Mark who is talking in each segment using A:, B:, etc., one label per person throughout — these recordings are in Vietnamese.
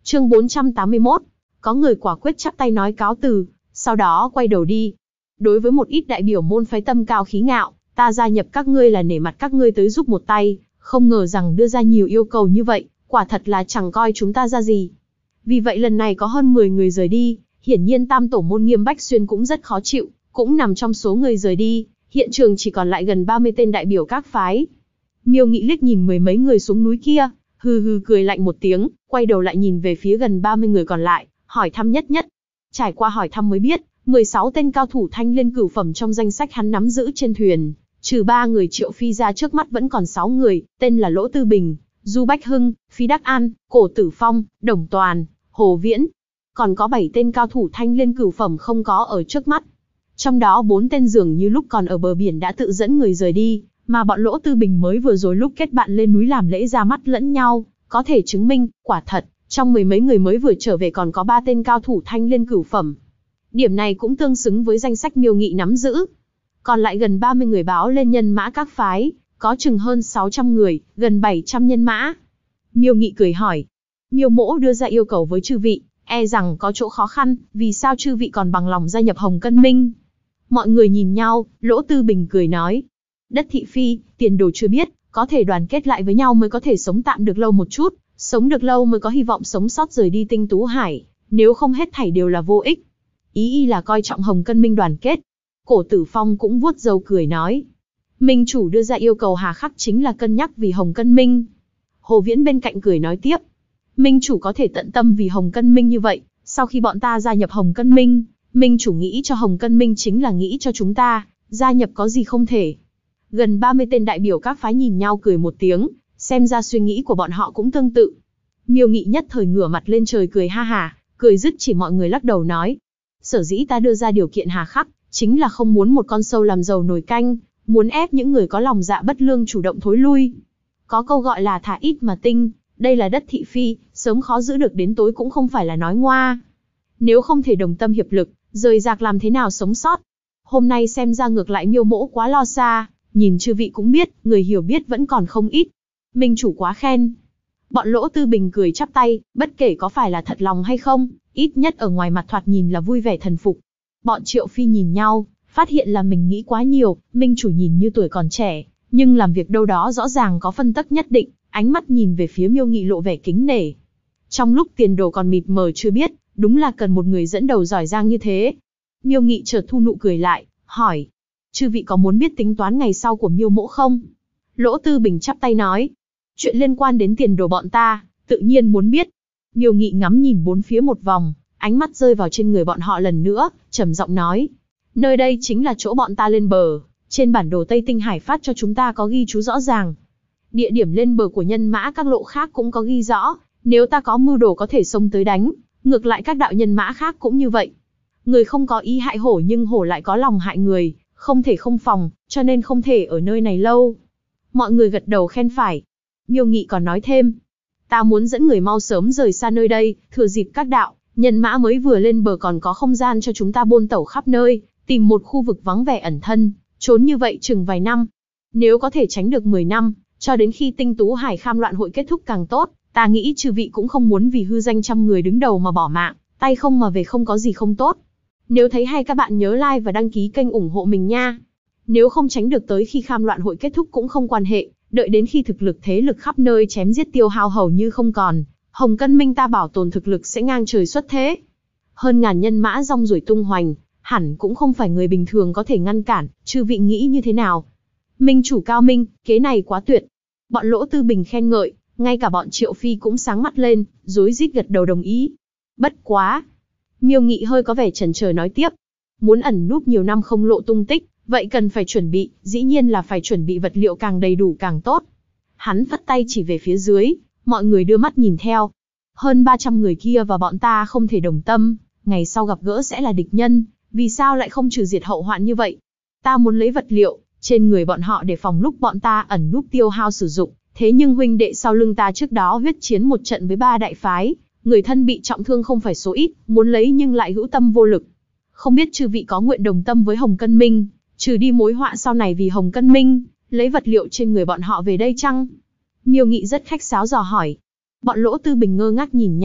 A: Chương 481, có người quả quyết chắp tay nói cáo từ, sau đó quay đầu đi. Đối với một ít đại biểu môn phái tâm cao khí ngạo, ta gia nhập các ngươi là nể mặt các ngươi tới giúp một tay, không ngờ rằng đưa ra nhiều yêu cầu như vậy, quả thật là chẳng coi chúng ta ra gì. Vì vậy lần này có hơn 10 người rời đi, hiển nhiên tam tổ môn Nghiêm Bách Xuyên cũng rất khó chịu, cũng nằm trong số người rời đi, hiện trường chỉ còn lại gần 30 tên đại biểu các phái. Miêu Nghị liếc nhìn mười mấy người xuống núi kia, hừ hừ cười lạnh một tiếng, quay đầu lại nhìn về phía gần 30 người còn lại, hỏi thăm nhất nhất. Trải qua hỏi thăm mới biết, 16 tên cao thủ thanh liên cửu phẩm trong danh sách hắn nắm giữ trên thuyền, trừ 3 người Triệu Phi ra trước mắt vẫn còn 6 người, tên là Lỗ Tư Bình, Du Bách Hưng, Phi Đắc An, Cổ Tử Phong, Đồng Toàn, Hồ Viễn. Còn có 7 tên cao thủ thanh liên cửu phẩm không có ở trước mắt. Trong đó 4 tên dường như lúc còn ở bờ biển đã tự dẫn người rời đi, mà bọn Lỗ Tư Bình mới vừa rồi lúc kết bạn lên núi làm lễ ra mắt lẫn nhau, có thể chứng minh, quả thật, trong mười mấy người mới vừa trở về còn có 3 tên cao thủ thanh liên cửu phẩm. Điểm này cũng tương xứng với danh sách Miêu Nghị nắm giữ. Còn lại gần 30 người báo lên nhân mã các phái, có chừng hơn 600 người, gần 700 nhân mã. Miêu Nghị cười hỏi, Miêu Mỗ đưa ra yêu cầu với chư vị, e rằng có chỗ khó khăn, vì sao chư vị còn bằng lòng gia nhập Hồng Cân Minh? Mọi người nhìn nhau, Lỗ Tư Bình cười nói, đất thị phi, tiền đồ chưa biết, có thể đoàn kết lại với nhau mới có thể sống tạm được lâu một chút, sống được lâu mới có hy vọng sống sót rời đi Tinh Tú Hải, nếu không hết thảy đều là vô ích. Ý y là coi trọng Hồng Cân Minh đoàn kết. Cổ Tử Phong cũng vuốt râu cười nói, Minh chủ đưa ra yêu cầu hà khắc chính là cân nhắc vì Hồng Cân Minh. Hồ Viễn bên cạnh cười nói tiếp, Minh chủ có thể tận tâm vì Hồng Cân Minh như vậy, sau khi bọn ta gia nhập Hồng Cân Minh, Minh chủ nghĩ cho Hồng Cân Minh chính là nghĩ cho chúng ta, gia nhập có gì không thể. Gần 30 tên đại biểu các phái nhìn nhau cười một tiếng, xem ra suy nghĩ của bọn họ cũng tương tự. Miêu Nghị nhất thời ngửa mặt lên trời cười ha hả, cười dứt chỉ mọi người lắc đầu nói, sở dĩ ta đưa ra điều kiện hà khắc, chính là không muốn một con sâu làm dầu nồi canh, muốn ép những người có lòng dạ bất lương chủ động thối lui. Có câu gọi là thả ít mà tinh, đây là đất thị phi, sớm khó giữ được đến tối cũng không phải là nói ngoa. Nếu không thể đồng tâm hiệp lực, rời rạc làm thế nào sống sót. Hôm nay xem ra ngược lại Miêu Mỗ quá lo xa, nhìn chư vị cũng biết, người hiểu biết vẫn còn không ít. Minh chủ quá khen. Bọn Lỗ Tư Bình cười chắp tay, bất kể có phải là thật lòng hay không, ít nhất ở ngoài mặt thoạt nhìn là vui vẻ thần phục. Bọn Triệu Phi nhìn nhau, phát hiện là mình nghĩ quá nhiều, Minh chủ nhìn như tuổi còn trẻ, nhưng làm việc đâu đó rõ ràng có phân tắc nhất định, ánh mắt nhìn về phía Miêu Nghị lộ vẻ kính nể. Trong lúc tiền đồ còn mịt mờ chưa biết, đúng là cần một người dẫn đầu giỏi giang như thế. Miêu Nghị chợt thu nụ cười lại, hỏi, chư vị có muốn biết tính toán ngày sau của Miêu Mỗ không? Lỗ Tư Bình chắp tay nói, chuyện liên quan đến tiền đồ bọn ta, tự nhiên muốn biết. Miêu Nghị ngắm nhìn bốn phía một vòng, ánh mắt rơi vào trên người bọn họ lần nữa, trầm giọng nói, nơi đây chính là chỗ bọn ta lên bờ, trên bản đồ Tây Tinh Hải phát cho chúng ta có ghi chú rõ ràng. Địa điểm lên bờ của nhân mã các lộ khác cũng có ghi rõ, nếu ta có mưu đồ có thể xông tới đánh, ngược lại các đạo nhân mã khác cũng như vậy. Người không có ý hại hổ nhưng hổ lại có lòng hại người, không thể không phòng, cho nên không thể ở nơi này lâu. Mọi người gật đầu khen phải. Miêu Nghị còn nói thêm, ta muốn dẫn người mau sớm rời xa nơi đây, thừa dịp các đạo, nhân mã mới vừa lên bờ còn có không gian cho chúng ta bôn tẩu khắp nơi, tìm một khu vực vắng vẻ ẩn thân, trốn như vậy chừng vài năm. Nếu có thể tránh được 10 năm, cho đến khi Tinh Tú Hải Kham loạn hội kết thúc càng tốt, ta nghĩ chư vị cũng không muốn vì hư danh trăm người đứng đầu mà bỏ mạng, tay không mà về không có gì không tốt. Nếu thấy hay các bạn nhớ like và đăng ký kênh ủng hộ mình nha. Nếu không tránh được tới khi Kham loạn hội kết thúc cũng không quan hệ, đợi đến khi thực lực thế lực khắp nơi chém giết tiêu hao hầu như không còn, Hồng Cân Minh ta bảo tồn thực lực sẽ ngang trời xuất thế. Hơn ngàn nhân mã rong ruổi tung hoành, hẳn cũng không phải người bình thường có thể ngăn cản, chư vị nghĩ như thế nào? Minh chủ cao minh, kế này quá tuyệt. Bọn Lỗ Tư Bình khen ngợi, ngay cả bọn Triệu Phi cũng sáng mắt lên, rối rít gật đầu đồng ý. Bất quá. Miêu Nghị hơi có vẻ chần chờ nói tiếp. Muốn ẩn núp nhiều năm không lộ tung tích, vậy cần phải chuẩn bị, dĩ nhiên là phải chuẩn bị vật liệu càng đầy đủ càng tốt. Hắn phất tay chỉ về phía dưới, mọi người đưa mắt nhìn theo. Hơn 300 người kia và bọn ta không thể đồng tâm, ngày sau gặp gỡ sẽ là địch nhân, vì sao lại không trừ diệt hậu hoạn như vậy? Ta muốn lấy vật liệu trên người bọn họ để phòng lúc bọn ta ẩn núp tiêu hao sử dụng, thế nhưng huynh đệ sau lưng ta trước đó huyết chiến một trận với 3 đại phái, người thân bị trọng thương không phải số ít, muốn lấy nhưng lại hữu tâm vô lực. Không biết chư vị có nguyện đồng tâm với Hồng Cân Minh, trừ đi mối họa sau này vì Hồng Cân Minh, lấy vật liệu trên người bọn họ về đây chăng? Miêu Nghị rất khách sáo dò hỏi. Bọn Lỗ Tư Bình ngơ ngác nhìn nhau,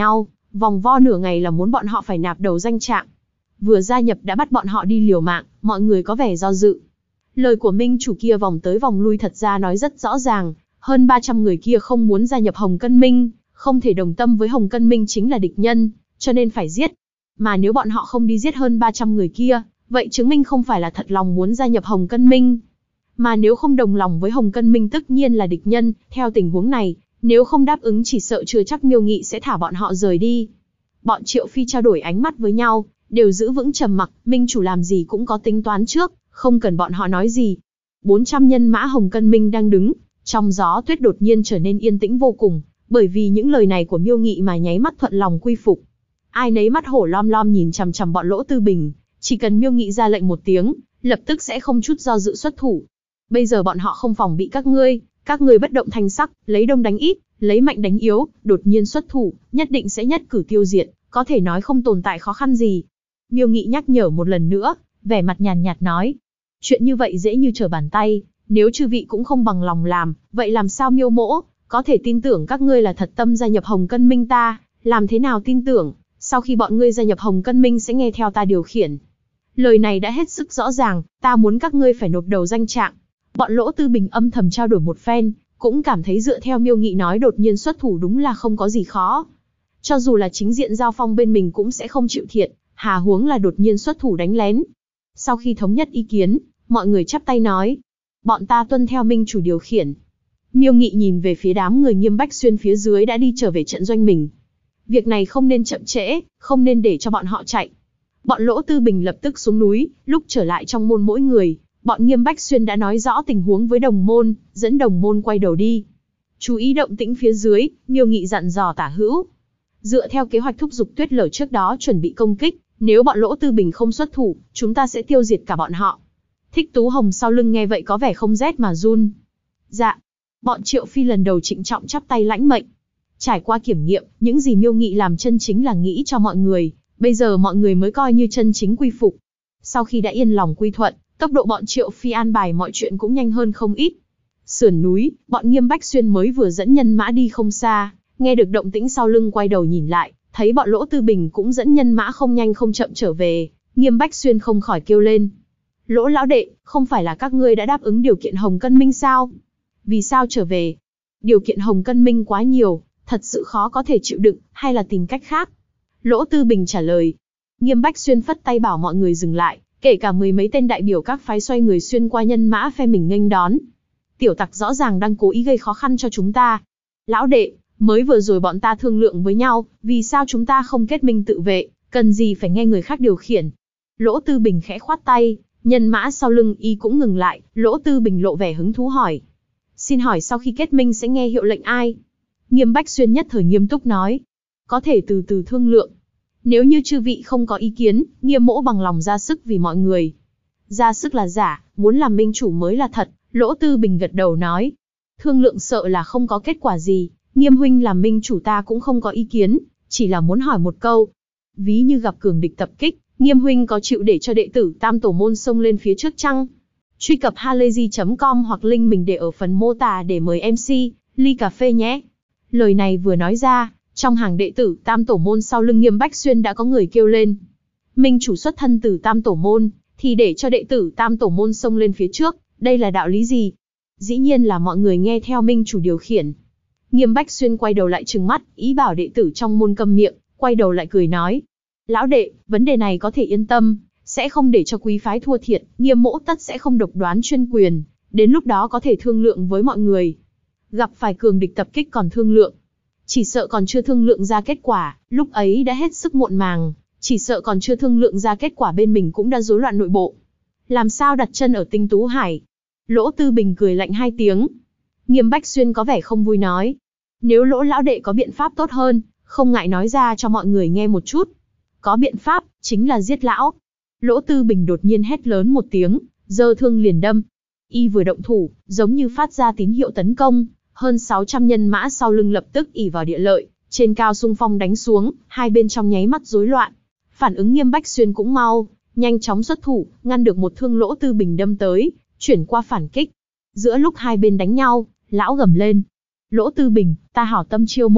A: Vòng vo nửa ngày là muốn bọn họ phải nạp đầu danh trạng. Vừa gia nhập đã bắt bọn họ đi liều mạng, mọi người có vẻ do dự. Lời của minh chủ kia vòng tới vòng lui thật ra nói rất rõ ràng, hơn 300 người kia không muốn gia nhập Hồng Cân Minh, không thể đồng tâm với Hồng Cân Minh chính là địch nhân, cho nên phải giết. Mà nếu bọn họ không đi giết hơn 300 người kia, vậy chứng minh không phải là thật lòng muốn gia nhập Hồng Cân Minh. Mà nếu không đồng lòng với Hồng Cân Minh tất nhiên là địch nhân, theo tình huống này, nếu không đáp ứng chỉ sợ chưa chắc Miêu Nghị sẽ thả bọn họ rời đi. Bọn Triệu Phi trao đổi ánh mắt với nhau, đều giữ vững trầm mặc, minh chủ làm gì cũng có tính toán trước, không cần bọn họ nói gì. 400 nhân mã Hồng Cân Minh đang đứng, trong gió tuyết đột nhiên trở nên yên tĩnh vô cùng, bởi vì những lời này của Miêu Nghị mà nháy mắt thuận lòng quy phục. Ai nấy mắt hổ lom lom nhìn chằm chằm bọn Lỗ Tư Bình, chỉ cần Miêu Nghị ra lệnh một tiếng, lập tức sẽ không chút do dự xuất thủ. Bây giờ bọn họ không phòng bị các ngươi bất động thanh sắc, lấy đông đánh ít, lấy mạnh đánh yếu, đột nhiên xuất thủ, nhất định sẽ nhất cử tiêu diệt, có thể nói không tồn tại khó khăn gì. Miêu Nghị nhắc nhở một lần nữa, vẻ mặt nhàn nhạt nói, chuyện như vậy dễ như trở bàn tay, nếu chư vị cũng không bằng lòng làm, vậy làm sao Miêu Mỗ có thể tin tưởng các ngươi là thật tâm gia nhập Hồng Cân Minh ta, làm thế nào tin tưởng, sau khi bọn ngươi gia nhập Hồng Cân Minh sẽ nghe theo ta điều khiển. Lời này đã hết sức rõ ràng, ta muốn các ngươi phải nộp đầu danh trạng. Bọn Lỗ Tư Bình âm thầm trao đổi một phen, cũng cảm thấy dựa theo Miêu Nghị nói đột nhiên xuất thủ đúng là không có gì khó. Cho dù là chính diện giao phong bên mình cũng sẽ không chịu thiệt, hà huống là đột nhiên xuất thủ đánh lén. Sau khi thống nhất ý kiến, mọi người chắp tay nói, bọn ta tuân theo minh chủ điều khiển. Miêu Nghị nhìn về phía đám người Nghiêm Bách Xuyên phía dưới đã đi trở về trận doanh mình. Việc này không nên chậm trễ, không nên để cho bọn họ chạy. Bọn Lỗ Tư Bình lập tức xuống núi, lúc trở lại trong môn mỗi người, bọn Nghiêm Bách Xuyên đã nói rõ tình huống với đồng môn, dẫn đồng môn quay đầu đi. Chú ý động tĩnh phía dưới, Miêu Nghị dặn dò Tả Hữu. Dựa theo kế hoạch thúc giục Tuyết Lở trước đó chuẩn bị công kích, nếu bọn Lỗ Tư Bình không xuất thủ, chúng ta sẽ tiêu diệt cả bọn họ. Thích Tú Hồng sau lưng nghe vậy có vẻ không rét mà run. Dạ. Bọn Triệu Phi lần đầu trịnh trọng chắp tay lãnh mệnh. Trải qua kiểm nghiệm, những gì Miêu Nghị làm chân chính là nghĩ cho mọi người, bây giờ mọi người mới coi như chân chính quy phục. Sau khi đã yên lòng quy thuận, tốc độ bọn Triệu Phi an bài mọi chuyện cũng nhanh hơn không ít. Sườn núi, bọn Nghiêm Bách Xuyên mới vừa dẫn nhân mã đi không xa, nghe được động tĩnh sau lưng quay đầu nhìn lại, thấy bọn Lỗ Tư Bình cũng dẫn nhân mã không nhanh không chậm trở về, Nghiêm Bách Xuyên không khỏi kêu lên. Lỗ lão đệ, không phải là các ngươi đã đáp ứng điều kiện Hồng Cân Minh sao? Vì sao trở về? Điều kiện Hồng Cân Minh quá nhiều, thật sự khó có thể chịu đựng, hay là tìm cách khác? Lỗ Tư Bình trả lời. Nghiêm Bách Xuyên phất tay bảo mọi người dừng lại, kể cả 10 mấy tên đại biểu các phái xoay người xuyên qua nhân mã phe mình nghênh đón. Tiểu tặc rõ ràng đang cố ý gây khó khăn cho chúng ta. Lão đệ, mới vừa rồi bọn ta thương lượng với nhau, vì sao chúng ta không kết minh tự vệ, cần gì phải nghe người khác điều khiển? Lỗ Tư Bình khẽ khoát tay, nhân mã sau lưng y cũng ngừng lại, Lỗ Tư Bình lộ vẻ hứng thú hỏi. Xin hỏi sau khi kết minh sẽ nghe hiệu lệnh ai? Nghiêm Bách Xuyên nhất thời nghiêm túc nói. Có thể từ từ thương lượng. Nếu như chư vị không có ý kiến, Nghiêm mỗ bằng lòng ra sức vì mọi người. Ra sức là giả, muốn làm minh chủ mới là thật, Lỗ Tư Bình gật đầu nói. Thương lượng sợ là không có kết quả gì, Nghiêm huynh làm minh chủ ta cũng không có ý kiến, chỉ là muốn hỏi một câu. Ví như gặp cường địch tập kích, Nghiêm huynh có chịu để cho đệ tử Tam Tổ Môn xông lên phía trước chăng? Truy cập halayzi.com hoặc link mình để ở phần mô tả để mời MC, ly cà phê nhé. Lời này vừa nói ra, trong hàng đệ tử Tam Tổ Môn sau lưng Nghiêm Bách Xuyên đã có người kêu lên. Minh chủ xuất thân từ Tam Tổ Môn, thì để cho đệ tử Tam Tổ Môn xông lên phía trước, đây là đạo lý gì? Dĩ nhiên là mọi người nghe theo minh chủ điều khiển. Nghiêm Bách Xuyên quay đầu lại trừng mắt, ý bảo đệ tử trong môn câm miệng, quay đầu lại cười nói. Lão đệ, vấn đề này có thể yên tâm, sẽ không để cho quý phái thua thiệt, Nghiêm mỗ tất sẽ không độc đoán chuyên quyền, đến lúc đó có thể thương lượng với mọi người. Gặp phải cường địch tập kích còn thương lượng. Chỉ sợ còn chưa thương lượng ra kết quả, lúc ấy đã hết sức muộn màng, chỉ sợ còn chưa thương lượng ra kết quả bên mình cũng đã rối loạn nội bộ. Làm sao đặt chân ở Tinh Tú Hải? Lỗ Tư Bình cười lạnh 2 tiếng. Nghiêm Bách Xuyên có vẻ không vui nói. Nếu Lỗ lão đệ có biện pháp tốt hơn, không ngại nói ra cho mọi người nghe một chút. Có biện pháp, chính là giết lão. Lỗ Tư Bình đột nhiên hét lớn một tiếng, giơ thương liền đâm. Y vừa động thủ, giống như phát ra tín hiệu tấn công, hơn 600 nhân mã sau lưng lập tức ỷ vào địa lợi, trên cao xung phong đánh xuống, hai bên trong nháy mắt rối loạn. Phản ứng Nghiêm Bách Xuyên cũng mau, nhanh chóng xuất thủ, ngăn được một thương Lỗ Tư Bình đâm tới, chuyển qua phản kích. Giữa lúc hai bên đánh nhau, lão gầm lên. Lỗ Tư Bình, ta hảo tâm chiêu mộ,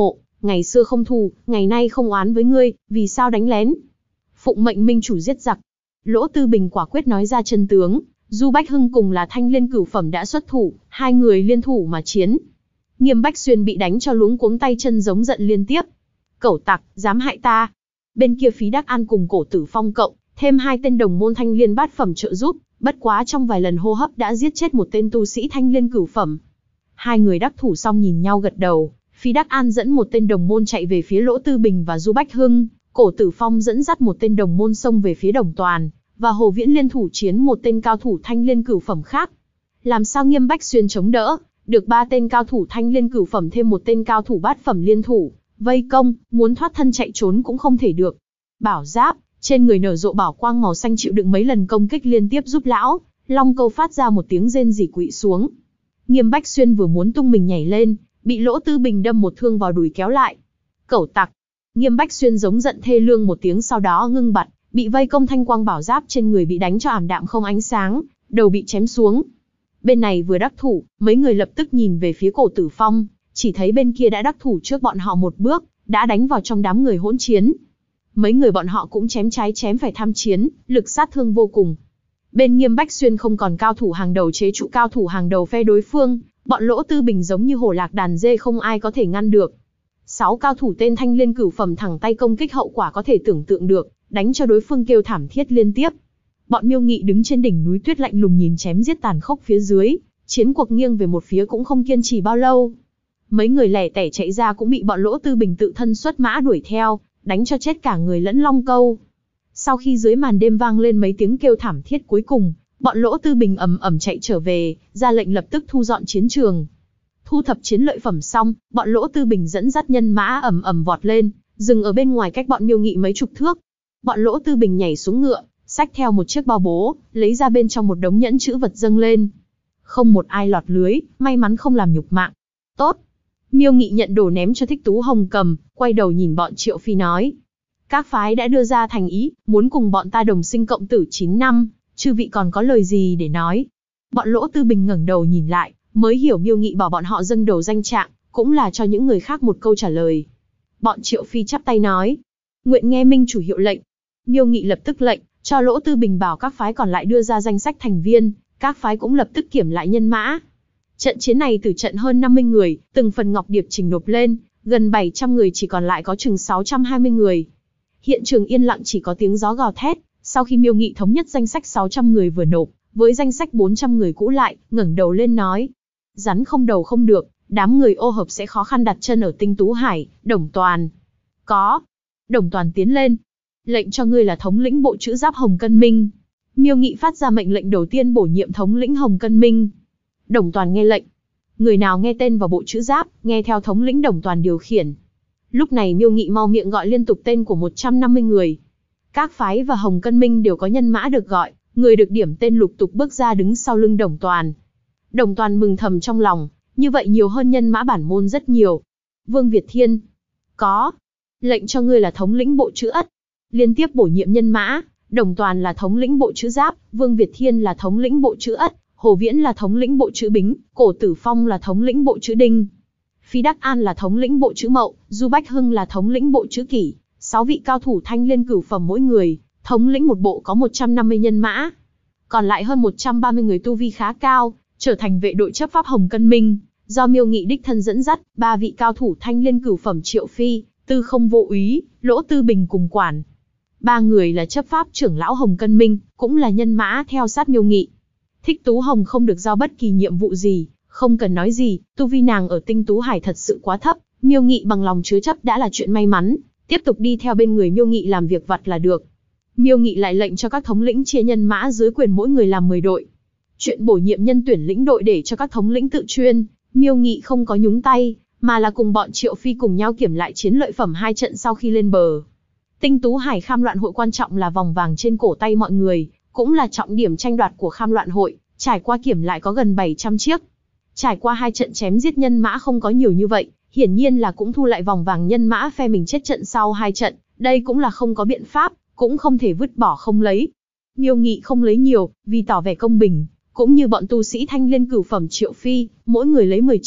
A: Ngày xưa không thù, ngày nay không oán với ngươi, vì sao đánh lén? Phụng mệnh minh chủ giết giặc. Lỗ Tư Bình quả quyết nói ra chân tướng. Du Bách Hưng cùng là Thanh Liên cửu phẩm đã xuất thủ, hai người liên thủ mà chiến. Nghiêm Bách Xuyên bị đánh cho luống cuống tay chân giống giận liên tiếp. Cẩu tặc, dám hại ta. Bên kia Phí Đắc An cùng Cổ Tử Phong cộng, thêm hai tên đồng môn Thanh Liên bát phẩm trợ giúp, bất quá trong vài lần hô hấp đã giết chết một tên tu sĩ Thanh Liên cửu phẩm. Hai người đắc thủ xong nhìn nhau gật đầu, Phí Đắc An dẫn một tên đồng môn chạy về phía Lỗ Tư Bình và Du Bách Hưng, Cổ Tử Phong dẫn dắt một tên đồng môn xông về phía Đồng Toàn, và Hồ Viễn liên thủ chiến một tên cao thủ Thanh Liên cửu phẩm khác. Làm sao Nghiêm Bách Xuyên chống đỡ, được ba tên cao thủ Thanh Liên cửu phẩm thêm một tên cao thủ bát phẩm liên thủ, vây công, muốn thoát thân chạy trốn cũng không thể được. Bảo giáp, trên người nở rộ bảo quang màu xanh chịu đựng mấy lần công kích liên tiếp giúp lão, Long Câu phát ra một tiếng rên rỉ quỵ xuống. Nghiêm Bách Xuyên vừa muốn tung mình nhảy lên, bị Lỗ Tư Bình đâm một thương vào đùi kéo lại. Cẩu tặc! Nghiêm Bách Xuyên giống giận thê lương một tiếng sau đó ngưng bặt, bị vây công thanh quang bảo giáp trên người bị đánh cho ảm đạm không ánh sáng, đầu bị chém xuống. Bên này vừa đắc thủ, mấy người lập tức nhìn về phía Cổ Tử Phong, chỉ thấy bên kia đã đắc thủ trước bọn họ một bước, đã đánh vào trong đám người hỗn chiến. Mấy người bọn họ cũng chém trái chém phải tham chiến, lực sát thương vô cùng. Bên Nghiêm Bách Xuyên không còn cao thủ hàng đầu chế trụ cao thủ hàng đầu phe đối phương, bọn Lỗ Tư Bình giống như hổ lạc đàn dê không ai có thể ngăn được. 6 cao thủ tên Thanh Liên cửu phẩm thẳng tay công kích hậu quả có thể tưởng tượng được, đánh cho đối phương kêu thảm thiết liên tiếp. Bọn Miêu Nghị đứng trên đỉnh núi tuyết lạnh lùng nhìn chém giết tàn khốc phía dưới, chiến cuộc nghiêng về một phía cũng không kiên trì bao lâu. Mấy người lẻ tẻ chạy ra cũng bị bọn Lỗ Tư Bình tự thân xuất mã đuổi theo, đánh cho chết cả người lẫn Long Câu. Sau khi dưới màn đêm vang lên mấy tiếng kêu thảm thiết cuối cùng, bọn Lỗ Tư Bình ầm ầm chạy trở về, ra lệnh lập tức thu dọn chiến trường. Thu thập chiến lợi phẩm xong, bọn Lỗ Tư Bình dẫn dắt nhân mã ầm ầm vọt lên, dừng ở bên ngoài cách bọn Miêu Nghị mấy chục thước. Bọn Lỗ Tư Bình nhảy xuống ngựa, xách theo một chiếc bao bố, lấy ra bên trong một đống nhẫn chữ vật dâng lên. Không một ai lọt lưới, may mắn không làm nhục mạng. Tốt. Miêu Nghị nhận đồ ném cho Thích Tú Hồng cầm, quay đầu nhìn bọn Triệu Phi nói. Các phái đã đưa ra thành ý, muốn cùng bọn ta đồng sinh cộng tử 9 năm, chư vị còn có lời gì để nói. Bọn Lỗ Tư Bình ngẩng đầu nhìn lại, mới hiểu Miêu Nghị bảo bọn họ dâng đầu danh trạng, cũng là cho những người khác một câu trả lời. Bọn Triệu Phi chắp tay nói. Nguyện nghe minh chủ hiệu lệnh. Miêu Nghị lập tức lệnh, cho Lỗ Tư Bình bảo các phái còn lại đưa ra danh sách thành viên, các phái cũng lập tức kiểm lại nhân mã. Trận chiến này tử trận hơn 50 người, từng phần ngọc điệp trình nộp lên, gần 700 người chỉ còn lại có chừng 620 người. Hiện trường yên lặng chỉ có tiếng gió gào thét, sau khi Miêu Nghị thống nhất danh sách 600 người vừa nộp, với danh sách 400 người cũ lại, ngẩng đầu lên nói. Rắn không đầu không được, đám người ô hợp sẽ khó khăn đặt chân ở Tinh Tú Hải, Đồng Toàn. Có. Đồng Toàn tiến lên. Lệnh cho ngươi là thống lĩnh bộ chữ giáp Hồng Cân Minh. Miêu Nghị phát ra mệnh lệnh đầu tiên bổ nhiệm thống lĩnh Hồng Cân Minh. Đồng Toàn nghe lệnh. Người nào nghe tên vào bộ chữ giáp, nghe theo thống lĩnh Đồng Toàn điều khiển. Lúc này Miêu Nghị mau miệng gọi liên tục tên của 150 người. Các phái và Hồng Cân Minh đều có nhân mã được gọi, người được điểm tên lục tục bước ra đứng sau lưng Đồng Toàn. Đồng Toàn mừng thầm trong lòng, như vậy nhiều hơn nhân mã bản môn rất nhiều. Vương Việt Thiên. Có. Lệnh cho ngươi là thống lĩnh bộ chữ Ất. Liên tiếp bổ nhiệm nhân mã, Đồng Toàn là thống lĩnh bộ chữ Giáp, Vương Việt Thiên là thống lĩnh bộ chữ Ất, Hồ Viễn là thống lĩnh bộ chữ Bính, Cổ Tử Phong là thống lĩnh bộ chữ Đinh. Phí Đắc An là thống lĩnh bộ chữ Mậu, Du Bách Hưng là thống lĩnh bộ chữ Kỷ, 6 vị cao thủ Thanh Liên cửu phẩm mỗi người, thống lĩnh một bộ có 150 nhân mã. Còn lại hơn 130 người tu vi khá cao, trở thành vệ đội chấp pháp Hồng Cân Minh, do Miêu Nghị đích thân dẫn dắt, 3 vị cao thủ Thanh Liên cửu phẩm Triệu Phi, Tư Không Vô Úy, Lỗ Tư Bình cùng quản. 3 người là chấp pháp trưởng lão Hồng Cân Minh, cũng là nhân mã theo sát Miêu Nghị. Thích Tú Hồng không được giao bất kỳ nhiệm vụ gì, không cần nói gì, tu vi nàng ở Tinh Tú Hải thật sự quá thấp, Miêu Nghị bằng lòng chứa chấp đã là chuyện may mắn, tiếp tục đi theo bên người Miêu Nghị làm việc vặt là được. Miêu Nghị lại lệnh cho các thống lĩnh chia nhân mã dưới quyền mỗi người làm 10 đội. Chuyện bổ nhiệm nhân tuyển lĩnh đội để cho các thống lĩnh tự chuyên, Miêu Nghị không có nhúng tay, mà là cùng bọn Triệu Phi cùng nhau kiểm lại chiến lợi phẩm 2 trận sau khi lên bờ. Tinh Tú Hải Kham Loạn Hội quan trọng là vòng vàng trên cổ tay mọi người, cũng là trọng điểm tranh đoạt của Kham Loạn Hội, trải qua kiểm lại có gần 700 chiếc. Trải qua 2 trận chém giết nhân mã không có nhiều như vậy, hiển nhiên là cũng thu lại vòng vàng nhân mã phe mình chết trận sau 2 trận, đây cũng là không có biện pháp, cũng không thể vứt bỏ không lấy. Miêu Nghị không lấy nhiều, vì tỏ vẻ công bình, cũng như bọn tu sĩ Thanh Liên cửu phẩm Triệu Phi, mỗi người lấy 10 chiếc,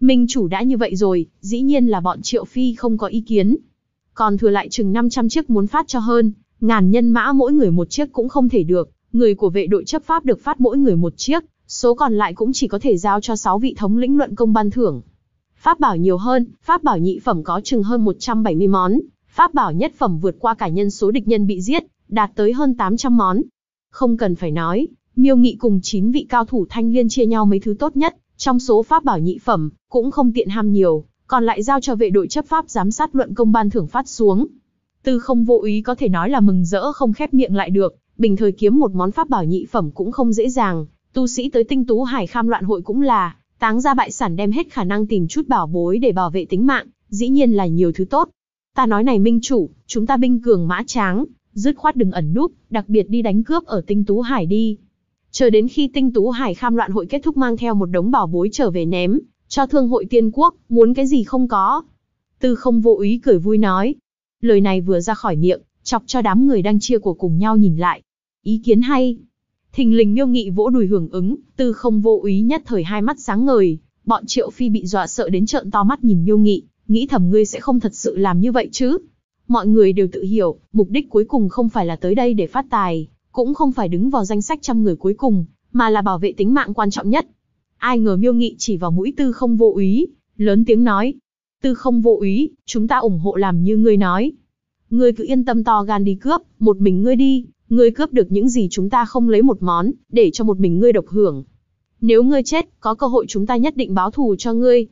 A: Minh chủ đã như vậy rồi, dĩ nhiên là bọn Triệu Phi không có ý kiến. Còn thừa lại chừng 500 chiếc muốn phát cho hơn, ngàn nhân mã mỗi người một chiếc cũng không thể được, người của vệ đội chấp pháp được phát mỗi người một chiếc, số còn lại cũng chỉ có thể giao cho 6 vị thống lĩnh luận công ban thưởng. Pháp bảo nhiều hơn, pháp bảo nhị phẩm có chừng hơn 170 món, pháp bảo nhất phẩm vượt qua cả nhân số địch nhân bị giết, đạt tới hơn 800 món. Không cần phải nói, Miêu Nghị cùng 9 vị cao thủ Thanh Liên chia nhau mấy thứ tốt nhất, trong số pháp bảo nhị phẩm, cũng không tiện ham nhiều, còn lại giao cho vệ đội chấp pháp giám sát luận công ban thưởng phát xuống. Tư Không Vô Úy có thể nói là mừng rỡ không khép miệng lại được, bình thời kiếm một món pháp bảo nhị phẩm cũng không dễ dàng, tu sĩ tới Tinh Tú Hải Kham Loạn hội cũng là táng ra bại sản đem hết khả năng tìm chút bảo bối để bảo vệ tính mạng, dĩ nhiên là nhiều thứ tốt. Ta nói này Minh chủ, chúng ta binh cường mã tráng, dứt khoát đừng ẩn núp, đặc biệt đi đánh cướp ở Tinh Tú Hải đi. Chờ đến khi Tinh Tú Hải Kham Loạn hội kết thúc mang theo một đống bảo bối trở về ném, cho thương hội tiên quốc, muốn cái gì không có. Tư Không Vô Úy cười vui nói. Lời này vừa ra khỏi miệng, chọc cho đám người đang chia của cùng nhau nhìn lại. Ý kiến hay. Thình lình Miêu Nghị vỗ đùi hưởng ứng, Tư Không Vô Úy nhất thời hai mắt sáng ngời, bọn Triệu Phi bị dọa sợ đến trợn to mắt nhìn Miêu Nghị, nghĩ thầm ngươi sẽ không thật sự làm như vậy chứ. Mọi người đều tự hiểu, mục đích cuối cùng không phải là tới đây để phát tài, cũng không phải đứng vào danh sách 100 người cuối cùng, mà là bảo vệ tính mạng quan trọng nhất. Ai ngờ Miêu Nghị chỉ vào mũi Tư Không Vô Úy, lớn tiếng nói. Tư Không Vô Úy, chúng ta ủng hộ làm như ngươi nói. Ngươi cứ yên tâm to gan đi cướp, một mình ngươi đi, ngươi cướp được những gì chúng ta không lấy một món, để cho một mình ngươi độc hưởng. Nếu ngươi chết, có cơ hội chúng ta nhất định báo thù cho ngươi.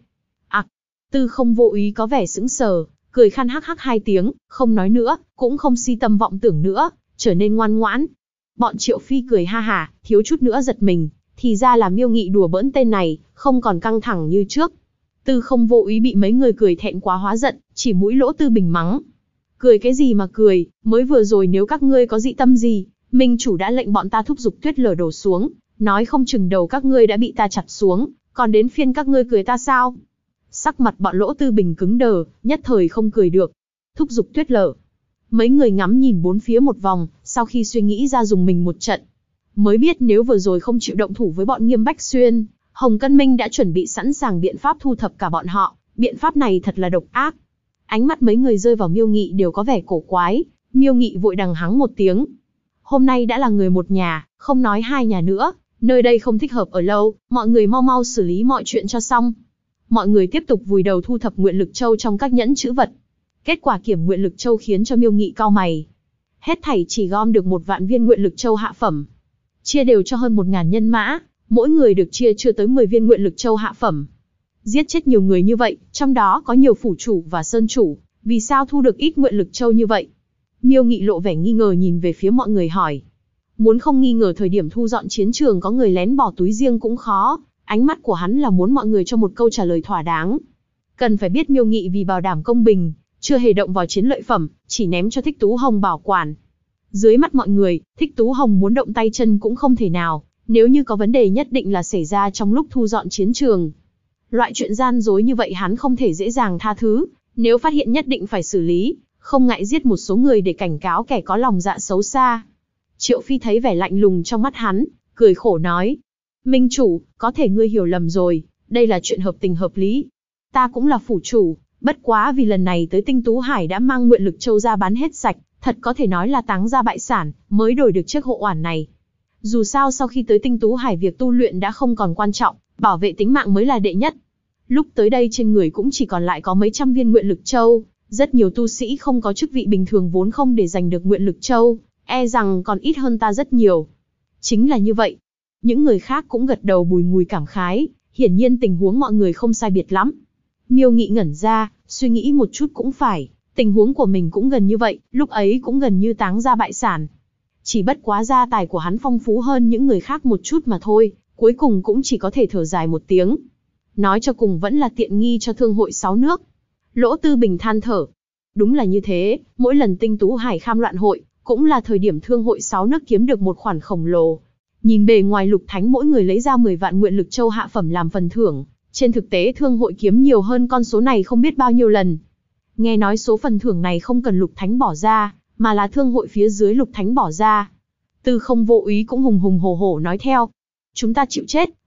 A: Tư Không Vô Úy có vẻ sững sờ, cười khan hắc hắc 2 tiếng, không nói nữa, cũng không si tâm vọng tưởng nữa, trở nên ngoan ngoãn. Bọn Triệu Phi cười ha hả, thiếu chút nữa giật mình, thì ra là Miêu Nghị đùa bỡn tên này, không còn căng thẳng như trước. Tư Không Vô Úy bị mấy người cười thẹn quá hóa giận, chỉ mũi lỗ Tư Bình mắng. Cười cái gì mà cười, mới vừa rồi nếu các ngươi có dị tâm gì, Minh chủ đã lệnh bọn ta thúc giục tuyết lở đổ xuống, nói không chừng đầu các ngươi đã bị ta chặt xuống, còn đến phiên các ngươi cười ta sao? Sắc mặt bọn lỗ Tư Bình cứng đờ, nhất thời không cười được. Thúc giục tuyết lở. Mấy người ngắm nhìn bốn phía một vòng, sau khi suy nghĩ ra dùng mình một trận. Mới biết nếu vừa rồi không chịu động thủ với bọn Nghiêm Bách Xuyên, Hồng Cân Minh đã chuẩn bị sẵn sàng biện pháp thu thập cả bọn họ, biện pháp này thật là độc ác. Ánh mắt mấy người rơi vào Miêu Nghị đều có vẻ cổ quái, Miêu Nghị vội đằng hắng một tiếng. Hôm nay đã là người một nhà, không nói hai nhà nữa, nơi đây không thích hợp ở lâu, mọi người mau mau xử lý mọi chuyện cho xong. Mọi người tiếp tục vùi đầu thu thập nguyện lực châu trong các nhẫn chữ vật. Kết quả kiểm nguyện lực châu khiến cho Miêu Nghị cau mày. Hết thảy chỉ gom được 1 vạn viên nguyện lực châu hạ phẩm. Chia đều cho hơn 1000 nhân mã, mỗi người được chia chưa tới 10 viên nguyện lực châu hạ phẩm. Giết chết nhiều người như vậy, trong đó có nhiều phủ chủ và sơn chủ, vì sao thu được ít nguyện lực châu như vậy? Miêu Nghị lộ vẻ nghi ngờ nhìn về phía mọi người hỏi. Muốn không nghi ngờ thời điểm thu dọn chiến trường có người lén bỏ túi riêng cũng khó, ánh mắt của hắn là muốn mọi người cho một câu trả lời thỏa đáng. Cần phải biết Miêu Nghị vì bảo đảm công bình, chưa hề động vào chiến lợi phẩm, chỉ ném cho Thích Tú Hồng bảo quản. Dưới mắt mọi người, Thích Tú Hồng muốn động tay chân cũng không thể nào, nếu như có vấn đề nhất định là xảy ra trong lúc thu dọn chiến trường. Loại chuyện gian dối như vậy hắn không thể dễ dàng tha thứ, nếu phát hiện nhất định phải xử lý, không ngại giết một số người để cảnh cáo kẻ có lòng dạ xấu xa. Triệu Phi thấy vẻ lạnh lùng trong mắt hắn, cười khổ nói. Minh chủ, có thể ngươi hiểu lầm rồi, đây là chuyện hợp tình hợp lý. Ta cũng là phủ chủ, bất quá vì lần này tới Tinh Tú Hải đã mang nguyện lực châu ra bán hết sạch, thật có thể nói là táng ra bại sản, mới đổi được chiếc hộ oản này. Dù sao sau khi tới Tinh Tú Hải việc tu luyện đã không còn quan trọng, bảo vệ tính mạng mới là đệ nhất. Lúc tới đây trên người cũng chỉ còn lại có mấy trăm viên nguyện lực châu, rất nhiều tu sĩ không có chức vị bình thường vốn không để giành được nguyện lực châu, e rằng còn ít hơn ta rất nhiều. Chính là như vậy. Những người khác cũng gật đầu bùi ngùi cảm khái, hiển nhiên tình huống mọi người không sai biệt lắm. Miêu Nghị ngẩn ra, suy nghĩ một chút cũng phải, tình huống của mình cũng gần như vậy, lúc ấy cũng gần như táng ra bại sản. Chỉ bất quá gia tài của hắn phong phú hơn những người khác một chút mà thôi, cuối cùng cũng chỉ có thể thở dài một tiếng. Nói cho cùng vẫn là tiện nghi cho thương hội 6 nước. Lỗ Tư Bình than thở. Đúng là như thế, mỗi lần Tinh Tú Hải Kham Loạn hội, cũng là thời điểm thương hội 6 nước kiếm được một khoản khổng lồ. Nhìn bề ngoài Lục Thánh mỗi người lấy ra 10 vạn nguyện lực châu hạ phẩm làm phần thưởng, trên thực tế thương hội kiếm nhiều hơn con số này không biết bao nhiêu lần. Nghe nói số phần thưởng này không cần Lục Thánh bỏ ra, mà là thương hội phía dưới Lục Thánh bỏ ra. Tư Không Vô Úy cũng hùng hùng hổ hổ nói theo. Chúng ta chịu chết,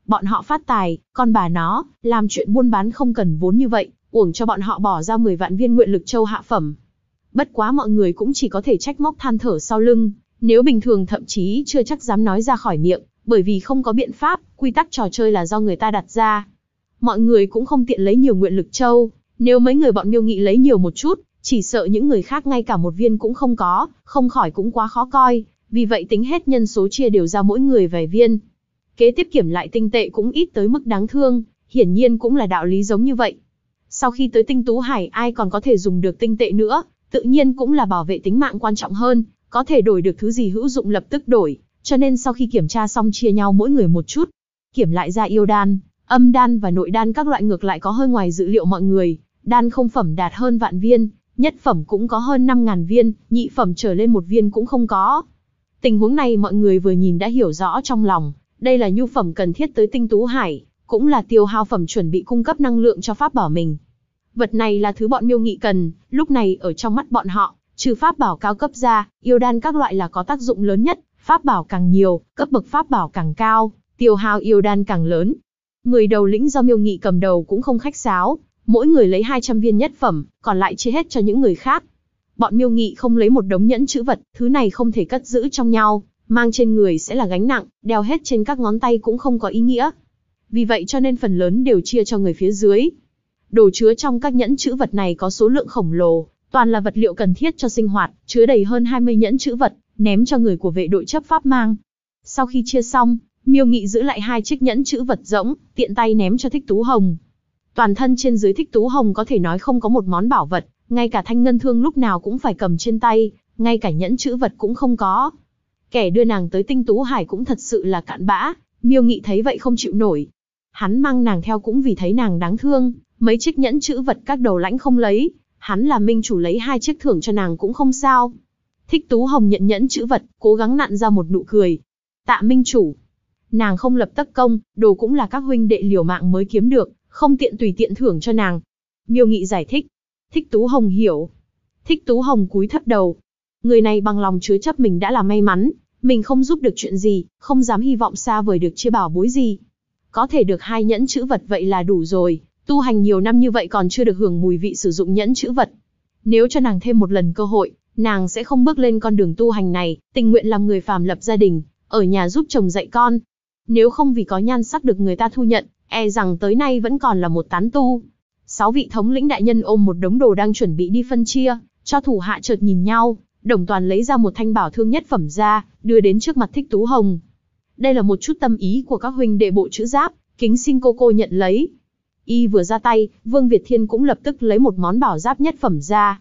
A: Bọn họ phát tài, con bà nó, làm chuyện buôn bán không cần vốn như vậy, uổng cho bọn họ bỏ ra 10 vạn viên nguyện lực châu hạ phẩm. Bất quá mọi người cũng chỉ có thể trách móc than thở sau lưng, nếu bình thường thậm chí chưa chắc dám nói ra khỏi miệng, bởi vì không có biện pháp, quy tắc trò chơi là do người ta đặt ra. Mọi người cũng không tiện lấy nhiều nguyện lực châu, nếu mấy người bọn Miêu Nghị lấy nhiều một chút, chỉ sợ những người khác ngay cả một viên cũng không có, không khỏi cũng quá khó coi, vì vậy tính hết nhân số chia đều ra mỗi người vài viên. Kế tiếp kiểm lại tinh tệ cũng ít tới mức đáng thương, hiển nhiên cũng là đạo lý giống như vậy. Sau khi tới Tinh Tú Hải ai còn có thể dùng được tinh tệ nữa, tự nhiên cũng là bảo vệ tính mạng quan trọng hơn, có thể đổi được thứ gì hữu dụng lập tức đổi, cho nên sau khi kiểm tra xong chia nhau mỗi người một chút. Kiểm lại ra yêu đan, âm đan và nội đan các loại ngược lại có hơi ngoài dự liệu mọi người, đan không phẩm đạt hơn vạn viên, nhất phẩm cũng có hơn 5.000 viên, nhị phẩm trở lên một viên cũng không có. Tình huống này mọi người vừa nhìn đã hiểu rõ trong lòng, đây là nhu phẩm cần thiết tới Tinh Tú Hải, cũng là tiêu hao phẩm chuẩn bị cung cấp năng lượng cho pháp bảo mình. Vật này là thứ bọn Miêu Nghị cần, lúc này ở trong mắt bọn họ, trừ pháp bảo cao cấp ra, yêu đan các loại là có tác dụng lớn nhất, pháp bảo càng nhiều, cấp bậc pháp bảo càng cao, tiêu hao yêu đan càng lớn. Người đầu lĩnh do Miêu Nghị cầm đầu cũng không khách sáo, mỗi người lấy 200 viên nhất phẩm, còn lại chia hết cho những người khác. Bọn Miêu Nghị không lấy một đống nhẫn chữ vật, thứ này không thể cất giữ trong nhau, mang trên người sẽ là gánh nặng, đeo hết trên các ngón tay cũng không có ý nghĩa. Vì vậy cho nên phần lớn đều chia cho người phía dưới. Đồ chứa trong các nhẫn chữ vật này có số lượng khổng lồ, toàn là vật liệu cần thiết cho sinh hoạt, chứa đầy hơn 20 nhẫn chữ vật, ném cho người của vệ đội chấp pháp mang. Sau khi chia xong, Miêu Nghị giữ lại 2 chiếc nhẫn chữ vật rỗng, tiện tay ném cho Thích Tú Hồng. Toàn thân trên dưới Thích Tú Hồng có thể nói không có một món bảo vật, ngay cả thanh ngân thương lúc nào cũng phải cầm trên tay, ngay cả nhẫn chữ vật cũng không có. Kẻ đưa nàng tới Tinh Tú Hải cũng thật sự là cặn bã, Miêu Nghị thấy vậy không chịu nổi. Hắn mang nàng theo cũng vì thấy nàng đáng thương, mấy chiếc nhẫn chữ vật các đầu lãnh không lấy, hắn là minh chủ lấy 2 chiếc thưởng cho nàng cũng không sao. Thích Tú Hồng nhận nhẫn chữ vật, cố gắng nặn ra một nụ cười. Tạ minh chủ. Nàng không lập tất công, đồ cũng là các huynh đệ liều mạng mới kiếm được, không tiện tùy tiện thưởng cho nàng. Miêu Nghị giải thích. Thích Tú Hồng hiểu. Thích Tú Hồng cúi thấp đầu. Người này bằng lòng chứa chấp mình đã là may mắn, mình không giúp được chuyện gì, không dám hy vọng xa vời được chia bảo bối gì. Có thể được 2 nhẫn chữ vật vậy là đủ rồi, tu hành nhiều năm như vậy còn chưa được hưởng mùi vị sử dụng nhẫn chữ vật. Nếu cho nàng thêm một lần cơ hội, nàng sẽ không bước lên con đường tu hành này, tình nguyện làm người phàm lập gia đình, ở nhà giúp chồng dạy con. Nếu không vì có nhan sắc được người ta thu nhận, e rằng tới nay vẫn còn là một tán tu. 6 vị thống lĩnh đại nhân ôm một đống đồ đang chuẩn bị đi phân chia, cho thủ hạ chợt nhìn nhau, Đồng Toàn lấy ra một thanh bảo thương nhất phẩm ra, đưa đến trước mặt Thích Tú Hồng. Đây là một chút tâm ý của các huynh đệ bộ chữ giáp, kính xin cô nhận lấy. Y vừa ra tay, Vương Việt Thiên cũng lập tức lấy một món bảo giáp nhất phẩm ra.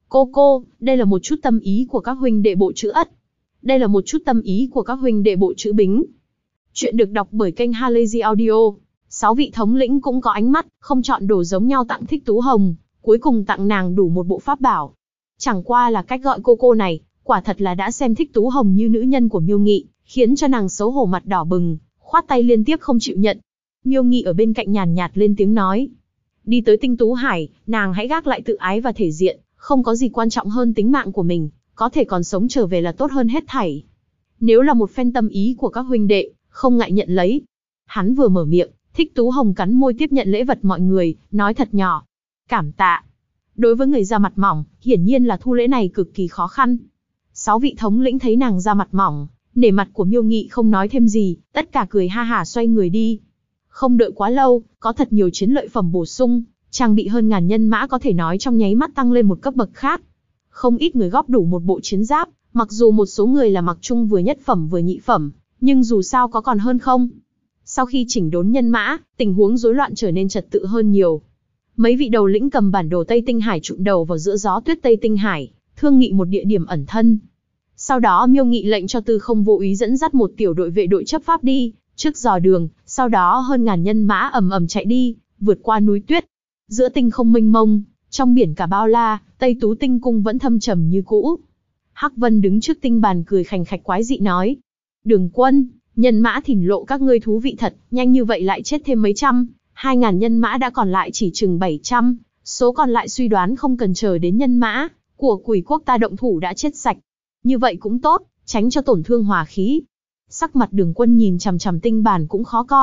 A: Cô, đây là một chút tâm ý của các huynh đệ bộ chữ Ất. Đây là một chút tâm ý của các huynh đệ bộ chữ Bính. Chuyện được đọc bởi kênh Halazy Audio. 6 vị thống lĩnh cũng có ánh mắt, không chọn đồ giống nhau tặng Thích Tú Hồng, cuối cùng tặng nàng đủ một bộ pháp bảo. Chẳng qua là cách gọi cô này, quả thật là đã xem Thích Tú Hồng như nữ nhân của Miêu Nghị, khiến cho nàng xấu hổ mặt đỏ bừng, khoát tay liên tiếp không chịu nhận. Miêu Nghị ở bên cạnh nhàn nhạt lên tiếng nói. Đi tới Tinh Tú Hải, nàng hãy gác lại tự ái và thể diện, không có gì quan trọng hơn tính mạng của mình, có thể còn sống trở về là tốt hơn hết thảy. Nếu là một phen tâm ý của các huynh đệ, không ngại nhận lấy. Hắn vừa mở miệng, Thích Tú Hồng cắn môi tiếp nhận lễ vật mọi người, nói thật nhỏ. Cảm tạ. Đối với người da mặt mỏng, hiển nhiên là thu lễ này cực kỳ khó khăn. 6 vị thống lĩnh thấy nàng da mặt mỏng, nể mặt của Miêu Nghị không nói thêm gì, tất cả cười ha hả xoay người đi. Không đợi quá lâu, có thật nhiều chiến lợi phẩm bổ sung, trang bị hơn ngàn nhân mã có thể nói trong nháy mắt tăng lên một cấp bậc khác. Không ít người góp đủ một bộ chiến giáp, mặc dù một số người là mặc chung vừa nhất phẩm vừa nhị phẩm, nhưng dù sao có còn hơn không. Sau khi chỉnh đốn nhân mã, tình huống rối loạn trở nên trật tự hơn nhiều. Mấy vị đầu lĩnh cầm bản đồ Tây Tinh Hải trụm đầu vào giữa gió tuyết Tây Tinh Hải, thương nghị một địa điểm ẩn thân. Sau đó Miêu Nghị lệnh cho Tư Không Vô Úy dẫn dắt một tiểu đội vệ đội chấp pháp đi, trước dò đường, sau đó hơn ngàn nhân mã ầm chạy đi, vượt qua núi tuyết. Giữa tinh không mênh mông, trong biển cả bao la, Tây Tú Tinh Cung vẫn thâm trầm như cũ. Hắc Vân đứng trước tinh bàn cười khành khạch quái dị nói. Đường quân, nhân mã thỉn lộ các ngươi thú vị thật, nhanh như vậy lại chết thêm mấy trăm, 2.000 nhân mã đã còn lại chỉ chừng 700, số còn lại suy đoán không cần chờ đến nhân mã của Quỷ quốc ta động thủ đã chết sạch. Như vậy cũng tốt, tránh cho tổn thương hòa khí. Sắc mặt Đường quân nhìn chằm chằm tinh bàn cũng khó coi,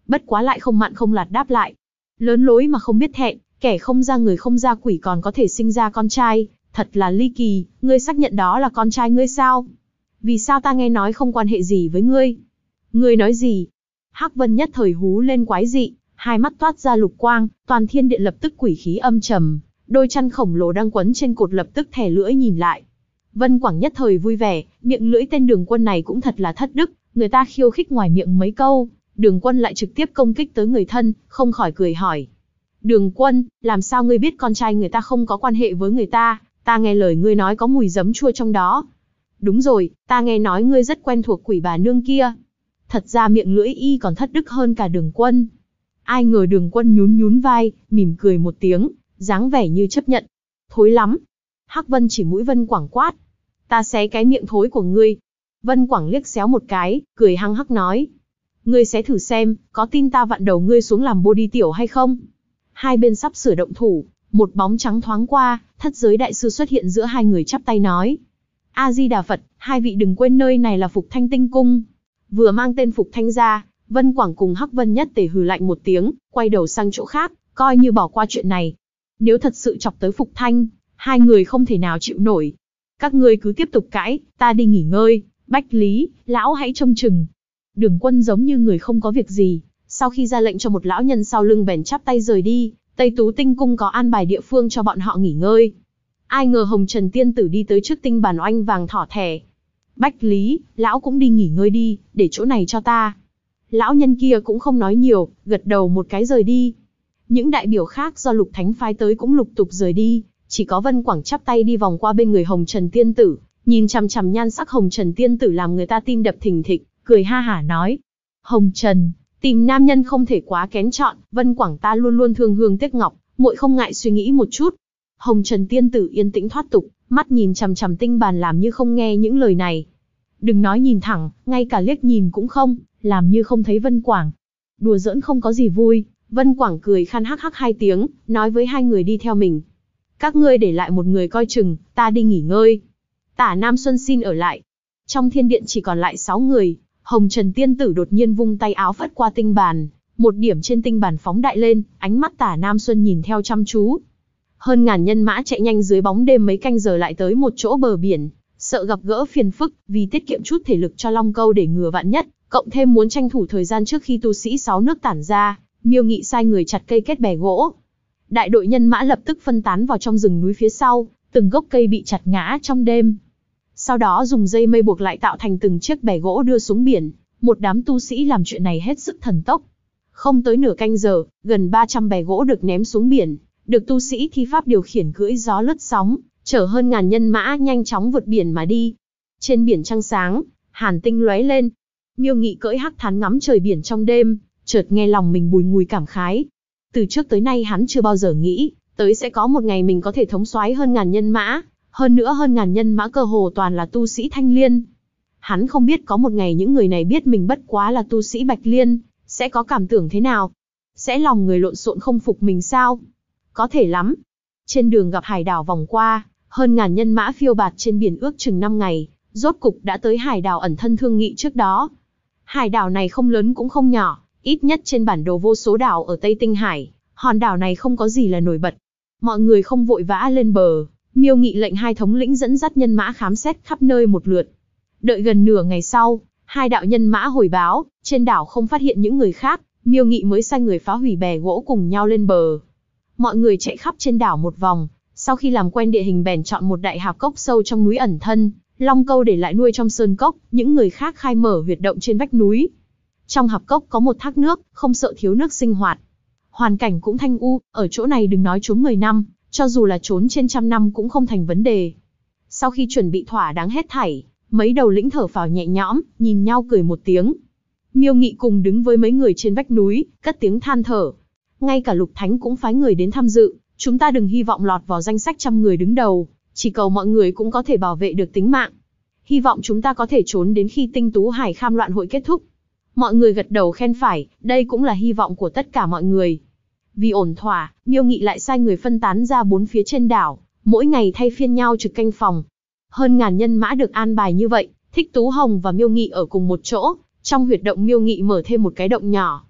A: bất quá lại không mặn không lạt đáp lại. Lớn lối mà không biết thẹn, kẻ không ra người không ra quỷ còn có thể sinh ra con trai, thật là ly kỳ, ngươi xác nhận đó là con trai ngươi sao? Vì sao ta nghe nói không quan hệ gì với ngươi? Ngươi nói gì? Hắc Vân nhất thời hú lên quái dị, hai mắt toát ra lục quang, toàn thiên điện lập tức quỷ khí âm trầm, đôi chân khổng lồ đang quấn trên cột lập tức thè lưỡi nhìn lại. Vân Quảng nhất thời vui vẻ, miệng lưỡi tên Đường Quân này cũng thật là thất đức, người ta khiêu khích ngoài miệng mấy câu, Đường Quân lại trực tiếp công kích tới người thân, không khỏi cười hỏi. Đường Quân, làm sao ngươi biết con trai người ta không có quan hệ với người ta, ta nghe lời ngươi nói có mùi giấm chua trong đó. Đúng rồi, ta nghe nói ngươi rất quen thuộc quỷ bà nương kia. Thật ra miệng lưỡi y còn thất đức hơn cả Đường Quân. Ai ngờ Đường Quân nhún nhún vai, mỉm cười một tiếng, dáng vẻ như chấp nhận. Thối lắm. Hắc Vân chỉ mũi Vân Quảng quát. Ta xé cái miệng thối của ngươi. Vân Quảng liếc xéo một cái, cười hăng hắc nói. Ngươi xé thử xem, có tin ta vặn đầu ngươi xuống làm body tiểu hay không? Hai bên sắp sửa động thủ, một bóng trắng thoáng qua, thất giới đại sư xuất hiện giữa hai người chắp tay nói. A-di-đà Phật, hai vị đừng quên nơi này là Phục Thanh Tinh Cung. Vừa mang tên Phục Thanh ra, Vân Quảng cùng Hắc Vân nhất tề hừ lạnh một tiếng, quay đầu sang chỗ khác, coi như bỏ qua chuyện này. Nếu thật sự chọc tới Phục Thanh, hai người không thể nào chịu nổi. Các ngươi cứ tiếp tục cãi, ta đi nghỉ ngơi, Bách Lý, lão hãy trông chừng. Đường Quân giống như người không có việc gì, sau khi ra lệnh cho một lão nhân sau lưng bèn chắp tay rời đi, Tây Tú Tinh Cung có an bài địa phương cho bọn họ nghỉ ngơi. Ai ngờ Hồng Trần Tiên Tử đi tới trước tinh bàn oanh vàng thỏ thẻ. Bách Lý, lão cũng đi nghỉ ngơi đi, để chỗ này cho ta. Lão nhân kia cũng không nói nhiều, gật đầu một cái rời đi. Những đại biểu khác do Lục Thánh phái tới cũng lục tục rời đi, chỉ có Vân Quảng chắp tay đi vòng qua bên người Hồng Trần Tiên Tử, nhìn chằm chằm nhan sắc Hồng Trần Tiên Tử làm người ta tim đập thình thịch, cười ha hả nói. Hồng Trần, tìm nam nhân không thể quá kén chọn, Vân Quảng ta luôn luôn thương hương tiếc ngọc, muội không ngại suy nghĩ một chút. Hồng Trần Tiên Tử yên tĩnh thoát tục, mắt nhìn chằm chằm tinh bàn làm như không nghe những lời này. Đừng nói nhìn thẳng, ngay cả liếc nhìn cũng không, làm như không thấy Vân Quảng. Đùa giỡn không có gì vui, Vân Quảng cười khan hắc hắc hai tiếng, nói với hai người đi theo mình. Các ngươi để lại một người coi chừng, ta đi nghỉ ngơi. Tả Nam Xuân xin ở lại. Trong thiên điện chỉ còn lại 6 người, Hồng Trần Tiên Tử đột nhiên vung tay áo phất qua tinh bàn, một điểm trên tinh bàn phóng đại lên, ánh mắt Tả Nam Xuân nhìn theo chăm chú. Hơn ngàn nhân mã chạy nhanh dưới bóng đêm mấy canh giờ lại tới một chỗ bờ biển, sợ gặp gỡ phiền phức, vì tiết kiệm chút thể lực cho Long Câu để ngừa vạn nhất, cộng thêm muốn tranh thủ thời gian trước khi tu sĩ 6 nước tản ra, Miêu Nghị sai người chặt cây kết bè gỗ. Đại đội nhân mã lập tức phân tán vào trong rừng núi phía sau, từng gốc cây bị chặt ngã trong đêm. Sau đó dùng dây mây buộc lại tạo thành từng chiếc bè gỗ đưa xuống biển, một đám tu sĩ làm chuyện này hết sức thần tốc. Không tới nửa canh giờ, gần 300 bè gỗ được ném xuống biển, được tu sĩ thi pháp điều khiển cưỡi gió lướt sóng, chở hơn ngàn nhân mã nhanh chóng vượt biển mà đi. Trên biển trăng sáng, hàn tinh lóe lên. Miêu Nghị cưỡi hắc thán ngắm trời biển trong đêm, chợt nghe lòng mình bùi ngùi cảm khái. Từ trước tới nay hắn chưa bao giờ nghĩ tới sẽ có một ngày mình có thể thống soái hơn ngàn nhân mã, hơn nữa hơn ngàn nhân mã cơ hồ toàn là tu sĩ Thanh Liên. Hắn không biết có một ngày những người này biết mình bất quá là tu sĩ Bạch Liên, sẽ có cảm tưởng thế nào? Sẽ lòng người lộn xộn không phục mình sao? Có thể lắm. Trên đường gặp hải đảo vòng qua, hơn ngàn nhân mã phiêu bạt trên biển ước chừng 5 ngày, rốt cục đã tới hải đảo ẩn thân thương nghị trước đó. Hải đảo này không lớn cũng không nhỏ, ít nhất trên bản đồ vô số đảo ở Tây Tinh Hải, hòn đảo này không có gì là nổi bật. Mọi người không vội vã lên bờ, Miêu Nghị lệnh hai thống lĩnh dẫn dắt nhân mã khám xét khắp nơi một lượt. Đợi gần nửa ngày sau, hai đạo nhân mã hồi báo, trên đảo không phát hiện những người khác, Miêu Nghị mới sai người phá hủy bè gỗ cùng nhau lên bờ. Mọi người chạy khắp trên đảo một vòng, sau khi làm quen địa hình bèn chọn một đại hạp cốc sâu trong núi ẩn thân, Long Câu để lại nuôi trong sơn cốc, những người khác khai mở huyệt động trên vách núi. Trong hạp cốc có một thác nước, không sợ thiếu nước sinh hoạt. Hoàn cảnh cũng thanh u, ở chỗ này đừng nói trốn 10 năm, cho dù là trốn trên 100 năm cũng không thành vấn đề. Sau khi chuẩn bị thỏa đáng hết thảy, mấy đầu lĩnh thở phào nhẹ nhõm, nhìn nhau cười một tiếng. Miêu Nghị cùng đứng với mấy người trên vách núi, cất tiếng than thở. Ngay cả Lục Thánh cũng phái người đến tham dự, chúng ta đừng hy vọng lọt vào danh sách 100 người đứng đầu, chỉ cầu mọi người cũng có thể bảo vệ được tính mạng. Hy vọng chúng ta có thể trốn đến khi Tinh Tú Hải Kham loạn hội kết thúc. Mọi người gật đầu khen phải, đây cũng là hy vọng của tất cả mọi người. Vì ổn thỏa, Miêu Nghị lại sai người phân tán ra 4 phía trên đảo, mỗi ngày thay phiên nhau trực canh phòng. Hơn ngàn nhân mã được an bài như vậy, Thích Tú Hồng và Miêu Nghị ở cùng một chỗ, trong huyệt động Miêu Nghị mở thêm một cái động nhỏ.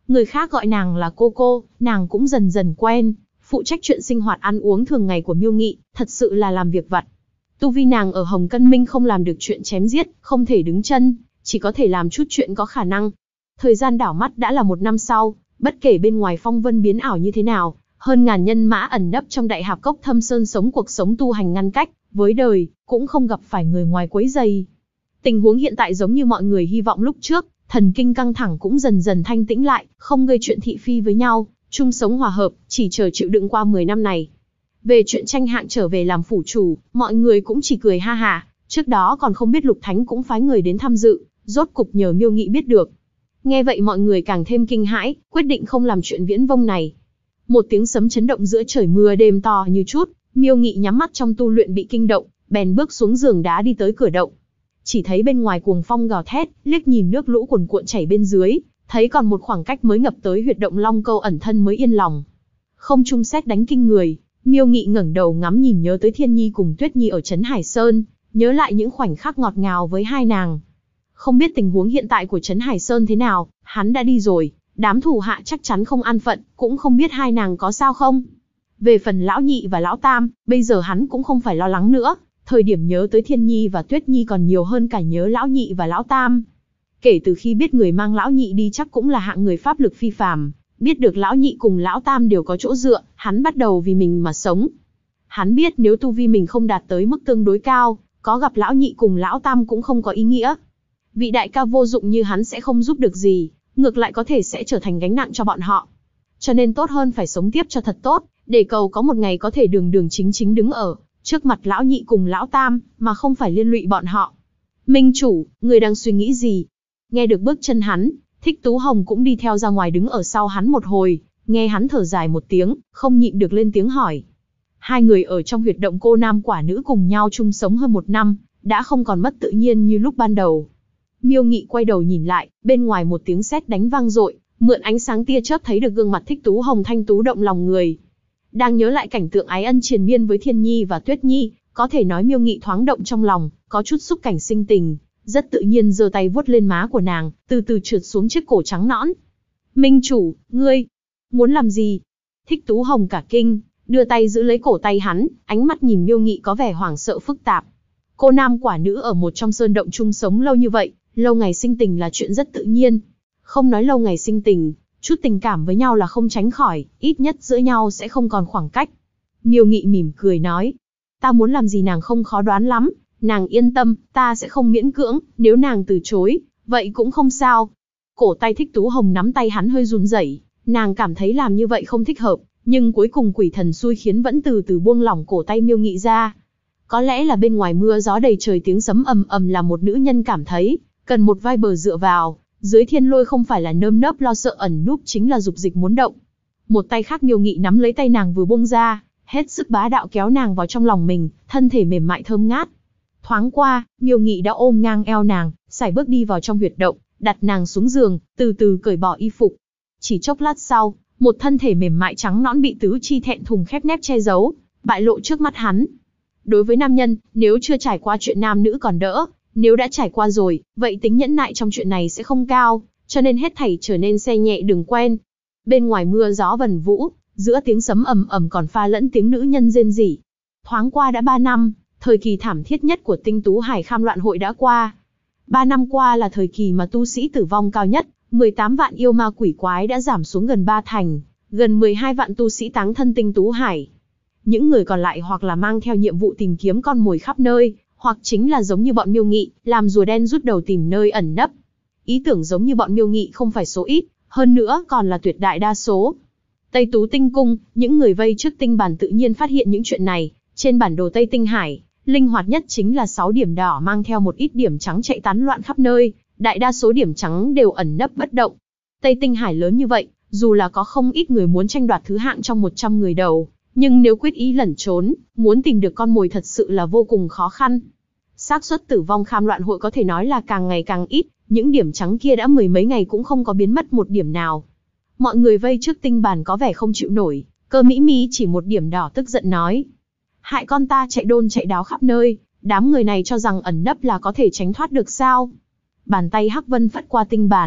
A: Người khác gọi nàng là cô, nàng cũng dần dần quen, phụ trách chuyện sinh hoạt ăn uống thường ngày của Miêu Nghị, thật sự là làm việc vặt. Tu vi nàng ở Hồng Cân Minh không làm được chuyện chém giết, không thể đứng chân, chỉ có thể làm chút chuyện có khả năng. Thời gian đảo mắt đã là 1 năm sau, bất kể bên ngoài phong vân biến ảo như thế nào, hơn ngàn nhân mã ẩn nấp trong Đại Hạp Cốc Thâm Sơn sống cuộc sống tu hành ngăn cách với đời, cũng không gặp phải người ngoài quấy rầy. Tình huống hiện tại giống như mọi người hy vọng lúc trước, thần kinh căng thẳng cũng dần dần thanh tĩnh lại, không gây chuyện thị phi với nhau, chung sống hòa hợp, chỉ chờ chịu đựng qua 10 năm này. Về chuyện tranh hạng trở về làm phủ chủ, mọi người cũng chỉ cười ha hả, trước đó còn không biết Lục Thánh cũng phái người đến tham dự, rốt cục nhờ Miêu Nghị biết được. Nghe vậy mọi người càng thêm kinh hãi, quyết định không làm chuyện viễn vông này. Một tiếng sấm chấn động giữa trời mưa đêm to như chút, Miêu Nghị nhắm mắt trong tu luyện bị kinh động, bèn bước xuống giường đá đi tới cửa động. Chỉ thấy bên ngoài cuồng phong gào thét, liếc nhìn nước lũ cuồn cuộn chảy bên dưới, thấy còn một khoảng cách mới ngập tới huyệt động Long Câu ẩn thân mới yên lòng. Không trung sét đánh kinh người, Miêu Nghị ngẩng đầu ngắm nhìn nhớ tới Thiên Nhi cùng Tuyết Nhi ở trấn Hải Sơn, nhớ lại những khoảnh khắc ngọt ngào với hai nàng. Không biết tình huống hiện tại của trấn Hải Sơn thế nào, hắn đã đi rồi, đám thủ hạ chắc chắn không an phận, cũng không biết hai nàng có sao không. Về phần lão nhị và lão tam, bây giờ hắn cũng không phải lo lắng nữa, thời điểm nhớ tới Thiên Nhi và Tuyết Nhi còn nhiều hơn cả nhớ lão nhị và lão tam. Kể từ khi biết người mang lão nhị đi chắc cũng là hạng người pháp lực phi phàm, biết được lão nhị cùng lão tam đều có chỗ dựa, hắn bắt đầu vì mình mà sống. Hắn biết nếu tu vi mình không đạt tới mức tương đối cao, có gặp lão nhị cùng lão tam cũng không có ý nghĩa. Vị đại ca vô dụng như hắn sẽ không giúp được gì, ngược lại có thể sẽ trở thành gánh nặng cho bọn họ. Cho nên tốt hơn phải sống tiếp cho thật tốt, để cầu có một ngày có thể đường đường chính chính đứng ở trước mặt lão nhị cùng lão tam, mà không phải liên lụy bọn họ. Minh chủ, người đang suy nghĩ gì? Nghe được bước chân hắn, Thích Tú Hồng cũng đi theo ra ngoài đứng ở sau hắn một hồi, nghe hắn thở dài một tiếng, không nhịn được lên tiếng hỏi. Hai người ở trong huyệt động cô nam quả nữ cùng nhau chung sống hơn 1 năm, đã không còn mất tự nhiên như lúc ban đầu. Miêu Nghị quay đầu nhìn lại, bên ngoài một tiếng sét đánh vang dội, mượn ánh sáng tia chớp thấy được gương mặt Thích Tú Hồng thanh tú động lòng người. Đang nhớ lại cảnh tượng ái ân triền miên với Thiên Nhi và Tuyết Nhi, có thể nói Miêu Nghị thoáng động trong lòng, có chút xúc cảnh sinh tình, rất tự nhiên giơ tay vuốt lên má của nàng, từ từ trượt xuống chiếc cổ trắng nõn. Minh chủ, ngươi muốn làm gì? Thích Tú Hồng cả kinh, đưa tay giữ lấy cổ tay hắn, ánh mắt nhìn Miêu Nghị có vẻ hoảng sợ phức tạp. Cô nam quả nữ ở một trong sơn động chung sống lâu như vậy, lâu ngày sinh tình là chuyện rất tự nhiên. Không nói lâu ngày sinh tình, chút tình cảm với nhau là không tránh khỏi, ít nhất giữa nhau sẽ không còn khoảng cách. Miêu Nghị mỉm cười nói, ta muốn làm gì nàng không khó đoán lắm, nàng yên tâm, ta sẽ không miễn cưỡng, nếu nàng từ chối, vậy cũng không sao. Cổ tay Thích Tú Hồng nắm tay hắn hơi run rẩy, nàng cảm thấy làm như vậy không thích hợp, nhưng cuối cùng quỷ thần xui khiến vẫn từ từ buông lỏng cổ tay Miêu Nghị ra. Có lẽ là bên ngoài mưa gió đầy trời tiếng sấm ầm ầm là một nữ nhân cảm thấy cần một vai bờ dựa vào, dưới thiên lôi không phải là nơm nớp lo sợ ẩn núp chính là dục dịch muốn động. Một tay khác Miêu Nghị nắm lấy tay nàng vừa buông ra, hết sức bá đạo kéo nàng vào trong lòng mình, thân thể mềm mại thơm ngát. Thoáng qua, Miêu Nghị đã ôm ngang eo nàng, sải bước đi vào trong huyệt động, đặt nàng xuống giường, từ từ cởi bỏ y phục. Chỉ chốc lát sau, một thân thể mềm mại trắng nõn bị tứ chi thẹn thùng khép nép che giấu, bại lộ trước mắt hắn. Đối với nam nhân, nếu chưa trải qua chuyện nam nữ còn đỡ, nếu đã trải qua rồi, vậy tính nhẫn nại trong chuyện này sẽ không cao, cho nên hết thảy trở nên xe nhẹ đường quen. Bên ngoài mưa gió vần vũ, giữa tiếng sấm ầm ầm còn pha lẫn tiếng nữ nhân rên rỉ. Thoáng qua đã 3 năm, thời kỳ thảm thiết nhất của Tinh Tú Hải Kham loạn hội đã qua. 3 năm qua là thời kỳ mà tu sĩ tử vong cao nhất, 18 vạn yêu ma quỷ quái đã giảm xuống gần 3 thành, gần 12 vạn tu sĩ táng thân Tinh Tú Hải. Những người còn lại hoặc là mang theo nhiệm vụ tìm kiếm con mồi khắp nơi, hoặc chính là giống như bọn Miêu Nghị, làm rùa đen rút đầu tìm nơi ẩn nấp. Ý tưởng giống như bọn Miêu Nghị không phải số ít, hơn nữa còn là tuyệt đại đa số. Tây Tú Tinh Cung, những người vây trước tinh bản tự nhiên phát hiện những chuyện này. Trên bản đồ Tây Tinh Hải, linh hoạt nhất chính là 6 điểm đỏ mang theo một ít điểm trắng chạy tán loạn khắp nơi, đại đa số điểm trắng đều ẩn nấp bất động. Tây Tinh Hải lớn như vậy, dù là có không ít người muốn tranh đoạt thứ hạng trong 100 người đầu, nhưng nếu quyết ý lẩn trốn, muốn tìm được con mồi thật sự là vô cùng khó khăn. Xác suất tử vong Kham loạn hội có thể nói là càng ngày càng ít, những điểm trắng kia đã 10 mấy ngày cũng không có biến mất một điểm nào. Mọi người vây trước tinh bản có vẻ không chịu nổi, Cơ Mỹ Mi chỉ một điểm đỏ tức giận nói. Hại con ta chạy đôn chạy đáo khắp nơi, đám người này cho rằng ẩn nấp là có thể tránh thoát được sao? Bàn tay Hắc Vân phất qua tinh bản,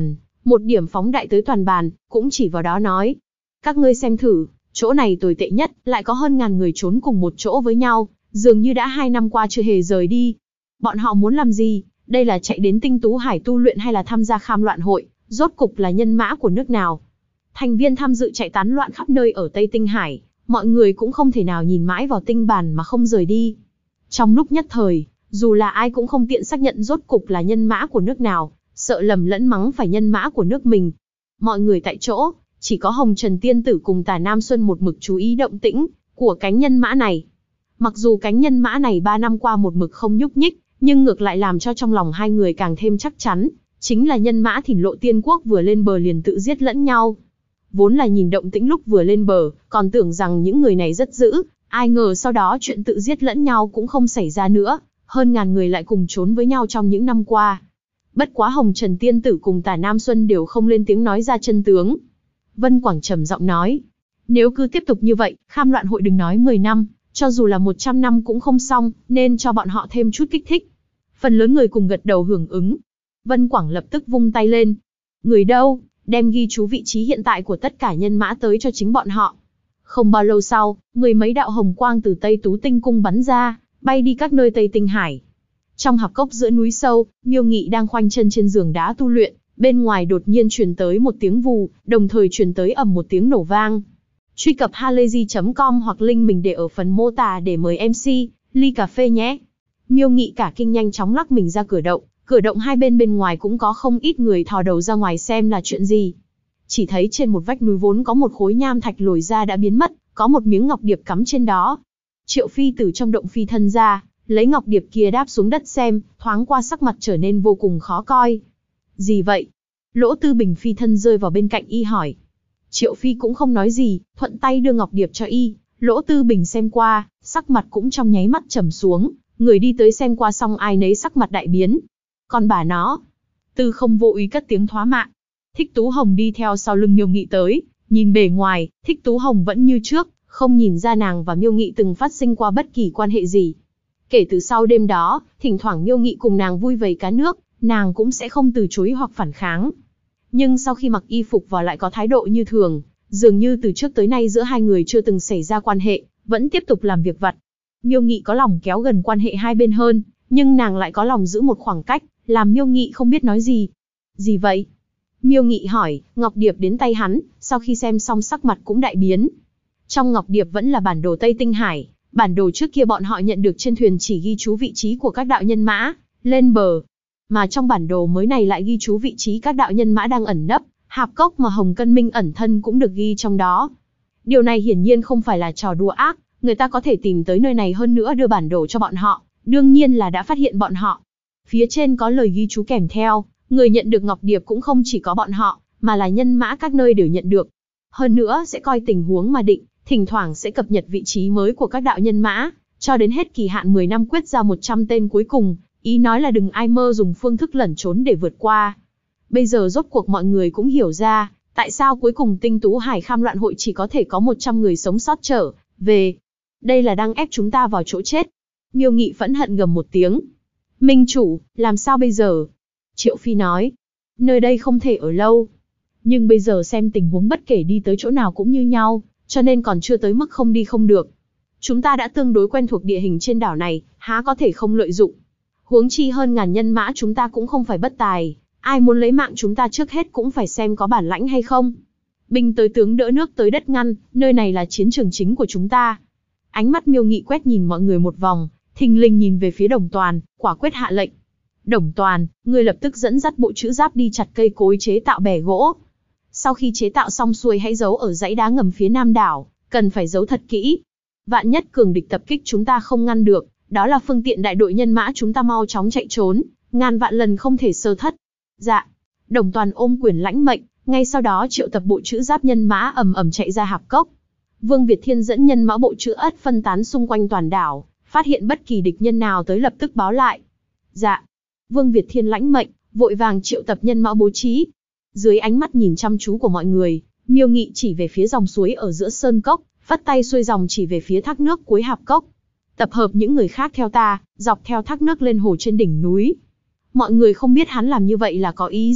A: một điểm phóng đại tới toàn bàn, cũng chỉ vào đó nói. Các ngươi xem thử, chỗ này tồi tệ nhất, lại có hơn ngàn người trốn cùng một chỗ với nhau, dường như đã 2 năm qua chưa hề rời đi. Bọn họ muốn làm gì? Đây là chạy đến Tinh Tú Hải tu luyện hay là tham gia kham loạn hội? Rốt cục là nhân mã của nước nào? Thành viên tham dự chạy tán loạn khắp nơi ở Tây Tinh Hải, mọi người cũng không thể nào nhìn mãi vào tinh bàn mà không rời đi. Trong lúc nhất thời, dù là ai cũng không tiện xác nhận rốt cục là nhân mã của nước nào, sợ lầm lẫn mắng phải nhân mã của nước mình. Mọi người tại chỗ, chỉ có Hồng Trần Tiên Tử cùng Tả Nam Xuân một mực chú ý động tĩnh của cánh nhân mã này. Mặc dù cánh nhân mã này 3 năm qua một mực không nhúc nhích, nhưng ngược lại làm cho trong lòng hai người càng thêm chắc chắn, chính là nhân mã Thìn Lộ Tiên Quốc vừa lên bờ liền tự giết lẫn nhau. Vốn là nhìn động tĩnh lúc vừa lên bờ, còn tưởng rằng những người này rất dữ, ai ngờ sau đó chuyện tự giết lẫn nhau cũng không xảy ra nữa, hơn ngàn người lại cùng trốn với nhau trong những năm qua. Bất quá Hồng Trần Tiên Tử cùng Tả Nam Xuân đều không lên tiếng nói ra chân tướng. Vân Quảng trầm giọng nói, nếu cứ tiếp tục như vậy, kham loạn hội đừng nói 10 năm, cho dù là 100 năm cũng không xong, nên cho bọn họ thêm chút kích thích. Phần lớn người cùng gật đầu hưởng ứng. Vân Quảng lập tức vung tay lên. Người đâu, đem ghi chú vị trí hiện tại của tất cả nhân mã tới cho chính bọn họ. Không bao lâu sau, mười mấy đạo hồng quang từ Tây Tú Tinh Cung bắn ra, bay đi các nơi Tây Tinh Hải. Trong hạp cốc giữa núi sâu, Miêu Nghị đang khoanh chân trên giường đá tu luyện, bên ngoài đột nhiên truyền tới một tiếng vù, đồng thời truyền tới ầm một tiếng nổ vang. Truy cập halayzi.com hoặc link mình để ở phần mô tả để mời MC, ly cà phê nhé. Miêu Nghị cả kinh nhanh chóng lắc mình ra cửa động hai bên ngoài cũng có không ít người thò đầu ra ngoài xem là chuyện gì. Chỉ thấy trên một vách núi vốn có một khối nham thạch lồi ra đã biến mất, có một miếng ngọc điệp cắm trên đó. Triệu Phi từ trong động phi thân ra, lấy ngọc điệp kia đáp xuống đất xem, thoáng qua sắc mặt trở nên vô cùng khó coi. Gì vậy? Lỗ Tư Bình phi thân rơi vào bên cạnh y hỏi. Triệu Phi cũng không nói gì, thuận tay đưa ngọc điệp cho y. Lỗ Tư Bình xem qua, sắc mặt cũng trong nháy mắt trầm xuống, người đi tới xem qua xong ai nấy sắc mặt đại biến. Còn bà nó, Tư Không vô ý cất tiếng thoá mạ. Thích Tú Hồng đi theo sau lưng Miêu Nghị tới, nhìn bề ngoài, Thích Tú Hồng vẫn như trước, không nhìn ra nàng và Miêu Nghị từng phát sinh qua bất kỳ quan hệ gì. Kể từ sau đêm đó, thỉnh thoảng Miêu Nghị cùng nàng vui vầy cá nước, nàng cũng sẽ không từ chối hoặc phản kháng. Nhưng sau khi mặc y phục vào lại có thái độ như thường, dường như từ trước tới nay giữa hai người chưa từng xảy ra quan hệ, vẫn tiếp tục làm việc vặt. Miêu Nghị có lòng kéo gần quan hệ hai bên hơn, nhưng nàng lại có lòng giữ một khoảng cách, làm Miêu Nghị không biết nói gì. Gì vậy? Miêu Nghị hỏi, ngọc điệp đến tay hắn, sau khi xem xong sắc mặt cũng đại biến. Trong ngọc điệp vẫn là bản đồ Tây Tinh Hải, bản đồ trước kia bọn họ nhận được trên thuyền chỉ ghi chú vị trí của các đạo nhân mã, lên bờ. Mà trong bản đồ mới này lại ghi chú vị trí các đạo nhân mã đang ẩn nấp, hạp cốc mà Hồng Cân Minh ẩn thân cũng được ghi trong đó. Điều này hiển nhiên không phải là trò đùa ác, người ta có thể tìm tới nơi này hơn nữa đưa bản đồ cho bọn họ, đương nhiên là đã phát hiện bọn họ. Phía trên có lời ghi chú kèm theo, người nhận được ngọc điệp cũng không chỉ có bọn họ, mà là nhân mã các nơi đều nhận được. Hơn nữa sẽ coi tình huống mà định, thỉnh thoảng sẽ cập nhật vị trí mới của các đạo nhân mã, cho đến hết kỳ hạn 10 năm quyết ra 100 tên cuối cùng, ý nói là đừng ai mơ dùng phương thức lẩn trốn để vượt qua. Bây giờ rốt cuộc mọi người cũng hiểu ra, tại sao cuối cùng Tinh Tú Hải kham loạn hội chỉ có thể có 100 người sống sót trở về. Đây là đang ép chúng ta vào chỗ chết. Miêu Nghị phẫn hận gầm một tiếng. Minh chủ, làm sao bây giờ? Triệu Phi nói, nơi đây không thể ở lâu. Nhưng bây giờ xem tình huống bất kể đi tới chỗ nào cũng như nhau, cho nên còn chưa tới mức không đi không được. Chúng ta đã tương đối quen thuộc địa hình trên đảo này, há có thể không lợi dụng. Huống chi hơn ngàn nhân mã chúng ta cũng không phải bất tài, ai muốn lấy mạng chúng ta trước hết cũng phải xem có bản lãnh hay không. Binh tới tướng đỡ nước tới đất ngăn, nơi này là chiến trường chính của chúng ta. Ánh mắt Miêu Nghị quét nhìn mọi người một vòng, thình lình nhìn về phía Đồng Toàn, quả quyết hạ lệnh. Đồng Toàn, ngươi lập tức dẫn dắt bộ chữ giáp đi chặt cây cối chế tạo bè gỗ. Sau khi chế tạo xong xuôi hãy giấu ở dãy đá ngầm phía nam đảo, cần phải giấu thật kỹ. Vạn nhất cường địch tập kích chúng ta không ngăn được, đó là phương tiện đại đội nhân mã chúng ta mau chóng chạy trốn, ngàn vạn lần không thể sơ thất. Dạ. Đồng Toàn ôm quyền lãnh mệnh, ngay sau đó triệu tập bộ chữ giáp nhân mã ầm ầm chạy ra hạp cốc. Vương Việt Thiên dẫn nhân mã bộ chữ ất phân tán xung quanh toàn đảo, phát hiện bất kỳ địch nhân nào tới lập tức báo lại. Dạ. Vương Việt Thiên lãnh mệnh, vội vàng triệu tập nhân mã bố trí. Dưới ánh mắt nhìn chăm chú của mọi người, Miêu Nghị chỉ về phía dòng suối ở giữa sơn cốc, phất tay xuôi dòng chỉ về phía thác nước cuối hạp cốc. Tập hợp những người khác theo ta, dọc theo thác nước lên hồ trên đỉnh núi. Mọi người không biết hắn làm như vậy là có ý gì,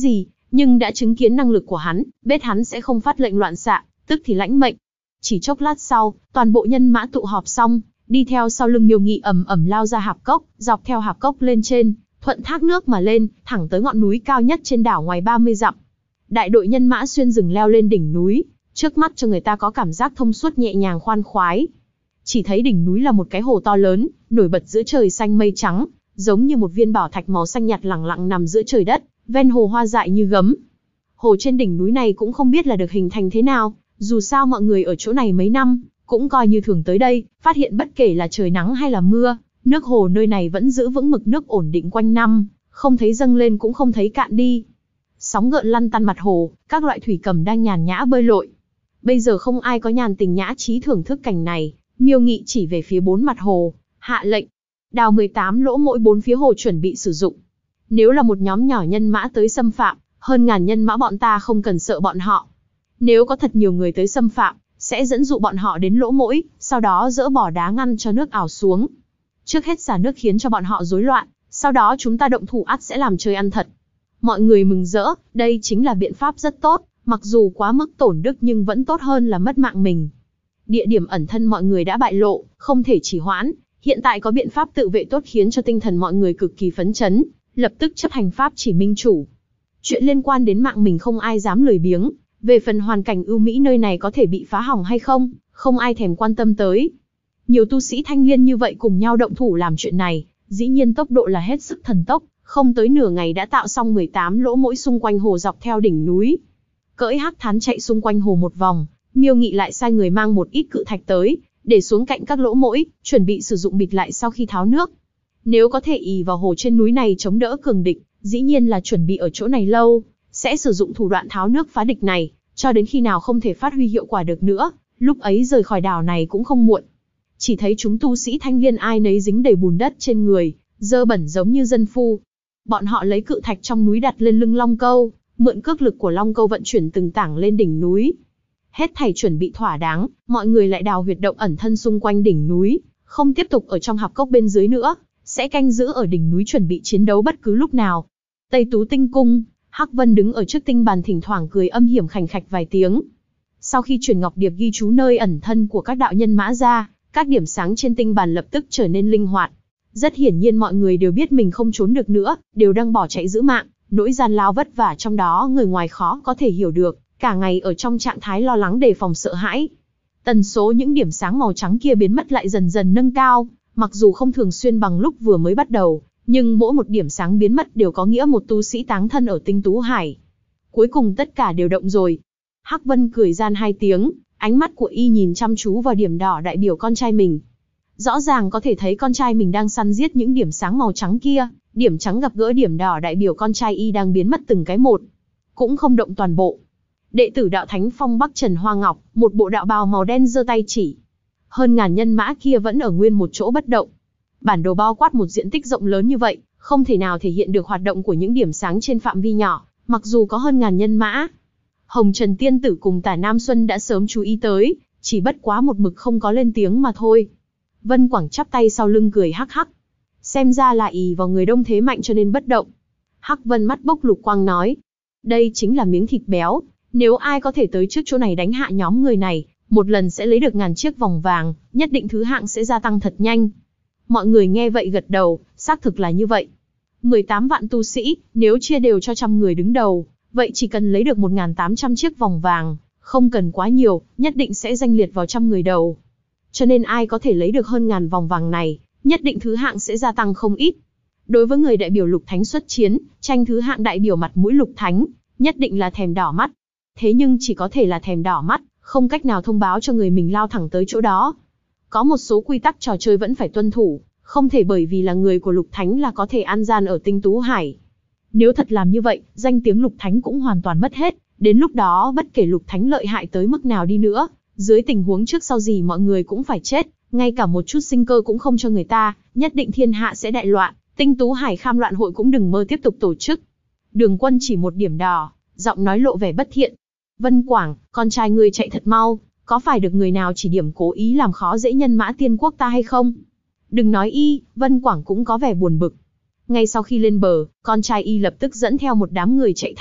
A: nhưng đã chứng kiến năng lực của hắn, biết hắn sẽ không phát lệnh loạn xạ, tức thì lãnh mệnh. Chỉ chốc lát sau, toàn bộ nhân mã tụ họp xong, đi theo sau lưng Miêu Nghị ầm ầm lao ra hạp cốc, dọc theo hạp cốc lên trên, thuận thác nước mà lên, thẳng tới ngọn núi cao nhất trên đảo ngoài 30 dặm. Đại đội nhân mã xuyên rừng leo lên đỉnh núi, trước mắt cho người ta có cảm giác thông suốt nhẹ nhàng khoan khoái. Chỉ thấy đỉnh núi là một cái hồ to lớn, nổi bật giữa trời xanh mây trắng, giống như một viên bảo thạch màu xanh nhạt lẳng lặng nằm giữa trời đất, ven hồ hoa dại như gấm. Hồ trên đỉnh núi này cũng không biết là được hình thành thế nào, dù sao mọi người ở chỗ này mấy năm, cũng coi như thường tới đây, phát hiện bất kể là trời nắng hay là mưa, nước hồ nơi này vẫn giữ vững mực nước ổn định quanh năm, không thấy dâng lên cũng không thấy cạn đi. Sóng gợn lăn tăn mặt hồ, các loại thủy cầm đang nhàn nhã bơi lội. Bây giờ không ai có nhàn tình nhã trí thưởng thức cảnh này, Miêu Nghị chỉ về phía 4 mặt hồ, hạ lệnh, đào 18 lỗ mỗi 4 phía hồ chuẩn bị sử dụng. Nếu là một nhóm nhỏ nhân mã tới xâm phạm, hơn ngàn nhân mã bọn ta không cần sợ bọn họ. Nếu có thật nhiều người tới xâm phạm, sẽ dẫn dụ bọn họ đến lỗ mỗi, sau đó dỡ bỏ đá ngăn cho nước ảo xuống. Trước hết xả nước khiến cho bọn họ rối loạn, sau đó chúng ta động thủ ắt sẽ làm chơi ăn thật. Mọi người mừng rỡ, đây chính là biện pháp rất tốt, mặc dù quá mức tổn đức nhưng vẫn tốt hơn là mất mạng mình. Địa điểm ẩn thân mọi người đã bại lộ, không thể trì hoãn, hiện tại có biện pháp tự vệ tốt khiến cho tinh thần mọi người cực kỳ phấn chấn, lập tức chấp hành pháp chỉ minh chủ. Chuyện liên quan đến mạng mình không ai dám lười biếng, về phần hoàn cảnh ưu mỹ nơi này có thể bị phá hỏng hay không, không ai thèm quan tâm tới. Nhiều tu sĩ thanh liên như vậy cùng nhau động thủ làm chuyện này, dĩ nhiên tốc độ là hết sức thần tốc, không tới nửa ngày đã tạo xong 18 lỗ mỗi xung quanh hồ dọc theo đỉnh núi. Cưỡi hắc thán chạy xung quanh hồ một vòng, Miêu Nghị lại sai người mang một ít cự thạch tới, để xuống cạnh các lỗ mỗi, chuẩn bị sử dụng bịt lại sau khi tháo nước. Nếu có thể ì vào hồ trên núi này chống đỡ cường địch, dĩ nhiên là chuẩn bị ở chỗ này lâu, sẽ sử dụng thủ đoạn tháo nước phá địch này, cho đến khi nào không thể phát huy hiệu quả được nữa, lúc ấy rời khỏi đảo này cũng không muộn. Chỉ thấy chúng tu sĩ thanh liên ai nấy dính đầy bùn đất trên người, dơ bẩn giống như dân phu. Bọn họ lấy cự thạch trong núi đặt lên lưng long câu, mượn cước lực của long câu vận chuyển từng tảng lên đỉnh núi. Hết thảy chuẩn bị thỏa đáng, mọi người lại đào huyệt động ẩn thân xung quanh đỉnh núi, không tiếp tục ở trong hạp cốc bên dưới nữa, sẽ canh giữ ở đỉnh núi chuẩn bị chiến đấu bất cứ lúc nào. Tây Tú Tinh Cung, Hắc Vân đứng ở trước tinh bàn thỉnh thoảng cười âm hiểm khành khạch vài tiếng. Sau khi truyền ngọc điệp ghi chú nơi ẩn thân của các đạo nhân mã ra, các điểm sáng trên tinh bàn lập tức trở nên linh hoạt. Rất hiển nhiên mọi người đều biết mình không trốn được nữa, đều đang bỏ chạy giữ mạng, nỗi gian lao vất vả trong đó người ngoài khó có thể hiểu được, cả ngày ở trong trạng thái lo lắng đề phòng sợ hãi. Tần số những điểm sáng màu trắng kia biến mất lại dần dần nâng cao, mặc dù không thường xuyên bằng lúc vừa mới bắt đầu, nhưng mỗi một điểm sáng biến mất đều có nghĩa một tu sĩ táng thân ở Tinh Tú Hải. Cuối cùng tất cả đều động rồi. Hắc Vân cười gian hai tiếng, ánh mắt của y nhìn chăm chú vào điểm đỏ đại biểu con trai mình. Rõ ràng có thể thấy con trai mình đang săn giết những điểm sáng màu trắng kia, điểm trắng gặp gỡ điểm đỏ đại biểu con trai y đang biến mất từng cái một. Cũng không động toàn bộ. Đệ tử đạo Thánh Phong Bắc Trần Hoa Ngọc, một bộ đạo bào màu đen giơ tay chỉ. Hơn ngàn nhân mã kia vẫn ở nguyên một chỗ bất động. Bản đồ bao quát một diện tích rộng lớn như vậy, không thể nào thể hiện được hoạt động của những điểm sáng trên phạm vi nhỏ, mặc dù có hơn ngàn nhân mã. Hồng Trần Tiên Tử cùng Tả Nam Xuân đã sớm chú ý tới, chỉ bất quá một mực không có lên tiếng mà thôi. Vân Quảng chắp tay sau lưng cười hắc hắc. Xem ra là ỷ vào người đông thế mạnh cho nên bất động. Hắc Vân mắt bốc lục quang nói. Đây chính là miếng thịt béo, nếu ai có thể tới trước chỗ này đánh hạ nhóm người này, một lần sẽ lấy được ngàn chiếc vòng vàng, nhất định thứ hạng sẽ gia tăng thật nhanh. Mọi người nghe vậy gật đầu, xác thực là như vậy. 18 vạn tu sĩ, nếu chia đều cho trăm người đứng đầu, vậy chỉ cần lấy được 1.800 chiếc vòng vàng, không cần quá nhiều, nhất định sẽ danh liệt vào trăm người đầu. Cho nên ai có thể lấy được hơn ngàn vòng vàng này, nhất định thứ hạng sẽ gia tăng không ít. Đối với người đại biểu Lục Thánh xuất chiến, tranh thứ hạng đại biểu mặt mũi Lục Thánh, nhất định là thèm đỏ mắt. Thế nhưng chỉ có thể là thèm đỏ mắt, không cách nào thông báo cho người mình lao thẳng tới chỗ đó. Có một số quy tắc trò chơi vẫn phải tuân thủ, không thể bởi vì là người của Lục Thánh là có thể an gian ở Tinh Tú Hải. Nếu thật làm như vậy, danh tiếng Lục Thánh cũng hoàn toàn mất hết, đến lúc đó bất kể Lục Thánh lợi hại tới mức nào đi nữa, dưới tình huống trước sau gì mọi người cũng phải chết, ngay cả một chút sinh cơ cũng không cho người ta, nhất định thiên hạ sẽ đại loạn, Tinh Tú Hải Kham Loạn Hội cũng đừng mơ tiếp tục tổ chức. Đường Quân chỉ một điểm đỏ, giọng nói lộ vẻ bất thiện. Vân Quảng, con trai ngươi chạy thật mau, có phải được người nào chỉ điểm cố ý làm khó dễ nhân mã Tiên Quốc ta hay không? Đừng nói y, Vân Quảng cũng có vẻ buồn bực. Ngay sau khi lên bờ, con trai y lập tức dẫn theo một đám người chạy thẳng,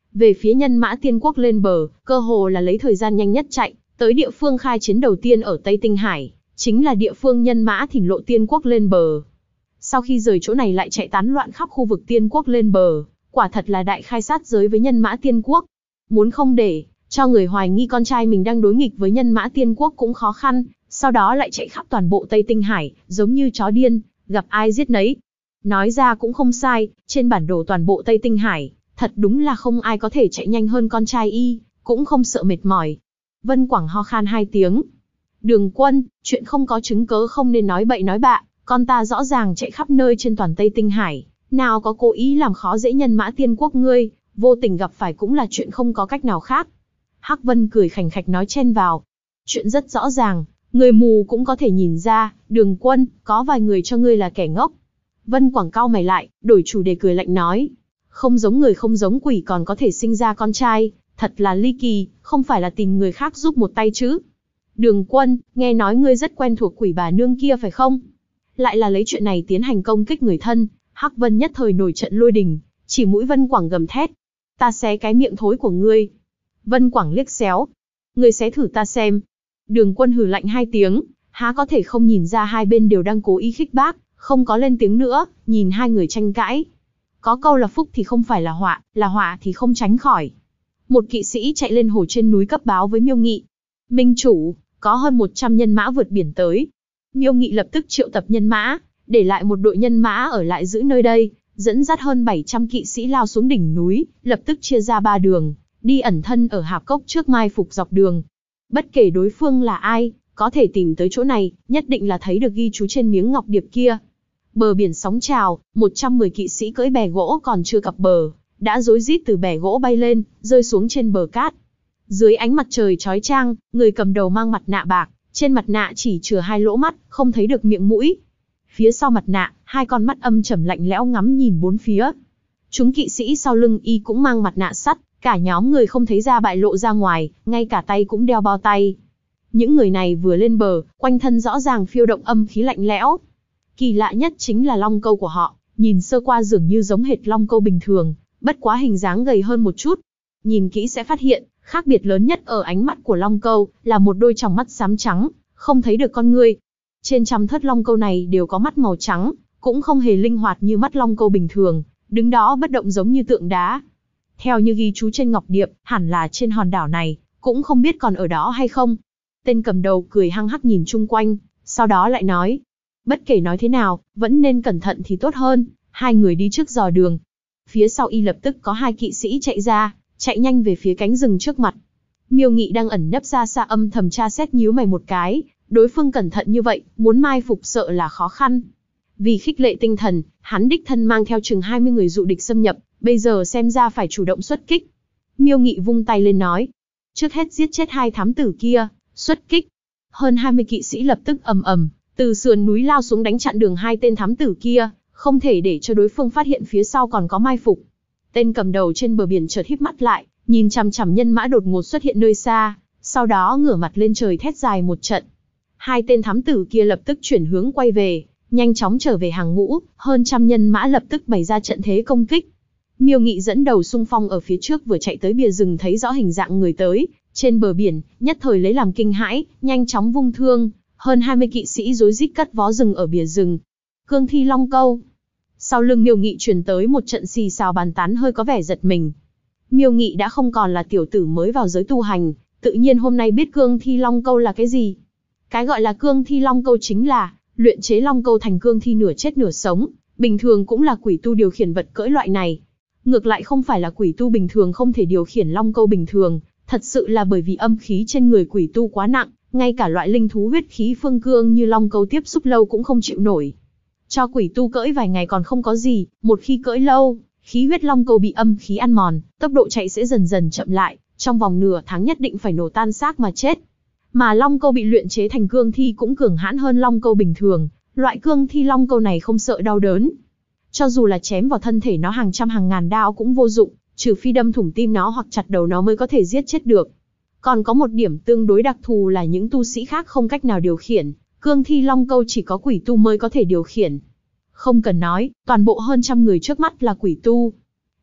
A: Về phía nhân mã tiên quốc lên bờ, cơ hồ là lấy thời gian nhanh nhất chạy, tới địa phương khai chiến đầu tiên ở Tây Tinh Hải, chính là địa phương nhân mã thỉnh lộ tiên quốc lên bờ. Sau khi rời chỗ này lại chạy tán loạn khắp khu vực tiên quốc lên bờ, quả thật là đại khai sát giới với nhân mã tiên quốc. Muốn không để cho người hoài nghi con trai mình đang đối nghịch với nhân mã tiên quốc cũng khó khăn, sau đó lại chạy khắp toàn bộ Tây Tinh Hải, giống như chó điên, gặp ai giết nấy. Nói ra cũng không sai, trên bản đồ toàn bộ Tây Tinh Hải, thật đúng là không ai có thể chạy nhanh hơn con trai y, cũng không sợ mệt mỏi. Vân Quảng ho khan 2 tiếng. Đường Quân, chuyện không có chứng cớ không nên nói bậy nói bạ, con ta rõ ràng chạy khắp nơi trên toàn Tây Tinh Hải, nào có cố ý làm khó dễ nhân mã tiên quốc ngươi, vô tình gặp phải cũng là chuyện không có cách nào khác. Hắc Vân cười khành khạch nói chen vào. Chuyện rất rõ ràng, người mù cũng có thể nhìn ra, Đường Quân, có vài người cho ngươi là kẻ ngốc. Vân Quảng cau mày lại, đổi chủ đề cười lạnh nói. Không giống người không giống quỷ còn có thể sinh ra con trai, thật là ly kỳ, không phải là tìm người khác giúp một tay chứ. Đường Quân, nghe nói ngươi rất quen thuộc quỷ bà nương kia phải không? Lại là lấy chuyện này tiến hành công kích người thân, Hắc Vân nhất thời nổi trận lôi đình, chỉ mũi Vân Quảng gầm thét. Ta xé cái miệng thối của ngươi. Vân Quảng liếc xéo. Ngươi xé thử ta xem. Đường Quân hừ lạnh 2 tiếng, há có thể không nhìn ra hai bên đều đang cố ý khích bác, không có lên tiếng nữa, nhìn hai người tranh cãi. Có câu là phúc thì không phải là họa thì không tránh khỏi. Một kỵ sĩ chạy lên hồ trên núi cấp báo với Miêu Nghị. Minh chủ, có hơn 100 nhân mã vượt biển tới. Miêu Nghị lập tức triệu tập nhân mã, để lại một đội nhân mã ở lại giữ nơi đây, dẫn dắt hơn 700 kỵ sĩ lao xuống đỉnh núi, lập tức chia ra 3 đường, đi ẩn thân ở hạp cốc trước mai phục dọc đường. Bất kể đối phương là ai, có thể tìm tới chỗ này, nhất định là thấy được ghi chú trên miếng ngọc điệp kia. Bờ biển sóng trào, 110 kỵ sĩ cưỡi bè gỗ còn chưa cập bờ, đã rối rít từ bè gỗ bay lên, rơi xuống trên bờ cát. Dưới ánh mặt trời chói chang, người cầm đầu mang mặt nạ bạc, trên mặt nạ chỉ chừa 2 lỗ mắt, không thấy được miệng mũi. Phía sau mặt nạ, 2 con mắt âm trầm lạnh lẽo ngắm nhìn bốn phía. Chúng kỵ sĩ sau lưng y cũng mang mặt nạ sắt, cả nhóm người không thấy da bại lộ ra ngoài, ngay cả tay cũng đeo bao tay. Những người này vừa lên bờ, quanh thân rõ ràng phiêu động âm khí lạnh lẽo. Kỳ lạ nhất chính là long câu của họ, nhìn sơ qua dường như giống hệt long câu bình thường, bất quá hình dáng gầy hơn một chút. Nhìn kỹ sẽ phát hiện, khác biệt lớn nhất ở ánh mắt của long câu là một đôi tròng mắt xám trắng, không thấy được con người. Trên trăm thớt long câu này đều có mắt màu trắng, cũng không hề linh hoạt như mắt long câu bình thường, đứng đó bất động giống như tượng đá. Theo như ghi chú trên ngọc điệp, hẳn là trên hòn đảo này, cũng không biết còn ở đó hay không. Tên cầm đầu cười hăng hắc nhìn chung quanh, sau đó lại nói. Bất kể nói thế nào, vẫn nên cẩn thận thì tốt hơn, 2 người đi trước dò đường. Phía sau y lập tức có 2 kỵ sĩ chạy ra, chạy nhanh về phía cánh rừng trước mặt. Miêu Nghị đang ẩn nấp ra xa âm thầm tra xét nhíu mày một cái, đối phương cẩn thận như vậy, muốn mai phục sợ là khó khăn. Vì khích lệ tinh thần, hắn đích thân mang theo chừng 20 người dụ địch xâm nhập, bây giờ xem ra phải chủ động xuất kích. Miêu Nghị vung tay lên nói, trước hết giết chết 2 thám tử kia, xuất kích. Hơn 20 kỵ sĩ lập tức ầm ầm, từ sườn núi lao xuống đánh chặn đường 2 tên thám tử kia, không thể để cho đối phương phát hiện phía sau còn có mai phục. Tên cầm đầu trên bờ biển chợt híp mắt lại, nhìn chằm chằm nhân mã đột ngột xuất hiện nơi xa, sau đó ngửa mặt lên trời thét dài một trận. 2 tên thám tử kia lập tức chuyển hướng quay về, nhanh chóng trở về hàng ngũ, hơn trăm nhân mã lập tức bày ra trận thế công kích. Miêu Nghị dẫn đầu xung phong ở phía trước vừa chạy tới bìa rừng thấy rõ hình dạng người tới, trên bờ biển, nhất thời lấy làm kinh hãi, nhanh chóng vung thương, hơn 20 kỵ sĩ rối rít cất vó rừng ở bìa rừng. Cương thi long câu. Sau lưng Miêu Nghị truyền tới một trận xì xào bàn tán hơi có vẻ giật mình. Miêu Nghị đã không còn là tiểu tử mới vào giới tu hành, tự nhiên hôm nay biết cương thi long câu là cái gì. Cái gọi là cương thi long câu chính là luyện chế long câu thành cương thi nửa chết nửa sống, bình thường cũng là quỷ tu điều khiển vật cưỡi loại này. Ngược lại không phải là quỷ tu bình thường không thể điều khiển long câu bình thường, thật sự là bởi vì âm khí trên người quỷ tu quá nặng, ngay cả loại linh thú huyết khí phương cương như long câu tiếp xúc lâu cũng không chịu nổi. Cho quỷ tu cưỡi vài ngày còn không có gì, một khi cưỡi lâu, khí huyết long câu bị âm khí ăn mòn, tốc độ chạy sẽ dần dần chậm lại, trong vòng nửa tháng nhất định phải nổ tan xác mà chết. Mà long câu bị luyện chế thành cương thi cũng cường hãn hơn long câu bình thường, loại cương thi long câu này không sợ đau đớn. Cho dù là chém vào thân thể nó hàng trăm hàng ngàn đao cũng vô dụng, trừ phi đâm thủng tim nó hoặc chặt đầu nó mới có thể giết chết được. Còn có một điểm tương đối đặc thù là những tu sĩ khác không cách nào điều khiển, cương thi long câu chỉ có quỷ tu mới có thể điều khiển. Không cần nói, toàn bộ hơn trăm người trước mắt là quỷ tu.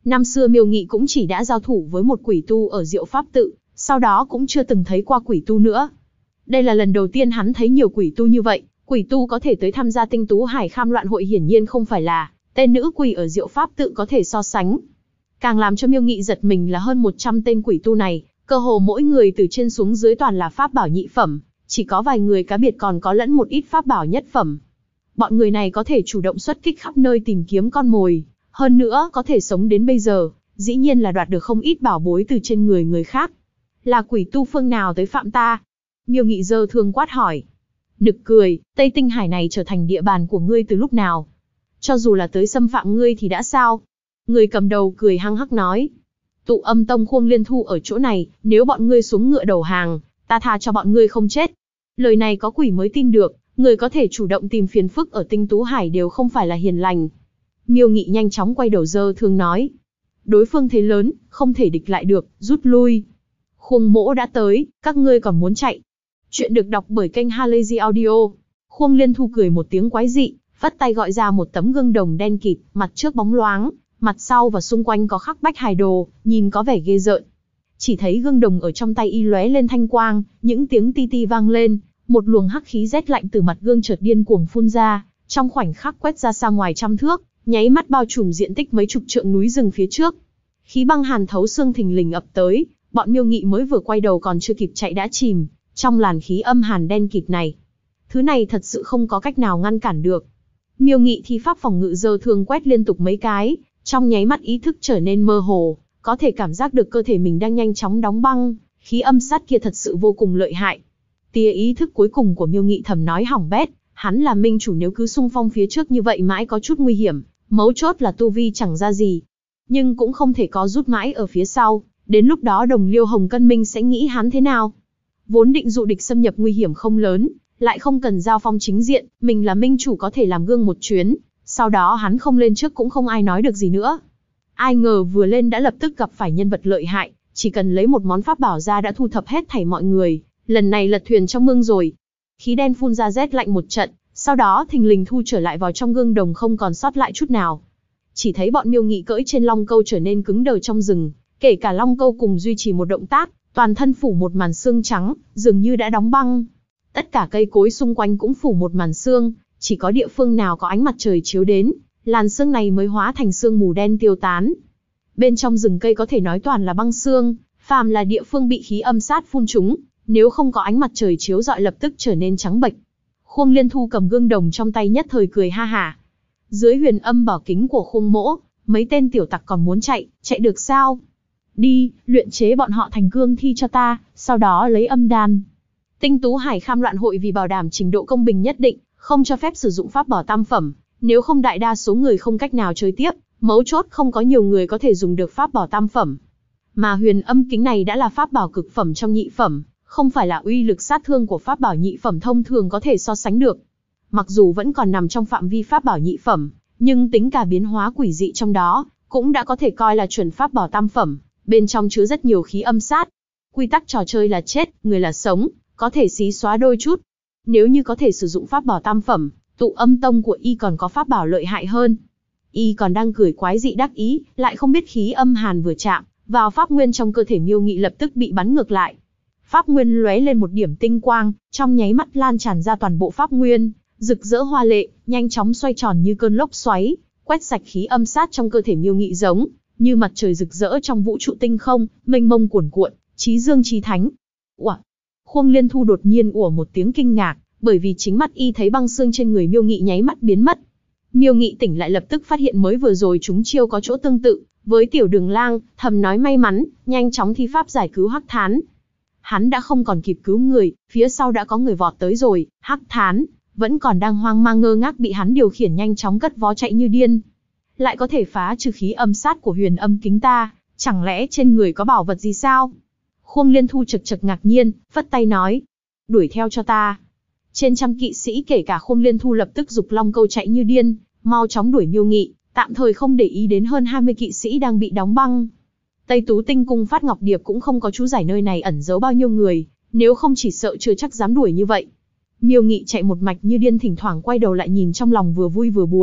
A: Năm xưa Miêu Nghị cũng chỉ đã giao thủ với một quỷ tu ở Diệu Pháp Tự, sau đó cũng chưa từng thấy qua quỷ tu nữa. Đây là lần đầu tiên hắn thấy nhiều quỷ tu như vậy, quỷ tu có thể tới tham gia Tinh Tú Hải Kham Loạn hội hiển nhiên không phải là tên nữ quỷ ở Diệu Pháp Tự có thể so sánh. Càng làm cho Miêu Nghị giật mình là hơn 100 tên quỷ tu này, cơ hồ mỗi người từ trên xuống dưới toàn là pháp bảo nhị phẩm, chỉ có vài người cá biệt còn có lẫn một ít pháp bảo nhất phẩm. Bọn người này có thể chủ động xuất kích khắp nơi tìm kiếm con mồi, hơn nữa có thể sống đến bây giờ, dĩ nhiên là đoạt được không ít bảo bối từ trên người người khác. Là quỷ tu phương nào tới phạm ta? Miêu Nghị giơ thương quát hỏi. Nực cười, Tây Tinh Hải này trở thành địa bàn của ngươi từ lúc nào? Cho dù là tới xâm phạm ngươi thì đã sao? Người cầm đầu cười hăng hắc nói. Tụ Âm Tông Khuông Liên Thu ở chỗ này, nếu bọn ngươi xuống ngựa đầu hàng, ta tha cho bọn ngươi không chết. Lời này có quỷ mới tin được, người có thể chủ động tìm phiền phức ở Tinh Tú Hải đều không phải là hiền lành. Miêu Nghị nhanh chóng quay đầu giơ thương nói. Đối phương thế lớn, không thể địch lại được, rút lui. Khuông Mỗ đã tới, các ngươi còn muốn chạy. Chuyện được đọc bởi kênh Halazy Audio. Khuông Liên Thu cười một tiếng quái dị, vắt tay gọi ra một tấm gương đồng đen kịt, mặt trước bóng loáng, mặt sau và xung quanh có khắc bách hài đồ, nhìn có vẻ ghê rợn. Chỉ thấy gương đồng ở trong tay y lóe lên thanh quang, những tiếng ti ti vang lên, một luồng hắc khí rét lạnh từ mặt gương chợt điên cuồng phun ra, trong khoảnh khắc quét ra xa ngoài trăm thước, nháy mắt bao trùm diện tích mấy chục trượng núi rừng phía trước. Khí băng hàn thấu xương thình lình ập tới, bọn Miêu Nghị mới vừa quay đầu còn chưa kịp chạy đã chìm trong làn khí âm hàn đen kịt này. Thứ này thật sự không có cách nào ngăn cản được. Miêu Nghị thi pháp phòng ngự giơ thương quét liên tục mấy cái, trong nháy mắt ý thức trở nên mơ hồ, có thể cảm giác được cơ thể mình đang nhanh chóng đóng băng, khí âm sát kia thật sự vô cùng lợi hại. Tia ý thức cuối cùng của Miêu Nghị thầm nói hỏng bét, hắn là minh chủ nếu cứ xung phong phía trước như vậy mãi có chút nguy hiểm, mấu chốt là tu vi chẳng ra gì. Nhưng cũng không thể có rút mãi ở phía sau, đến lúc đó đồng liêu Hồng Cân Minh sẽ nghĩ hắn thế nào. Vốn định dụ địch xâm nhập nguy hiểm không lớn, lại không cần giao phong chính diện, mình là minh chủ có thể làm gương một chuyến, sau đó hắn không lên trước cũng không ai nói được gì nữa. Ai ngờ vừa lên đã lập tức gặp phải nhân vật lợi hại, chỉ cần lấy một món pháp bảo ra đã thu thập hết thảy mọi người, lần này lật thuyền trong mương rồi. Khí đen phun ra rét lạnh một trận, sau đó thình lình thu trở lại vào trong gương đồng không còn sót lại chút nào. Chỉ thấy bọn Miêu Nghị cưỡi trên long câu trở nên cứng đờ trong rừng, kể cả long câu cùng duy trì một động tác, toàn thân phủ một màn xương trắng, dường như đã đóng băng. Tất cả cây cối xung quanh cũng phủ một màn sương, chỉ có địa phương nào có ánh mặt trời chiếu đến, làn sương này mới hóa thành sương mù đen tiêu tán. Bên trong rừng cây có thể nói toàn là băng sương, phàm là địa phương bị khí âm sát phun trúng, nếu không có ánh mặt trời chiếu rọi lập tức trở nên trắng bệch. Khuông Liên Thu cầm gương đồng trong tay nhất thời cười ha hả. Dưới huyền âm bảo kính của Khuông Mỗ, mấy tên tiểu tặc còn muốn chạy, chạy được sao? Đi, luyện chế bọn họ thành cương thi cho ta, sau đó lấy âm đan. Tinh Tú Hải Kham Loạn hội vì bảo đảm trình độ công bình nhất định, không cho phép sử dụng pháp bảo tam phẩm, nếu không đại đa số người không cách nào chơi tiếp, mấu chốt không có nhiều người có thể dùng được pháp bảo tam phẩm. Mà huyền âm kính này đã là pháp bảo cực phẩm trong nhị phẩm, không phải là uy lực sát thương của pháp bảo nhị phẩm thông thường có thể so sánh được. Mặc dù vẫn còn nằm trong phạm vi pháp bảo nhị phẩm, nhưng tính cả biến hóa quỷ dị trong đó, cũng đã có thể coi là chuẩn pháp bảo tam phẩm, bên trong chứa rất nhiều khí âm sát. Quy tắc trò chơi là chết, người là sống, có thể xí xóa đôi chút. Nếu như có thể sử dụng pháp bảo tam phẩm, Tụ Âm Tông của y còn có pháp bảo lợi hại hơn. Y còn đang cười quái dị đắc ý, lại không biết khí âm hàn vừa chạm vào pháp nguyên trong cơ thể Miêu Nghị lập tức bị bắn ngược lại. Pháp nguyên lóe lên một điểm tinh quang, trong nháy mắt lan tràn ra toàn bộ pháp nguyên, rực rỡ hoa lệ, nhanh chóng xoay tròn như cơn lốc xoáy, quét sạch khí âm sát trong cơ thể Miêu Nghị giống như mặt trời rực rỡ trong vũ trụ tinh không, mênh mông cuồn cuộn, chí dương chí thánh. Ủa? Khuông Liên Thu đột nhiên ủa một tiếng kinh ngạc, bởi vì chính mắt y thấy băng xương trên người Miêu Nghị nháy mắt biến mất. Miêu Nghị tỉnh lại lập tức phát hiện mới vừa rồi chúng chiêu có chỗ tương tự với Tiểu Đường Lang, thầm nói may mắn, nhanh chóng thi pháp giải cứu Hắc Thán. Hắn đã không còn kịp cứu người, phía sau đã có người vọt tới rồi, Hắc Thán vẫn còn đang hoang mang ngơ ngác bị hắn điều khiển nhanh chóng cất vó chạy như điên. Lại có thể phá trừ khí âm sát của huyền âm kính ta, chẳng lẽ trên người có bảo vật gì sao? Khuông Liên Thu chật chật ngạc nhiên, phất tay nói, đuổi theo cho ta. Trên trăm kỵ sĩ kể cả Khuông Liên Thu lập tức giục long câu chạy như điên, mau chóng đuổi Miêu Nghị, tạm thời không để ý đến hơn 20 kỵ sĩ đang bị đóng băng. Tây Tú Tinh Cung Phát Ngọc Điệp cũng không có chú giải nơi này ẩn giấu bao nhiêu người, nếu không chỉ sợ chưa chắc dám đuổi như vậy. Miêu Nghị chạy một mạch như điên, thỉnh thoảng quay đầu lại nhìn trong lòng vừa vui vừa buồn,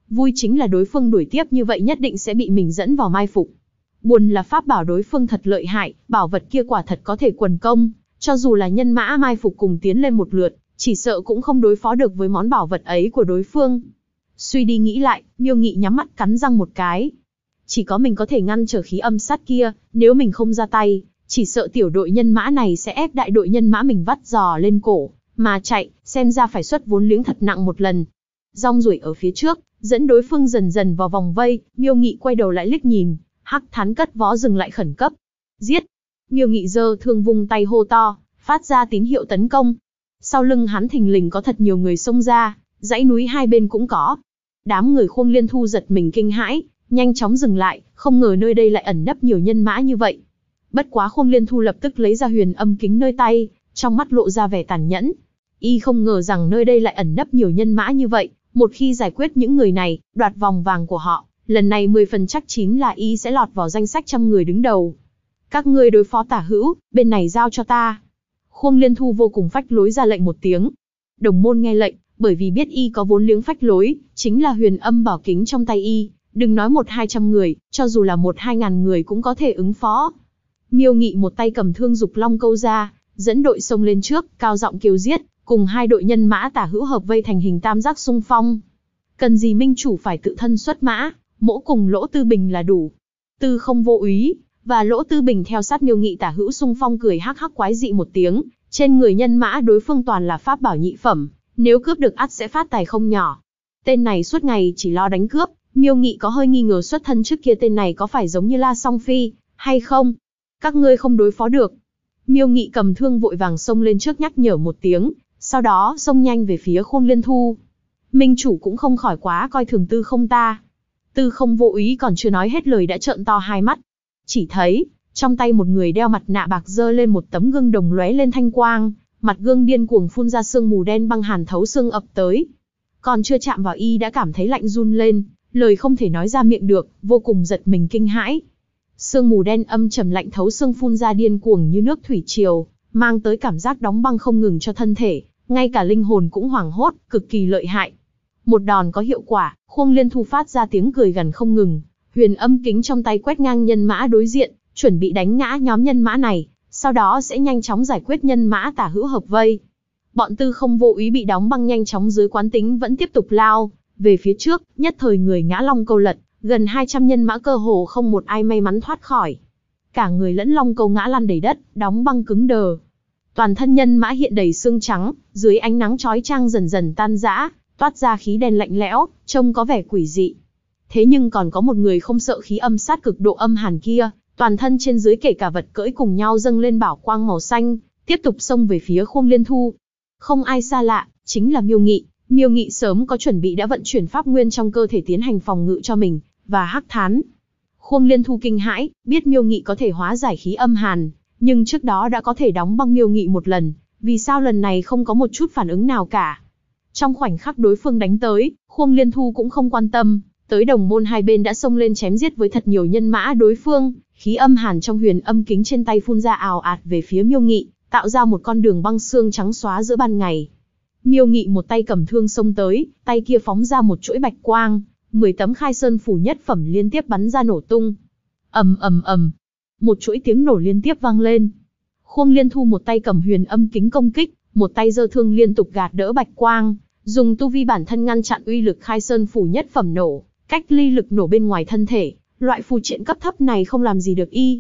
A: vui chính là đối phương đuổi tiếp như vậy nhất định sẽ bị mình dẫn vào mai phục. Buồn là pháp bảo đối phương thật lợi hại, bảo vật kia quả thật có thể quần công, cho dù là nhân mã mai phục cùng tiến lên một lượt, chỉ sợ cũng không đối phó được với món bảo vật ấy của đối phương. Suy đi nghĩ lại, Miêu Nghị nhắm mắt cắn răng một cái. Chỉ có mình có thể ngăn trở khí âm sát kia, nếu mình không ra tay, chỉ sợ tiểu đội nhân mã này sẽ ép đại đội nhân mã mình vắt giò lên cổ, mà chạy, xem ra phải xuất vốn liếng thật nặng một lần. Rong ruổi ở phía trước, dẫn đối phương dần dần vào vòng vây, Miêu Nghị quay đầu lại liếc nhìn, Hắc Thán cất vó dừng lại khẩn cấp. Giết! Miêu Nghị giơ thương vung tay hô to, phát ra tín hiệu tấn công. Sau lưng hắn thình lình có thật nhiều người xông ra, dãy núi hai bên cũng có. Đám người Khuông Liên Thu giật mình kinh hãi, nhanh chóng dừng lại, không ngờ nơi đây lại ẩn nấp nhiều nhân mã như vậy. Bất quá Khuông Liên Thu lập tức lấy ra huyền âm kính nơi tay, trong mắt lộ ra vẻ tàn nhẫn. Y không ngờ rằng nơi đây lại ẩn nấp nhiều nhân mã như vậy, một khi giải quyết những người này, đoạt vòng vàng của họ, lần này 10 phần chắc chín là Y sẽ lọt vào danh sách 100 người đứng đầu. Các ngươi đối phó Tả Hữu, bên này giao cho ta. Khuông Liên Thu vô cùng phách lối ra lệnh một tiếng. Đồng môn nghe lệnh, bởi vì biết Y có vốn liếng phách lối, chính là huyền âm bảo kính trong tay Y, đừng nói 100-200 người, cho dù là 1-2 ngàn người cũng có thể ứng phó. Miêu Nghị một tay cầm thương dục long câu ra, dẫn đội xông lên trước, cao giọng kêu giết, cùng hai đội nhân mã Tả Hữu hợp vây thành hình tam giác xung phong. Cần gì minh chủ phải tự thân xuất mã, mỗ cùng Lỗ Tư Bình là đủ. Tư Không Vô Úy và Lỗ Tư Bình theo sát Miêu Nghị Tả Hữu xung phong cười hắc hắc quái dị một tiếng, trên người nhân mã đối phương toàn là pháp bảo nhị phẩm, nếu cướp được ắt sẽ phát tài không nhỏ. Tên này suốt ngày chỉ lo đánh cướp, Miêu Nghị có hơi nghi ngờ xuất thân trước kia tên này có phải giống như La Song Phi, hay không? Các ngươi không đối phó được. Miêu Nghị cầm thương vội vàng xông lên trước nhắc nhở một tiếng, sau đó xông nhanh về phía Khuông Liên Thu. Minh chủ cũng không khỏi quá coi thường Tư Không ta. Tư Không Vô Úy còn chưa nói hết lời đã trợn to hai mắt. Chỉ thấy, trong tay một người đeo mặt nạ bạc giơ lên một tấm gương đồng lóe lên thanh quang, mặt gương điên cuồng phun ra sương mù đen băng hàn thấu xương ập tới. Còn chưa chạm vào Y đã cảm thấy lạnh run lên, lời không thể nói ra miệng được, vô cùng giật mình kinh hãi. Sương mù đen âm trầm lạnh thấu xương phun ra điên cuồng như nước thủy triều, mang tới cảm giác đóng băng không ngừng cho thân thể, ngay cả linh hồn cũng hoảng hốt, cực kỳ lợi hại. Một đòn có hiệu quả, Khuông Liên Thu phát ra tiếng cười gằn không ngừng, huyền âm kính trong tay quét ngang nhân mã đối diện, chuẩn bị đánh ngã nhóm nhân mã này, sau đó sẽ nhanh chóng giải quyết nhân mã Tả Hữu hợp vây. Bọn Tư Không Vô Úy bị đóng băng nhanh chóng dưới quán tính vẫn tiếp tục lao về phía trước, nhất thời người ngã long câu lật, gần 200 nhân mã cơ hồ không một ai may mắn thoát khỏi. Cả người lẫn long câu ngã lăn đầy đất, đóng băng cứng đờ. Toàn thân nhân mã hiện đầy xương trắng, dưới ánh nắng chói chang dần dần tan rã, toát ra khí đen lạnh lẽo, trông có vẻ quỷ dị. Thế nhưng còn có một người không sợ khí âm sát cực độ âm hàn kia, toàn thân trên dưới kể cả vật cưỡi cùng nhau dâng lên bảo quang màu xanh, tiếp tục xông về phía Khuông Liên Thu. Không ai xa lạ, chính là Miêu Nghị. Miêu Nghị sớm có chuẩn bị đã vận chuyển pháp nguyên trong cơ thể tiến hành phòng ngự cho mình và Hắc Thán. Khuông Liên Thu kinh hãi, biết Miêu Nghị có thể hóa giải khí âm hàn, nhưng trước đó đã có thể đóng băng Miêu Nghị một lần, vì sao lần này không có một chút phản ứng nào cả? Trong khoảnh khắc đối phương đánh tới, Khuông Liên Thu cũng không quan tâm, tới đồng môn hai bên đã xông lên chém giết với thật nhiều nhân mã đối phương, khí âm hàn trong huyền âm kính trên tay phun ra ào ạt về phía Miêu Nghị, tạo ra một con đường băng xương trắng xóa giữa ban ngày. Miêu Nghị một tay cầm thương xông tới, tay kia phóng ra một chuỗi bạch quang, 10 tấm khai sơn phủ nhất phẩm liên tiếp bắn ra nổ tung. Ầm ầm ầm, một chuỗi tiếng nổ liên tiếp vang lên. Khuông Liên Thu một tay cầm huyền âm kính công kích, một tay giơ thương liên tục gạt đỡ bạch quang, dùng tu vi bản thân ngăn chặn uy lực khai sơn phủ nhất phẩm nổ, cách ly lực nổ bên ngoài thân thể. Loại phù triện cấp thấp này không làm gì được Y.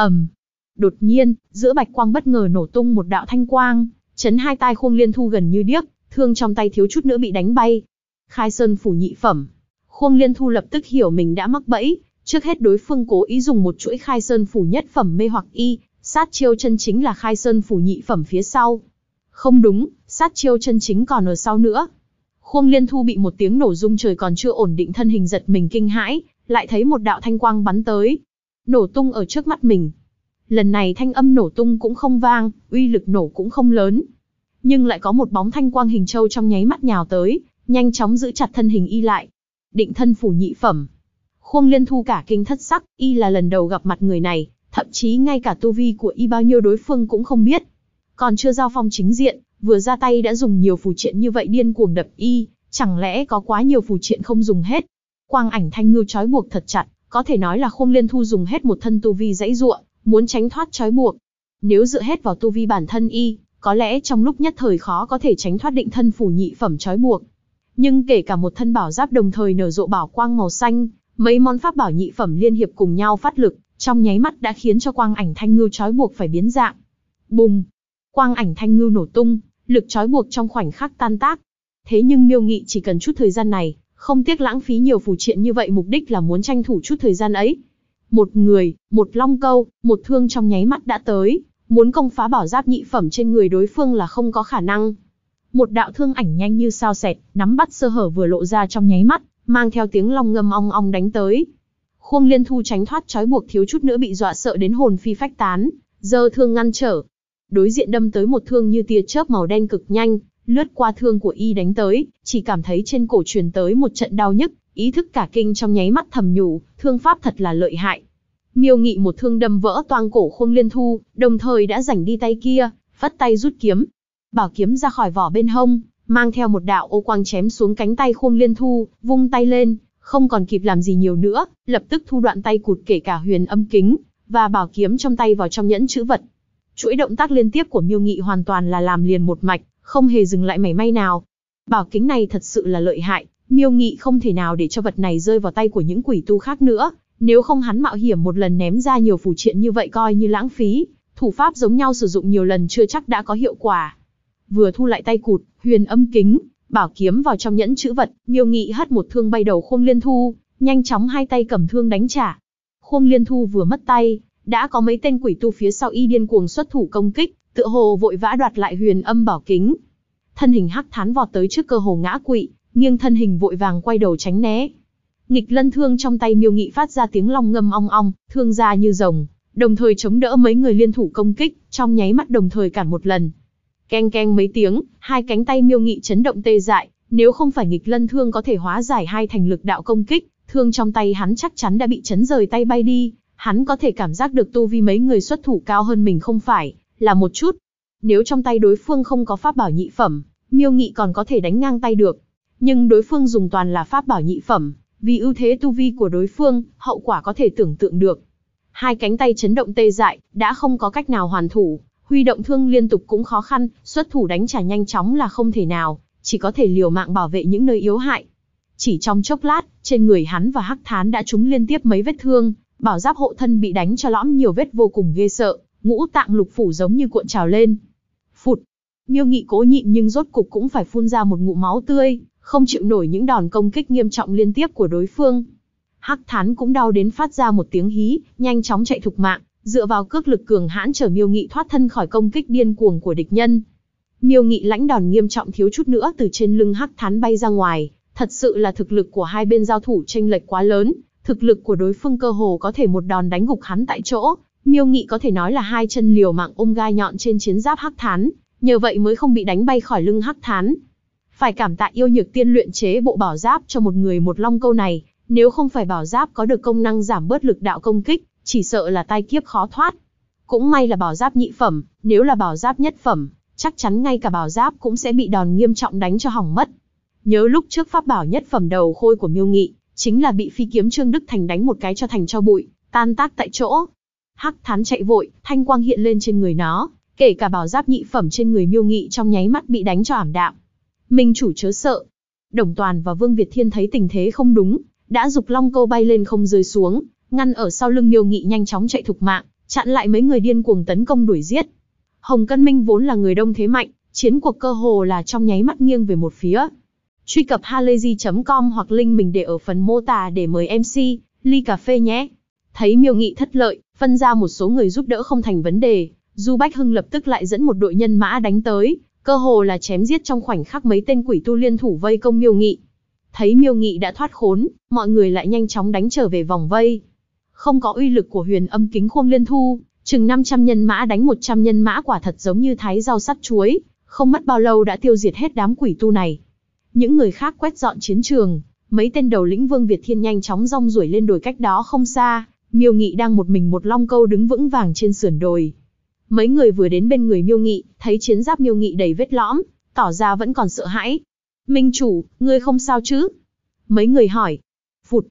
A: Đột nhiên, giữa bạch quang bất ngờ nổ tung một đạo thanh quang, chấn hai tai Khuông Liên Thu gần như điếc, thương trong tay thiếu chút nữa bị đánh bay. Khai sơn phủ nhị phẩm. Khuông Liên Thu lập tức hiểu mình đã mắc bẫy, trước hết đối phương cố ý dùng một chuỗi khai sơn phủ nhất phẩm mê hoặc Y, sát chiêu chân chính là khai sơn phủ nhị phẩm phía sau. Không đúng, sát chiêu chân chính còn ở sau nữa. Khuông Liên Thu bị một tiếng nổ rung trời còn chưa ổn định thân hình giật mình kinh hãi, lại thấy một đạo thanh quang bắn tới, nổ tung ở trước mắt mình. Lần này thanh âm nổ tung cũng không vang, uy lực nổ cũng không lớn, nhưng lại có một bóng thanh quang hình châu trong nháy mắt nhào tới, nhanh chóng giữ chặt thân hình Y lại. Định thân phủ nhị phẩm. Khuông Liên Thu cả kinh thất sắc, Y là lần đầu gặp mặt người này, thậm chí ngay cả tu vi của Y bao nhiêu đối phương cũng không biết. Còn chưa giao phong chính diện, vừa ra tay đã dùng nhiều phù triện như vậy điên cuồng đập Y, chẳng lẽ có quá nhiều phù triện không dùng hết. Quang ảnh thanh ngưu trói buộc thật chặt, có thể nói là Khôn Liên Thu dùng hết một thân tu vi giãy giụa, muốn tránh thoát trói buộc. Nếu dựa hết vào tu vi bản thân y, có lẽ trong lúc nhất thời khó có thể tránh thoát định thân phủ nhị phẩm trói buộc. Nhưng kể cả một thân bảo giáp đồng thời nở rộ bảo quang màu xanh, mấy món pháp bảo nhị phẩm liên hiệp cùng nhau phát lực, trong nháy mắt đã khiến cho quang ảnh thanh ngưu trói buộc phải biến dạng. Bùng! Quang ảnh thanh ngưu nổ tung, lực trói buộc trong khoảnh khắc tan tác. Thế nhưng Miêu Nghị chỉ cần chút thời gian này, không tiếc lãng phí nhiều phù triện như vậy, mục đích là muốn tranh thủ chút thời gian ấy. Một người, một long câu, một thương trong nháy mắt đã tới, muốn công phá bảo giáp nhị phẩm trên người đối phương là không có khả năng. Một đạo thương ảnh nhanh như sao xẹt, nắm bắt sơ hở vừa lộ ra trong nháy mắt, mang theo tiếng long ngâm ong ong đánh tới. Khôn Liên Thu tránh thoát trói buộc thiếu chút nữa bị dọa sợ đến hồn phi phách tán, giơ thương ngăn trở. Đối diện đâm tới một thương như tia chớp màu đen cực nhanh, lướt qua thương của y đánh tới, chỉ cảm thấy trên cổ truyền tới một trận đau nhức, ý thức cả kinh trong nháy mắt thầm nhủ, thương pháp thật là lợi hại. Miêu Nghị một thương đâm vỡ toang cổ Khôn Liên Thu, đồng thời đã giành đi tay kia, phất tay rút kiếm. Bảo kiếm ra khỏi vỏ bên hông, mang theo một đạo ô quang chém xuống cánh tay Khôn Liên Thu, vung tay lên, không còn kịp làm gì nhiều nữa, lập tức thu đoạn tay cụt kể cả huyền âm kính và bảo kiếm trong tay vào trong nhẫn chữ vật. Chuỗi động tác liên tiếp của Miêu Nghị hoàn toàn là làm liền một mạch, không hề dừng lại mảy may nào. Bảo kính này thật sự là lợi hại, Miêu Nghị không thể nào để cho vật này rơi vào tay của những quỷ tu khác nữa, nếu không hắn mạo hiểm một lần ném ra nhiều phù triện như vậy coi như lãng phí, thủ pháp giống nhau sử dụng nhiều lần chưa chắc đã có hiệu quả. Vừa thu lại tay cụt, huyền âm kính, bảo kiếm vào trong nhẫn chữ vật, Miêu Nghị hất một thương bay đầu Khôn Liên Thu, nhanh chóng hai tay cầm thương đánh trả. Khôn Liên Thu vừa mất tay, đã có mấy tên quỷ tu phía sau y điên cuồng xuất thủ công kích, tựa hồ vội vã đoạt lại huyền âm bảo kính. Thân hình hắc thán vọt tới trước cơ hồ ngã quỵ, nghiêng thân hình vội vàng quay đầu tránh né. Nghịch lân thương trong tay Miêu Nghị phát ra tiếng long ngâm ong ong, thương ra như rồng, đồng thời chống đỡ mấy người liên thủ công kích, trong nháy mắt đồng thời cản một lần. Keng keng mấy tiếng, hai cánh tay Miêu Nghị chấn động tê dại, nếu không phải nghịch lân thương có thể hóa giải hai thành lực đạo công kích, thương trong tay hắn chắc chắn đã bị chấn rời tay bay đi. Hắn có thể cảm giác được tu vi mấy người xuất thủ cao hơn mình không phải là một chút. Nếu trong tay đối phương không có pháp bảo nhị phẩm, Miêu Nghị còn có thể đánh ngang tay được. Nhưng đối phương dùng toàn là pháp bảo nhị phẩm, vì ưu thế tu vi của đối phương, hậu quả có thể tưởng tượng được. Hai cánh tay chấn động tê dại, đã không có cách nào hoàn thủ, huy động thương liên tục cũng khó khăn, xuất thủ đánh trả nhanh chóng là không thể nào, chỉ có thể liều mạng bảo vệ những nơi yếu hại. Chỉ trong chốc lát, trên người hắn và hắc thán đã trúng liên tiếp mấy vết thương, bảo giáp hộ thân bị đánh cho lõm nhiều vết vô cùng ghê sợ, ngũ tạng lục phủ giống như cuộn trào lên. Phụt! Miêu Nghị cố nhịn nhưng rốt cục cũng phải phun ra một ngụm máu tươi, không chịu nổi những đòn công kích nghiêm trọng liên tiếp của đối phương. Hắc thán cũng đau đến phát ra một tiếng hí, nhanh chóng chạy thục mạng, dựa vào cước lực cường hãn chở Miêu Nghị thoát thân khỏi công kích điên cuồng của địch nhân. Miêu Nghị lãnh đòn nghiêm trọng thiếu chút nữa từ trên lưng hắc thán bay ra ngoài, thật sự là thực lực của hai bên giao thủ chênh lệch quá lớn. Thực lực của đối phương cơ hồ có thể một đòn đánh gục hắn tại chỗ, Miêu Nghị có thể nói là hai chân liều mạng ôm gai nhọn trên chiến giáp hắc thán, nhờ vậy mới không bị đánh bay khỏi lưng hắc thán. Phải cảm tạ Yêu Nhược Tiên luyện chế bộ bảo giáp cho một người một long câu này, nếu không phải bảo giáp có được công năng giảm bớt lực đạo công kích, chỉ sợ là tai kiếp khó thoát. Cũng may là bảo giáp nhị phẩm, nếu là bảo giáp nhất phẩm, chắc chắn ngay cả bảo giáp cũng sẽ bị đòn nghiêm trọng đánh cho hỏng mất. Nhớ lúc trước pháp bảo nhất phẩm đầu khôi của Miêu Nghị, chính là bị phi kiếm Trương Đức Thành đánh một cái cho thành tro bụi, tan tác tại chỗ. Hắc thán chạy vội, thanh quang hiện lên trên người nó, kể cả bảo giáp nhị phẩm trên người Miêu Nghị trong nháy mắt bị đánh cho ảm đạm. Minh chủ chớ sợ. Đồng Toàn và Vương Việt Thiên thấy tình thế không đúng, đã giục long câu bay lên không rơi xuống, ngăn ở sau lưng Miêu Nghị nhanh chóng chạy thục mạng, chặn lại mấy người điên cuồng tấn công đuổi giết. Hồng Cân Minh vốn là người đông thế mạnh, chiến cuộc cơ hồ là trong nháy mắt nghiêng về một phía. Truy cập halayzi.com hoặc link mình để ở phần mô tả để mời MC, ly cà phê nhé. Thấy Miêu Nghị thất lợi, phân ra một số người giúp đỡ không thành vấn đề, Du Bách Hưng lập tức lại dẫn một đội nhân mã đánh tới, cơ hồ là chém giết trong khoảnh khắc mấy tên quỷ tu liên thủ vây công Miêu Nghị. Thấy Miêu Nghị đã thoát khốn, mọi người lại nhanh chóng đánh trở về vòng vây. Không có uy lực của huyền âm kính Khôn Liên Thu, chừng 500 nhân mã đánh 100 nhân mã quả thật giống như thái rau sắt chuối, không mất bao lâu đã tiêu diệt hết đám quỷ tu này. Những người khác quét dọn chiến trường, mấy tên đầu lĩnh Vương Việt Thiên nhanh chóng rong ruổi lên đồi cách đó không xa, Miêu Nghị đang một mình một long câu đứng vững vàng trên sườn đồi. Mấy người vừa đến bên người Miêu Nghị, thấy chiến giáp Miêu Nghị đầy vết lõm, tỏ ra vẫn còn sợ hãi. Minh chủ, ngươi không sao chứ? Mấy người hỏi. Phụt,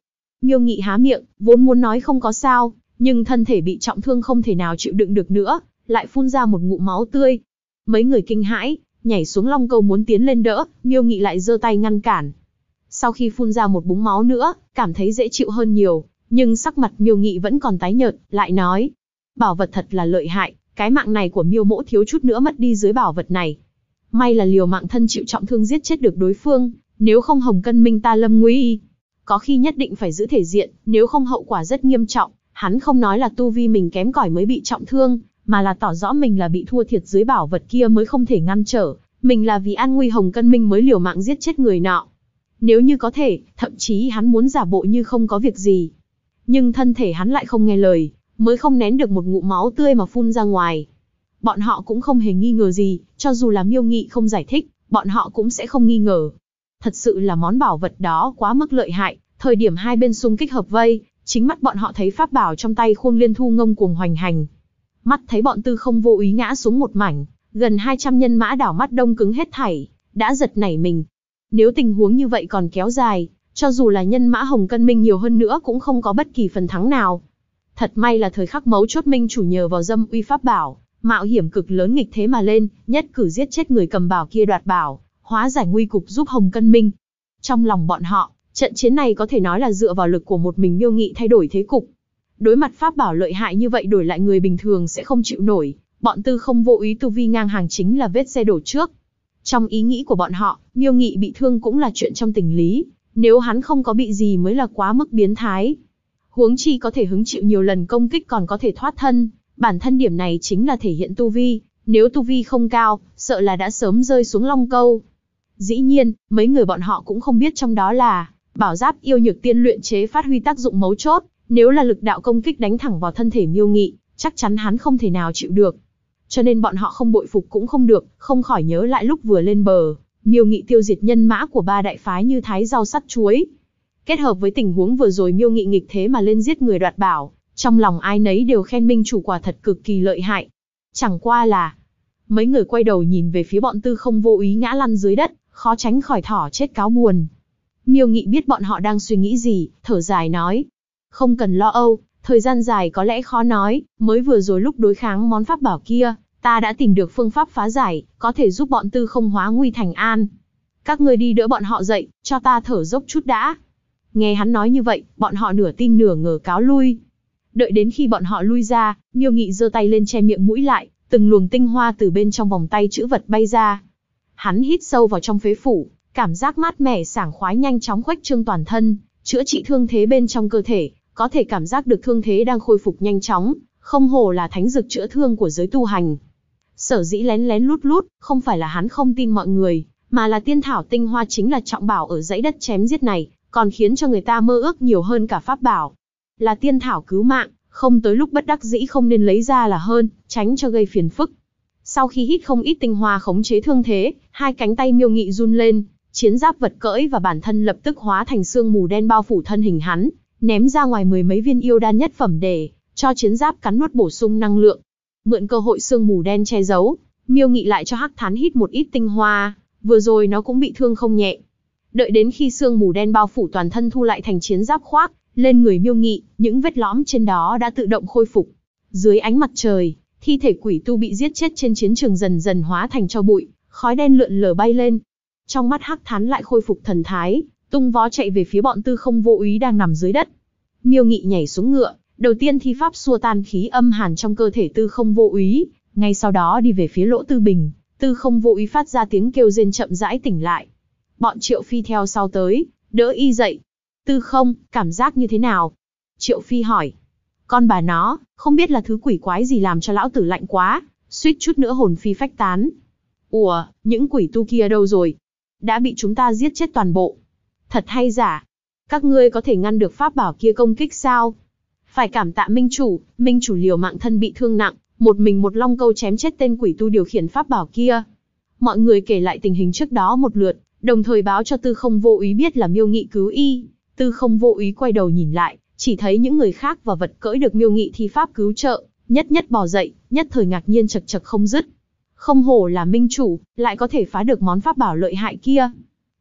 A: Miêu Nghị há miệng, vốn muốn nói không có sao, nhưng thân thể bị trọng thương không thể nào chịu đựng được nữa, lại phun ra một ngụm máu tươi. Mấy người kinh hãi, nhảy xuống long câu muốn tiến lên đỡ, Miêu Nghị lại giơ tay ngăn cản. Sau khi phun ra một búng máu nữa, cảm thấy dễ chịu hơn nhiều, nhưng sắc mặt Miêu Nghị vẫn còn tái nhợt, lại nói: bảo vật thật là lợi hại, cái mạng này của Miêu mỗ thiếu chút nữa mất đi dưới bảo vật này. May là liều mạng thân chịu trọng thương giết chết được đối phương, nếu không Hồng Cân Minh ta lâm nguy. Có khi nhất định phải giữ thể diện, nếu không hậu quả rất nghiêm trọng. Hắn không nói là tu vi mình kém cỏi mới bị trọng thương, mà là tỏ rõ mình là bị thua thiệt dưới bảo vật kia mới không thể ngăn trở. Mình là vì an nguy Hồng Cân Minh mới liều mạng giết chết người nọ. Nếu như có thể, thậm chí hắn muốn giả bộ như không có việc gì. Nhưng thân thể hắn lại không nghe lời, mới không nén được một ngụm máu tươi mà phun ra ngoài. Bọn họ cũng không hề nghi ngờ gì, cho dù là Miêu Nghị không giải thích, bọn họ cũng sẽ không nghi ngờ. Thật sự là món bảo vật đó quá mức lợi hại, thời điểm hai bên xung kích hợp vây, chính mắt bọn họ thấy pháp bảo trong tay Khuông Liên Thu ngông cuồng hoành hành. Mắt thấy bọn Tư Không vô ý ngã xuống một mảnh, gần 200 nhân mã đảo mắt đông cứng hết thảy, đã giật nảy mình. Nếu tình huống như vậy còn kéo dài, cho dù là nhân mã Hồng Cân Minh nhiều hơn nữa cũng không có bất kỳ phần thắng nào. Thật may là thời khắc mấu chốt Minh chủ nhờ vào dâm uy pháp bảo, mạo hiểm cực lớn nghịch thế mà lên, nhất cử giết chết người cầm bảo kia đoạt bảo, hóa giải nguy cục giúp Hồng Cân Minh. Trong lòng bọn họ, trận chiến này có thể nói là dựa vào lực của một mình Miêu Nghị thay đổi thế cục. Đối mặt pháp bảo lợi hại như vậy đổi lại người bình thường sẽ không chịu nổi, bọn Tư Không vô ý tu vi ngang hàng chính là vết xe đổ trước. Trong ý nghĩ của bọn họ, Miêu Nghị bị thương cũng là chuyện trong tình lý, nếu hắn không có bị gì mới là quá mức biến thái. Huống chi có thể hứng chịu nhiều lần công kích còn có thể thoát thân, bản thân điểm này chính là thể hiện tu vi, nếu tu vi không cao, sợ là đã sớm rơi xuống long câu. Dĩ nhiên, mấy người bọn họ cũng không biết trong đó là bảo giáp yêu nhược tiên luyện chế phát huy tác dụng mấu chốt, nếu là lực đạo công kích đánh thẳng vào thân thể Miêu Nghị, chắc chắn hắn không thể nào chịu được. Cho nên bọn họ không bội phục cũng không được, không khỏi nhớ lại lúc vừa lên bờ, Miêu Nghị tiêu diệt nhân mã của ba đại phái như thái rau sắt chuối. Kết hợp với tình huống vừa rồi Miêu Nghị nghịch thế mà lên giết người đoạt bảo, trong lòng ai nấy đều khen Minh chủ quả thật cực kỳ lợi hại. Chẳng qua là, mấy người quay đầu nhìn về phía bọn Tư Không vô ý ngã lăn dưới đất, khó tránh khỏi thỏ chết cáo buồn. Miêu Nghị biết bọn họ đang suy nghĩ gì, thở dài nói: không cần lo âu, thời gian dài có lẽ khó nói, mới vừa rồi lúc đối kháng món pháp bảo kia, ta đã tìm được phương pháp phá giải, có thể giúp bọn Tư Không hóa nguy thành an. Các ngươi đi đỡ bọn họ dậy, cho ta thở dốc chút đã. Nghe hắn nói như vậy, bọn họ nửa tin nửa ngờ cáo lui. Đợi đến khi bọn họ lui ra, Miêu Nghị giơ tay lên che miệng mũi lại, từng luồng tinh hoa từ bên trong vòng tay chữ vật bay ra. Hắn hít sâu vào trong phế phủ, cảm giác mát mẻ sảng khoái nhanh chóng khuếch trương toàn thân, chữa trị thương thế bên trong cơ thể, có thể cảm giác được thương thế đang khôi phục nhanh chóng, không hổ là thánh dược chữa thương của giới tu hành. Sở dĩ lén lén lút lút, không phải là hắn không tin mọi người, mà là tiên thảo tinh hoa chính là trọng bảo ở dãy đất chém giết này, còn khiến cho người ta mơ ước nhiều hơn cả pháp bảo. Là tiên thảo cứu mạng, không tới lúc bất đắc dĩ không nên lấy ra là hơn, tránh cho gây phiền phức. Sau khi hít không ít tinh hoa khống chế thương thế, hai cánh tay Miêu Nghị run lên, chiến giáp vật cưỡi và bản thân lập tức hóa thành sương mù đen bao phủ thân hình hắn, ném ra ngoài 10 mấy viên yêu đan nhất phẩm để cho chiến giáp cắn nuốt bổ sung năng lượng. Mượn cơ hội sương mù đen che giấu, Miêu Nghị lại cho Hắc Thán hít một ít tinh hoa, vừa rồi nó cũng bị thương không nhẹ. Đợi đến khi sương mù đen bao phủ toàn thân thu lại thành chiến giáp khoác lên người Miêu Nghị, những vết lõm trên đó đã tự động khôi phục. Dưới ánh mặt trời, thi thể quỷ tu bị giết chết trên chiến trường dần dần hóa thành tro bụi, khói đen lượn lờ bay lên. Trong mắt Hắc Thán lại khôi phục thần thái, tung vó chạy về phía bọn Tư Không vô ý đang nằm dưới đất. Miêu Nghị nhảy xuống ngựa, đầu tiên thi pháp xua tan khí âm hàn trong cơ thể Tư Không vô ý, ngay sau đó đi về phía Lỗ Tư Bình. Tư Không vô ý phát ra tiếng kêu rên chậm rãi tỉnh lại. Bọn Triệu Phi theo sau tới, đỡ y dậy. Tư Không, cảm giác như thế nào? Triệu Phi hỏi. Con bà nó, không biết là thứ quỷ quái gì làm cho lão tử lạnh quá, suýt chút nữa hồn phi phách tán. Ủa, những quỷ tu kia đâu rồi? Đã bị chúng ta giết chết toàn bộ. Thật hay giả? Các ngươi có thể ngăn được pháp bảo kia công kích sao? Phải cảm tạ Minh chủ liều mạng thân bị thương nặng, một mình một long câu chém chết tên quỷ tu điều khiển pháp bảo kia. Mọi người kể lại tình hình trước đó một lượt, đồng thời báo cho Tư Không vô ý biết là Miêu Nghị cứu y. Tư Không vô ý quay đầu nhìn lại, chỉ thấy những người khác và vật cưỡi được Miêu Nghị thi pháp cứu trợ, nhất nhất bò dậy, nhất thời ngạc nhiên chật chật không dứt. Không hổ là minh chủ, lại có thể phá được món pháp bảo lợi hại kia.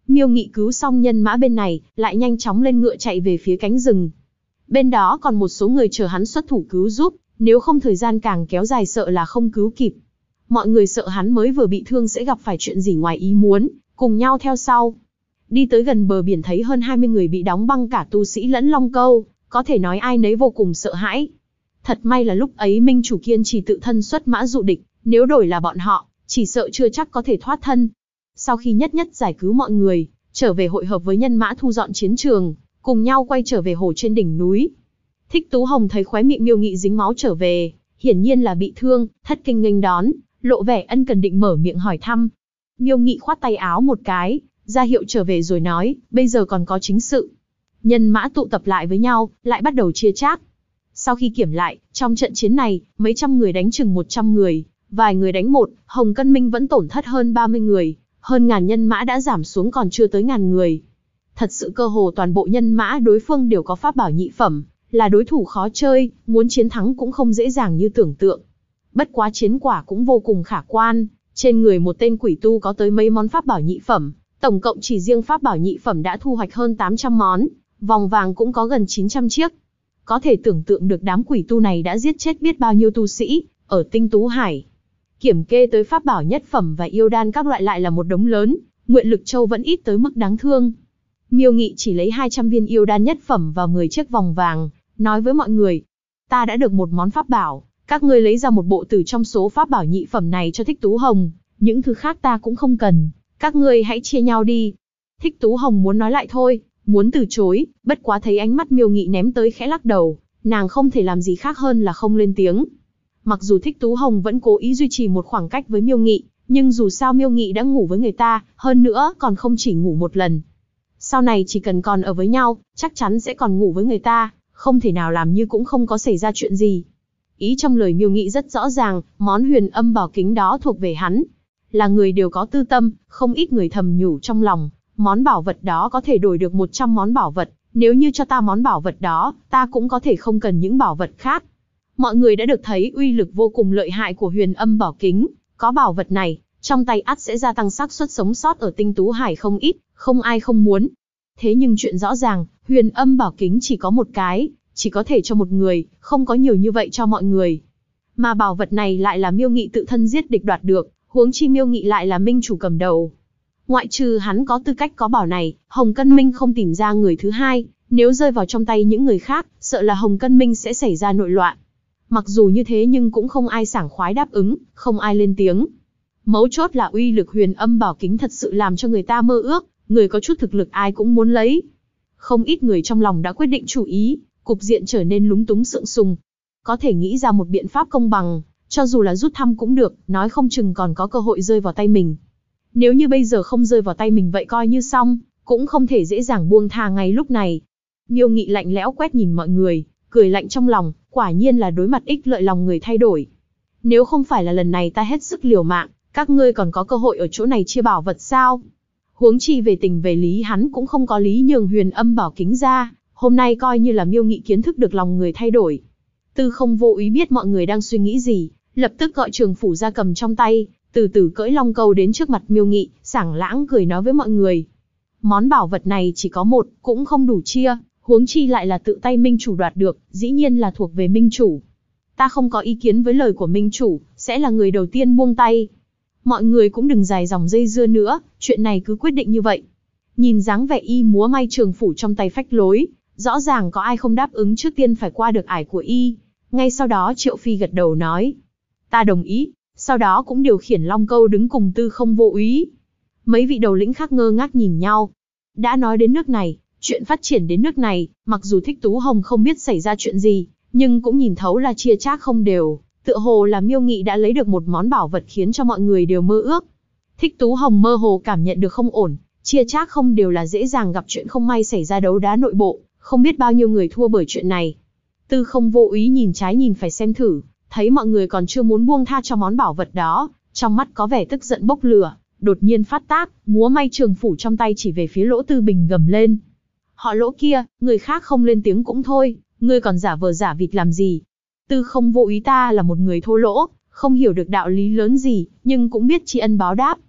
A: Miêu Nghị cứu xong nhân mã bên này, lại nhanh chóng lên ngựa chạy về phía cánh rừng. Bên đó còn một số người chờ hắn xuất thủ cứu giúp, nếu không thời gian càng kéo dài sợ là không cứu kịp. Mọi người sợ hắn mới vừa bị thương sẽ gặp phải chuyện gì ngoài ý muốn, cùng nhau theo sau. Đi tới gần bờ biển thấy hơn 20 người bị đóng băng cả tu sĩ lẫn long câu, có thể nói ai nấy vô cùng sợ hãi. Thật may là lúc ấy Minh chủ kiên trì tự thân xuất mã dụ địch, nếu đổi là bọn họ, chỉ sợ chưa chắc có thể thoát thân. Sau khi nhất nhất giải cứu mọi người, trở về hội hợp với nhân mã thu dọn chiến trường, cùng nhau quay trở về hồ trên đỉnh núi. Thích Tú Hồng thấy khóe miệng Miêu Nghị dính máu trở về, hiển nhiên là bị thương, thất kinh nghênh đón, lộ vẻ ân cần định mở miệng hỏi thăm. Miêu Nghị khoát tay áo một cái, ra hiệu trở về rồi nói, bây giờ còn có chính sự. Nhân mã tụ tập lại với nhau, lại bắt đầu chia chác. Sau khi kiểm lại, trong trận chiến này, mấy trăm người đánh chừng 100 người, vài người đánh một, Hồng Cân Minh vẫn tổn thất hơn 30 người, hơn ngàn nhân mã đã giảm xuống còn chưa tới ngàn người. Thật sự cơ hồ toàn bộ nhân mã đối phương đều có pháp bảo nhị phẩm, là đối thủ khó chơi, muốn chiến thắng cũng không dễ dàng như tưởng tượng. Bất quá chiến quả cũng vô cùng khả quan, trên người một tên quỷ tu có tới mấy món pháp bảo nhị phẩm, tổng cộng chỉ riêng pháp bảo nhị phẩm đã thu hoạch hơn 800 món, vòng vàng cũng có gần 900 chiếc. Có thể tưởng tượng được đám quỷ tu này đã giết chết biết bao nhiêu tu sĩ ở Tinh Tú Hải. Kiểm kê tới pháp bảo nhất phẩm và yêu đan các loại lại là một đống lớn, nguyện lực châu vẫn ít tới mức đáng thương. Miêu Nghị chỉ lấy 200 viên yêu đan nhất phẩm và 10 chiếc vòng vàng, nói với mọi người, ta đã được một món pháp bảo, các ngươi lấy ra một bộ từ trong số pháp bảo nhị phẩm này cho Thích Tú Hồng, những thứ khác ta cũng không cần, các ngươi hãy chia nhau đi. Thích Tú Hồng muốn nói lại thôi, muốn từ chối, bất quá thấy ánh mắt Miêu Nghị ném tới khẽ lắc đầu, nàng không thể làm gì khác hơn là không lên tiếng. Mặc dù Thích Tú Hồng vẫn cố ý duy trì một khoảng cách với Miêu Nghị, nhưng dù sao Miêu Nghị đã ngủ với người ta, hơn nữa còn không chỉ ngủ một lần. Sau này chỉ cần còn ở với nhau, chắc chắn sẽ còn ngủ với người ta, không thể nào làm như cũng không có xảy ra chuyện gì. Ý trong lời Miêu Nghị rất rõ ràng, món huyền âm bảo kính đó thuộc về hắn. Là người đều có tư tâm, không ít người thầm nhủ trong lòng, món bảo vật đó có thể đổi được 100 món bảo vật, nếu như cho ta món bảo vật đó, ta cũng có thể không cần những bảo vật khác. Mọi người đã được thấy uy lực vô cùng lợi hại của huyền âm bảo kính, có bảo vật này, trong tay ắt sẽ gia tăng xác suất sống sót ở Tinh Tú Hải không ít, không ai không muốn. Thế nhưng chuyện rõ ràng, huyền âm bảo kính chỉ có một cái, chỉ có thể cho một người, không có nhiều như vậy cho mọi người. Mà bảo vật này lại là Miêu Nghị tự thân giết địch đoạt được, huống chi Miêu Nghị lại là minh chủ cầm đầu. Ngoại trừ hắn có tư cách có bảo này, Hồng Cân Minh không tìm ra người thứ hai, nếu rơi vào trong tay những người khác, sợ là Hồng Cân Minh sẽ xảy ra nội loạn. Mặc dù như thế nhưng cũng không ai sảng khoái đáp ứng, không ai lên tiếng. Mấu chốt là uy lực huyền âm bảo kính thật sự làm cho người ta mơ ước, người có chút thực lực ai cũng muốn lấy. Không ít người trong lòng đã quyết định chủ ý, cục diện trở nên lúng túng sượng sùng. Có thể nghĩ ra một biện pháp công bằng, cho dù là rút thăm cũng được, nói không chừng còn có cơ hội rơi vào tay mình. Nếu như bây giờ không rơi vào tay mình vậy coi như xong, cũng không thể dễ dàng buông tha ngay lúc này. Miêu Nghị lạnh lẽo quét nhìn mọi người, cười lạnh trong lòng, quả nhiên là đối mặt ích lợi lòng người thay đổi. Nếu không phải là lần này ta hết sức liều mạng, các ngươi còn có cơ hội ở chỗ này chia bảo vật sao? Huống chi về tình về lý hắn cũng không có lý nhường huyền âm bảo kính ra, hôm nay coi như là Miêu Nghị kiến thức được lòng người thay đổi. Tư Không Vô Úy biết mọi người đang suy nghĩ gì, lập tức gọi trường phủ ra cầm trong tay, từ từ cưỡi long câu đến trước mặt Miêu Nghị, sảng lãng cười nói với mọi người. Món bảo vật này chỉ có một, cũng không đủ chia, huống chi lại là tự tay minh chủ đoạt được, dĩ nhiên là thuộc về minh chủ. Ta không có ý kiến với lời của minh chủ, sẽ là người đầu tiên buông tay. Mọi người cũng đừng dài dòng dây dưa nữa, chuyện này cứ quyết định như vậy. Nhìn dáng vẻ y múa may trường phủ trong tay phách lối, rõ ràng có ai không đáp ứng trước tiên phải qua được ải của y. Ngay sau đó Triệu Phi gật đầu nói, ta đồng ý, sau đó cũng điều khiển long câu đứng cùng Tư Không Vô Úy. Mấy vị đầu lĩnh khác ngơ ngác nhìn nhau. Đã nói đến nước này, chuyện phát triển đến nước này, mặc dù Thích Tú Hồng không biết xảy ra chuyện gì, nhưng cũng nhìn thấu là chia chác không đều, tựa hồ là Miêu Nghị đã lấy được một món bảo vật khiến cho mọi người đều mơ ước. Thích Tú Hồng mơ hồ cảm nhận được không ổn, chia chác không đều là dễ dàng gặp chuyện không may xảy ra đấu đá nội bộ, không biết bao nhiêu người thua bởi chuyện này. Tư Không Vô Úy nhìn trái nhìn phải xem thử, thấy mọi người còn chưa muốn buông tha cho món bảo vật đó, trong mắt có vẻ tức giận bốc lửa, đột nhiên phát tác, múa may trường phủ trong tay chỉ về phía Lỗ Tư Bình gầm lên. Họ Lỗ kia, người khác không lên tiếng cũng thôi, ngươi còn giả vờ giả vịt làm gì? Tư Không Vô Úy ta là một người thô lỗ, không hiểu được đạo lý lớn gì, nhưng cũng biết tri ân báo đáp.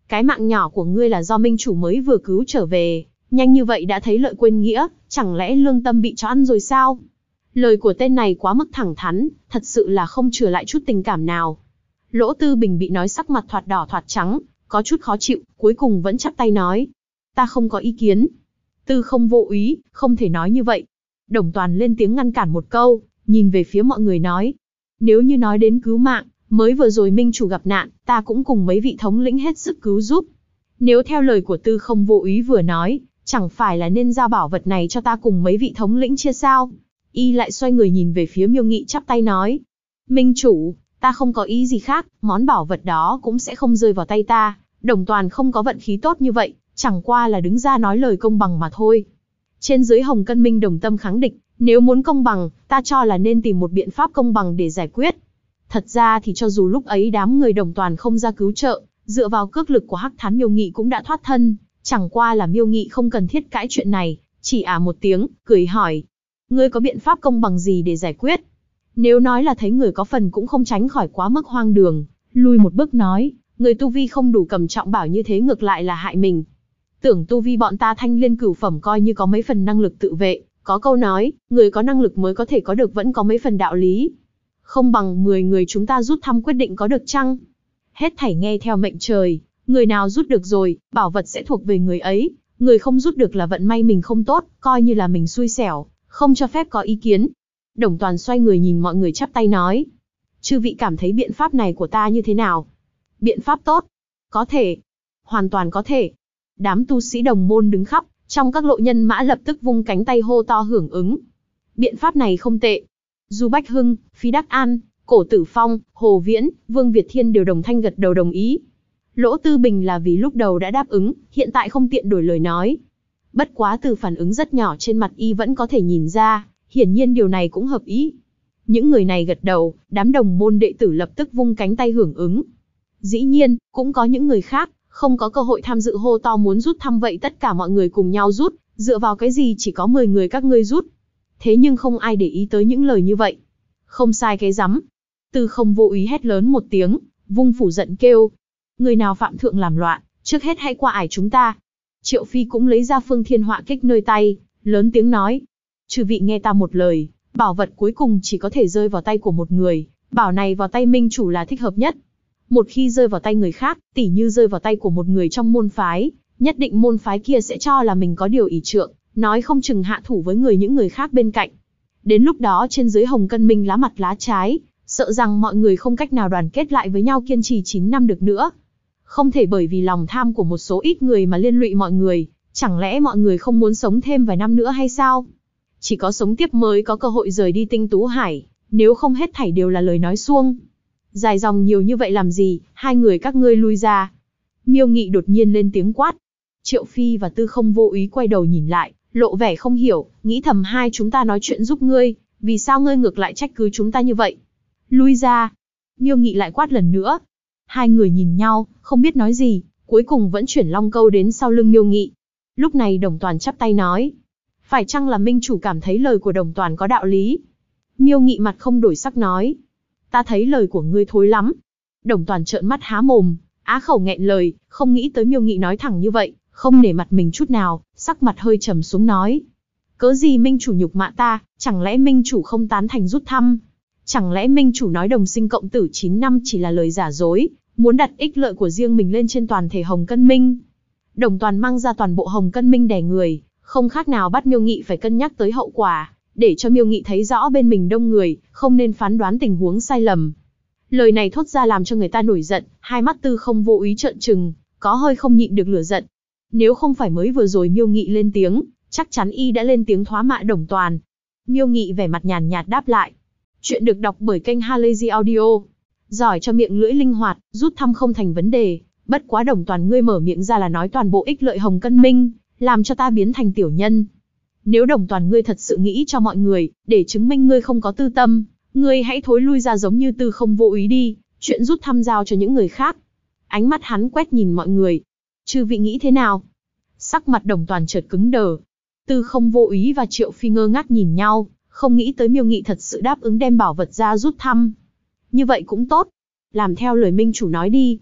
A: Cái mạng nhỏ của ngươi là do minh chủ mới vừa cứu trở về, nhanh như vậy đã thấy lợi quên nghĩa, chẳng lẽ lương tâm bị chó ăn rồi sao? Lời của tên này quá mức thẳng thắn, thật sự là không chừa lại chút tình cảm nào. Lỗ Tư Bình bị nói sắc mặt thoạt đỏ thoạt trắng, có chút khó chịu, cuối cùng vẫn chắp tay nói. Ta không có ý kiến. Tư Không vô úy, không thể nói như vậy. Đồng Toàn lên tiếng ngăn cản một câu, nhìn về phía mọi người nói. Nếu như nói đến cứu mạng, mới vừa rồi minh chủ gặp nạn, ta cũng cùng mấy vị thống lĩnh hết sức cứu giúp. Nếu theo lời của Tư Không vô úy vừa nói, chẳng phải là nên giao bảo vật này cho ta cùng mấy vị thống lĩnh chia sao? Y lại xoay người nhìn về phía Miêu Nghị chắp tay nói. Minh chủ, ta không có ý gì khác, món bảo vật đó cũng sẽ không rơi vào tay ta. Đồng Toàn không có vận khí tốt như vậy, chẳng qua là đứng ra nói lời công bằng mà thôi. Trên dưới Hồng Cân Minh đồng tâm kháng địch, nếu muốn công bằng, ta cho là nên tìm một biện pháp công bằng để giải quyết. Thật ra thì cho dù lúc ấy đám người Đồng Toàn không ra cứu trợ, dựa vào cước lực của Hắc Thán Miêu Nghị cũng đã thoát thân, chẳng qua là Miêu Nghị không cần thiết cãi chuyện này, chỉ một tiếng, cười hỏi. Ngươi có biện pháp công bằng gì để giải quyết? Nếu nói là thấy người có phần cũng không tránh khỏi quá mức hoang đường, lùi một bước nói, người tu vi không đủ cầm trọng bảo như thế ngược lại là hại mình. Tưởng tu vi bọn ta Thanh Liên cửu phẩm coi như có mấy phần năng lực tự vệ, có câu nói, người có năng lực mới có thể có được vẫn có mấy phần đạo lý. Không bằng 10 người chúng ta rút thăm quyết định có được chăng? Hết thảy nghe theo mệnh trời, người nào rút được rồi, bảo vật sẽ thuộc về người ấy, người không rút được là vận may mình không tốt, coi như là mình xui xẻo, không cho phép có ý kiến. Đồng Toàn xoay người nhìn mọi người chắp tay nói. Chư vị cảm thấy biện pháp này của ta như thế nào? Biện pháp tốt? Có thể. Hoàn toàn có thể. Đám tu sĩ đồng môn đứng khắp, trong các lộ nhân mã lập tức vung cánh tay hô to hưởng ứng. Biện pháp này không tệ. Du Bách Hưng, Phi Đắc An, Cổ Tử Phong, Hồ Viễn, Vương Việt Thiên đều đồng thanh gật đầu đồng ý. Lỗ Tư Bình là vì lúc đầu đã đáp ứng, hiện tại không tiện đổi lời nói. Bất quá từ phản ứng rất nhỏ trên mặt y vẫn có thể nhìn ra, hiển nhiên điều này cũng hợp ý. Những người này gật đầu, đám đồng môn đệ tử lập tức vung cánh tay hưởng ứng. Dĩ nhiên, cũng có những người khác, không có cơ hội tham dự hô to muốn rút thăm vậy tất cả mọi người cùng nhau rút, dựa vào cái gì chỉ có 10 người các ngươi rút. Thế nhưng không ai để ý tới những lời như vậy. Không sai cái rắm. Tư Không vô úy hét lớn một tiếng, vung phủ giận kêu. Người nào phạm thượng làm loạn, trước hết hãy qua ải chúng ta. Triệu Phi cũng lấy ra Phương Thiên Họa Kích nơi tay, lớn tiếng nói. Chư vị nghe ta một lời, bảo vật cuối cùng chỉ có thể rơi vào tay của một người, bảo này vào tay minh chủ là thích hợp nhất. Một khi rơi vào tay người khác, tỉ như rơi vào tay của một người trong môn phái, nhất định môn phái kia sẽ cho là mình có điều ỷ trượng, nói không chừng hạ thủ với những người khác bên cạnh. Đến lúc đó trên dưới Hồng Cân Minh lá mặt lá trái, sợ rằng mọi người không cách nào đoàn kết lại với nhau kiên trì 9 năm được nữa. Không thể bởi vì lòng tham của một số ít người mà liên lụy mọi người, chẳng lẽ mọi người không muốn sống thêm vài năm nữa hay sao? Chỉ có sống tiếp mới có cơ hội rời đi Tinh Tú Hải, nếu không hết thảy đều là lời nói suông. Dài dòng nhiều như vậy làm gì, hai người các ngươi lui ra. Miêu Nghị đột nhiên lên tiếng quát. Triệu Phi và Tư Không vô úy quay đầu nhìn lại, lộ vẻ không hiểu, nghĩ thầm hai chúng ta nói chuyện giúp ngươi, vì sao ngươi ngược lại trách cứ chúng ta như vậy? Lui ra. Miêu Nghị lại quát lần nữa. Hai người nhìn nhau, không biết nói gì, cuối cùng vẫn chuyển long câu đến sau lưng Miêu Nghị. Lúc này Đồng Toàn chắp tay nói. Phải chăng là minh chủ cảm thấy lời của Đồng Toàn có đạo lý? Miêu Nghị mặt không đổi sắc nói. Ta thấy lời của ngươi thối lắm. Đồng Toàn trợn mắt há mồm, á khẩu nghẹn lời, không nghĩ tới Miêu Nghị nói thẳng như vậy, không nể mặt mình chút nào, sắc mặt hơi trầm xuống nói. Cớ gì minh chủ nhục mạ ta, chẳng lẽ minh chủ không tán thành rút thăm? Chẳng lẽ minh chủ nói đồng sinh cộng tử 9 năm chỉ là lời giả dối, muốn đặt ích lợi của riêng mình lên trên toàn thể Hồng Cân Minh? Đồng Toàn mang ra toàn bộ Hồng Cân Minh đè người, không khác nào bắt Miêu Nghị phải cân nhắc tới hậu quả, để cho Miêu Nghị thấy rõ bên mình đông người, không nên phán đoán tình huống sai lầm. Lời này thốt ra làm cho người ta nổi giận, hai mắt Tư Không vô úy trợn trừng, có hơi không nhịn được lửa giận. Nếu không phải mới vừa rồi Miêu Nghị lên tiếng, chắc chắn y đã lên tiếng thoá mạ Đồng Toàn. Miêu Nghị vẻ mặt nhàn nhạt đáp lại. Chuyện được đọc bởi kênh Halazy Audio. Giỏi cho miệng lưỡi linh hoạt, rút thăm không thành vấn đề. Bất quá Đồng Toàn ngươi mở miệng ra là nói toàn bộ ích lợi Hồng Cân Minh, làm cho ta biến thành tiểu nhân. Nếu Đồng Toàn ngươi thật sự nghĩ cho mọi người, để chứng minh ngươi không có tư tâm, ngươi hãy thối lui ra giống như Tư Không vô úy đi, chuyện rút thăm giao cho những người khác. Ánh mắt hắn quét nhìn mọi người. Chư vị nghĩ thế nào? Sắc mặt Đồng Toàn chợt cứng đờ. Tư Không vô úy và Triệu Phi ngơ ngác nhìn nhau, không nghĩ tới Miêu Nghị thật sự đáp ứng đem bảo vật ra rút thăm. Như vậy cũng tốt. Làm theo lời minh chủ nói đi.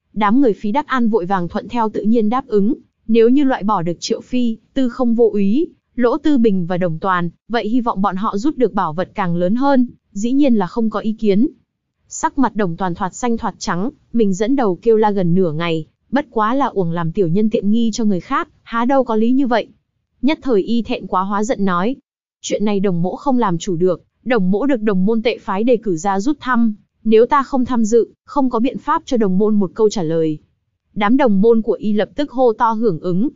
A: Đám người Phí Đắc An vội vàng thuận theo tự nhiên đáp ứng, nếu như loại bỏ được Triệu Phi, Tư Không Vô Úy, Lỗ Tư Bình và Đồng Toàn, vậy hy vọng bọn họ rút được bảo vật càng lớn hơn, dĩ nhiên là không có ý kiến. Sắc mặt Đồng Toàn thoạt xanh thoạt trắng, mình dẫn đầu kêu la gần nửa ngày, bất quá là uổng làm tiểu nhân tiện nghi cho người khác, há đâu có lý như vậy. Nhất thời y thẹn quá hóa giận nói, chuyện này Đồng mỗ không làm chủ được, Đồng mỗ được đồng môn tệ phái đề cử ra rút thăm, nếu ta không tham dự, không có biện pháp cho đồng môn một câu trả lời. Đám đồng môn của y lập tức hô to hưởng ứng.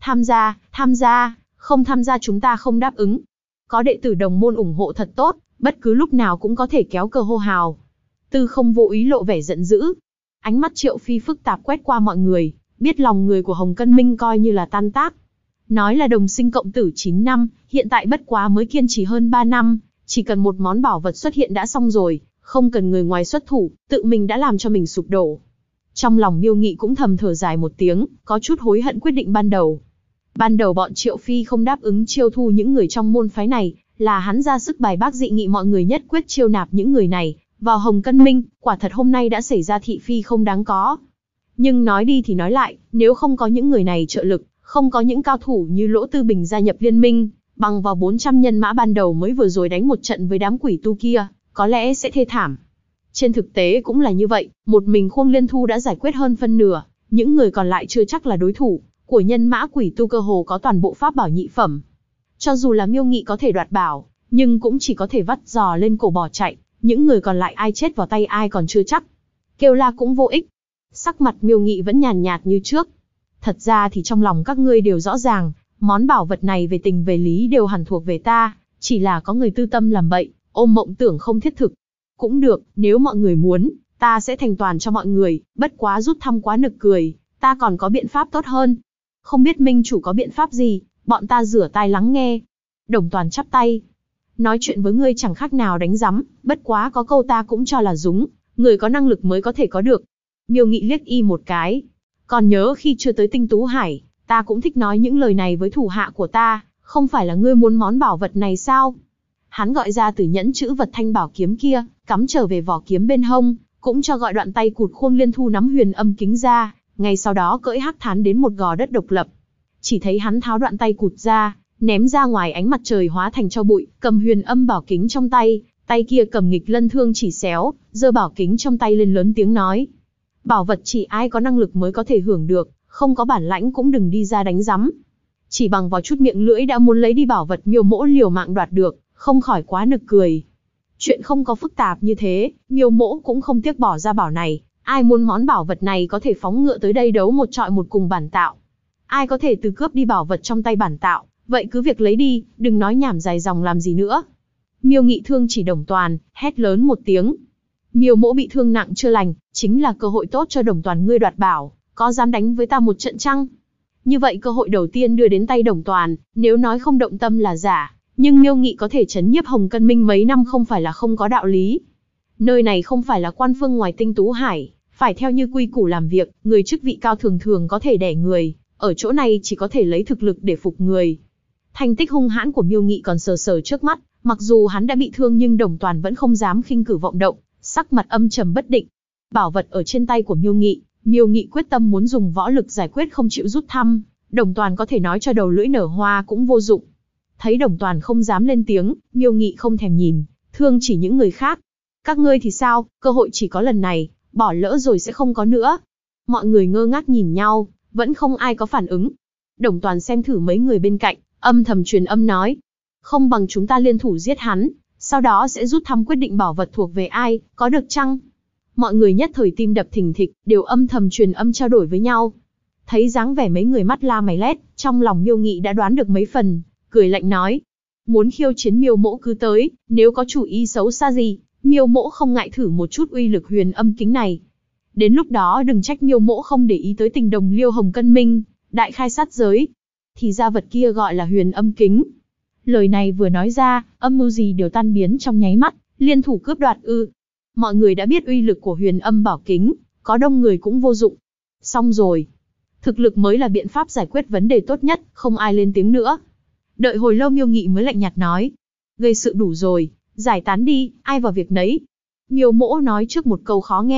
A: Tham gia, không tham gia chúng ta không đáp ứng. Có đệ tử đồng môn ủng hộ thật tốt, bất cứ lúc nào cũng có thể kéo cờ hô hào. Tư Không Vô Úy lộ vẻ giận dữ. Ánh mắt Triệu Phi phức tạp quét qua mọi người, biết lòng người của Hồng Cân Minh coi như là tan tác. Nói là đồng sinh cộng tử 9 năm, hiện tại bất quá mới kiên trì hơn 3 năm, chỉ cần một món bảo vật xuất hiện đã xong rồi, không cần người ngoài xuất thủ, tự mình đã làm cho mình sụp đổ. Trong lòng Miêu Nghị cũng thầm thở dài một tiếng, có chút hối hận quyết định ban đầu. Ban đầu bọn Triệu Phi không đáp ứng chiêu thu những người trong môn phái này, là hắn ra sức bài bác dị nghị mọi người nhất quyết chiêu nạp những người này vào Hồng Cân Minh, quả thật hôm nay đã xảy ra thị phi không đáng có. Nhưng nói đi thì nói lại, nếu không có những người này trợ lực, không có những cao thủ như Lỗ Tư Bình gia nhập liên minh, bằng vào 400 nhân mã ban đầu mới vừa rồi đánh một trận với đám quỷ tu kia, có lẽ sẽ thê thảm. Trên thực tế cũng là như vậy, một mình Khuông Liên Thu đã giải quyết hơn phân nửa, những người còn lại chưa chắc là đối thủ của nhân mã quỷ tu, cơ hồ có toàn bộ pháp bảo nhị phẩm. Cho dù là Miêu Nghị có thể đoạt bảo, nhưng cũng chỉ có thể vắt giò lên cổ bỏ chạy, những người còn lại ai chết vào tay ai còn chưa chắc. Kêu la cũng vô ích. Sắc mặt Miêu Nghị vẫn nhàn nhạt như trước. Thật ra thì trong lòng các ngươi đều rõ ràng, món bảo vật này về tình về lý đều hẳn thuộc về ta, chỉ là có người tư tâm làm bậy, ôm mộng tưởng không thiết thực. Cũng được, nếu mọi người muốn, ta sẽ thành toàn cho mọi người, bất quá rút thăm quá nực cười, ta còn có biện pháp tốt hơn. Không biết minh chủ có biện pháp gì, bọn ta rửa tai lắng nghe. Đồng Toàn chắp tay. Nói chuyện với ngươi chẳng khác nào đánh rắm, bất quá có câu ta cũng cho là đúng, người có năng lực mới có thể có được. Miêu Nghị liếc y một cái. Còn nhớ khi chưa tới Tinh Tú Hải, ta cũng thích nói những lời này với thủ hạ của ta, không phải là ngươi muốn món bảo vật này sao? Hắn gọi ra từ nhẫn chữ vật thanh bảo kiếm kia, cắm trở về vỏ kiếm bên hông, cũng cho gọi đoạn tay cụt Khuông Liên Thu nắm huyền âm kính ra, ngay sau đó cưỡi hắc thán đến một gò đất độc lập. Chỉ thấy hắn tháo đoạn tay cụt ra, ném ra ngoài ánh mặt trời hóa thành tro bụi, cầm huyền âm bảo kính trong tay, tay kia cầm nghịch lân thương chỉ xéo, giơ bảo kính trong tay lên lớn tiếng nói. Bảo vật chỉ ai có năng lực mới có thể hưởng được, không có bản lãnh cũng đừng đi ra đánh rắm. Chỉ bằng vào chút miệng lưỡi đã muốn lấy đi bảo vật Miêu Mỗ liều mạng đoạt được, không khỏi quá nực cười. Chuyện không có phức tạp như thế, Miêu Mỗ cũng không tiếc bỏ ra bảo này, ai muốn món bảo vật này có thể phóng ngựa tới đây đấu một trọi một cùng bản tạo. Ai có thể từ cướp đi bảo vật trong tay bản tạo, vậy cứ việc lấy đi, đừng nói nhảm dài dòng làm gì nữa. Miêu Nghị thương chỉ Đồng Toàn, hét lớn một tiếng. Miêu Mỗ bị thương nặng chưa lành, chính là cơ hội tốt cho Đồng Toàn ngươi đoạt bảo, có dám đánh với ta một trận chăng? Như vậy cơ hội đầu tiên đưa đến tay Đồng Toàn, nếu nói không động tâm là giả, nhưng Miêu Nghị có thể chấn nhiếp Hồng Cân Minh mấy năm không phải là không có đạo lý. Nơi này không phải là quan phương ngoài Tinh Tú Hải, phải theo như quy củ làm việc, người chức vị cao thường thường có thể đẻ người, ở chỗ này chỉ có thể lấy thực lực để phục người. Thành tích hung hãn của Miêu Nghị còn sờ sờ trước mắt, mặc dù hắn đã bị thương nhưng Đồng Toàn vẫn không dám khinh cử vọng động, sắc mặt âm trầm bất định. Bảo vật ở trên tay của Miêu Nghị quyết tâm muốn dùng võ lực giải quyết, không chịu rút thăm. Đồng Toàn có thể nói cho đầu lưỡi nở hoa cũng vô dụng. Thấy Đồng Toàn không dám lên tiếng, Miêu Nghị không thèm nhìn, thương chỉ những người khác. Các ngươi thì sao, cơ hội chỉ có lần này, bỏ lỡ rồi sẽ không có nữa. Mọi người ngơ ngác nhìn nhau, vẫn không ai có phản ứng. Đồng Toàn xem thử mấy người bên cạnh, âm thầm truyền âm nói. Không bằng chúng ta liên thủ giết hắn, sau đó sẽ rút thăm quyết định bảo vật thuộc về ai, có được chăng? Mọi người nhất thời tim đập thình thịch, đều âm thầm truyền âm trao đổi với nhau. Thấy dáng vẻ mấy người mắt la mày lét, trong lòng Miêu Nghị đã đoán được mấy phần, cười lạnh nói. Muốn khiêu chiến Miêu Mỗ cứ tới, nếu có chủ ý xấu xa gì, Miêu Mỗ không ngại thử một chút uy lực huyền âm kính này. Đến lúc đó đừng trách Miêu Mỗ không để ý tới tình đồng liêu Hồng Cân Minh, đại khai sát giới. Thì ra vật kia gọi là huyền âm kính. Lời này vừa nói ra, âm mưu gì đều tan biến trong nháy mắt, liên thủ cướp đoạt ư. Mọi người đã biết uy lực của huyền âm bảo kính, có đông người cũng vô dụng. Xong rồi. Thực lực mới là biện pháp giải quyết vấn đề tốt nhất, không ai lên tiếng nữa. Đợi hồi lâu Miêu Nghị mới lạnh nhạt nói. Gây sự đủ rồi, giải tán đi, ai vào việc nấy. Miêu Mỗ nói trước một câu khó nghe,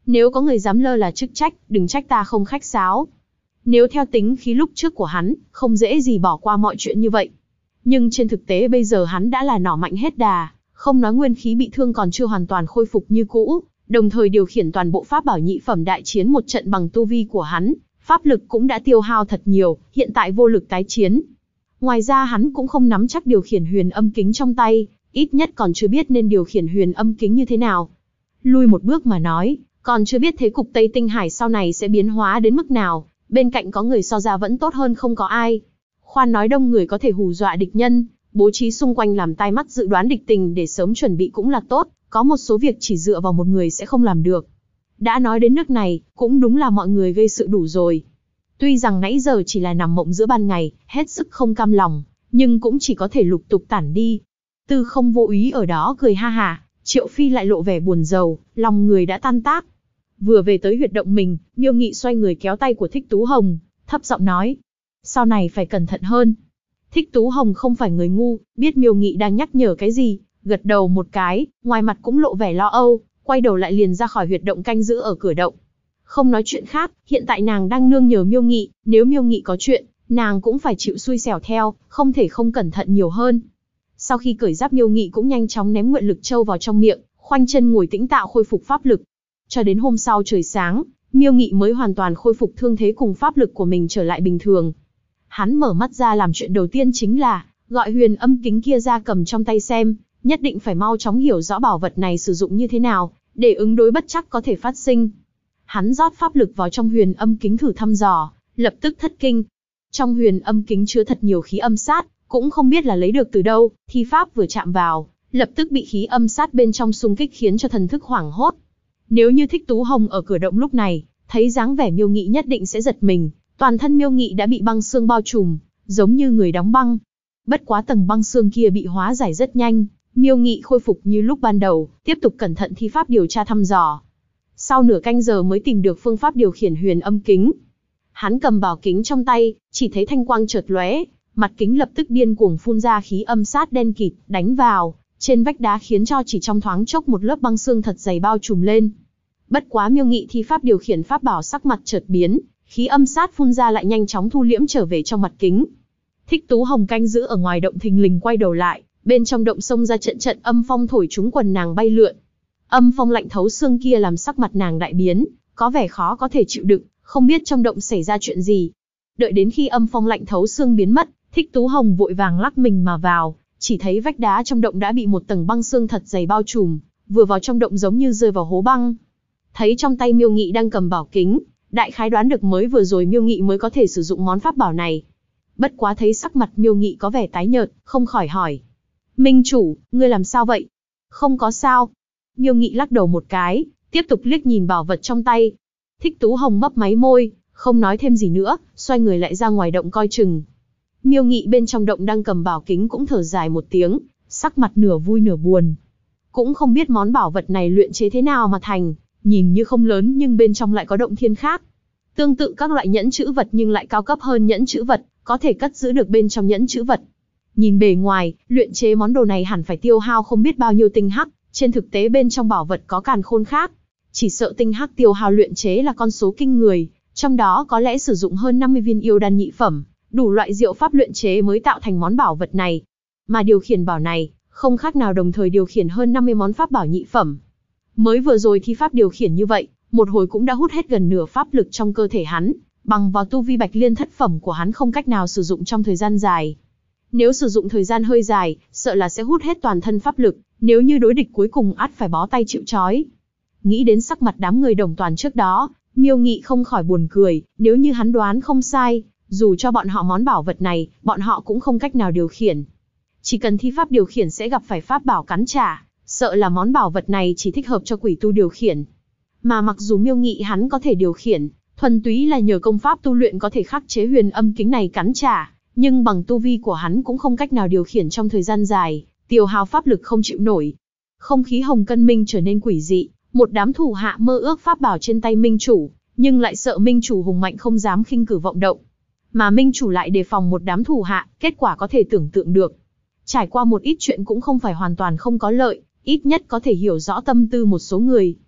A: Nếu có người dám lơ là chức trách, đừng trách ta không khách sáo. Nếu theo tính khí lúc trước của hắn, không dễ gì bỏ qua mọi chuyện như vậy. Nhưng trên thực tế bây giờ hắn đã là nỏ mạnh hết đà, không nói nguyên khí bị thương còn chưa hoàn toàn khôi phục như cũ, đồng thời điều khiển toàn bộ pháp bảo nhị phẩm đại chiến một trận bằng tu vi của hắn, pháp lực cũng đã tiêu hao thật nhiều, hiện tại vô lực tái chiến. Ngoài ra hắn cũng không nắm chắc điều khiển huyền âm kính trong tay, ít nhất còn chưa biết nên điều khiển huyền âm kính như thế nào. Lui một bước mà nói, còn chưa biết thế cục Tây Tinh Hải sau này sẽ biến hóa đến mức nào, bên cạnh có người so ra vẫn tốt hơn không có ai. Khoan nói đông người có thể hù dọa địch nhân, bố trí xung quanh làm tai mắt dự đoán địch tình để sớm chuẩn bị cũng là tốt, có một số việc chỉ dựa vào một người sẽ không làm được. Đã nói đến nước này, cũng đúng là mọi người gây sự đủ rồi. Tuy rằng nãy giờ chỉ là nằm mộng giữa ban ngày, hết sức không cam lòng, nhưng cũng chỉ có thể lục tục tản đi. Tư Không vô ý ở đó cười ha hả, Triệu Phi lại lộ vẻ buồn rầu, lòng người đã tan tác. Vừa về tới huyệt động mình, Miêu Nghị xoay người kéo tay của Thích Tú Hồng, thấp giọng nói: sau này phải cẩn thận hơn. Thích Tú Hồng không phải người ngu, biết Miêu Nghị đang nhắc nhở cái gì, gật đầu một cái, ngoài mặt cũng lộ vẻ lo âu, quay đầu lại liền ra khỏi huyệt động canh giữ ở cửa động. Không nói chuyện khác, hiện tại nàng đang nương nhờ Miêu Nghị, nếu Miêu Nghị có chuyện, nàng cũng phải chịu xui xẻo theo, không thể không cẩn thận nhiều hơn. Sau khi cởi giáp, Miêu Nghị cũng nhanh chóng ném Nguyện Lực Châu vào trong miệng, khoanh chân ngồi tĩnh tạo khôi phục pháp lực. Cho đến hôm sau trời sáng, Miêu Nghị mới hoàn toàn khôi phục thương thế cùng pháp lực của mình trở lại bình thường. Hắn mở mắt ra làm chuyện đầu tiên chính là gọi huyền âm kính kia ra cầm trong tay xem, nhất định phải mau chóng hiểu rõ bảo vật này sử dụng như thế nào, để ứng đối bất trắc có thể phát sinh. Hắn rót pháp lực vào trong huyền âm kính thử thăm dò, lập tức thất kinh. Trong huyền âm kính chứa thật nhiều khí âm sát, cũng không biết là lấy được từ đâu, thi pháp vừa chạm vào, lập tức bị khí âm sát bên trong xung kích khiến cho thần thức hoảng hốt. Nếu như Thích Tú Hồng ở cửa động lúc này, thấy dáng vẻ Miêu Nghị nhất định sẽ giật mình, toàn thân Miêu Nghị đã bị băng xương bao trùm, giống như người đóng băng. Bất quá tầng băng xương kia bị hóa giải rất nhanh, Miêu Nghị khôi phục như lúc ban đầu, tiếp tục cẩn thận thi pháp điều tra thăm dò. Sau nửa canh giờ mới tìm được phương pháp điều khiển huyền âm kính. Hắn cầm bảo kính trong tay, chỉ thấy thanh quang chợt lóe, mặt kính lập tức điên cuồng phun ra khí âm sát đen kịt, đánh vào trên vách đá khiến cho chỉ trong thoáng chốc một lớp băng xương thật dày bao trùm lên. Bất quá Miêu Nghị thi pháp điều khiển pháp bảo sắc mặt chợt biến, khí âm sát phun ra lại nhanh chóng thu liễm trở về trong mặt kính. Thích Tú Hồng canh giữ ở ngoài động thình lình quay đầu lại, bên trong động xông ra trận trận âm phong thổi trúng quần nàng bay lượn. Âm phong lạnh thấu xương kia làm sắc mặt nàng đại biến, có vẻ khó có thể chịu đựng, không biết trong động xảy ra chuyện gì. Đợi đến khi âm phong lạnh thấu xương biến mất, Thích Tú Hồng vội vàng lắc mình mà vào, chỉ thấy vách đá trong động đã bị một tầng băng xương thật dày bao trùm, vừa vào trong động giống như rơi vào hố băng. Thấy trong tay Miêu Nghị đang cầm bảo kính, đại khái đoán được mới vừa rồi Miêu Nghị mới có thể sử dụng món pháp bảo này. Bất quá thấy sắc mặt Miêu Nghị có vẻ tái nhợt, không khỏi hỏi: Minh chủ, ngươi làm sao vậy? Không có sao. Miêu Nghị lắc đầu một cái, tiếp tục liếc nhìn bảo vật trong tay. Thích Tú Hồng mấp máy môi, không nói thêm gì nữa, xoay người lại ra ngoài động coi chừng. Miêu Nghị bên trong động đang cầm bảo kính cũng thở dài một tiếng, sắc mặt nửa vui nửa buồn. Cũng không biết món bảo vật này luyện chế thế nào mà thành, nhìn như không lớn nhưng bên trong lại có động thiên khác. Tương tự các loại nhẫn chữ vật nhưng lại cao cấp hơn nhẫn chữ vật, có thể cất giữ được bên trong nhẫn chữ vật. Nhìn bề ngoài, luyện chế món đồ này hẳn phải tiêu hao không biết bao nhiêu tinh hắc, trên thực tế bên trong bảo vật có càn khôn khác. Chỉ sợ tinh hắc tiêu hao luyện chế là con số kinh người, trong đó có lẽ sử dụng hơn 50 viên yêu đan nhị phẩm, đủ loại diệu pháp luyện chế mới tạo thành món bảo vật này. Mà điều khiển bảo này, không khác nào đồng thời điều khiển hơn 50 món pháp bảo nhị phẩm. Mới vừa rồi thi pháp điều khiển như vậy, một hồi cũng đã hút hết gần nửa pháp lực trong cơ thể hắn, bằng vào tu vi Bạch Liên thất phẩm của hắn không cách nào sử dụng trong thời gian dài. Nếu sử dụng thời gian hơi dài, sợ là sẽ hút hết toàn thân pháp lực, nếu như đối địch cuối cùng ắt phải bó tay chịu trói. Nghĩ đến sắc mặt đám người Đồng Toàn trước đó, Miêu Nghị không khỏi buồn cười, nếu như hắn đoán không sai, dù cho bọn họ món bảo vật này, bọn họ cũng không cách nào điều khiển. Chỉ cần thi pháp điều khiển sẽ gặp phải pháp bảo cắn trả, sợ là món bảo vật này chỉ thích hợp cho quỷ tu điều khiển. Mà mặc dù Miêu Nghị hắn có thể điều khiển, thuần túy là nhờ công pháp tu luyện có thể khắc chế huyền âm kính này cắn trả, nhưng bằng tu vi của hắn cũng không cách nào điều khiển trong thời gian dài, tiêu hao pháp lực không chịu nổi. Không khí Hồng Cân Minh trở nên quỷ dị, một đám thủ hạ mơ ước pháp bảo trên tay Minh chủ, nhưng lại sợ Minh chủ hùng mạnh không dám khinh cử vọng động. Mà Minh chủ lại đề phòng một đám thủ hạ, kết quả có thể tưởng tượng được. Trải qua một ít chuyện cũng không phải hoàn toàn không có lợi, ít nhất có thể hiểu rõ tâm tư một số người.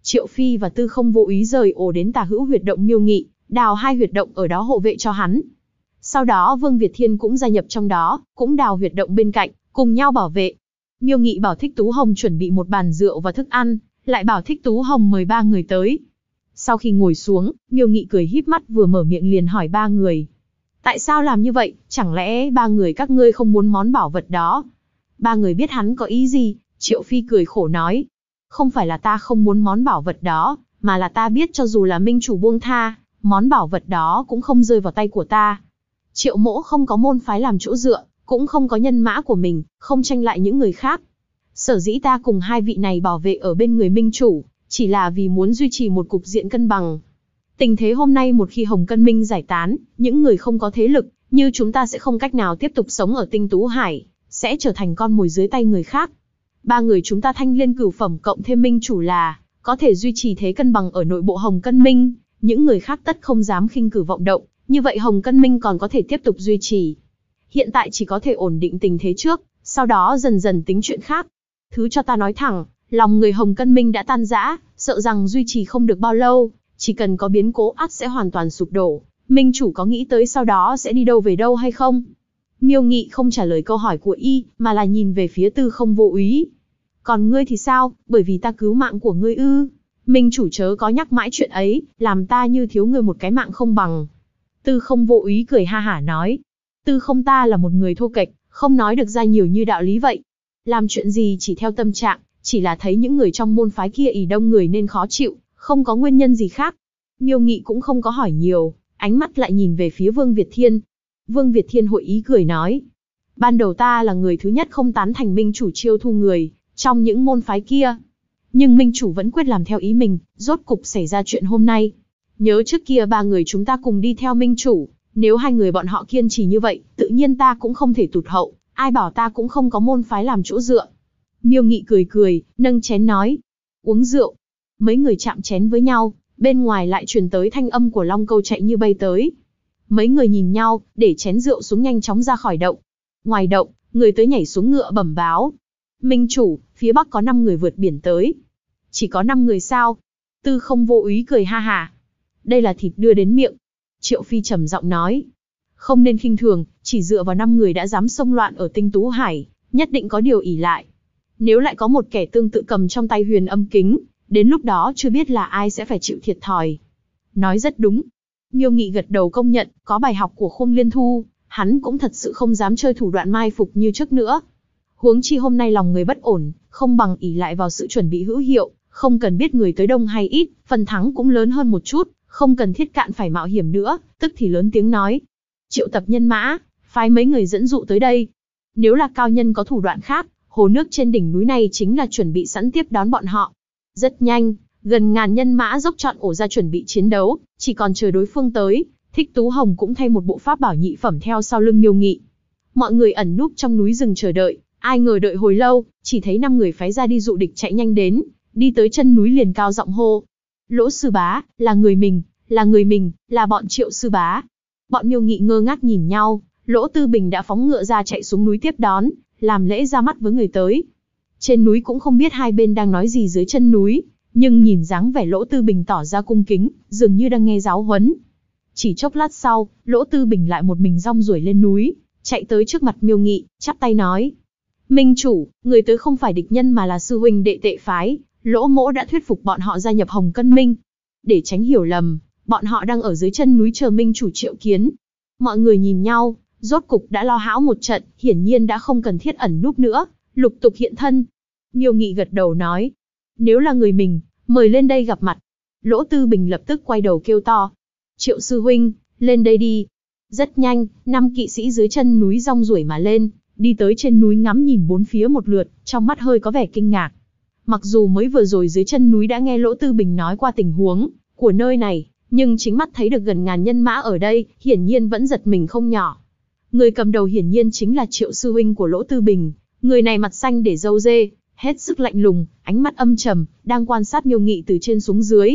A: Triệu Phi và Tư Không Vô Úy rời ổ đến Tà Hữu huyệt động Miêu Nghị, đào 2 huyệt động ở đó hộ vệ cho hắn. Sau đó Vương Việt Thiên cũng gia nhập trong đó, cũng đào huyệt động bên cạnh, cùng nhau bảo vệ. Miêu Nghị bảo Thích Tú Hồng chuẩn bị một bàn rượu và thức ăn, lại bảo Thích Tú Hồng mời 3 người tới. Sau khi ngồi xuống, Miêu Nghị cười híp mắt vừa mở miệng liền hỏi 3 người. Tại sao làm như vậy, chẳng lẽ 3 người các ngươi không muốn món bảo vật đó? 3 người biết hắn có ý gì, Triệu Phi cười khổ nói. Không phải là ta không muốn món bảo vật đó, mà là ta biết cho dù là minh chủ buông tha, món bảo vật đó cũng không rơi vào tay của ta. Triệu mỗ không có môn phái làm chỗ dựa, cũng không có nhân mã của mình, không tranh lại những người khác. Sở dĩ ta cùng 2 vị này bảo vệ ở bên người minh chủ, chỉ là vì muốn duy trì một cục diện cân bằng. Tình thế hôm nay một khi Hồng Cân Minh giải tán, những người không có thế lực, như chúng ta sẽ không cách nào tiếp tục sống ở Tinh Tú Hải, sẽ trở thành con mồi dưới tay người khác. 3 người chúng ta Thanh Liên cửu phẩm cộng thêm minh chủ là, có thể duy trì thế cân bằng ở nội bộ Hồng Cân Minh, những người khác tất không dám khinh cử vọng động, như vậy Hồng Cân Minh còn có thể tiếp tục duy trì. Hiện tại chỉ có thể ổn định tình thế trước, sau đó dần dần tính chuyện khác. Thứ cho ta nói thẳng, lòng người Hồng Cân Minh đã tan rã, sợ rằng duy trì không được bao lâu, chỉ cần có biến cố ắt sẽ hoàn toàn sụp đổ. Minh chủ có nghĩ tới sau đó sẽ đi đâu về đâu hay không? Miêu Nghị không trả lời câu hỏi của y, mà là nhìn về phía Tư Không Vô Úy. Còn ngươi thì sao, bởi vì ta cứu mạng của ngươi ư? Minh chủ chớ có nhắc mãi chuyện ấy, làm ta như thiếu ngươi một cái mạng không bằng. Tư Không Vô Úy cười ha hả nói. Tư Không ta là một người thô kệch, không nói được ra nhiều như đạo lý vậy. Làm chuyện gì chỉ theo tâm trạng, chỉ là thấy những người trong môn phái kia ỉ đông người nên khó chịu, không có nguyên nhân gì khác. Miêu Nghị cũng không có hỏi nhiều, ánh mắt lại nhìn về phía Vương Việt Thiên. Vương Việt Thiên hội ý cười nói. Ban đầu ta là người thứ nhất không tán thành minh chủ chiêu thu người, trong những môn phái kia. Nhưng minh chủ vẫn quyết làm theo ý mình, rốt cục xảy ra chuyện hôm nay. Nhớ trước kia 3 người chúng ta cùng đi theo minh chủ, nếu 2 người bọn họ kiên trì như vậy, tự nhiên ta cũng không thể tụt hậu, ai bảo ta cũng không có môn phái làm chỗ dựa. Miêu Nghị cười cười, nâng chén nói. Uống rượu. Mấy người chạm chén với nhau, bên ngoài lại truyền tới thanh âm của Long Câu chạy như bay tới. Mấy người nhìn nhau, để chén rượu xuống nhanh chóng ra khỏi động. Ngoài động, người tới nhảy xuống ngựa bẩm báo. Minh chủ, phía bắc có 5 người vượt biển tới. Chỉ có 5 người sao? Tư Không Vô Úy cười ha hả. Đây là thịt đưa đến miệng. Triệu Phi trầm giọng nói. Không nên khinh thường, chỉ dựa vào 5 người đã dám xông loạn ở Tinh Tú Hải, nhất định có điều ỷ lại. Nếu lại có một kẻ tương tự cầm trong tay huyền âm kính, đến lúc đó chưa biết là ai sẽ phải chịu thiệt thòi. Nói rất đúng. Miêu Nghị gật đầu công nhận, có bài học của Khung Liên Thu, hắn cũng thật sự không dám chơi thủ đoạn mai phục như trước nữa. Huống chi hôm nay lòng người bất ổn, không bằng ỷ lại vào sự chuẩn bị hữu hiệu, không cần biết người tới đông hay ít, phần thắng cũng lớn hơn một chút, không cần thiết cạn phải mạo hiểm nữa, tức thì lớn tiếng nói. Triệu tập nhân mã, phái mấy người dẫn dụ tới đây. Nếu là cao nhân có thủ đoạn khác, hồ nước trên đỉnh núi này chính là chuẩn bị sẵn tiếp đón bọn họ. Rất nhanh, gần ngàn nhân mã dốc trọn ổ ra chuẩn bị chiến đấu, chỉ còn chờ đối phương tới. Thích Tú Hồng cũng thay một bộ pháp bảo nhị phẩm theo sau lưng Miêu Nghị. Mọi người ẩn núp trong núi rừng chờ đợi, ai ngờ đợi hồi lâu, chỉ thấy 5 người phái ra đi dụ địch chạy nhanh đến, đi tới chân núi liền cao giọng hô. Lỗ sư bá, là người mình, là người mình, là bọn Triệu sư bá. Bọn Miêu Nghị ngơ ngác nhìn nhau, Lỗ Tư Bình đã phóng ngựa ra chạy xuống núi tiếp đón, làm lễ ra mắt với người tới. Trên núi cũng không biết hai bên đang nói gì dưới chân núi, nhưng nhìn dáng vẻ Lỗ Tư Bình tỏ ra cung kính, dường như đang nghe giáo huấn. Chỉ chốc lát sau, Lỗ Tư Bình lại một mình rong ruổi lên núi, chạy tới trước mặt Miêu Nghị, chắp tay nói. Minh chủ, người tới không phải địch nhân mà là sư huynh đệ Tệ phái, Lỗ mỗ đã thuyết phục bọn họ gia nhập Hồng Cân Minh. Để tránh hiểu lầm, bọn họ đang ở dưới chân núi chờ Minh chủ triệu kiến. Mọi người nhìn nhau, rốt cục đã lo hão một trận, hiển nhiên đã không cần thiết ẩn núp nữa, lục tục hiện thân. Miêu Nghị gật đầu nói, nếu là người mình, mời lên đây gặp mặt. Lỗ Tư Bình lập tức quay đầu kêu to, Triệu sư huynh, lên đây đi. Rất nhanh, 5 kỵ sĩ dưới chân núi rong ruổi mà lên, đi tới trên núi ngắm nhìn bốn phía một lượt, trong mắt hơi có vẻ kinh ngạc. Mặc dù mới vừa rồi dưới chân núi đã nghe Lỗ Tư Bình nói qua tình huống của nơi này, nhưng chính mắt thấy được gần ngàn nhân mã ở đây, hiển nhiên vẫn giật mình không nhỏ. Người cầm đầu hiển nhiên chính là Triệu sư huynh của Lỗ Tư Bình, người này mặt xanh để râu dê, hết sức lạnh lùng, ánh mắt âm trầm, đang quan sát Miêu Nghị từ trên xuống dưới.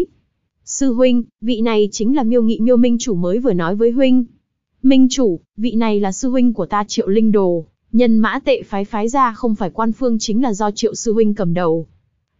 A: Sư huynh, vị này chính là Miêu Nghị Miêu Minh chủ mới vừa nói với huynh. Minh chủ, vị này là sư huynh của ta Triệu Linh Đồ, nhân mã Tệ phái phái ra không phải quan phương chính là do Triệu sư huynh cầm đầu.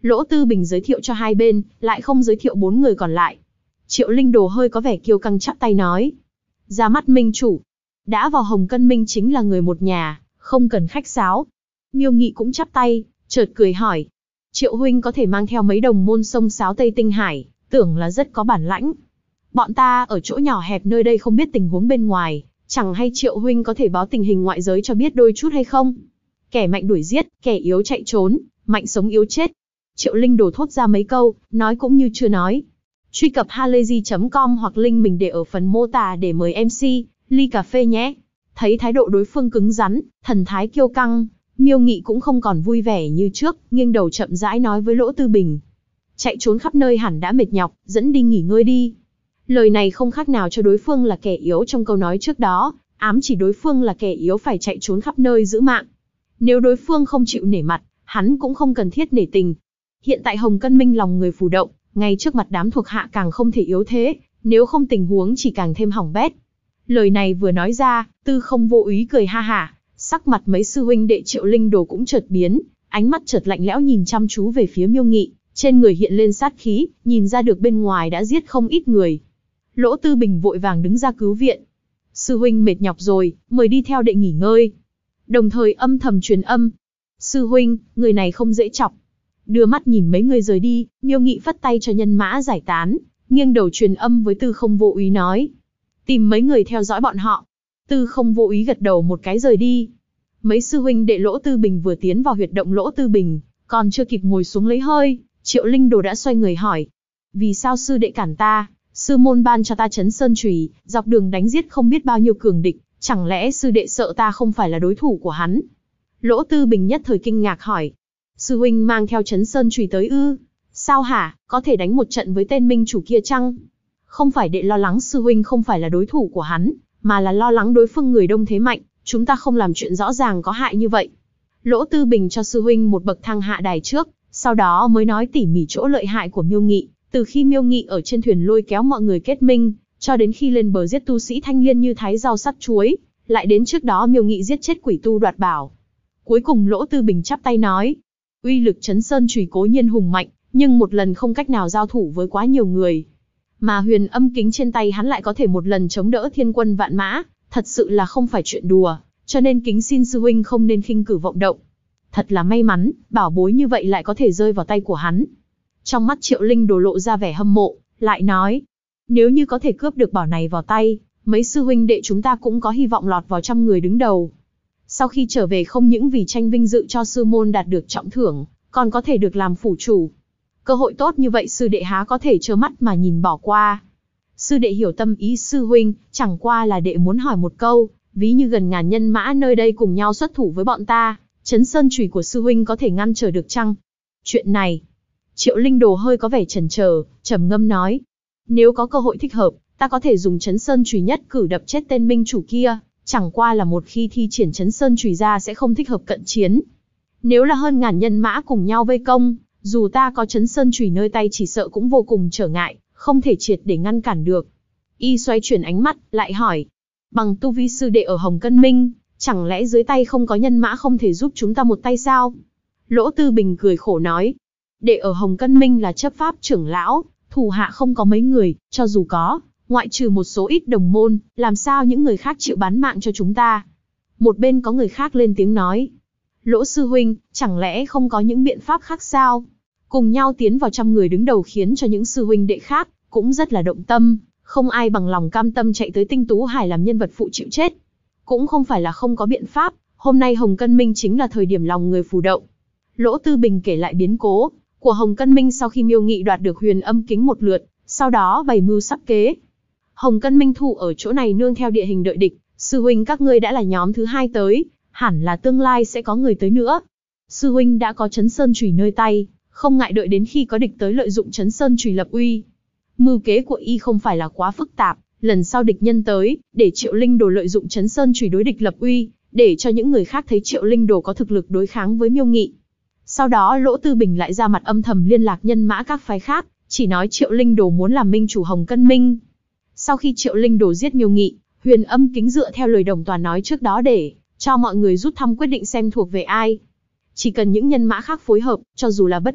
A: Lỗ Tư Bình giới thiệu cho hai bên, lại không giới thiệu 4 người còn lại. Triệu Linh Đồ hơi có vẻ kiêu căng chắp tay nói. Ra mắt minh chủ. Đã vào Hồng Cân Minh chính là người một nhà, không cần khách sáo. Miêu Nghị cũng chắp tay, chợt cười hỏi. Triệu huynh có thể mang theo mấy đồng môn sông sáo Tây Tinh Hải, tưởng là rất có bản lãnh. Bọn ta ở chỗ nhỏ hẹp nơi đây không biết tình huống bên ngoài, chẳng hay Triệu huynh có thể báo tình hình ngoại giới cho biết đôi chút hay không? Kẻ mạnh đuổi giết, kẻ yếu chạy trốn, mạnh sống yếu chết. Triệu Linh Đồ thốt ra mấy câu, nói cũng như chưa nói. Truy cập halayzi.com hoặc link mình để ở phần mô tả để mời MC, ly cà phê nhé. Thấy thái độ đối phương cứng rắn, thần thái kiêu căng, Miêu Nghị cũng không còn vui vẻ như trước, nghiêng đầu chậm rãi nói với Lỗ Tư Bình. Chạy trốn khắp nơi hẳn đã mệt nhọc, dẫn đi nghỉ ngơi đi. Lời này không khác nào cho đối phương là kẻ yếu trong câu nói trước đó, ám chỉ đối phương là kẻ yếu phải chạy trốn khắp nơi giữ mạng. Nếu đối phương không chịu nể mặt, hắn cũng không cần thiết nể tình. Hiện tại Hồng Cân Minh lòng người phù động, ngay trước mặt đám thuộc hạ càng không thể yếu thế, nếu không tình huống chỉ càng thêm hỏng bét. Lời này vừa nói ra, Tư Không Vô Úy cười ha hả, sắc mặt mấy sư huynh đệ Triệu Linh Đồ cũng chợt biến, ánh mắt chợt lạnh lẽo nhìn chăm chú về phía Miêu Nghị, trên người hiện lên sát khí, nhìn ra được bên ngoài đã giết không ít người. Lỗ Tư Bình vội vàng đứng ra cứu viện. Sư huynh mệt nhọc rồi, mời đi theo đệ nghỉ ngơi. Đồng thời âm thầm truyền âm. Sư huynh, người này không dễ chọc. Đưa mắt nhìn mấy người rời đi, Miêu Nghị phất tay cho nhân mã giải tán, nghiêng đầu truyền âm với Tư Không Vô Úy nói. Tìm mấy người theo dõi bọn họ. Tư Không Vô Úy gật đầu một cái rời đi. Mấy sư huynh đệ Lỗ Tư Bình vừa tiến vào huyệt động Lỗ Tư Bình, còn chưa kịp ngồi xuống lấy hơi, Triệu Linh Đồ đã xoay người hỏi. Vì sao sư đệ cản ta? Sư môn ban cho ta Chấn Sơn Chùy, dọc đường đánh giết không biết bao nhiêu cường địch, chẳng lẽ sư đệ sợ ta không phải là đối thủ của hắn? Lỗ Tư Bình nhất thời kinh ngạc hỏi. Sư huynh mang theo Chấn Sơn Chùy tới ư? Sao hả, có thể đánh một trận với tên minh chủ kia chăng? Không phải đệ lo lắng sư huynh không phải là đối thủ của hắn, mà là lo lắng đối phương người đông thế mạnh, chúng ta không làm chuyện rõ ràng có hại như vậy. Lỗ Tư Bình cho sư huynh một bậc thang hạ đài trước, sau đó mới nói tỉ mỉ chỗ lợi hại của Miêu Nghị. Từ khi Miêu Nghị ở trên thuyền lôi kéo mọi người kết minh, cho đến khi lên bờ giết tu sĩ thanh liên như thái rau sắt chuối, lại đến trước đó Miêu Nghị giết chết quỷ tu đoạt bảo. Cuối cùng Lỗ Tư Bình chắp tay nói, uy lực Chấn Sơn Chùy cố nhiên hùng mạnh, nhưng một lần không cách nào giao thủ với quá nhiều người. Mà huyền âm kính trên tay hắn lại có thể một lần chống đỡ thiên quân vạn mã, thật sự là không phải chuyện đùa, cho nên kính xin sư huynh không nên khinh cử vọng động. Thật là may mắn, bảo bối như vậy lại có thể rơi vào tay của hắn. Trong mắt Triệu Linh Đồ lộ ra vẻ hâm mộ, lại nói, nếu như có thể cướp được bảo này vào tay, mấy sư huynh đệ chúng ta cũng có hy vọng lọt vào 100 người đứng đầu. Sau khi trở về không những vì tranh vinh dự cho sư môn đạt được trọng thưởng, còn có thể được làm phủ chủ. Cơ hội tốt như vậy sư đệ há có thể trơ mắt mà nhìn bỏ qua. Sư đệ hiểu tâm ý sư huynh, chẳng qua là đệ muốn hỏi một câu, ví như gần ngàn nhân mã nơi đây cùng nhau xuất thủ với bọn ta, Chấn Sơn Chùy của sư huynh có thể ngăn trở được chăng? Chuyện này, Triệu Linh Đồ hơi có vẻ chần chờ, trầm ngâm nói, nếu có cơ hội thích hợp, ta có thể dùng Chấn Sơn Chùy nhất cử đập chết tên minh chủ kia, chẳng qua là một khi thi triển Chấn Sơn Chùy ra sẽ không thích hợp cận chiến. Nếu là hơn ngàn nhân mã cùng nhau vây công, dù ta có Chấn Sơn Chùy nơi tay chỉ sợ cũng vô cùng trở ngại, không thể triệt để ngăn cản được. Y xoay chuyển ánh mắt, lại hỏi, bằng tu vi sư đệ ở Hồng Cân Minh, chẳng lẽ dưới tay không có nhân mã không thể giúp chúng ta một tay sao? Lỗ Tư Bình cười khổ nói, đệ ở Hồng Cân Minh là chấp pháp trưởng lão, thủ hạ không có mấy người, cho dù có, ngoại trừ một số ít đồng môn, làm sao những người khác chịu bán mạng cho chúng ta? Một bên có người khác lên tiếng nói, Lỗ sư huynh, chẳng lẽ không có những biện pháp khác sao? Cùng nhau tiến vào 100 người đứng đầu khiến cho những sư huynh đệ khác cũng rất là động tâm, không ai bằng lòng cam tâm chạy tới Tinh Tú Hải làm nhân vật phụ chịu chết. Cũng không phải là không có biện pháp, hôm nay Hồng Cân Minh chính là thời điểm lòng người phù động. Lỗ Tư Bình kể lại biến cố của Hồng Cân Minh sau khi Miêu Nghị đoạt được huyền âm kính một lượt, sau đó bày mưu sắp kế. Hồng Cân Minh thủ ở chỗ này nương theo địa hình đợi địch, sư huynh các ngươi đã là nhóm thứ 2 tới, hẳn là tương lai sẽ có người tới nữa. Sư huynh đã có Chấn Sơn Chùy nơi tay, không ngại đợi đến khi có địch tới lợi dụng Chấn Sơn Chùy lập uy. Mưu kế của y không phải là quá phức tạp, lần sau địch nhân tới, để Triệu Linh Đồ lợi dụng Chấn Sơn Chùy đối địch lập uy, để cho những người khác thấy Triệu Linh Đồ có thực lực đối kháng với Miêu Nghị. Sau đó Lỗ Tư Bình lại ra mặt âm thầm liên lạc nhân mã các phái khác, chỉ nói Triệu Linh Đồ muốn làm minh chủ Hồng Cân Minh. Sau khi Triệu Linh Đồ giết Miêu Nghị, huyền âm kính dựa theo lời Đồng Toàn nói trước đó để cho mọi người rút thăm quyết định xem thuộc về ai. Chỉ cần những nhân mã khác phối hợp, cho dù là bất động,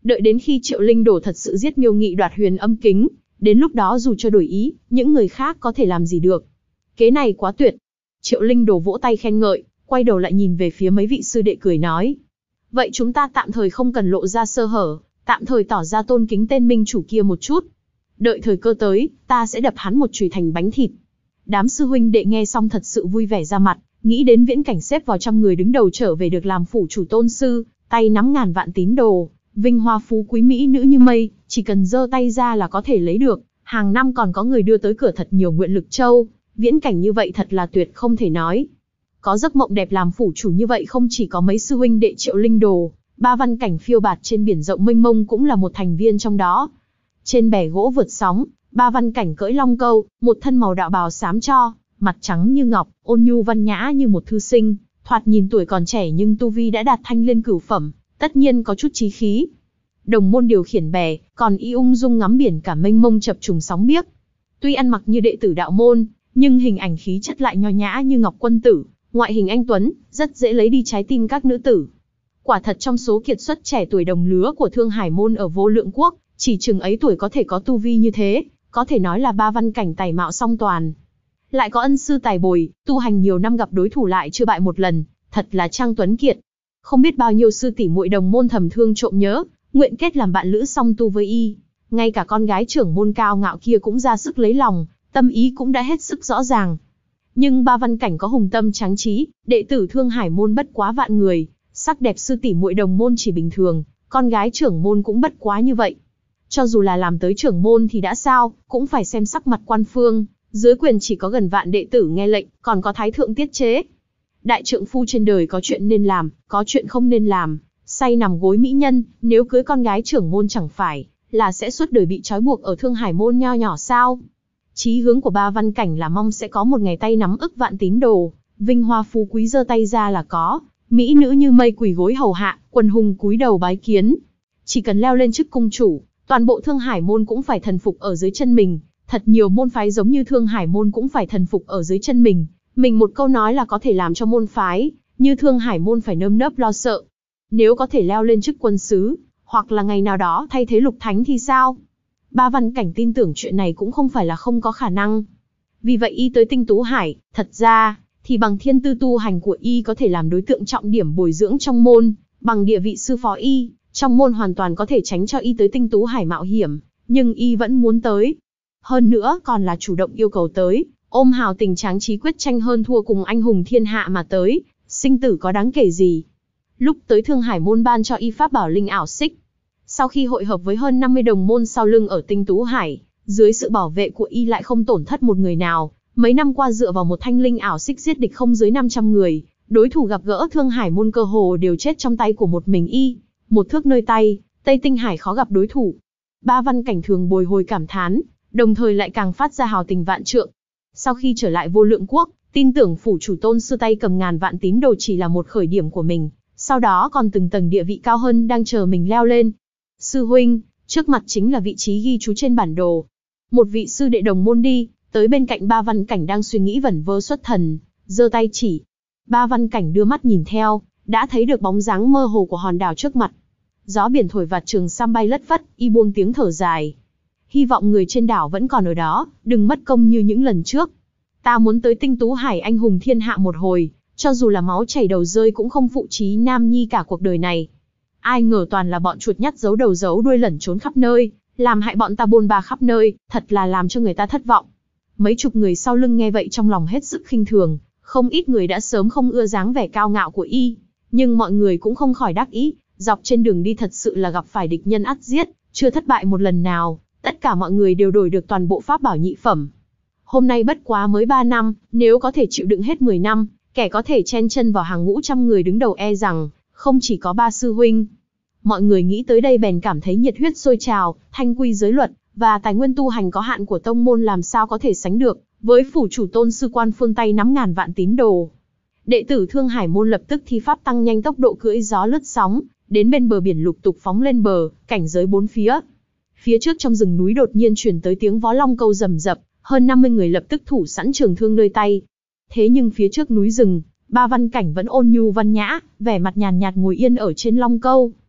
A: Đợi đến khi Triệu Linh Đồ thật sự giết Miêu Nghị đoạt Huyền Âm Kính, đến lúc đó dù cho đổi ý, những người khác có thể làm gì được. Kế này quá tuyệt. Triệu Linh Đồ vỗ tay khen ngợi, quay đầu lại nhìn về phía mấy vị sư đệ cười nói. Vậy chúng ta tạm thời không cần lộ ra sơ hở, tạm thời tỏ ra tôn kính tên minh chủ kia một chút. Đợi thời cơ tới, ta sẽ đập hắn một chùy thành bánh thịt. Đám sư huynh đệ nghe xong thật sự vui vẻ ra mặt, nghĩ đến viễn cảnh xếp vào trăm người đứng đầu trở về được làm phủ chủ tôn sư, tay nắm ngàn vạn tín đồ, vinh hoa phú quý mỹ nữ như mây, chỉ cần giơ tay ra là có thể lấy được, hàng năm còn có người đưa tới cửa thật nhiều nguyện lực châu, viễn cảnh như vậy thật là tuyệt không thể nói. Có giấc mộng đẹp làm phủ chủ như vậy không chỉ có mấy sư huynh đệ Triệu Linh Đồ, Ba Văn Cảnh phiêu bạt trên biển rộng mênh mông cũng là một thành viên trong đó. Trên bè gỗ vượt sóng, Ba Văn Cảnh cưỡi long câu, một thân màu đạo bào xám cho, mặt trắng như ngọc, ôn nhu văn nhã như một thư sinh, thoạt nhìn tuổi còn trẻ nhưng tu vi đã đạt thanh liên cửu phẩm, tất nhiên có chút chí khí. Đồng môn điều khiển bè, còn y ung dung ngắm biển cả mênh mông chập trùng sóng biếc. Tuy ăn mặc như đệ tử đạo môn, nhưng hình ảnh khí chất lại nho nhã như ngọc quân tử, ngoại hình anh tuấn, rất dễ lấy đi trái tim các nữ tử. Quả thật trong số kiệt xuất trẻ tuổi đồng lứa của Thương Hải môn ở Vô Lượng quốc, chỉ chừng ấy tuổi có thể có tu vi như thế, có thể nói là Ba Văn Cảnh tài mạo song toàn. Lại có ân sư tài bồi, tu hành nhiều năm gặp đối thủ lại chưa bại một lần, thật là trang tuấn kiệt. Không biết bao nhiêu sư tỷ muội đồng môn thầm thương trộm nhớ, nguyện kết làm bạn lữ song tu với y. Ngay cả con gái trưởng môn cao ngạo kia cũng ra sức lấy lòng, tâm ý cũng đã hết sức rõ ràng. Nhưng Ba Văn Cảnh có hùng tâm tráng trí, đệ tử Thương Hải môn bất quá vạn người, sắc đẹp sư tỷ muội đồng môn chỉ bình thường, con gái trưởng môn cũng bất quá như vậy. Cho dù là làm tới trưởng môn thì đã sao, cũng phải xem sắc mặt quan phương, dưới quyền chỉ có gần vạn đệ tử nghe lệnh, còn có thái thượng tiết chế. Đại trượng phu trên đời có chuyện nên làm, có chuyện không nên làm, say nằm gối mỹ nhân, nếu cưới con gái trưởng môn chẳng phải là sẽ suốt đời bị trói buộc ở Thương Hải môn nho nhỏ sao? Chí hướng của Ba Văn Cảnh là mong sẽ có một ngày tay nắm ức vạn tín đồ, vinh hoa phú quý giơ tay ra là có, mỹ nữ như mây quỳ gối hầu hạ, quần hùng cúi đầu bái kiến. Chỉ cần leo lên chức cung chủ, toàn bộ Thương Hải môn cũng phải thần phục ở dưới chân mình, thật nhiều môn phái giống như Thương Hải môn cũng phải thần phục ở dưới chân mình. Mình một câu nói là có thể làm cho môn phái như Thương Hải môn phải nơm nớp lo sợ. Nếu có thể leo lên chức quân sứ, hoặc là ngày nào đó thay thế Lục Thánh thì sao? Ba Văn Cảnh tin tưởng chuyện này cũng không phải là không có khả năng. Vì vậy y tới Tinh Tú Hải, thật ra thì bằng thiên tư tu hành của y có thể làm đối tượng trọng điểm bồi dưỡng trong môn, bằng địa vị sư phó y, trong môn hoàn toàn có thể tránh cho y tới Tinh Tú Hải mạo hiểm, nhưng y vẫn muốn tới. Hơn nữa còn là chủ động yêu cầu tới, ôm hào tình tráng trí quyết tranh hơn thua cùng anh hùng thiên hạ mà tới, sinh tử có đáng kể gì. Lúc tới Thương Hải môn ban cho y pháp bảo linh ảo xích. Sau khi hội hợp với hơn 50 đồng môn sau lưng ở Tinh Tú Hải, dưới sự bảo vệ của y lại không tổn thất một người nào, mấy năm qua dựa vào một thanh linh ảo xích giết địch không dưới 500 người, đối thủ gặp gỡ Thương Hải môn cơ hồ đều chết trong tay của một mình y, một thước nơi tay, Tây Tinh Hải khó gặp đối thủ. Ba Văn Cảnh thường bồi hồi cảm thán, đồng thời lại càng phát ra hào tình vạn trượng. Sau khi trở lại Vô Lượng quốc, tin tưởng phủ chủ tôn sư tay cầm ngàn vạn tín đồ chỉ là một khởi điểm của mình, sau đó còn từng tầng địa vị cao hơn đang chờ mình leo lên. Sư huynh, trước mặt chính là vị trí ghi chú trên bản đồ. Một vị sư đệ đồng môn đi, tới bên cạnh Ba Văn Cảnh đang suy nghĩ vẩn vơ xuất thần, giơ tay chỉ. Ba Văn Cảnh đưa mắt nhìn theo, đã thấy được bóng dáng mơ hồ của hòn đảo trước mặt. Gió biển thổi vạt trường sam bay lất phất, y buông tiếng thở dài. Hy vọng người trên đảo vẫn còn ở đó, đừng mất công như những lần trước. Ta muốn tới Tinh Tú Hải anh hùng thiên hạ một hồi, cho dù là máu chảy đầu rơi cũng không phụ chí nam nhi cả cuộc đời này. Ai ngờ toàn là bọn chuột nhắt giấu đầu giấu đuôi lẩn trốn khắp nơi, làm hại bọn ta bôn ba khắp nơi, thật là làm cho người ta thất vọng. Mấy chục người sau lưng nghe vậy trong lòng hết sức khinh thường, không ít người đã sớm không ưa dáng vẻ cao ngạo của y, nhưng mọi người cũng không khỏi đắc ý, dọc trên đường đi thật sự là gặp phải địch nhân ắt giết, chưa thất bại một lần nào, tất cả mọi người đều đổi được toàn bộ pháp bảo nhị phẩm. Hôm nay bất quá mới 3 năm, nếu có thể chịu đựng hết 10 năm, kẻ có thể chen chân vào hàng ngũ trăm người đứng đầu e rằng không chỉ có Ba sư huynh. Mọi người nghĩ tới đây bèn cảm thấy nhiệt huyết sôi trào, thanh quy giới luật và tài nguyên tu hành có hạn của tông môn làm sao có thể sánh được với phủ chủ tôn sư Quan Phương tay nắm ngàn vạn tín đồ. Đệ tử Thương Hải môn lập tức thi pháp tăng nhanh tốc độ cưỡi gió lướt sóng, đến bên bờ biển lục tục phóng lên bờ, cảnh giới bốn phía. Phía trước trong rừng núi đột nhiên truyền tới tiếng vó long câu rầm rập, hơn 50 người lập tức thủ sẵn trường thương nơi tay. Thế nhưng phía trước núi rừng, Ba Văn Cảnh vẫn ôn nhu văn nhã, vẻ mặt nhàn nhạt ngồi yên ở trên long câu.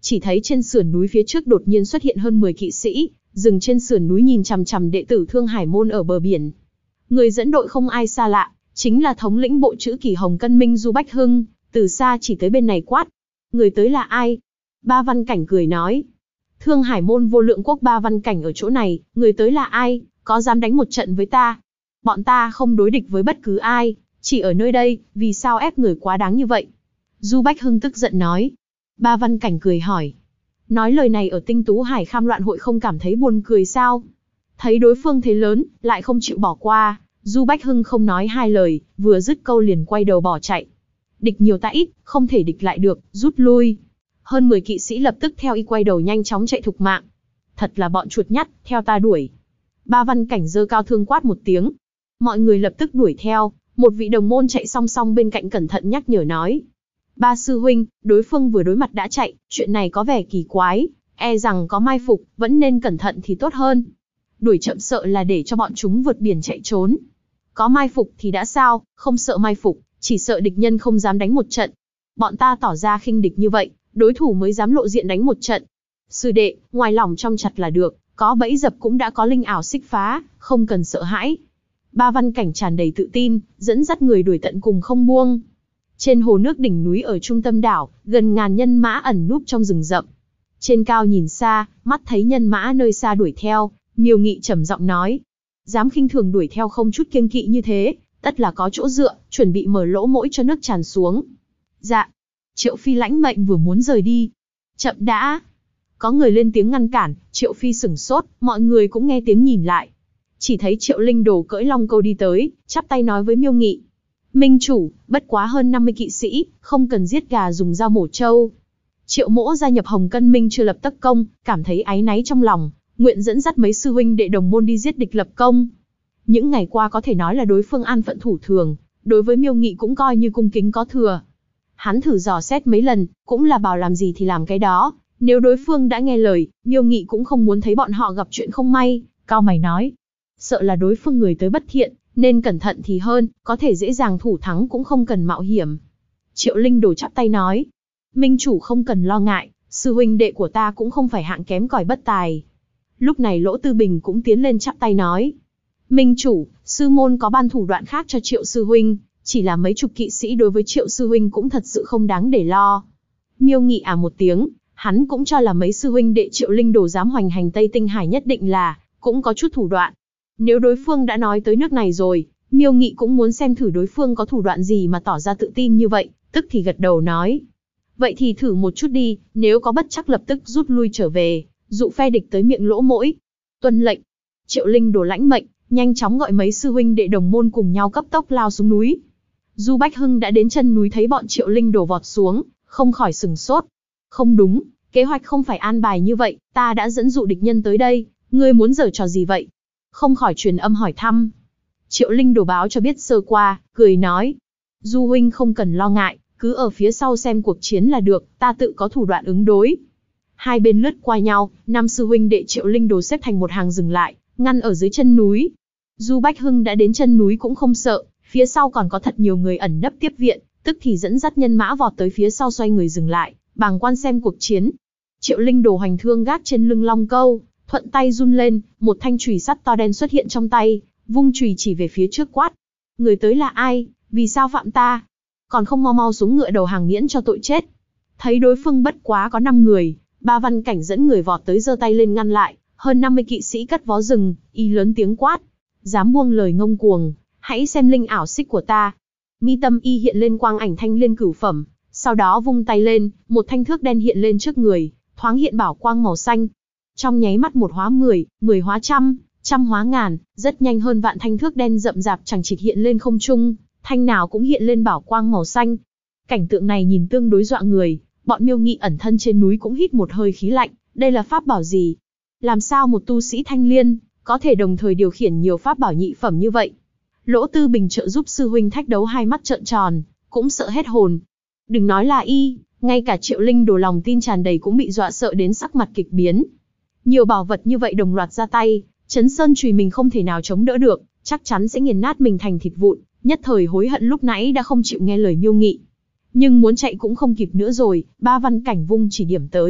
A: chỉ thấy trên sườn núi phía trước đột nhiên xuất hiện hơn 10 kỵ sĩ, dừng trên sườn núi nhìn chằm chằm đệ tử Thương Hải môn ở bờ biển. Người dẫn đội không ai xa lạ, chính là thống lĩnh bộ Trữ Kỷ Hồng Cân Minh Du Bách Hưng, từ xa chỉ tới bên này quát. Người tới là ai? Ba Văn Cảnh cười nói. Thương Hải môn Vô Lượng Quốc Ba Văn Cảnh ở chỗ này, người tới là ai, có dám đánh một trận với ta? Bọn ta không đối địch với bất cứ ai, chỉ ở nơi đây, vì sao ép người quá đáng như vậy? Du Bách Hưng tức giận nói. Ba Văn Cảnh cười hỏi. Nói lời này ở Tinh Tú Hải Kham Loạn hội không cảm thấy buồn cười sao? Thấy đối phương thế lớn, lại không chịu bỏ qua, Du Bách Hưng không nói hai lời, vừa dứt câu liền quay đầu bỏ chạy. Địch nhiều ta ít, không thể địch lại được, rút lui. Hơn 10 kỵ sĩ lập tức theo y quay đầu nhanh chóng chạy thục mạng. Thật là bọn chuột nhắt, theo ta đuổi. Ba Văn Cảnh giơ cao thương quát một tiếng. Mọi người lập tức đuổi theo, một vị đồng môn chạy song song bên cạnh cẩn thận nhắc nhở nói. Ba sư huynh, đối phương vừa đối mặt đã chạy, chuyện này có vẻ kỳ quái, e rằng có mai phục, vẫn nên cẩn thận thì tốt hơn. Đuổi chậm sợ là để cho bọn chúng vượt biển chạy trốn. Có mai phục thì đã sao, không sợ mai phục, chỉ sợ địch nhân không dám đánh một trận. Bọn ta tỏ ra khinh địch như vậy, đối thủ mới dám lộ diện đánh một trận. Sư đệ, ngoài lòng trong chặt là được, có bẫy dập cũng đã có linh ảo xích phá, không cần sợ hãi. Ba Văn Cảnh tràn đầy tự tin, dẫn dắt người đuổi tận cùng không buông. Trên hồ nước đỉnh núi ở trung tâm đảo, gần ngàn nhân mã ẩn núp trong rừng rậm. Trên cao nhìn xa, mắt thấy nhân mã nơi xa đuổi theo, Miêu Nghị trầm giọng nói. Dám khinh thường đuổi theo không chút kiêng kỵ như thế, tất là có chỗ dựa, chuẩn bị mở lỗ mỗi cho nước tràn xuống. Dạ. Triệu Phi lãnh mệnh vừa muốn rời đi. Chậm đã. Có người lên tiếng ngăn cản, Triệu Phi sửng sốt, mọi người cũng nghe tiếng nhìn lại. Chỉ thấy Triệu Linh Đồ cưỡi long câu đi tới, chắp tay nói với Miêu Nghị. Minh chủ, bất quá hơn 50 kỵ sĩ, không cần giết gà dùng dao mổ trâu. Triệu Mỗ gia nhập Hồng Cân Minh chưa lập tất công, cảm thấy áy náy trong lòng, nguyện dẫn dắt mấy sư huynh đệ đồng môn đi giết địch lập công. Những ngày qua có thể nói là đối phương an phận thủ thường, đối với Miêu Nghị cũng coi như cung kính có thừa. Hắn thử dò xét mấy lần, cũng là bảo làm gì thì làm cái đó, nếu đối phương đã nghe lời, Miêu Nghị cũng không muốn thấy bọn họ gặp chuyện không may, cau mày nói. Sợ là đối phương người tới bất thiện, nên cẩn thận thì hơn, có thể dễ dàng thủ thắng cũng không cần mạo hiểm. Triệu Linh Đồ chắp tay nói. Minh chủ không cần lo ngại, sư huynh đệ của ta cũng không phải hạng kém cỏi bất tài. Lúc này Lỗ Tư Bình cũng tiến lên chắp tay nói. Minh chủ, sư môn có ban thủ đoạn khác cho Triệu sư huynh, chỉ là mấy chục kỵ sĩ đối với Triệu sư huynh cũng thật sự không đáng để lo. Miêu Nghị một tiếng, hắn cũng cho là mấy sư huynh đệ Triệu Linh Đồ dám hoành hành Tây Tinh Hải nhất định là cũng có chút thủ đoạn. Nếu đối phương đã nói tới nước này rồi, Miêu Nghị cũng muốn xem thử đối phương có thủ đoạn gì mà tỏ ra tự tin như vậy, tức thì gật đầu nói. Vậy thì thử một chút đi, nếu có bất trắc lập tức rút lui trở về, dụ phe địch tới miệng lỗ mỗi. Tuân lệnh. Triệu Linh Đồ lãnh mệnh, nhanh chóng gọi mấy sư huynh đệ đồng môn cùng nhau cấp tốc lao xuống núi. Du Bách Hưng đã đến chân núi thấy bọn Triệu Linh Đồ vọt xuống, không khỏi sừng sốt. Không đúng, kế hoạch không phải an bài như vậy, ta đã dẫn dụ địch nhân tới đây, ngươi muốn giở trò gì vậy? Không khỏi truyền âm hỏi thăm. Triệu Linh Đồ báo cho biết sơ qua, cười nói. Du huynh không cần lo ngại, cứ ở phía sau xem cuộc chiến là được, ta tự có thủ đoạn ứng đối. Hai bên lướt qua nhau, 5 sư huynh đệ Triệu Linh Đồ xếp thành một hàng dừng lại, ngăn ở dưới chân núi. Du Bách Hưng đã đến chân núi cũng không sợ, phía sau còn có thật nhiều người ẩn nấp tiếp viện, tức thì dẫn dắt nhân mã vọt tới phía sau xoay người dừng lại, bàng quan xem cuộc chiến. Triệu Linh Đồ hoành thương gác trên lưng long câu, thuận tay run lên, một thanh chùy sắt to đen xuất hiện trong tay, vung chùy chỉ về phía trước quát. Người tới là ai, vì sao phạm ta? Còn không mau mau xuống ngựa đầu hàng miễn cho tội chết. Thấy đối phương bất quá có 5 người, Ba Văn Cảnh dẫn người vọt tới giơ tay lên ngăn lại, hơn 50 kỵ sĩ cất vó rừng, y lớn tiếng quát. Dám buông lời ngông cuồng, hãy xem linh ảo xích của ta. Mi tâm y hiện lên quang ảnh thanh liên cửu phẩm, sau đó vung tay lên, một thanh thước đen hiện lên trước người, thoáng hiện bảo quang màu xanh. Trong nháy mắt 1 hóa 10, 10 hóa trăm, trăm hóa ngàn, rất nhanh hơn vạn thanh thước đen rậm rạp chẳng chịt hiện lên không trung, thanh nào cũng hiện lên bảo quang màu xanh. Cảnh tượng này nhìn tương đối dọa người, bọn Miêu Nghị ẩn thân trên núi cũng hít một hơi khí lạnh, đây là pháp bảo gì? Làm sao một tu sĩ thanh liên có thể đồng thời điều khiển nhiều pháp bảo nhị phẩm như vậy? Lỗ Tư Bình trợ giúp sư huynh thách đấu hai mắt trợn tròn, cũng sợ hết hồn. Đừng nói là y, ngay cả Triệu Linh Đồ lòng tin tràn đầy cũng bị dọa sợ đến sắc mặt kịch biến. Nhiều bảo vật như vậy đồng loạt ra tay, Chấn Sơn chùy mình không thể nào chống đỡ được, chắc chắn sẽ nghiền nát mình thành thịt vụn, nhất thời hối hận lúc nãy đã không chịu nghe lời Miêu Nghị. Nhưng muốn chạy cũng không kịp nữa rồi, Ba Văn Cảnh vung chỉ điểm tới,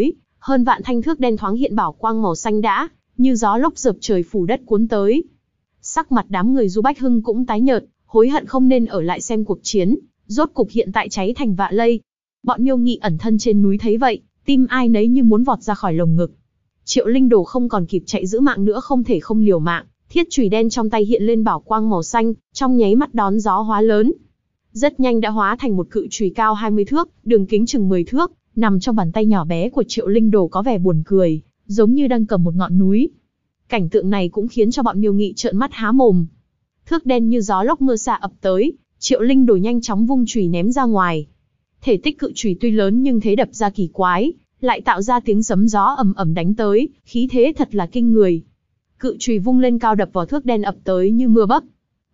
A: hơn vạn thanh thước đen thoáng hiện bảo quang màu xanh đã, như gió lốc dợp trời phủ đất cuốn tới. Sắc mặt đám người Du Bách Hưng cũng tái nhợt, hối hận không nên ở lại xem cuộc chiến, rốt cục hiện tại cháy thành vạ lây. Bọn Miêu Nghị ẩn thân trên núi thấy vậy, tim ai nấy như muốn vọt ra khỏi lồng ngực. Triệu Linh Đồ không còn kịp chạy giữ mạng nữa, không thể không liều mạng, thiết chùy đen trong tay hiện lên bảo quang màu xanh, trong nháy mắt đón gió hóa lớn. Rất nhanh đã hóa thành một cự chùy cao 20 thước, đường kính chừng 10 thước, nằm trong bàn tay nhỏ bé của Triệu Linh Đồ có vẻ buồn cười, giống như đang cầm một ngọn núi. Cảnh tượng này cũng khiến cho bọn Miêu Nghị trợn mắt há mồm. Thước đen như gió lốc mưa xạ ập tới, Triệu Linh Đồ nhanh chóng vung chùy ném ra ngoài. Thể tích cự chùy tuy lớn nhưng thế đập ra kỳ quái, lại tạo ra tiếng sấm gió ầm ầm đánh tới, khí thế thật là kinh người. Cự chùy vung lên cao đập vào thước đen ập tới như mưa bấc.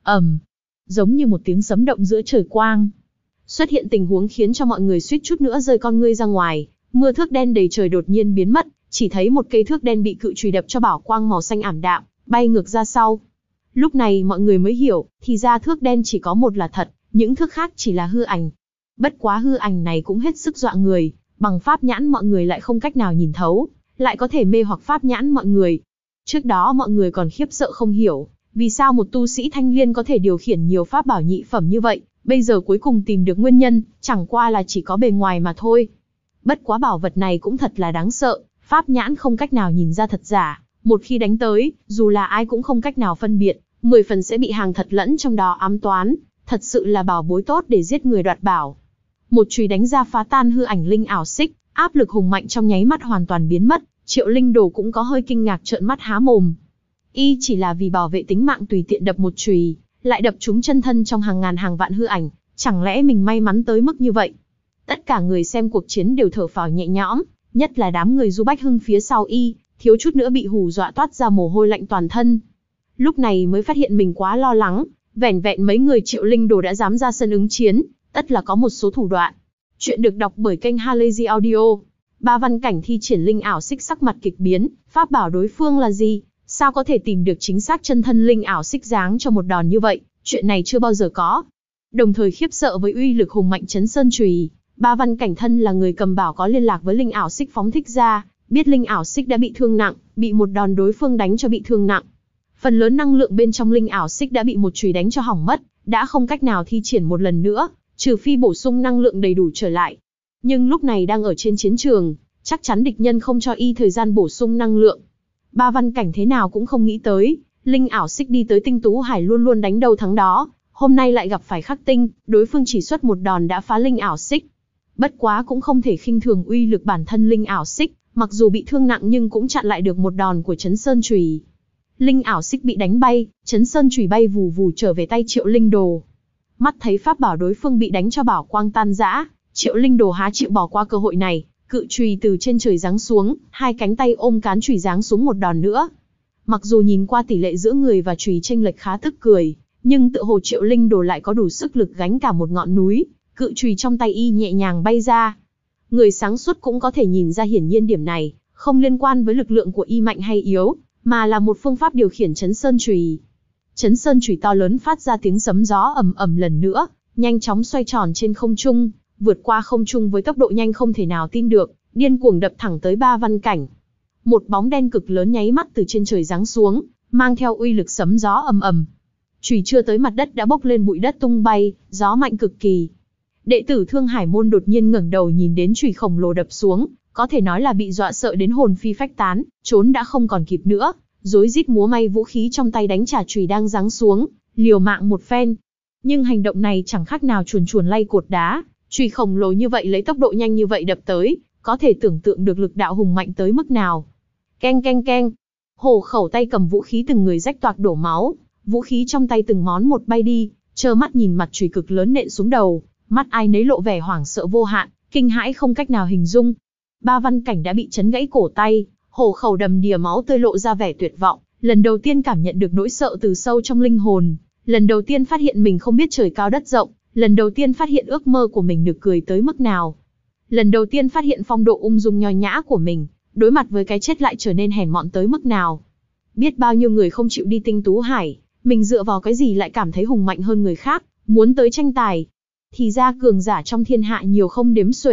A: Giống như một tiếng sấm động giữa trời quang. Xuất hiện tình huống khiến cho mọi người suýt chút nữa rơi con ngươi ra ngoài, mưa thước đen đầy trời đột nhiên biến mất, chỉ thấy một cây thước đen bị cự chùy đập cho bảo quang màu xanh ảm đạm, bay ngược ra sau. Lúc này mọi người mới hiểu, thì ra thước đen chỉ có một là thật, những thước khác chỉ là hư ảnh. Bất quá hư ảnh này cũng hết sức dọa người, bằng pháp nhãn mọi người lại không cách nào nhìn thấu, lại có thể mê hoặc pháp nhãn mọi người. Trước đó mọi người còn khiếp sợ không hiểu, vì sao một tu sĩ thanh liên có thể điều khiển nhiều pháp bảo nhị phẩm như vậy, bây giờ cuối cùng tìm được nguyên nhân, chẳng qua là chỉ có bề ngoài mà thôi. Bất quá bảo vật này cũng thật là đáng sợ, pháp nhãn không cách nào nhìn ra thật giả, một khi đánh tới, dù là ai cũng không cách nào phân biệt, 10 phần sẽ bị hàng thật lẫn trong đó ám toán, thật sự là bảo bối tốt để giết người đoạt bảo. Một chùy đánh ra phá tan hư ảnh linh ảo xích, áp lực hùng mạnh trong nháy mắt hoàn toàn biến mất, Triệu Linh Đồ cũng có hơi kinh ngạc trợn mắt há mồm. Y chỉ là vì bảo vệ tính mạng tùy tiện đập một chùy, lại đập trúng chân thân trong hàng ngàn hàng vạn hư ảnh, chẳng lẽ mình may mắn tới mức như vậy? Tất cả người xem cuộc chiến đều thở phào nhẹ nhõm, nhất là đám người Du Bách Hưng phía sau Y, thiếu chút nữa bị hù dọa toát ra mồ hôi lạnh toàn thân. Lúc này mới phát hiện mình quá lo lắng, vẻn vẹn mấy người Triệu Linh Đồ đã dám ra sân ứng chiến, tất là có một số thủ đoạn. Chuyện được đọc bởi kênh Halazy Audio. Ba Văn Cảnh thi triển linh ảo xích sắc mặt kịch biến, pháp bảo đối phương là gì? Sao có thể tìm được chính xác chân thân linh ảo xích giáng cho một đòn như vậy? Chuyện này chưa bao giờ có. Đồng thời khiếp sợ với uy lực hùng mạnh chấn sơn chùy, Ba Văn Cảnh thân là người cầm bảo có liên lạc với linh ảo xích phóng thích ra, biết linh ảo xích đã bị thương nặng, bị một đòn đối phương đánh cho bị thương nặng. Phần lớn năng lượng bên trong linh ảo xích đã bị một chùy đánh cho hỏng mất, đã không cách nào thi triển một lần nữa, trừ phi bổ sung năng lượng đầy đủ trở lại. Nhưng lúc này đang ở trên chiến trường, chắc chắn địch nhân không cho Y thời gian bổ sung năng lượng. Ba Văn Cảnh thế nào cũng không nghĩ tới, linh ảo xích đi tới Tinh Tú Hải luôn luôn đánh đâu thắng đó, hôm nay lại gặp phải Khắc Tinh, đối phương chỉ xuất một đòn đã phá linh ảo xích. Bất quá cũng không thể khinh thường uy lực bản thân linh ảo xích, mặc dù bị thương nặng nhưng cũng chặn lại được một đòn của Chấn Sơn chùy. Linh ảo xích bị đánh bay, Chấn Sơn chùy bay vù vù trở về tay Triệu Linh Đồ. Mắt thấy pháp bảo đối phương bị đánh cho bảo quang tan rã, Triệu Linh Đồ há chịu bỏ qua cơ hội này, cự chùy từ trên trời giáng xuống, hai cánh tay ôm cán chùy giáng xuống một đòn nữa. Mặc dù nhìn qua tỷ lệ giữa người và chùy chênh lệch khá tức cười, nhưng tựa hồ Triệu Linh Đồ lại có đủ sức lực gánh cả một ngọn núi, cự chùy trong tay Y nhẹ nhàng bay ra. Người sáng suốt cũng có thể nhìn ra hiển nhiên điểm này, không liên quan với lực lượng của Y mạnh hay yếu, mà là một phương pháp điều khiển Chấn Sơn chùy. Chấn Sơn chùy to lớn phát ra tiếng sấm gió ầm ầm lần nữa, nhanh chóng xoay tròn trên không trung, vượt qua không trung với tốc độ nhanh không thể nào tin được, điên cuồng đập thẳng tới Ba Văn Cảnh. Một bóng đen cực lớn nháy mắt từ trên trời giáng xuống, mang theo uy lực sấm gió ầm ầm. Chùy chưa tới mặt đất đã bốc lên bụi đất tung bay, gió mạnh cực kỳ. Đệ tử Thương Hải môn đột nhiên ngẩng đầu nhìn đến chùy khổng lồ đập xuống, có thể nói là bị dọa sợ đến hồn phi phách tán, trốn đã không còn kịp nữa, rối rít múa may vũ khí trong tay đánh trả chùy đang giáng xuống, liều mạng một phen. Nhưng hành động này chẳng khác nào chuồn chuồn lay cột đá, chùy khổng lồ như vậy lấy tốc độ nhanh như vậy đập tới, có thể tưởng tượng được lực đạo hùng mạnh tới mức nào. Keng keng keng, Hổ Khẩu tay cầm vũ khí từng người rách toạc đổ máu, vũ khí trong tay từng món một bay đi, trơ mắt nhìn mặt chùy cực lớn nện xuống đầu, mắt ai nấy lộ vẻ hoảng sợ vô hạn, kinh hãi không cách nào hình dung. Ba Văn Cảnh đã bị chấn gãy cổ tay, Hổ Khẩu đầm đìa máu tươi lộ ra vẻ tuyệt vọng, lần đầu tiên cảm nhận được nỗi sợ từ sâu trong linh hồn, lần đầu tiên phát hiện mình không biết trời cao đất rộng, lần đầu tiên phát hiện ước mơ của mình được cười tới mức nào. Lần đầu tiên phát hiện phong độ ung dung nho nhã của mình, đối mặt với cái chết lại trở nên hèn mọn tới mức nào. Biết bao nhiêu người không chịu đi Tinh Tú Hải, mình dựa vào cái gì lại cảm thấy hùng mạnh hơn người khác, muốn tới tranh tài. Thì ra cường giả trong thiên hạ nhiều không đếm xuể,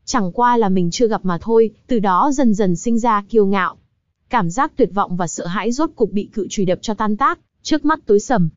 A: Chẳng qua là mình chưa gặp mà thôi, từ đó dần dần sinh ra kiêu ngạo. Cảm giác tuyệt vọng và sợ hãi rốt cục bị cự chùy đập cho tan tác, trước mắt tối sầm.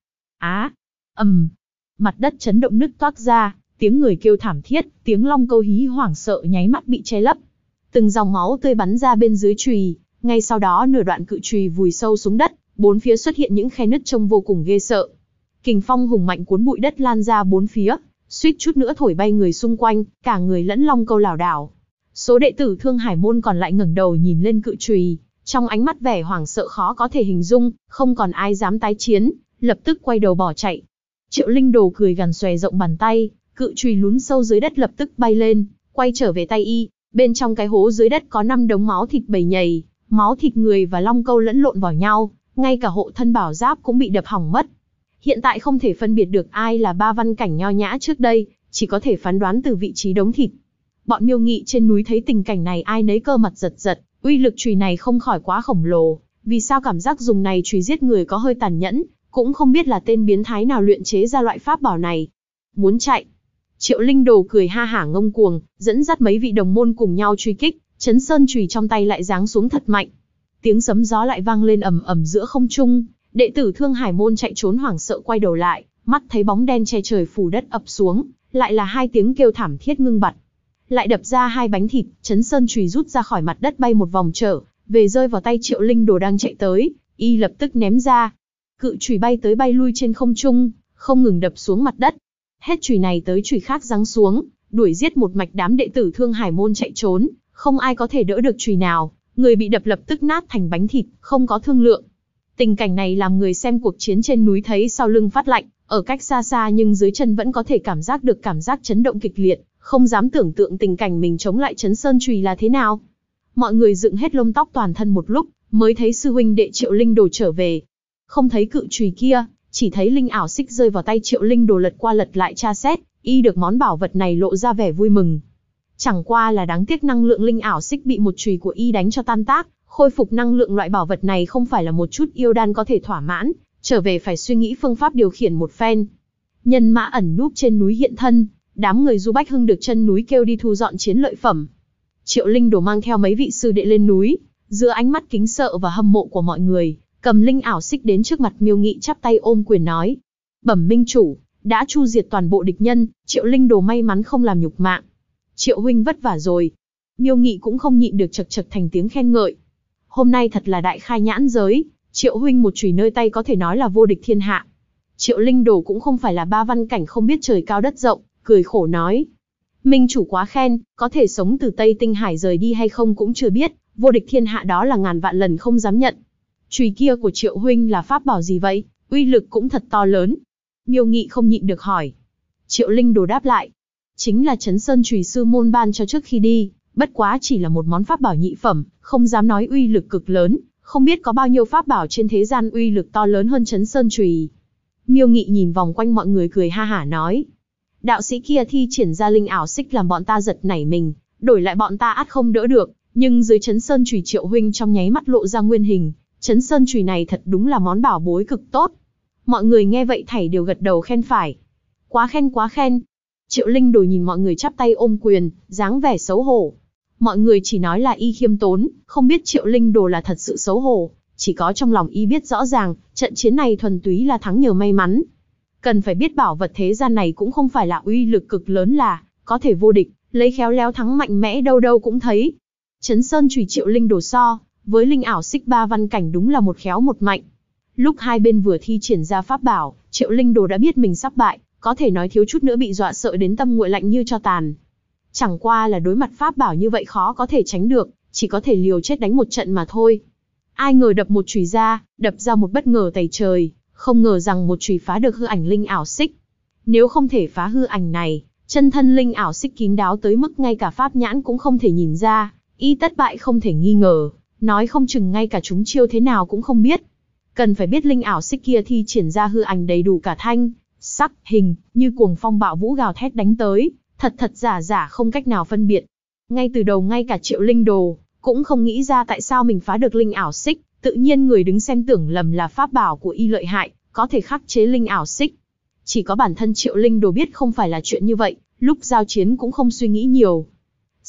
A: Mặt đất chấn động nứt toác ra, tiếng người kêu thảm thiết, tiếng long câu hí hoảng sợ nháy mắt bị che lấp. Từng dòng máu tươi bắn ra bên dưới chùy, ngay sau đó nửa đoạn cự chùy vùi sâu xuống đất, bốn phía xuất hiện những khe nứt trông vô cùng ghê sợ. Kình phong hùng mạnh cuốn bụi đất lan ra bốn phía, suýt chút nữa thổi bay người xung quanh, cả người lẫn long câu lảo đảo. Số đệ tử Thương Hải môn còn lại ngẩng đầu nhìn lên cự chùy, trong ánh mắt vẻ hoảng sợ khó có thể hình dung, không còn ai dám tái chiến, lập tức quay đầu bỏ chạy. Triệu Linh Đồ cười gằn xòe rộng bàn tay, cự chùy lún sâu dưới đất lập tức bay lên, quay trở về tay y. Bên trong cái hố dưới đất có 5 đống máu thịt bầy nhầy, máu thịt người và long câu lẫn lộn vào nhau, ngay cả hộ thân bảo giáp cũng bị đập hỏng mất. Hiện tại không thể phân biệt được ai là ba văn cảnh nho nhã trước đây, chỉ có thể phán đoán từ vị trí đống thịt. Bọn Miêu Nghị trên núi thấy tình cảnh này ai nấy cơ mặt giật giật, uy lực chùy này không khỏi quá khổng lồ, vì sao cảm giác dùng này chùy giết người có hơi tàn nhẫn, cũng không biết là tên biến thái nào luyện chế ra loại pháp bảo này. Muốn chạy? Triệu Linh Đồ cười ha hả ngông cuồng, dẫn dắt mấy vị đồng môn cùng nhau truy kích, Chấn Sơn chùy trong tay lại giáng xuống thật mạnh. Tiếng sấm gió lại vang lên ầm ầm giữa không trung, đệ tử Thương Hải môn chạy trốn hoảng sợ quay đầu lại, mắt thấy bóng đen che trời phủ đất ập xuống, lại là hai tiếng kêu thảm thiết ngưng bặt. Lại đập ra hai bánh thịt, Chấn Sơn chùy rút ra khỏi mặt đất bay một vòng trở về rơi vào tay Triệu Linh Đồ đang chạy tới, y lập tức ném ra. Cự chùy bay tới bay lui trên không trung, không ngừng đập xuống mặt đất. Hết chùy này tới chùy khác giáng xuống, đuổi giết một mạch đám đệ tử Thương Hải môn chạy trốn, không ai có thể đỡ được chùy nào, người bị đập lập tức nát thành bánh thịt, không có thương lượng. Tình cảnh này làm người xem cuộc chiến trên núi thấy sau lưng phát lạnh, ở cách xa xa nhưng dưới chân vẫn có thể cảm giác được cảm giác chấn động kịch liệt, không dám tưởng tượng tình cảnh mình chống lại Chấn Sơn chùy là thế nào. Mọi người dựng hết lông tóc toàn thân một lúc, mới thấy sư huynh đệ Triệu Linh Đồ trở về. Không thấy cự chùy kia, chỉ thấy linh ảo xích rơi vào tay Triệu Linh Đồ lật qua lật lại tra xét, y được món bảo vật này lộ ra vẻ vui mừng. Chẳng qua là đáng tiếc năng lượng linh ảo xích bị một chùy của y đánh cho tan tác, khôi phục năng lượng loại bảo vật này không phải là một chút yêu đan có thể thỏa mãn, trở về phải suy nghĩ phương pháp điều khiển một phen. Nhân mã ẩn núp trên núi hiện thân, đám người Du Bách Hưng được chân núi kêu đi thu dọn chiến lợi phẩm. Triệu Linh Đồ mang theo mấy vị sư đệ lên núi, giữa ánh mắt kính sợ và hâm mộ của mọi người, cầm linh ảo xích đến trước mặt Miêu Nghị chắp tay ôm quyền nói: "Bẩm minh chủ, đã chu diệt toàn bộ địch nhân, Triệu Linh Đồ may mắn không làm nhục mạng. Triệu huynh vất vả rồi." Miêu Nghị cũng không nhịn được chậc chậc thành tiếng khen ngợi. Hôm nay thật là đại khai nhãn giới, Triệu huynh một chùy nơi tay có thể nói là vô địch thiên hạ. Triệu Linh Đồ cũng không phải là ba văn cảnh không biết trời cao đất rộng, cười khổ nói: "Minh chủ quá khen, có thể sống từ Tây Tinh Hải rời đi hay không cũng chưa biết, vô địch thiên hạ đó là ngàn vạn lần không dám nhận." Chùy kia của Triệu huynh là pháp bảo gì vậy, uy lực cũng thật to lớn. Miêu Nghị không nhịn được hỏi. Triệu Linh Đồ đáp lại: "Chính là Chấn Sơn chùy sư môn ban cho trước khi đi, bất quá chỉ là một món pháp bảo nhị phẩm, không dám nói uy lực cực lớn, không biết có bao nhiêu pháp bảo trên thế gian uy lực to lớn hơn Chấn Sơn chùy." Miêu Nghị nhìn vòng quanh mọi người cười ha hả nói: "Đạo sĩ kia thi triển ra linh ảo xích làm bọn ta giật nảy mình, đổi lại bọn ta ắt không đỡ được, nhưng dưới Chấn Sơn chùy Triệu huynh trong nháy mắt lộ ra nguyên hình, Chấn Sơn chùy này thật đúng là món bảo bối cực tốt." Mọi người nghe vậy thảy đều gật đầu khen phải. Quá khen quá khen. Triệu Linh Đồ nhìn mọi người chắp tay ôm quyền, dáng vẻ xấu hổ. Mọi người chỉ nói là y khiêm tốn, không biết Triệu Linh Đồ là thật sự xấu hổ, chỉ có trong lòng y biết rõ ràng, trận chiến này thuần túy là thắng nhờ may mắn. Cần phải biết bảo vật thế gian này cũng không phải là uy lực cực lớn là có thể vô địch, lấy khéo léo thắng mạnh mẽ đâu đâu cũng thấy. Chấn Sơn chùy Triệu Linh Đồ so với linh ảo xích ba văn cảnh đúng là một khéo một mạnh. Lúc hai bên vừa thi triển ra pháp bảo, Triệu Linh Đồ đã biết mình sắp bại, có thể nói thiếu chút nữa bị dọa sợ đến tâm nguội lạnh như tro tàn. Chẳng qua là đối mặt pháp bảo như vậy khó có thể tránh được, chỉ có thể liều chết đánh một trận mà thôi. Ai ngờ đập một chùy ra, đập ra một bất ngờ tày trời, không ngờ rằng một chùy phá được hư ảnh linh ảo xích. Nếu không thể phá hư ảnh này, chân thân linh ảo xích kín đáo tới mức ngay cả pháp nhãn cũng không thể nhìn ra, y tất bại không thể nghi ngờ, nói không chừng ngay cả chúng chiêu thế nào cũng không biết. Cần phải biết linh ảo xích kia thi triển ra hư ảnh đầy đủ cả thanh, sắc, hình, như cuồng phong bạo vũ gào thét đánh tới, thật thật giả giả không cách nào phân biệt. Ngay từ đầu ngay cả Triệu Linh Đồ cũng không nghĩ ra tại sao mình phá được linh ảo xích, tự nhiên người đứng xem tưởng lầm là pháp bảo của y lợi hại, có thể khắc chế linh ảo xích. Chỉ có bản thân Triệu Linh Đồ biết không phải là chuyện như vậy, lúc giao chiến cũng không suy nghĩ nhiều.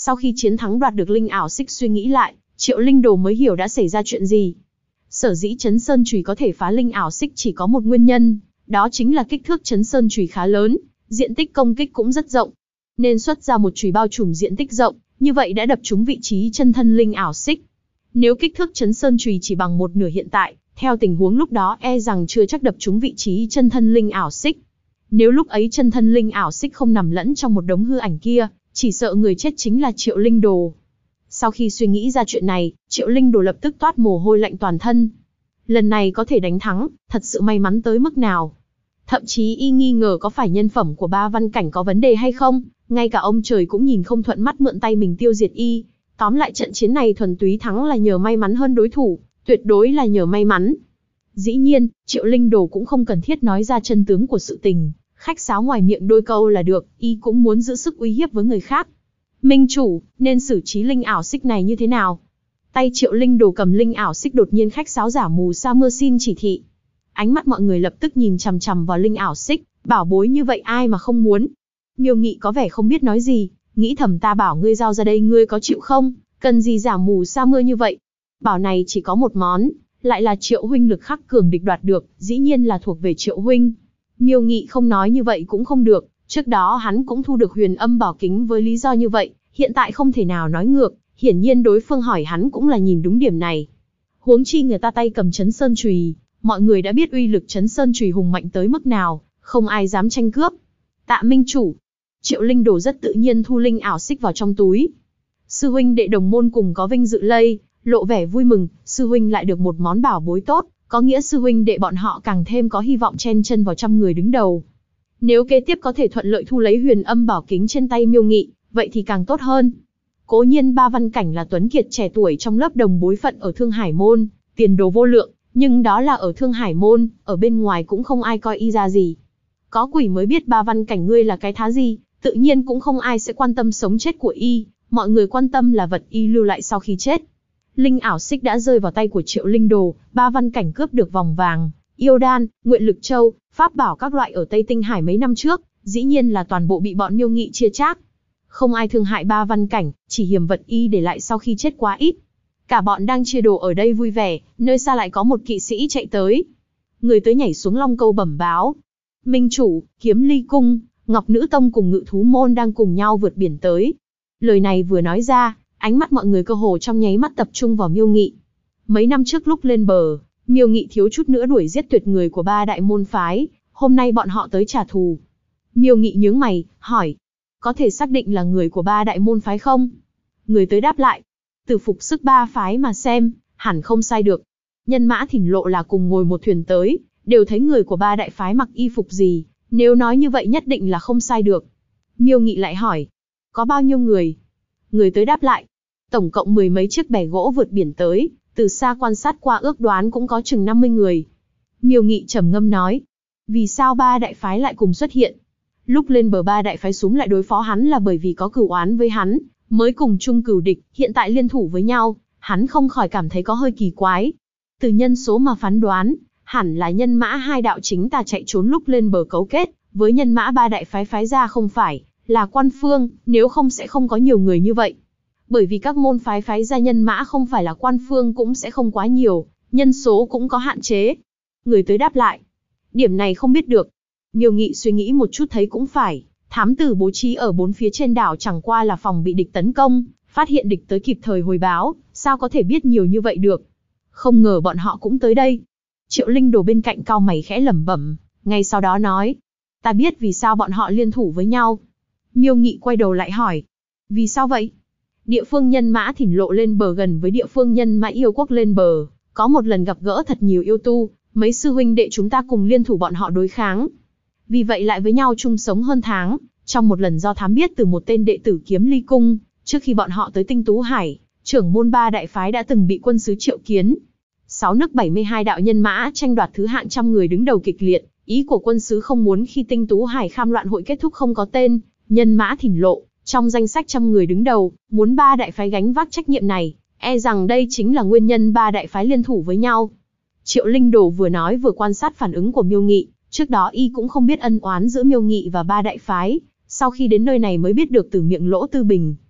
A: Sau khi chiến thắng đoạt được linh ảo xích suy nghĩ lại, Triệu Linh Đồ mới hiểu đã xảy ra chuyện gì. Sở dĩ Chấn Sơn Chùy có thể phá linh ảo xích chỉ có một nguyên nhân, đó chính là kích thước Chấn Sơn Chùy khá lớn, diện tích công kích cũng rất rộng. Nên xuất ra một chùy bao trùm diện tích rộng, như vậy đã đập trúng vị trí chân thân linh ảo xích. Nếu kích thước Chấn Sơn Chùy chỉ bằng một nửa hiện tại, theo tình huống lúc đó e rằng chưa chắc đập trúng vị trí chân thân linh ảo xích. Nếu lúc ấy chân thân linh ảo xích không nằm lẫn trong một đống hư ảnh kia, chỉ sợ người chết chính là Triệu Linh Đồ. Sau khi suy nghĩ ra chuyện này, Triệu Linh Đồ lập tức toát mồ hôi lạnh toàn thân. Lần này có thể đánh thắng, thật sự may mắn tới mức nào. Thậm chí y nghi ngờ có phải nhân phẩm của Ba Văn Cảnh có vấn đề hay không, ngay cả ông trời cũng nhìn không thuận mắt mượn tay mình tiêu diệt y. Tóm lại trận chiến này thuần túy thắng là nhờ may mắn hơn đối thủ, tuyệt đối là nhờ may mắn. Dĩ nhiên, Triệu Linh Đồ cũng không cần thiết nói ra chân tướng của sự tình, khách sáo ngoài miệng đôi câu là được, y cũng muốn giữ sức uy hiếp với người khác. Minh chủ, nên xử trí linh ảo xích này như thế nào? Tay Triệu Linh Đồ cầm linh ảo xích đột nhiên khách sáo giả mù sa mưa xin chỉ thị. Ánh mắt mọi người lập tức nhìn chằm chằm vào linh ảo xích, bảo bối như vậy ai mà không muốn. Miêu Nghị có vẻ không biết nói gì, nghĩ thầm ta bảo ngươi giao ra đây ngươi có chịu không, cần gì giả mù sa mưa như vậy. Bảo này chỉ có một món, lại là Triệu huynh lực khắc cường địch đoạt được, dĩ nhiên là thuộc về Triệu huynh. Miêu Nghị không nói như vậy cũng không được, trước đó hắn cũng thu được Huyền Âm Bảo Kính với lý do như vậy, hiện tại không thể nào nói ngược, hiển nhiên đối phương hỏi hắn cũng là nhìn đúng điểm này. Huống chi người ta tay cầm Chấn Sơn Chùy, mọi người đã biết uy lực Chấn Sơn Chùy hùng mạnh tới mức nào, không ai dám tranh cướp. Tạ minh chủ. Triệu Linh Đồ rất tự nhiên thu linh ảo xích vào trong túi. Sư huynh đệ đồng môn cùng có vinh dự lây, lộ vẻ vui mừng, sư huynh lại được một món bảo bối tốt, có nghĩa sư huynh đệ bọn họ càng thêm có hy vọng chen chân vào trăm người đứng đầu. Nếu kế tiếp có thể thuận lợi thu lấy Huyền Âm Bảo Kính trên tay Miêu Nghị, vậy thì càng tốt hơn. Cố nhiên Ba Văn Cảnh là tuấn kiệt trẻ tuổi trong lớp đồng bối phận ở Thương Hải Môn, tiền đồ vô lượng, nhưng đó là ở Thương Hải Môn, ở bên ngoài cũng không ai coi y ra gì. Có quỷ mới biết Ba Văn Cảnh ngươi là cái thá gì, tự nhiên cũng không ai sẽ quan tâm sống chết của y, mọi người quan tâm là vật y lưu lại sau khi chết. Linh ảo xích đã rơi vào tay của Triệu Linh Đồ, Ba Văn Cảnh cướp được vòng vàng, yêu đan, nguyện lực châu, pháp bảo các loại ở Tây Tinh Hải mấy năm trước, dĩ nhiên là toàn bộ bị bọn Miêu Nghị chia chác. Không ai thương hại Ba Văn Cảnh, chỉ hiểm vật y để lại sau khi chết quá ít. Cả bọn đang chia đồ ở đây vui vẻ, nơi xa lại có một kỵ sĩ chạy tới. Người tới nhảy xuống long câu bẩm báo. Minh chủ, Kiếm Ly Cung, Ngọc Nữ Tông cùng Ngự Thú Môn đang cùng nhau vượt biển tới. Lời này vừa nói ra, ánh mắt mọi người cơ hồ trong nháy mắt tập trung vào Miêu Nghị. Mấy năm trước lúc lên bờ, Miêu Nghị thiếu chút nữa đuổi giết tuyệt người của ba đại môn phái, hôm nay bọn họ tới trả thù. Miêu Nghị nhướng mày, hỏi, có thể xác định là người của ba đại môn phái không? Người tới đáp lại, từ phục sức ba phái mà xem, hẳn không sai được. Nhân Mã Thỉnh Lộ là cùng ngồi một thuyền tới, đều thấy người của ba đại phái mặc y phục gì, nếu nói như vậy nhất định là không sai được. Miêu Nghị lại hỏi, có bao nhiêu người? Người tới đáp lại, tổng cộng 10 mấy chiếc bè gỗ vượt biển tới, từ xa quan sát qua ước đoán cũng có chừng 50 người. Miêu Nghị trầm ngâm nói, vì sao ba đại phái lại cùng xuất hiện? Lúc lên bờ ba đại phái xúm lại đối phó hắn là bởi vì có cửu oán với hắn, mới cùng chung cửu địch, hiện tại liên thủ với nhau, hắn không khỏi cảm thấy có hơi kỳ quái. Từ nhân số mà phán đoán, hẳn là Nhân Mã hai đạo chính tà chạy trốn lúc lên bờ cấu kết, với Nhân Mã ba đại phái phái ra không phải là Quan Phương, nếu không sẽ không có nhiều người như vậy. Bởi vì các môn phái phái ra Nhân Mã không phải là Quan Phương cũng sẽ không quá nhiều, nhân số cũng có hạn chế. Người tới đáp lại, điểm này không biết được. Miêu Nghị suy nghĩ một chút thấy cũng phải, thám tử bố trí ở bốn phía trên đảo chẳng qua là phòng bị địch tấn công, phát hiện địch tới kịp thời hồi báo, sao có thể biết nhiều như vậy được. Không ngờ bọn họ cũng tới đây. Triệu Linh Đồ bên cạnh cau mày khẽ lẩm bẩm, ngay sau đó nói, ta biết vì sao bọn họ liên thủ với nhau. Miêu Nghị quay đầu lại hỏi, vì sao vậy? Địa phương Nhân Mã Thỉnh Lộ lên bờ gần với địa phương Nhân Mã Yêu Quốc lên bờ, có một lần gặp gỡ thật nhiều yêu tu, mấy sư huynh đệ chúng ta cùng liên thủ bọn họ đối kháng. Vì vậy lại với nhau chung sống hơn tháng, trong một lần do thám biết từ một tên đệ tử Kiếm Ly Cung, trước khi bọn họ tới Tinh Tú Hải, trưởng môn ba đại phái đã từng bị quân sứ triệu kiến. 6 nước 72 đạo nhân mã tranh đoạt thứ hạng trăm người đứng đầu kịch liệt, ý của quân sứ không muốn khi Tinh Tú Hải Kham loạn hội kết thúc không có tên Nhân Mã Thỉnh Lộ trong danh sách trăm người đứng đầu, muốn ba đại phái gánh vác trách nhiệm này, e rằng đây chính là nguyên nhân ba đại phái liên thủ với nhau. Triệu Linh Đồ vừa nói vừa quan sát phản ứng của Miêu Nghị, trước đó y cũng không biết ân oán giữa Miêu Nghị và ba đại phái, sau khi đến nơi này mới biết được từ miệng Lỗ Tư Bình.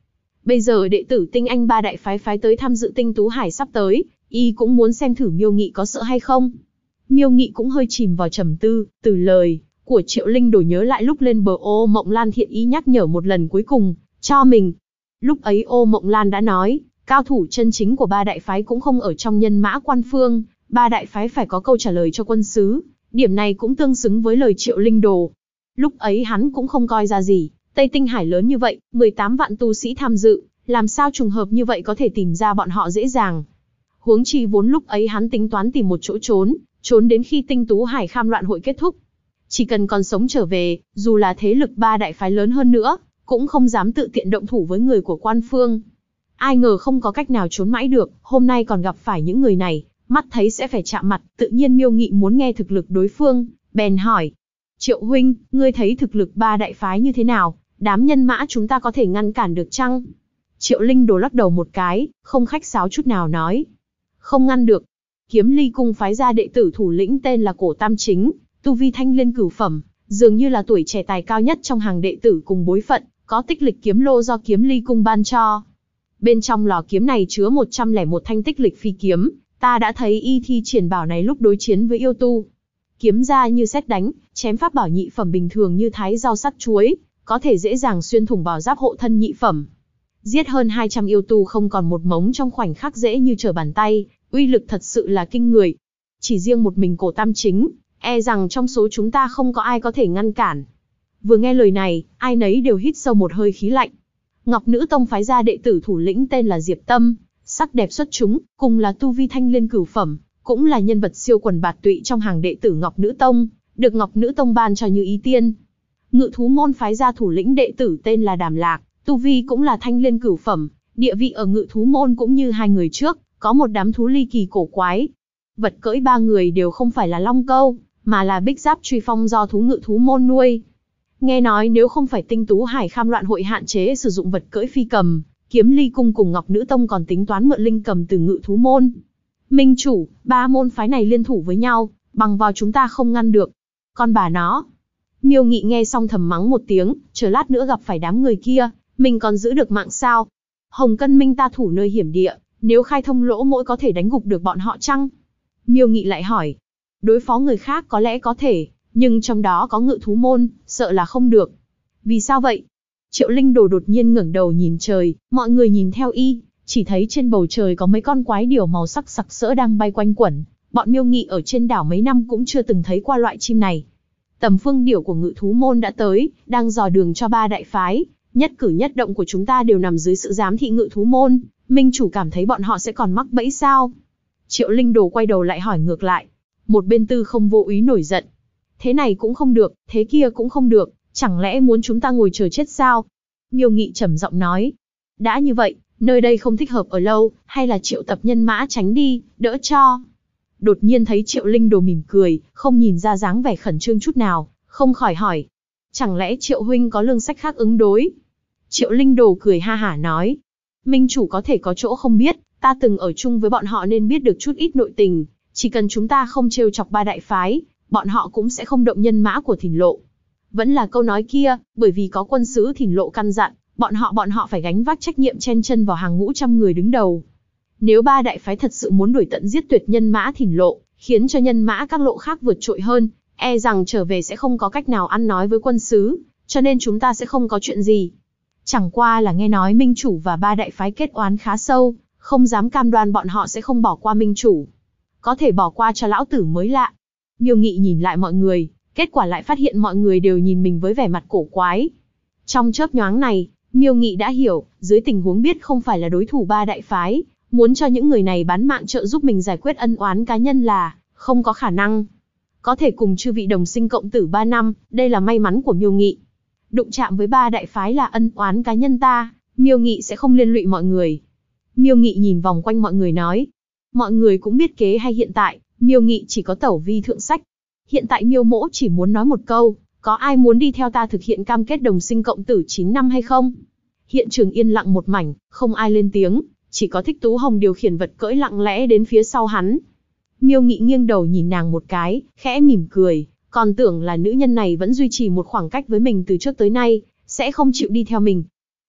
A: Bây giờ đệ tử tinh anh ba đại phái phái tới tham dự Tinh Tú Hải sắp tới, y cũng muốn xem thử Miêu Nghị có sợ hay không. Miêu Nghị cũng hơi chìm vào trầm tư, từ lời của Triệu Linh Đồ nhớ lại lúc lên bờ Ô Mộng Lan thiện ý nhắc nhở một lần cuối cùng cho mình. Lúc ấy Ô Mộng Lan đã nói, cao thủ chân chính của ba đại phái cũng không ở trong nhân mã quan phương, ba đại phái phải có câu trả lời cho quân sứ. Điểm này cũng tương xứng với lời Triệu Linh Đồ. Lúc ấy hắn cũng không coi ra gì, Tây Tinh Hải lớn như vậy, 18 vạn tu sĩ tham dự, làm sao trùng hợp như vậy có thể tìm ra bọn họ dễ dàng. Huống chi vốn lúc ấy hắn tính toán tìm một chỗ trốn đến khi Tinh Tú Hải Kham loạn hội kết thúc. Chỉ cần còn sống trở về, dù là thế lực ba đại phái lớn hơn nữa, cũng không dám tự tiện động thủ với người của quan phương. Ai ngờ không có cách nào trốn mãi được, hôm nay còn gặp phải những người này, mắt thấy sẽ phải chạm mặt, tự nhiên Miêu Nghị muốn nghe thực lực đối phương, bèn hỏi. Triệu huynh, ngươi thấy thực lực ba đại phái như thế nào, đám nhân mã chúng ta có thể ngăn cản được chăng? Triệu Linh Đồ lắc đầu một cái, không khách sáo chút nào nói. Không ngăn được. Kiếm Ly Cung phái ra đệ tử thủ lĩnh tên là Cổ Tam Chính, tu vi thanh liên cửu phẩm, dường như là tuổi trẻ tài cao nhất trong hàng đệ tử cùng bối phận, có tích lịch kiếm lô do Kiếm Ly Cung ban cho. Bên trong lò kiếm này chứa 101 thanh tích lịch phi kiếm, ta đã thấy y thi triển bảo này lúc đối chiến với yêu tu. Kiếm ra như sét đánh, chém pháp bảo nhị phẩm bình thường như thái rau sắt chuối, có thể dễ dàng xuyên thủng bảo giáp hộ thân nhị phẩm. Giết hơn 200 yêu tu không còn một mống trong khoảnh khắc dễ như trở bàn tay, uy lực thật sự là kinh người. Chỉ riêng một mình Cổ Tam Chính, e rằng trong số chúng ta không có ai có thể ngăn cản. Vừa nghe lời này, ai nấy đều hít sâu một hơi khí lạnh. Ngọc Nữ Tông phái ra đệ tử thủ lĩnh tên là Diệp Tâm, sắc đẹp xuất chúng, cùng là tu vi thanh liên cửu phẩm, cũng là nhân vật siêu quần bạt tụy trong hàng đệ tử Ngọc Nữ Tông, được Ngọc Nữ Tông ban cho như ý tiên. Ngự thú môn phái ra thủ lĩnh đệ tử tên là Đàm Lạc, tu vi cũng là thanh liên cửu phẩm, địa vị ở ngự thú môn cũng như hai người trước, có một đám thú ly kỳ cổ quái. Vật cưỡi ba người đều không phải là long câu, mà là bích giáp truy phong do thú ngự thú môn nuôi. Nghe nói nếu không phải Tinh Tú Hải Kham loạn hội hạn chế sử dụng vật cưỡi phi cầm, Kiếm Ly Cung cùng Ngọc Nữ Tông còn tính toán mượn linh cầm từ ngự thú môn. Minh chủ, ba môn phái này liên thủ với nhau, bằng vào chúng ta không ngăn được. Con bà nó. Miêu Nghị nghe xong thầm mắng một tiếng, chờ lát nữa gặp phải đám người kia, mình còn giữ được mạng sao? Hồng Cân Minh ta thủ nơi hiểm địa, nếu khai thông lỗ mỗi có thể đánh gục được bọn họ chăng? Miêu Nghị lại hỏi. Đối phó người khác có lẽ có thể, nhưng trong đó có ngự thú môn, sợ là không được. Vì sao vậy? Triệu Linh Đồ đột nhiên ngẩng đầu nhìn trời, mọi người nhìn theo y, chỉ thấy trên bầu trời có mấy con quái điểu màu sắc sặc sỡ đang bay quanh quẩn. Bọn Miêu Nghị ở trên đảo mấy năm cũng chưa từng thấy qua loại chim này. Tầm phương điểu của ngự thú môn đã tới, đang dò đường cho ba đại phái. Nhất cử nhất động của chúng ta đều nằm dưới sự giám thị ngự thú môn. Minh chủ cảm thấy bọn họ sẽ còn mắc bẫy sao? Triệu Linh Đồ quay đầu lại hỏi ngược lại. Một bên Tư Không Vô Úy nổi giận. Thế này cũng không được, thế kia cũng không được, chẳng lẽ muốn chúng ta ngồi chờ chết sao? Miêu Nghị trầm giọng nói. Đã như vậy, nơi đây không thích hợp ở lâu, hay là triệu tập nhân mã tránh đi, đỡ cho. Đột nhiên thấy Triệu Linh Đồ mỉm cười, không nhìn ra dáng vẻ khẩn trương chút nào, không khỏi hỏi. Chẳng lẽ Triệu huynh có lương sách khác ứng đối? Triệu Linh Đồ cười ha hả nói. Minh chủ có thể có chỗ không biết, ta từng ở chung với bọn họ nên biết được chút ít nội tình, chỉ cần chúng ta không trêu chọc ba đại phái, bọn họ cũng sẽ không động nhân mã của Thìn Lộ. Vẫn là câu nói kia, bởi vì có quân sứ Thìn Lộ căn dặn, bọn họ phải gánh vác trách nhiệm chen chân vào hàng ngũ trăm người đứng đầu. Nếu ba đại phái thật sự muốn đuổi tận giết tuyệt nhân mã Thìn Lộ, khiến cho nhân mã các lộ khác vượt trội hơn, e rằng trở về sẽ không có cách nào ăn nói với quân sứ, cho nên chúng ta sẽ không có chuyện gì. Chẳng qua là nghe nói Minh chủ và ba đại phái kết oán khá sâu, không dám cam đoan bọn họ sẽ không bỏ qua Minh chủ. Có thể bỏ qua cho lão tử mới lạ. Miêu Nghị nhìn lại mọi người, kết quả lại phát hiện mọi người đều nhìn mình với vẻ mặt cổ quái. Trong chớp nhoáng này, Miêu Nghị đã hiểu, dưới tình huống biết không phải là đối thủ ba đại phái, muốn cho những người này bán mạng trợ giúp mình giải quyết ân oán cá nhân là không có khả năng. Có thể cùng chư vị đồng sinh cộng tử 3 năm, đây là may mắn của Miêu Nghị. Đụng chạm với ba đại phái là ân oán cá nhân ta, Miêu Nghị sẽ không liên lụy mọi người. Miêu Nghị nhìn vòng quanh mọi người nói. Mọi người cũng biết kế hay hiện tại, Miêu Nghị chỉ có tẩu vi thượng sách. Hiện tại Miêu Mỗ chỉ muốn nói một câu, có ai muốn đi theo ta thực hiện cam kết đồng sinh cộng tử 9 năm hay không? Hiện trường yên lặng một mảnh, không ai lên tiếng, chỉ có Thích Tú Hồng điều khiển vật cưỡi lặng lẽ đến phía sau hắn. Miêu Nghị nghiêng đầu nhìn nàng một cái, khẽ mỉm cười, còn tưởng là nữ nhân này vẫn duy trì một khoảng cách với mình từ trước tới nay, sẽ không chịu đi theo mình.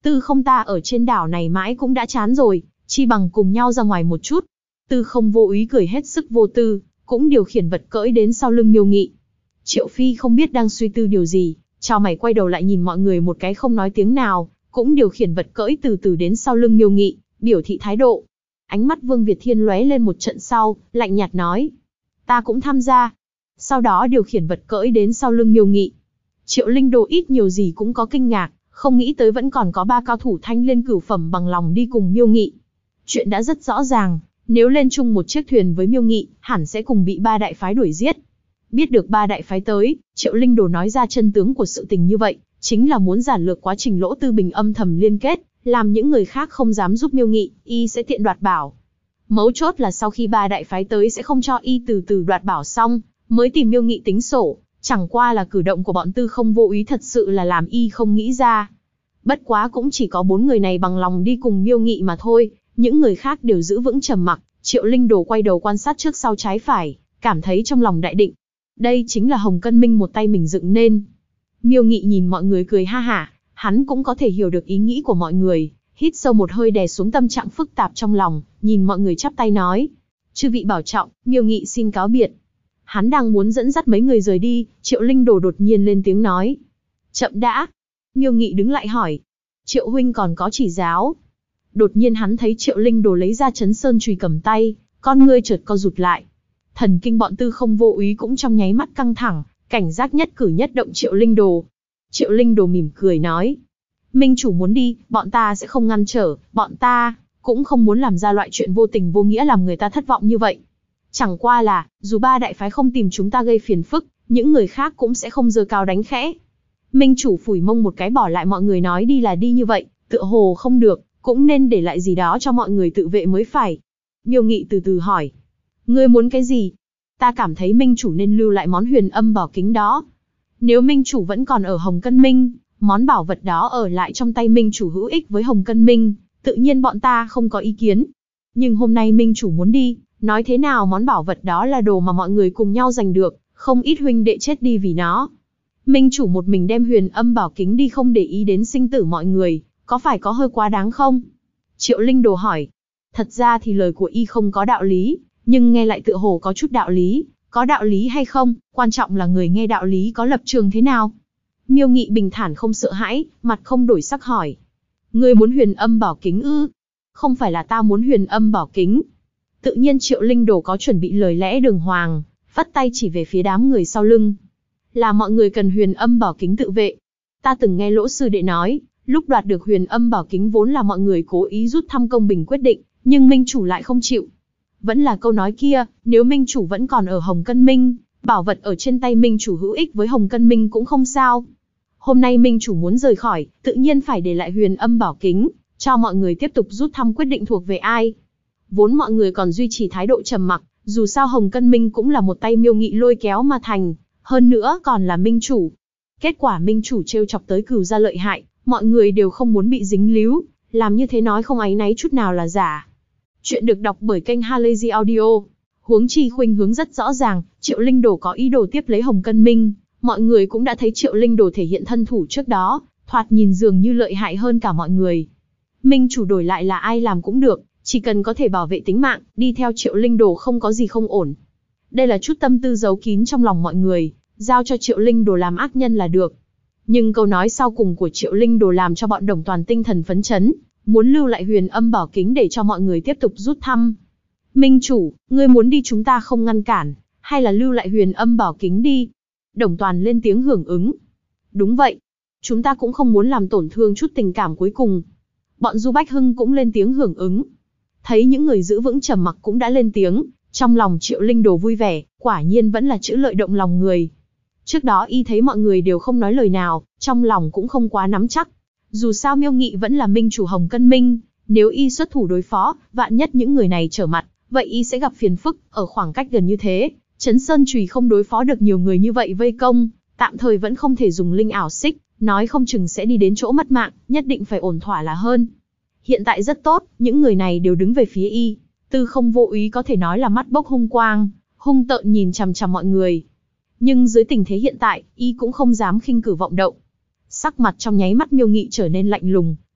A: Tư không ta ở trên đảo này mãi cũng đã chán rồi, chi bằng cùng nhau ra ngoài một chút. Tư không vô úy cười hết sức vô tư, cũng điều khiển vật cưỡi đến sau lưng Miêu Nghị. Triệu Phi không biết đang suy tư điều gì, chào mày quay đầu lại nhìn mọi người một cái không nói tiếng nào, cũng điều khiển vật cưỡi từ từ đến sau lưng Miêu Nghị, biểu thị thái độ. Ánh mắt Vương Việt Thiên lóe lên một trận sau, lạnh nhạt nói. Ta cũng tham gia. Sau đó điều khiển vật cưỡi đến sau lưng Miêu Nghị. Triệu Linh Đồ ít nhiều gì cũng có kinh ngạc, không nghĩ tới vẫn còn có 3 cao thủ thanh liên cửu phẩm bằng lòng đi cùng Miêu Nghị. Chuyện đã rất rõ ràng, nếu lên chung một chiếc thuyền với Miêu Nghị, hẳn sẽ cùng bị 3 đại phái đuổi giết. Biết được 3 đại phái tới, Triệu Linh Đồ nói ra chân tướng của sự tình như vậy, chính là muốn giản lược quá trình Lỗ Tư Bình âm thầm liên kết, làm những người khác không dám giúp Miêu Nghị, y sẽ tiện đoạt bảo. Mấu chốt là sau khi 3 đại phái tới sẽ không cho y từ từ đoạt bảo xong, mới tìm Miêu Nghị tính sổ, chẳng qua là cử động của bọn Tư không vô úy thật sự là làm y không nghĩ ra. Bất quá cũng chỉ có 4 người này bằng lòng đi cùng Miêu Nghị mà thôi, những người khác đều giữ vững trầm mặc. Triệu Linh Đồ quay đầu quan sát trước sau trái phải, cảm thấy trong lòng đại định. Đây chính là Hồng Cân Minh một tay mình dựng nên. Miêu Nghị nhìn mọi người cười ha hả, hắn cũng có thể hiểu được ý nghĩ của mọi người, hít sâu một hơi đè xuống tâm trạng phức tạp trong lòng, nhìn mọi người chắp tay nói. Chư vị bảo trọng, Miêu Nghị xin cáo biệt. Hắn đang muốn dẫn dắt mấy người rời đi, Triệu Linh Đồ đột nhiên lên tiếng nói. Chậm đã. Miêu Nghị đứng lại hỏi. Triệu huynh còn có chỉ giáo. Đột nhiên hắn thấy Triệu Linh Đồ lấy ra Chấn Sơn chùy cầm tay, con ngươi chợt co rụt lại. Thần kinh bọn Tư không vô úy cũng trong nháy mắt căng thẳng, cảnh giác nhất cử nhất động Triệu Linh Đồ. Triệu Linh Đồ mỉm cười nói. Minh chủ muốn đi, bọn ta sẽ không ngăn trở, bọn ta cũng không muốn làm ra loại chuyện vô tình vô nghĩa làm người ta thất vọng như vậy. Chẳng qua là, dù 3 đại phái không tìm chúng ta gây phiền phức, những người khác cũng sẽ không giơ cao đánh khẽ. Minh chủ phủi mông một cái bỏ lại mọi người nói đi là đi như vậy, tựa hồ không được, cũng nên để lại gì đó cho mọi người tự vệ mới phải. Miêu Nghị từ từ hỏi. Ngươi muốn cái gì? Ta cảm thấy Minh chủ nên lưu lại món huyền âm bảo kính đó. Nếu Minh chủ vẫn còn ở Hồng Cân Minh, món bảo vật đó ở lại trong tay Minh chủ hữu ích với Hồng Cân Minh, tự nhiên bọn ta không có ý kiến. Nhưng hôm nay Minh chủ muốn đi, nói thế nào món bảo vật đó là đồ mà mọi người cùng nhau giành được, không ít huynh đệ chết đi vì nó. Minh chủ một mình đem huyền âm bảo kính đi không để ý đến sinh tử mọi người, có phải có hơi quá đáng không? Triệu Linh Đồ hỏi. Thật ra thì lời của y không có đạo lý, nhưng nghe lại tựa hồ có chút đạo lý. Có đạo lý hay không, quan trọng là người nghe đạo lý có lập trường thế nào. Miêu Nghị bình thản không sợ hãi, mặt không đổi sắc hỏi. Ngươi muốn huyền âm bảo kính ư? Không phải là ta muốn huyền âm bảo kính. Tự nhiên Triệu Linh Đồ có chuẩn bị lời lẽ đường hoàng, vắt tay chỉ về phía đám người sau lưng. Là mọi người cần huyền âm bảo kính tự vệ. Ta từng nghe Lỗ sư đệ nói, lúc đoạt được huyền âm bảo kính vốn là mọi người cố ý rút thăm công bình quyết định, nhưng Minh chủ lại không chịu. Vẫn là câu nói kia, nếu Minh chủ vẫn còn ở Hồng Cân Minh, bảo vật ở trên tay Minh chủ hữu ích với Hồng Cân Minh cũng không sao. Hôm nay Minh chủ muốn rời khỏi, tự nhiên phải để lại huyền âm bảo kính, cho mọi người tiếp tục rút thăm quyết định thuộc về ai. Vốn mọi người còn duy trì thái độ trầm mặc, dù sao Hồng Cân Minh cũng là một tay Miêu Nghị lôi kéo mà thành, hơn nữa còn là Minh chủ. Kết quả Minh chủ trêu chọc tới Cửu gia lợi hại, mọi người đều không muốn bị dính líu, làm như thế nói không áy náy chút nào là giả. Chuyện được đọc bởi kênh Halazy Audio. Huống chi khuynh hướng rất rõ ràng, Triệu Linh Đồ có ý đồ tiếp lấy Hồng Cân Minh, mọi người cũng đã thấy Triệu Linh Đồ thể hiện thân thủ trước đó, thoạt nhìn dường như lợi hại hơn cả mọi người. Minh chủ đổi lại là ai làm cũng được, chỉ cần có thể bảo vệ tính mạng, đi theo Triệu Linh Đồ không có gì không ổn. Đây là chút tâm tư giấu kín trong lòng mọi người, giao cho Triệu Linh Đồ làm ác nhân là được. Nhưng câu nói sau cùng của Triệu Linh Đồ làm cho bọn Đồng Toàn tinh thần phấn chấn, muốn lưu lại huyền âm bảo kính để cho mọi người tiếp tục rút thăm. Minh chủ, ngươi muốn đi chúng ta không ngăn cản, hay là lưu lại huyền âm bảo kính đi? Đồng Toàn lên tiếng hưởng ứng. Đúng vậy, chúng ta cũng không muốn làm tổn thương chút tình cảm cuối cùng. Bọn Du Bách Hưng cũng lên tiếng hưởng ứng. Thấy những người giữ vững trầm mặc cũng đã lên tiếng, trong lòng Triệu Linh Đồ vui vẻ, quả nhiên vẫn là chữ lợi động lòng người. Trước đó y thấy mọi người đều không nói lời nào, trong lòng cũng không quá nắm chắc. Dù sao Miêu Nghị vẫn là minh chủ Hồng Cân Minh, nếu y xuất thủ đối phó, vạn nhất những người này trở mặt, vậy y sẽ gặp phiền phức, ở khoảng cách gần như thế, Chấn Sơn chùy không đối phó được nhiều người như vậy vây công, tạm thời vẫn không thể dùng linh ảo xích, nói không chừng sẽ đi đến chỗ mất mạng, nhất định phải ổn thỏa là hơn. Hiện tại rất tốt, những người này đều đứng về phía y, Tư không vô úy có thể nói là mắt bốc hung quang, hung tợn nhìn chằm chằm mọi người. Nhưng dưới tình thế hiện tại, y cũng không dám khinh cử vọng động. Sắc mặt trong nháy mắt Miêu Nghị trở nên lạnh lùng,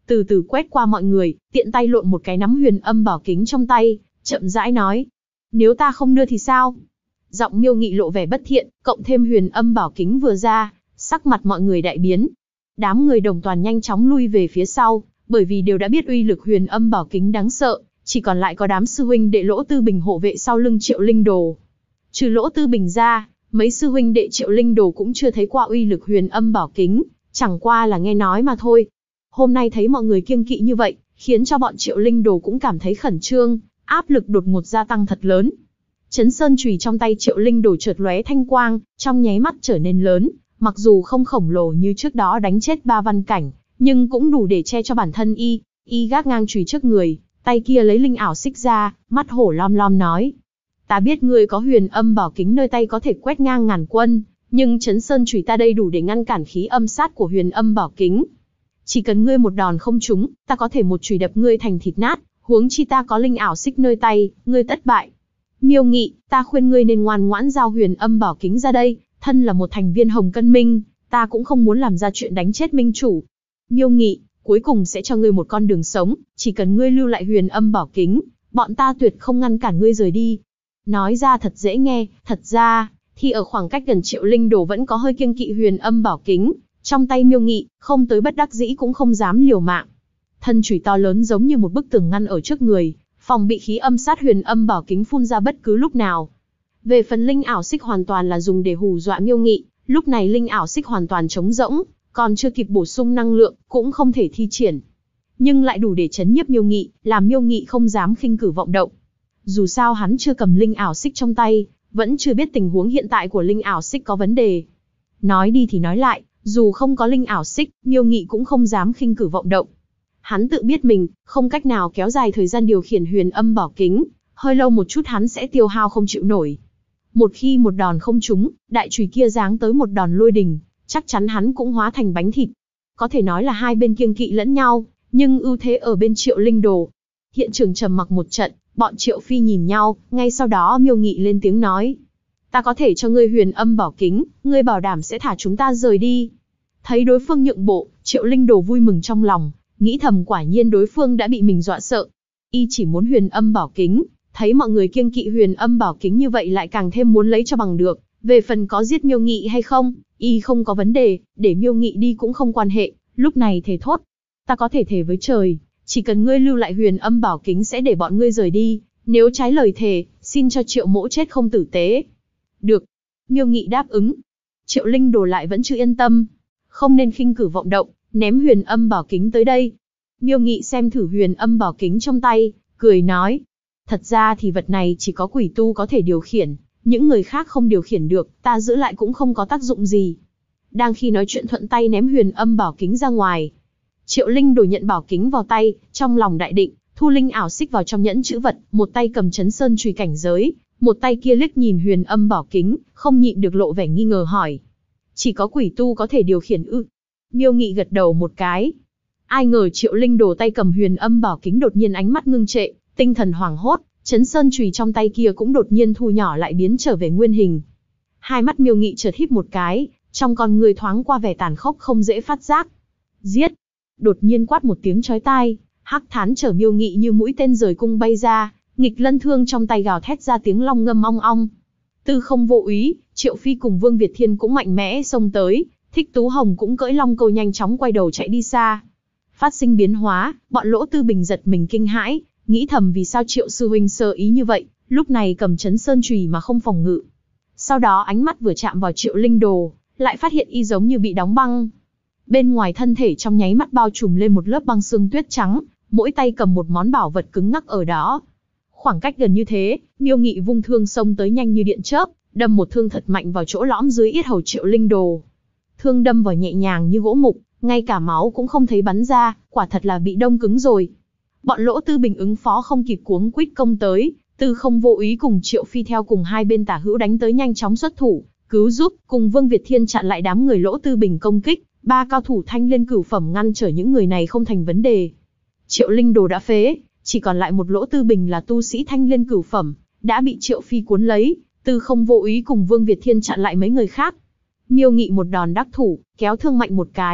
A: từ từ quét qua mọi người, tiện tay lộn một cái nắm huyền âm bảo kính trong tay, chậm rãi nói. Nếu ta không đưa thì sao? Giọng Miêu Nghị lộ vẻ bất thiện, cộng thêm huyền âm bảo kính vừa ra, sắc mặt mọi người đại biến. Đám người Đồng Toàn nhanh chóng lui về phía sau, bởi vì đều đã biết uy lực huyền âm bảo kính đáng sợ, chỉ còn lại có đám sư huynh đệ Lỗ Tư Bình hộ vệ sau lưng Triệu Linh Đồ. Trừ Lỗ Tư Bình ra, mấy sư huynh đệ Triệu Linh Đồ cũng chưa thấy qua uy lực huyền âm bảo kính, chẳng qua là nghe nói mà thôi. Hôm nay thấy mọi người kiêng kỵ như vậy, khiến cho bọn Triệu Linh Đồ cũng cảm thấy khẩn trương, áp lực đột ngột gia tăng thật lớn. Chấn Sơn chùy trong tay Triệu Linh Đồ chợt lóe thanh quang, trong nháy mắt trở nên lớn, mặc dù không khổng lồ như trước đó đánh chết ba văn cảnh, nhưng cũng đủ để che cho bản thân y gác ngang chùy trước người, tay kia lấy linh ảo xích ra, mắt hổ lom lom nói. Ta biết ngươi có huyền âm bảo kính nơi tay có thể quét ngang ngàn quân, nhưng Chấn Sơn chùy ta đây đủ để ngăn cản khí âm sát của huyền âm bảo kính. Chỉ cần ngươi một đòn không trúng, ta có thể một chùy đập ngươi thành thịt nát, huống chi ta có linh ảo xích nơi tay, ngươi tất bại. Miêu Nghị, ta khuyên ngươi nên ngoan ngoãn giao huyền âm bảo kính ra đây, thân là một thành viên Hồng Cân Minh, ta cũng không muốn làm ra chuyện đánh chết minh chủ. Miêu Nghị, cuối cùng sẽ cho ngươi một con đường sống, chỉ cần ngươi lưu lại huyền âm bảo kính, bọn ta tuyệt không ngăn cản ngươi rời đi. Nói ra thật dễ nghe, thật ra, thì ở khoảng cách gần Triệu Linh Đồ vẫn có hơi kiêng kỵ huyền âm bảo kính, trong tay Miêu Nghị, không tới bất đắc dĩ cũng không dám liều mạng. Thân chùy to lớn giống như một bức tường ngăn ở trước người, phòng bị khí âm sát huyền âm bảo kính phun ra bất cứ lúc nào. Về phần linh ảo xích hoàn toàn là dùng để hù dọa Miêu Nghị, lúc này linh ảo xích hoàn toàn trống rỗng, còn chưa kịp bổ sung năng lượng, cũng không thể thi triển. Nhưng lại đủ để chấn nhiếp Miêu Nghị, làm Miêu Nghị không dám khinh cử vọng động. Dù sao hắn chưa cầm linh ảo xích trong tay, vẫn chưa biết tình huống hiện tại của linh ảo xích có vấn đề. Nói đi thì nói lại, dù không có linh ảo xích, Miêu Nghị cũng không dám khinh cử vọng động. Hắn tự biết mình, không cách nào kéo dài thời gian điều khiển huyền âm bảo kính, hơi lâu một chút hắn sẽ tiêu hao không chịu nổi. Một khi một đòn không trúng, đại chùy kia giáng tới một đòn lôi đình, chắc chắn hắn cũng hóa thành bánh thịt. Có thể nói là hai bên kiêng kỵ lẫn nhau, nhưng ưu thế ở bên Triệu Linh Đồ. Hiện trường trầm mặc một trận, bọn Triệu Phi nhìn nhau, ngay sau đó Miêu Nghị lên tiếng nói. Ta có thể cho ngươi huyền âm bảo kính, ngươi bảo đảm sẽ thả chúng ta rời đi. Thấy đối phương nhượng bộ, Triệu Linh Đồ vui mừng trong lòng, nghĩ thầm quả nhiên đối phương đã bị mình dọa sợ. Y chỉ muốn huyền âm bảo kính, thấy mọi người kiêng kỵ huyền âm bảo kính như vậy lại càng thêm muốn lấy cho bằng được. Về phần có giết Miêu Nghị hay không, Y không có vấn đề, để Miêu Nghị đi cũng không quan hệ. Lúc này thề thốt, ta có thể thề với trời, chỉ cần ngươi lưu lại huyền âm bảo kính sẽ để bọn ngươi rời đi. Nếu trái lời thề, xin cho Triệu mỗ chết không tử tế. Được. Miêu Nghị đáp ứng. Triệu Linh Đồ lại vẫn chưa yên tâm. Không nên khinh cử vọng động, ném huyền âm bảo kính tới đây. Miêu Nghị xem thử huyền âm bảo kính trong tay, cười nói. Thật ra thì vật này chỉ có quỷ tu có thể điều khiển, những người khác không điều khiển được, ta giữ lại cũng không có tác dụng gì. Đang khi nói chuyện thuận tay ném huyền âm bảo kính ra ngoài. Triệu Linh Đồ nhận bảo kính vào tay, trong lòng đại định, thu linh ảo xích vào trong nhẫn chữ vật, một tay cầm Chấn Sơn chùy cảnh giới, một tay kia liếc nhìn huyền âm bảo kính, không nhịn được lộ vẻ nghi ngờ hỏi. Chỉ có quỷ tu có thể điều khiển ư? Miêu Nghị gật đầu một cái. Ai ngờ Triệu Linh Đồ tay cầm huyền âm bảo kính đột nhiên ánh mắt ngưng trệ, tinh thần hoảng hốt, Chấn Sơn chùy trong tay kia cũng đột nhiên thu nhỏ lại biến trở về nguyên hình. Hai mắt Miêu Nghị chợt híp một cái, trong con người thoáng qua vẻ tàn khốc không dễ phát giác. Giết! Đột nhiên quát một tiếng chói tai, hắc thán chở Miêu Nghị như mũi tên rời cung bay ra, nghịch lân thương trong tay gào thét ra tiếng long ngâm ong ong. Tư Không Vô Úy, Triệu Phi cùng Vương Việt Thiên cũng mạnh mẽ xông tới, Thích Tú Hồng cũng cưỡi long câu nhanh chóng quay đầu chạy đi xa. Phát sinh biến hóa, bọn Lỗ Tư Bình giật mình kinh hãi, nghĩ thầm vì sao Triệu sư huynh sơ ý như vậy, lúc này cầm Chấn Sơn chùy mà không phòng ngự. Sau đó ánh mắt vừa chạm vào Triệu Linh Đồ, lại phát hiện y giống như bị đóng băng. Bên ngoài thân thể trong nháy mắt bao trùm lên một lớp băng xương tuyết trắng, mỗi tay cầm một món bảo vật cứng ngắc ở đó. Khoảng cách gần như thế, Miêu Nghị vung thương xông tới nhanh như điện chớp, đâm một thương thật mạnh vào chỗ lõm dưới yết hầu Triệu Linh Đồ. Thương đâm vào nhẹ nhàng như gỗ mục, ngay cả máu cũng không thấy bắn ra, quả thật là bị đông cứng rồi. Bọn Lỗ Tư Bình ứng phó không kịp cuống quýt công tới, Tư Không Vô Úy cùng Triệu Phi theo cùng hai bên tả hữu đánh tới nhanh chóng xuất thủ, cứu giúp, cùng Vương Việt Thiên chặn lại đám người Lỗ Tư Bình công kích, ba cao thủ thanh liên cửu phẩm ngăn trở những người này không thành vấn đề. Triệu Linh Đồ đã phế, chỉ còn lại một Lỗ Tư Bình là tu sĩ thanh liên cửu phẩm, đã bị Triệu Phi cuốn lấy, Tư Không Vô Úy cùng Vương Việt Thiên chặn lại mấy người khác. Miêu Nghị một đòn đắc thủ, kéo thương mạnh một cái,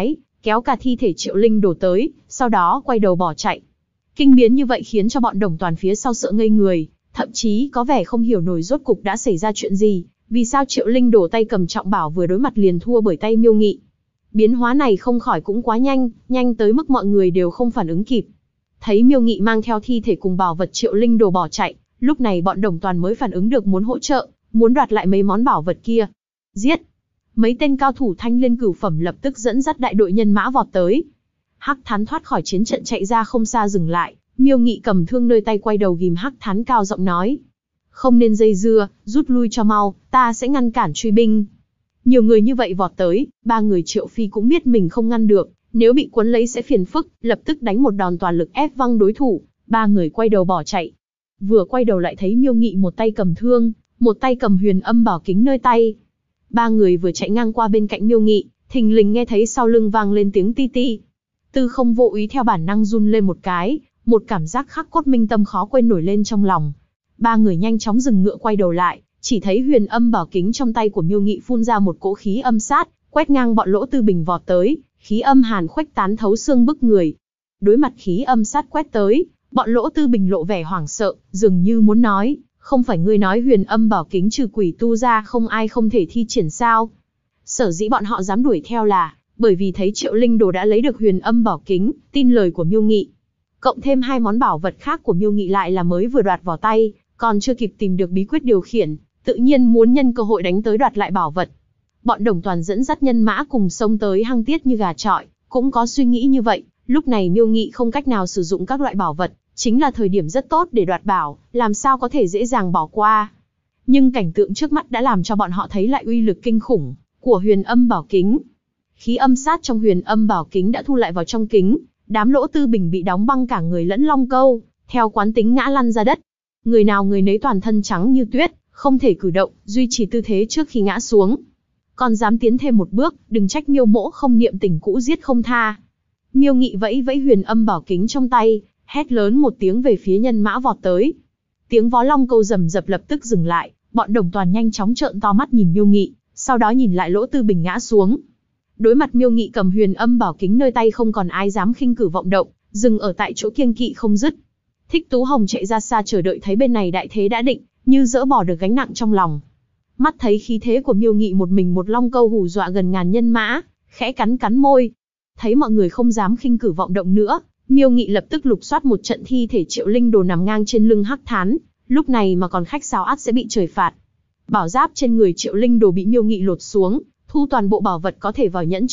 A: kéo cả thi thể Triệu Linh Đồ tới, sau đó quay đầu bỏ chạy. Kinh biến như vậy khiến cho bọn Đồng Toàn phía sau sợ ngây người, thậm chí có vẻ không hiểu nổi rốt cục đã xảy ra chuyện gì, vì sao Triệu Linh Đồ tay cầm trọng bảo vừa đối mặt liền thua bởi tay Miêu Nghị. Biến hóa này không khỏi cũng quá nhanh, nhanh tới mức mọi người đều không phản ứng kịp. Thấy Miêu Nghị mang theo thi thể cùng bảo vật Triệu Linh Đồ bỏ chạy, lúc này bọn Đồng Toàn mới phản ứng được muốn hỗ trợ, muốn đoạt lại mấy món bảo vật kia. Giết! Mấy tên cao thủ thanh liên cửu phẩm lập tức dẫn dắt đại đội nhân mã vọt tới. Hắc Thán thoát khỏi chiến trận chạy ra không xa dừng lại, Miêu Nghị cầm thương nơi tay quay đầu ghim Hắc Thán cao giọng nói. Không nên dây dưa, rút lui cho mau, ta sẽ ngăn cản truy binh. Nhiều người như vậy vọt tới, ba người Triệu Phi cũng biết mình không ngăn được, nếu bị cuốn lấy sẽ phiền phức, lập tức đánh một đòn toàn lực ép văng đối thủ, ba người quay đầu bỏ chạy. Vừa quay đầu lại thấy Miêu Nghị một tay cầm thương, một tay cầm huyền âm bảo kính nơi tay. Ba người vừa chạy ngang qua bên cạnh Miêu Nghị, thình lình nghe thấy sau lưng vang lên tiếng ti ti. Tư Không vô ý theo bản năng run lên một cái, một cảm giác khắc cốt minh tâm khó quên nổi lên trong lòng. Ba người nhanh chóng dừng ngựa quay đầu lại, chỉ thấy huyền âm bảo kính trong tay của Miêu Nghị phun ra một cỗ khí âm sát, quét ngang bọn Lỗ Tư Bình vọt tới, khí âm hàn khuếch tán thấu xương bức người. Đối mặt khí âm sát quét tới, bọn Lỗ Tư Bình lộ vẻ hoảng sợ, dường như muốn nói, không phải ngươi nói huyền âm bảo kính trừ quỷ tu ra không ai không thể thi triển sao? Sở dĩ bọn họ dám đuổi theo là bởi vì thấy Triệu Linh Đồ đã lấy được huyền âm bảo kính, tin lời của Miêu Nghị. Cộng thêm hai món bảo vật khác của Miêu Nghị lại là mới vừa đoạt vào tay, còn chưa kịp tìm được bí quyết điều khiển, tự nhiên muốn nhân cơ hội đánh tới đoạt lại bảo vật. Bọn Đồng Toàn dẫn dắt nhân mã cùng xông tới hăng tiết như gà chọi, cũng có suy nghĩ như vậy, lúc này Miêu Nghị không cách nào sử dụng các loại bảo vật, chính là thời điểm rất tốt để đoạt bảo, làm sao có thể dễ dàng bỏ qua. Nhưng cảnh tượng trước mắt đã làm cho bọn họ thấy lại uy lực kinh khủng của huyền âm bảo kính. Khí âm sát trong huyền âm bảo kính đã thu lại vào trong kính, đám Lỗ Tư Bình bị đóng băng cả người lẫn long câu, theo quán tính ngã lăn ra đất. Người nào người nấy toàn thân trắng như tuyết, không thể cử động, duy trì tư thế trước khi ngã xuống. Còn dám tiến thêm một bước, đừng trách Miêu Mỗ không niệm tình cũ giết không tha. Miêu Nghị vẫy vẫy huyền âm bảo kính trong tay, hét lớn một tiếng về phía nhân mã vọt tới. Tiếng vó long câu rầm rập lập tức dừng lại, bọn Đồng Toàn nhanh chóng trợn to mắt nhìn Miêu Nghị, sau đó nhìn lại Lỗ Tư Bình ngã xuống. Đối mặt Miêu Nghị cầm huyền âm bảo kính nơi tay không còn ai dám khinh cử vọng động, dừng ở tại chỗ kiêng kỵ không dứt. Thích Tú Hồng chạy ra xa chờ đợi thấy bên này đại thế đã định, như dỡ bỏ được gánh nặng trong lòng. Mắt thấy khí thế của Miêu Nghị một mình một long câu hù dọa gần ngàn nhân mã, khẽ cắn cắn môi. Thấy mọi người không dám khinh cử vọng động nữa, Miêu Nghị lập tức lục soát một trận thi thể Triệu Linh Đồ nằm ngang trên lưng Hắc Thán, lúc này mà còn khách sáo ắt sẽ bị trời phạt. Bảo giáp trên người Triệu Linh Đồ bị Miêu Nghị lột xuống, thu toàn bộ bảo vật có thể vào nhẫn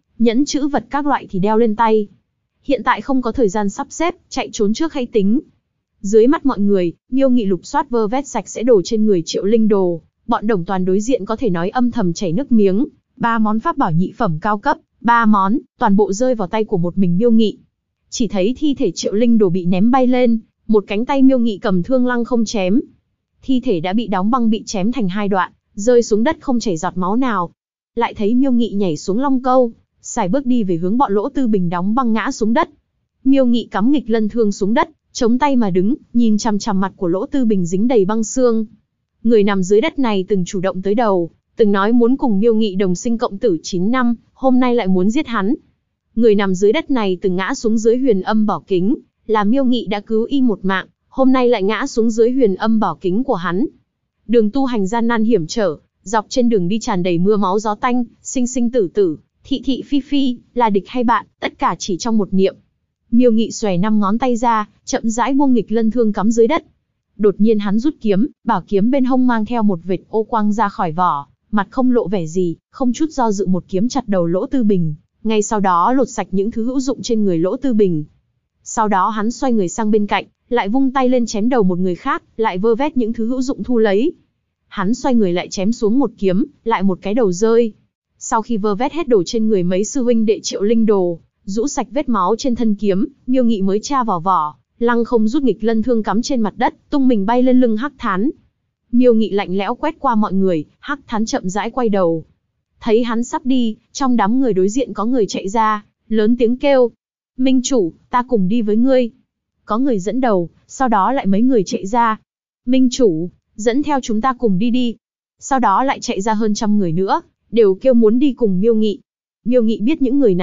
A: chữ vật các loại thì đeo lên tay. Hiện tại không có thời gian sắp xếp, chạy trốn trước hay tính. Dưới mắt mọi người, Miêu Nghị lục soát vơ vét sạch sẽ đồ trên người Triệu Linh Đồ, bọn Đồng Toàn đối diện có thể nói âm thầm chảy nước miếng, 3 món pháp bảo nhị phẩm cao cấp, 3 món, toàn bộ rơi vào tay của một mình Miêu Nghị. Chỉ thấy thi thể Triệu Linh Đồ bị ném bay lên, một cánh tay Miêu Nghị cầm thương lăng không chém. Thi thể đã bị đóng băng bị chém thành 2 đoạn, rơi xuống đất không chảy giọt máu nào. Lại thấy Miêu Nghị nhảy xuống long câu, sải bước đi về hướng bọn Lỗ Tư Bình đóng băng ngã xuống đất. Miêu Nghị cắm nghịch lân thương xuống đất, chống tay mà đứng, nhìn chằm chằm mặt của Lỗ Tư Bình dính đầy băng xương. Người nằm dưới đất này từng chủ động tới đầu, từng nói muốn cùng Miêu Nghị đồng sinh cộng tử 9 năm, hôm nay lại muốn giết hắn. Người nằm dưới đất này từng ngã xuống dưới huyền âm bảo kính, là Miêu Nghị đã cứu y một mạng, hôm nay lại ngã xuống dưới huyền âm bảo kính của hắn. Đường tu hành gian nan hiểm trở, dọc trên đường đi tràn đầy mưa máu gió tanh, sinh sinh tử tử, thị thị phi phi, là địch hay bạn, tất cả chỉ trong một niệm. Miêu Nghị xòe 5 ngón tay ra, chậm rãi buông nghịch lân thương cắm dưới đất. Đột nhiên hắn rút kiếm, bảo kiếm bên hông mang theo một vệt ô quang ra khỏi vỏ, mặt không lộ vẻ gì, không chút do dự một kiếm chặt đầu Lỗ Tư Bình, ngay sau đó lột sạch những thứ hữu dụng trên người Lỗ Tư Bình. Sau đó hắn xoay người sang bên cạnh, lại vung tay lên chém đầu một người khác, lại vơ vét những thứ hữu dụng thu lấy. Hắn xoay người lại chém xuống một kiếm, lại một cái đầu rơi. Sau khi vơ vét hết đồ trên người mấy sư huynh đệ Triệu Linh Đồ, rũ sạch vết máu trên thân kiếm, Miêu Nghị mới tra vào vỏ, lăng không rút nghịch lân thương cắm trên mặt đất, tung mình bay lên lưng Hắc Thán. Miêu Nghị lạnh lẽo quét qua mọi người, Hắc Thán chậm rãi quay đầu. Thấy hắn sắp đi, trong đám người đối diện có người chạy ra, lớn tiếng kêu: "Minh chủ, ta cùng đi với ngươi." Có người dẫn đầu, sau đó lại mấy người chạy ra. "Minh chủ, dẫn theo chúng ta cùng đi đi." Sau đó lại chạy ra hơn 100 người nữa, đều kêu muốn đi cùng Miêu Nghị. Miêu Nghị biết những người này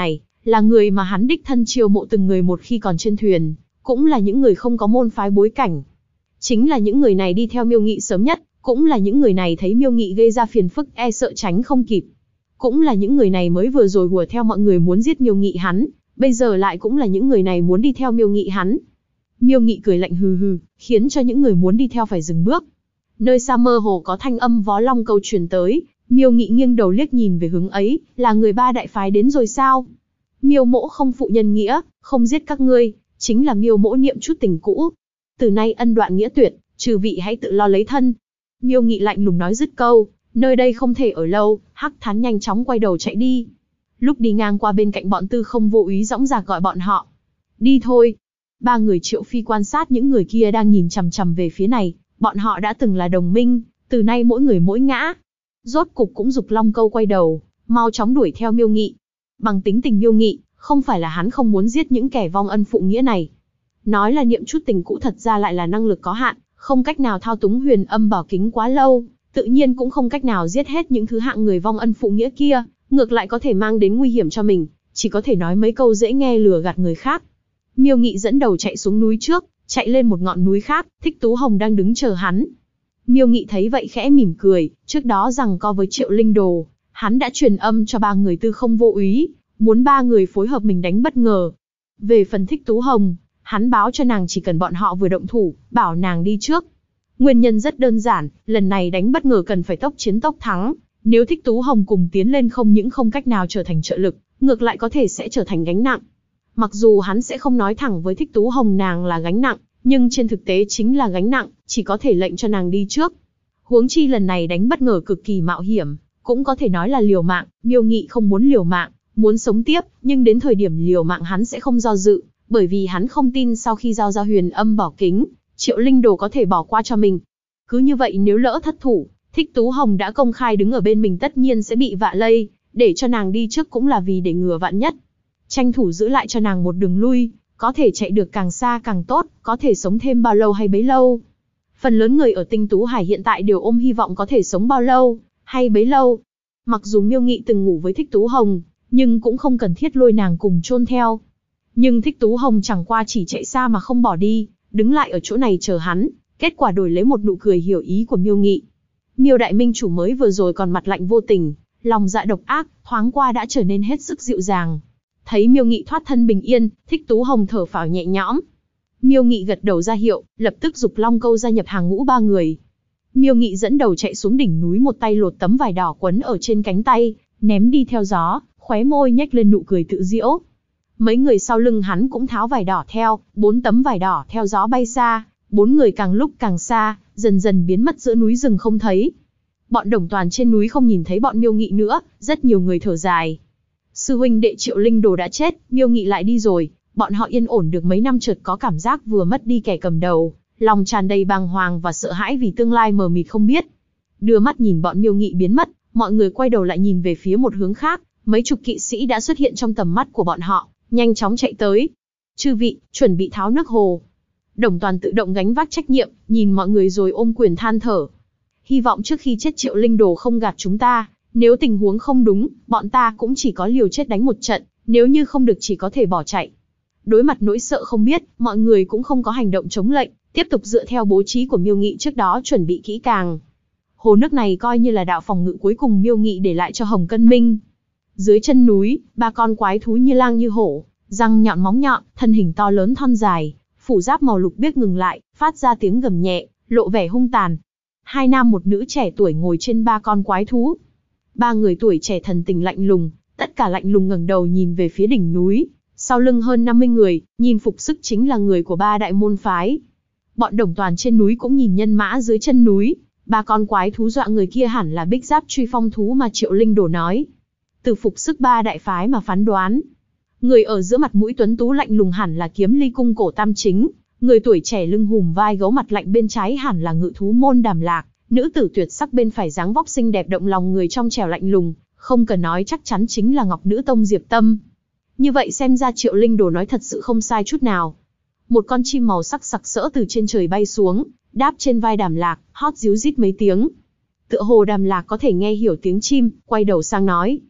A: là người mà hắn đích thân chiêu mộ từng người một khi còn trên thuyền, cũng là những người không có môn phái bối cảnh. Chính là những người này đi theo Miêu Nghị sớm nhất, cũng là những người này thấy Miêu Nghị gây ra phiền phức e sợ tránh không kịp. Cũng là những người này mới vừa rồi hùa theo mọi người muốn giết Miêu Nghị hắn, bây giờ lại cũng là những người này muốn đi theo Miêu Nghị hắn. Miêu Nghị cười lạnh hừ hừ, khiến cho những người muốn đi theo phải dừng bước. Nơi xa mơ hồ có thanh âm vó long câu truyền tới, Miêu Nghị nghiêng đầu liếc nhìn về hướng ấy, là người ba đại phái đến rồi sao? Miêu mỗ không phụ nhân nghĩa, không giết các ngươi, chính là Miêu mỗ niệm chút tình cũ. Từ nay ân đoạn nghĩa tuyệt, trừ vị hãy tự lo lấy thân. Miêu Nghị lạnh lùng nói dứt câu, nơi đây không thể ở lâu, Hắc Thán nhanh chóng quay đầu chạy đi. Lúc đi ngang qua bên cạnh bọn Tư Không vô ý dõng dạc gọi bọn họ. Đi thôi. Ba người Triệu Phi quan sát những người kia đang nhìn chằm chằm về phía này, bọn họ đã từng là đồng minh, từ nay mỗi người mỗi ngã. Rốt cục cũng giục Long Câu quay đầu, mau chóng đuổi theo Miêu Nghị. Bằng tính tình Miêu Nghị, không phải là hắn không muốn giết những kẻ vong ân phụ nghĩa này. Nói là niệm chút tình cũ thật ra lại là năng lực có hạn, không cách nào thao túng huyền âm bảo kính quá lâu, tự nhiên cũng không cách nào giết hết những thứ hạng người vong ân phụ nghĩa kia, ngược lại có thể mang đến nguy hiểm cho mình, chỉ có thể nói mấy câu dễ nghe lừa gạt người khác. Miêu Nghị dẫn đầu chạy xuống núi trước, chạy lên một ngọn núi khác, Thích Tú Hồng đang đứng chờ hắn. Miêu Nghị thấy vậy khẽ mỉm cười, trước đó giằng co với Triệu Linh Đồ, hắn đã truyền âm cho ba người Tư Không vô úy, muốn ba người phối hợp mình đánh bất ngờ. Về phần Thích Tú Hồng, hắn báo cho nàng chỉ cần bọn họ vừa động thủ, bảo nàng đi trước. Nguyên nhân rất đơn giản, lần này đánh bất ngờ cần phải tốc chiến tốc thắng, nếu Thích Tú Hồng cùng tiến lên không những không cách nào trở thành trợ lực, ngược lại có thể sẽ trở thành gánh nặng. Mặc dù hắn sẽ không nói thẳng với Thích Tú Hồng nàng là gánh nặng, nhưng trên thực tế chính là gánh nặng, chỉ có thể lệnh cho nàng đi trước. Huống chi lần này đánh bất ngờ cực kỳ mạo hiểm, cũng có thể nói là liều mạng, Miêu Nghị không muốn liều mạng, muốn sống tiếp, nhưng đến thời điểm liều mạng hắn sẽ không do dự, bởi vì hắn không tin sau khi giao ra huyền âm bảo kính, Triệu Linh Đồ có thể bỏ qua cho mình. Cứ như vậy nếu lỡ thất thủ, Thích Tú Hồng đã công khai đứng ở bên mình tất nhiên sẽ bị vạ lây, để cho nàng đi trước cũng là vì để ngừa vạn nhất. Tranh thủ giữ lại cho nàng một đường lui, có thể chạy được càng xa càng tốt, có thể sống thêm bao lâu hay bấy lâu. Phần lớn người ở Tinh Tú Hải hiện tại đều ôm hy vọng có thể sống bao lâu, hay bấy lâu. Mặc dù Miêu Nghị từng ngủ với Thích Tú Hồng, nhưng cũng không cần thiết lôi nàng cùng chôn theo. Nhưng Thích Tú Hồng chẳng qua chỉ chạy xa mà không bỏ đi, đứng lại ở chỗ này chờ hắn, kết quả đổi lấy một nụ cười hiểu ý của Miêu Nghị. Miêu đại minh chủ mới vừa rồi còn mặt lạnh vô tình, lòng dạ độc ác, thoáng qua đã trở nên hết sức dịu dàng. Thấy Miêu Nghị thoát thân bình yên, Thích Tú Hồng thở phào nhẹ nhõm. Miêu Nghị gật đầu ra hiệu, lập tức giục Long Câu gia nhập hàng ngũ ba người. Miêu Nghị dẫn đầu chạy xuống đỉnh núi, một tay lột tấm vải đỏ quấn ở trên cánh tay, ném đi theo gió, khóe môi nhếch lên nụ cười tự giễu. Mấy người sau lưng hắn cũng tháo vải đỏ theo, 4 tấm vải đỏ theo gió bay xa, 4 người càng lúc càng xa, dần dần biến mất giữa núi rừng không thấy. Bọn Đồng Toàn trên núi không nhìn thấy bọn Miêu Nghị nữa, rất nhiều người thở dài. Sư huynh đệ Triệu Linh Đồ đã chết, Miêu Nghị lại đi rồi, bọn họ yên ổn được mấy năm chợt có cảm giác vừa mất đi kẻ cầm đầu, lòng tràn đầy bàng hoàng và sợ hãi vì tương lai mờ mịt không biết. Đưa mắt nhìn bọn Miêu Nghị biến mất, mọi người quay đầu lại nhìn về phía một hướng khác, mấy chục kỵ sĩ đã xuất hiện trong tầm mắt của bọn họ, nhanh chóng chạy tới. Chư vị, chuẩn bị tháo nước hồ. Đồng Toàn tự động gánh vác trách nhiệm, nhìn mọi người rồi ôm quyền than thở. Hy vọng trước khi chết Triệu Linh Đồ không gạt chúng ta, nếu tình huống không đúng, bọn ta cũng chỉ có liều chết đánh một trận, nếu như không được chỉ có thể bỏ chạy. Đối mặt nỗi sợ không biết, mọi người cũng không có hành động chống lệnh, tiếp tục dựa theo bố trí của Miêu Nghị trước đó chuẩn bị kỹ càng. Hồ nước này coi như là đạo phòng ngự cuối cùng Miêu Nghị để lại cho Hồng Cân Minh. Dưới chân núi, 3 con quái thú như lang như hổ, răng nhọn móng nhọn, thân hình to lớn thon dài, phủ giáp màu lục biếc ngừng lại, phát ra tiếng gầm nhẹ, lộ vẻ hung tàn. 2 nam một nữ trẻ tuổi ngồi trên 3 con quái thú. 3 người tuổi trẻ thần tình lạnh lùng, tất cả lạnh lùng ngẩng đầu nhìn về phía đỉnh núi, sau lưng hơn 50 người, nhìn phục sức chính là người của 3 đại môn phái. Bọn Đồng Toàn trên núi cũng nhìn nhân mã dưới chân núi, 3 con quái thú dọa người kia hẳn là bích giáp truy phong thú mà Triệu Linh Đồ nói. Từ phục sức 3 đại phái mà phán đoán, người ở giữa mặt mũi tuấn tú lạnh lùng hẳn là Kiếm Ly cung cổ tam chính, người tuổi trẻ lưng hùm vai gấu mặt lạnh bên trái hẳn là Ngự thú môn Đàm Lạc, nữ tử tuyệt sắc bên phải dáng vóc xinh đẹp động lòng người trong trẻo lạnh lùng, không cần nói chắc chắn chính là Ngọc Nữ Tông Diệp Tâm. Như vậy xem ra Triệu Linh Đồ nói thật sự không sai chút nào. Một con chim màu sắc sặc sỡ từ trên trời bay xuống, đáp trên vai Đàm Lạc, hót ríu rít mấy tiếng. Tựa hồ Đàm Lạc có thể nghe hiểu tiếng chim, quay đầu sang nói: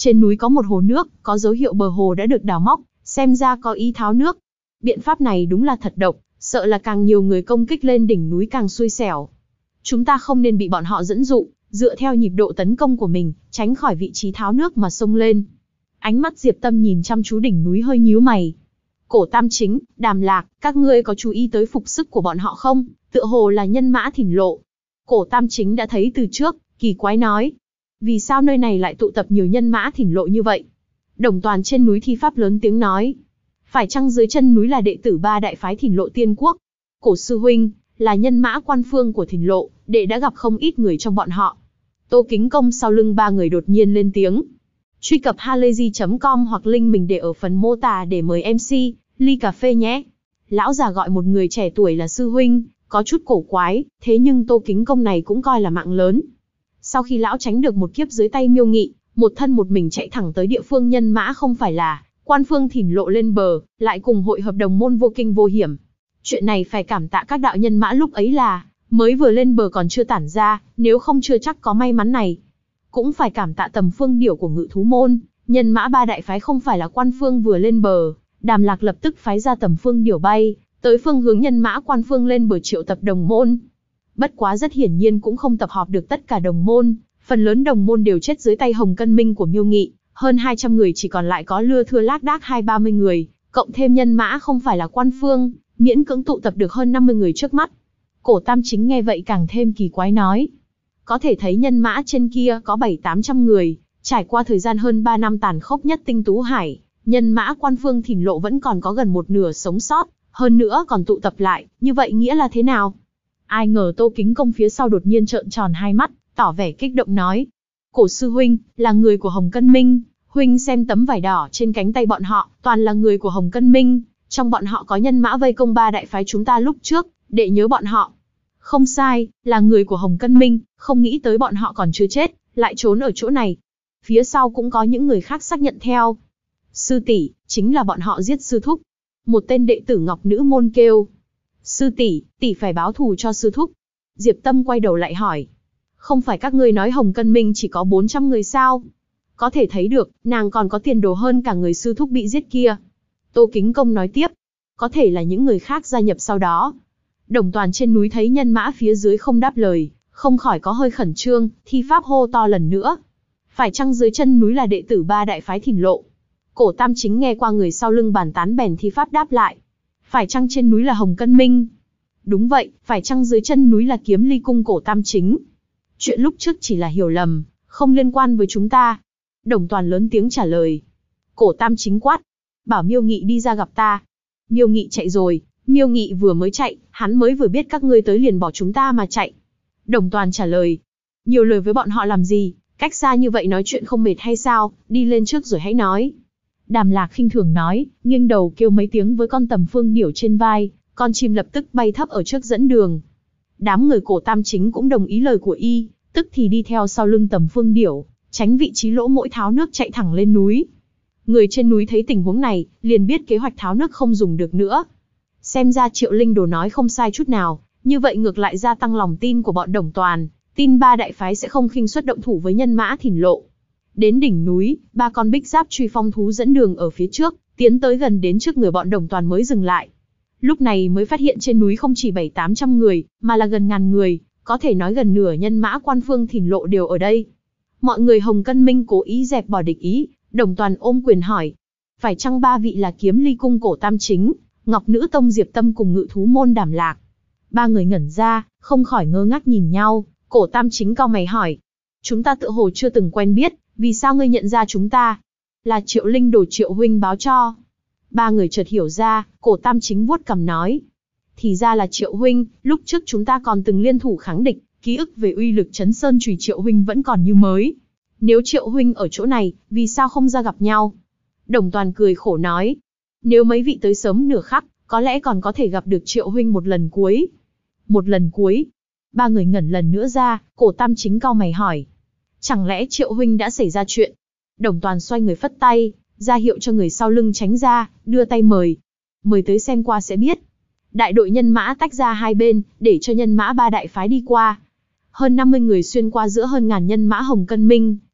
A: Trên núi có một hồ nước, có dấu hiệu bờ hồ đã được đào móc, xem ra có ý tháo nước. Biện pháp này đúng là thật độc, sợ là càng nhiều người công kích lên đỉnh núi càng xui xẻo. Chúng ta không nên bị bọn họ dẫn dụ, dựa theo nhịp độ tấn công của mình, tránh khỏi vị trí tháo nước mà xông lên. Ánh mắt Diệp Tâm nhìn chăm chú đỉnh núi hơi nhíu mày. Cổ Tam Chính, Đàm Lạc, các ngươi có chú ý tới phục sức của bọn họ không? Tựa hồ là nhân mã thỉnh lộ. Cổ Tam Chính đã thấy từ trước, kỳ quái nói. Vì sao nơi này lại tụ tập nhiều nhân mã thỉnh lộ như vậy? Đồng Toàn trên núi thi pháp lớn tiếng nói. Phải chăng dưới chân núi là đệ tử ba đại phái thỉnh lộ tiên quốc? Cổ sư huynh, là nhân mã quan phương của thỉnh lộ, đệ đã gặp không ít người trong bọn họ. Tô Kính Công sau lưng ba người đột nhiên lên tiếng. Truy cập halayzi.com hoặc link mình để ở phần mô tả để mời MC, ly cà phê nhé. Lão già gọi một người trẻ tuổi là sư huynh, có chút cổ quái, thế nhưng Tô Kính Công này cũng coi là mạng lớn. Sau khi lão tránh được một kiếp dưới tay Miêu Nghị, một thân một mình chạy thẳng tới địa phương nhân mã không phải là quan phương thỉnh lộ lên bờ, lại cùng hội hợp đồng môn vô kinh vô hiểm. Chuyện này phải cảm tạ các đạo nhân mã lúc ấy là mới vừa lên bờ còn chưa tản ra, nếu không chưa chắc có may mắn này. Cũng phải cảm tạ Tầm Phương Điểu của Ngự Thú Môn, nhân mã ba đại phái không phải là quan phương vừa lên bờ, Đàm Lạc lập tức phái ra Tầm Phương Điểu bay tới phương hướng nhân mã quan phương lên bờ triệu tập đồng môn. Bất quá rất hiển nhiên cũng không tập họp được tất cả đồng môn, phần lớn đồng môn đều chết dưới tay Hồng Cân Minh của Miêu Nghị, hơn 200 người chỉ còn lại có lưa thưa lác đác 20-30 người, cộng thêm nhân mã không phải là quan phương, miễn cưỡng tụ tập được hơn 50 người trước mắt. Cổ Tam Chính nghe vậy càng thêm kỳ quái nói. Có thể thấy nhân mã trên kia có 700-800 người, trải qua thời gian hơn 3 năm tàn khốc nhất Tinh Tú Hải, nhân mã quan phương thỉnh lộ vẫn còn có gần một nửa sống sót, hơn nữa còn tụ tập lại, như vậy nghĩa là thế nào? Ai ngờ Tô Kính Công phía sau đột nhiên trợn tròn hai mắt, tỏ vẻ kích động nói. Cổ sư huynh, là người của Hồng Cân Minh, huynh xem tấm vải đỏ trên cánh tay bọn họ, toàn là người của Hồng Cân Minh, trong bọn họ có nhân mã vây công ba đại phái chúng ta lúc trước, đệ nhớ bọn họ. Không sai, là người của Hồng Cân Minh, không nghĩ tới bọn họ còn chưa chết, lại trốn ở chỗ này. Phía sau cũng có những người khác xác nhận theo. Sư tỷ, chính là bọn họ giết sư thúc. Một tên đệ tử Ngọc Nữ Môn kêu. Sư tỷ, tỷ phải báo thù cho sư thúc. Diệp Tâm quay đầu lại hỏi. Không phải các ngươi nói Hồng Cân Minh chỉ có 400 người sao? Có thể thấy được, nàng còn có tiền đồ hơn cả người sư thúc bị giết kia. Tô Kính Công nói tiếp. Có thể là những người khác gia nhập sau đó. Đồng Toàn trên núi thấy nhân mã phía dưới không đáp lời, không khỏi có hơi khẩn trương, thi pháp hô to lần nữa. Phải chăng dưới chân núi là đệ tử ba đại phái thỉnh lộ? Cổ Tam Chính nghe qua người sau lưng bàn tán bèn thi pháp đáp lại. Phải chăng trên núi là Hồng Cân Minh? Đúng vậy, phải chăng dưới chân núi là Kiếm Ly Cung Cổ Tam Chính? Chuyện lúc trước chỉ là hiểu lầm, không liên quan với chúng ta. Đồng Toàn lớn tiếng trả lời. Cổ Tam Chính quát. Bảo Miêu Nghị đi ra gặp ta. Miêu Nghị chạy rồi. Miêu Nghị vừa mới chạy, hắn mới vừa biết các ngươi tới liền bỏ chúng ta mà chạy. Đồng Toàn trả lời. Nhiều lời với bọn họ làm gì, cách xa như vậy nói chuyện không mệt hay sao, đi lên trước rồi hãy nói. Đàm Lạc khinh thường nói, nghiêng đầu kêu mấy tiếng với con Tầm Phương Điểu trên vai, con chim lập tức bay thấp ở trước dẫn đường. Đám người Cổ Tam Chính cũng đồng ý lời của y, tức thì đi theo sau lưng Tầm Phương Điểu, tránh vị trí lỗ mỗi tháo nước chạy thẳng lên núi. Người trên núi thấy tình huống này, liền biết kế hoạch tháo nước không dùng được nữa. Xem ra Triệu Linh Đồ nói không sai chút nào, như vậy ngược lại gia tăng lòng tin của bọn Đồng Toàn, tin ba đại phái sẽ không khinh suất động thủ với nhân mã thỉnh lộ. Đến đỉnh núi, ba con bích giáp truy phong thú dẫn đường ở phía trước, tiến tới gần đến trước người bọn Đồng Toàn mới dừng lại. Lúc này mới phát hiện trên núi không chỉ 700-800 người, mà là gần ngàn người, có thể nói gần nửa nhân mã quan phương thỉnh lộ đều ở đây. Mọi người Hồng Cân Minh cố ý dẹp bỏ địch ý, Đồng Toàn ôm quyền hỏi. Phải chăng ba vị là Kiếm Ly Cung Cổ Tam Chính, Ngọc Nữ Tông Diệp Tâm cùng Ngự Thú Môn Đàm Lạc? Ba người ngẩn ra, không khỏi ngơ ngác nhìn nhau. Cổ Tam Chính cau mày hỏi. Chúng ta tự hồ chưa từng quen biết, vì sao ngươi nhận ra chúng ta? Là Triệu Linh Đồ Triệu huynh báo cho. Ba người chợt hiểu ra, Cổ Tam Chính vuốt cằm nói. Thì ra là Triệu huynh, lúc trước chúng ta còn từng liên thủ kháng địch, ký ức về uy lực Chấn Sơn Chùy Triệu huynh vẫn còn như mới. Nếu Triệu huynh ở chỗ này, vì sao không ra gặp nhau? Đồng Toàn cười khổ nói. Nếu mấy vị tới sớm nửa khắc, có lẽ còn có thể gặp được Triệu huynh một lần cuối. Một lần cuối? Ba người ngẩn lần nữa ra, Cổ Tam Chính cau mày hỏi. Chẳng lẽ Triệu huynh đã xảy ra chuyện? Đồng Toàn xoay người phất tay, ra hiệu cho người sau lưng tránh ra, đưa tay mời. Mời tới xem qua sẽ biết. Đại đội nhân mã tách ra hai bên, để cho nhân mã ba đại phái đi qua. Hơn 50 người xuyên qua giữa hơn ngàn nhân mã Hồng Cân Minh,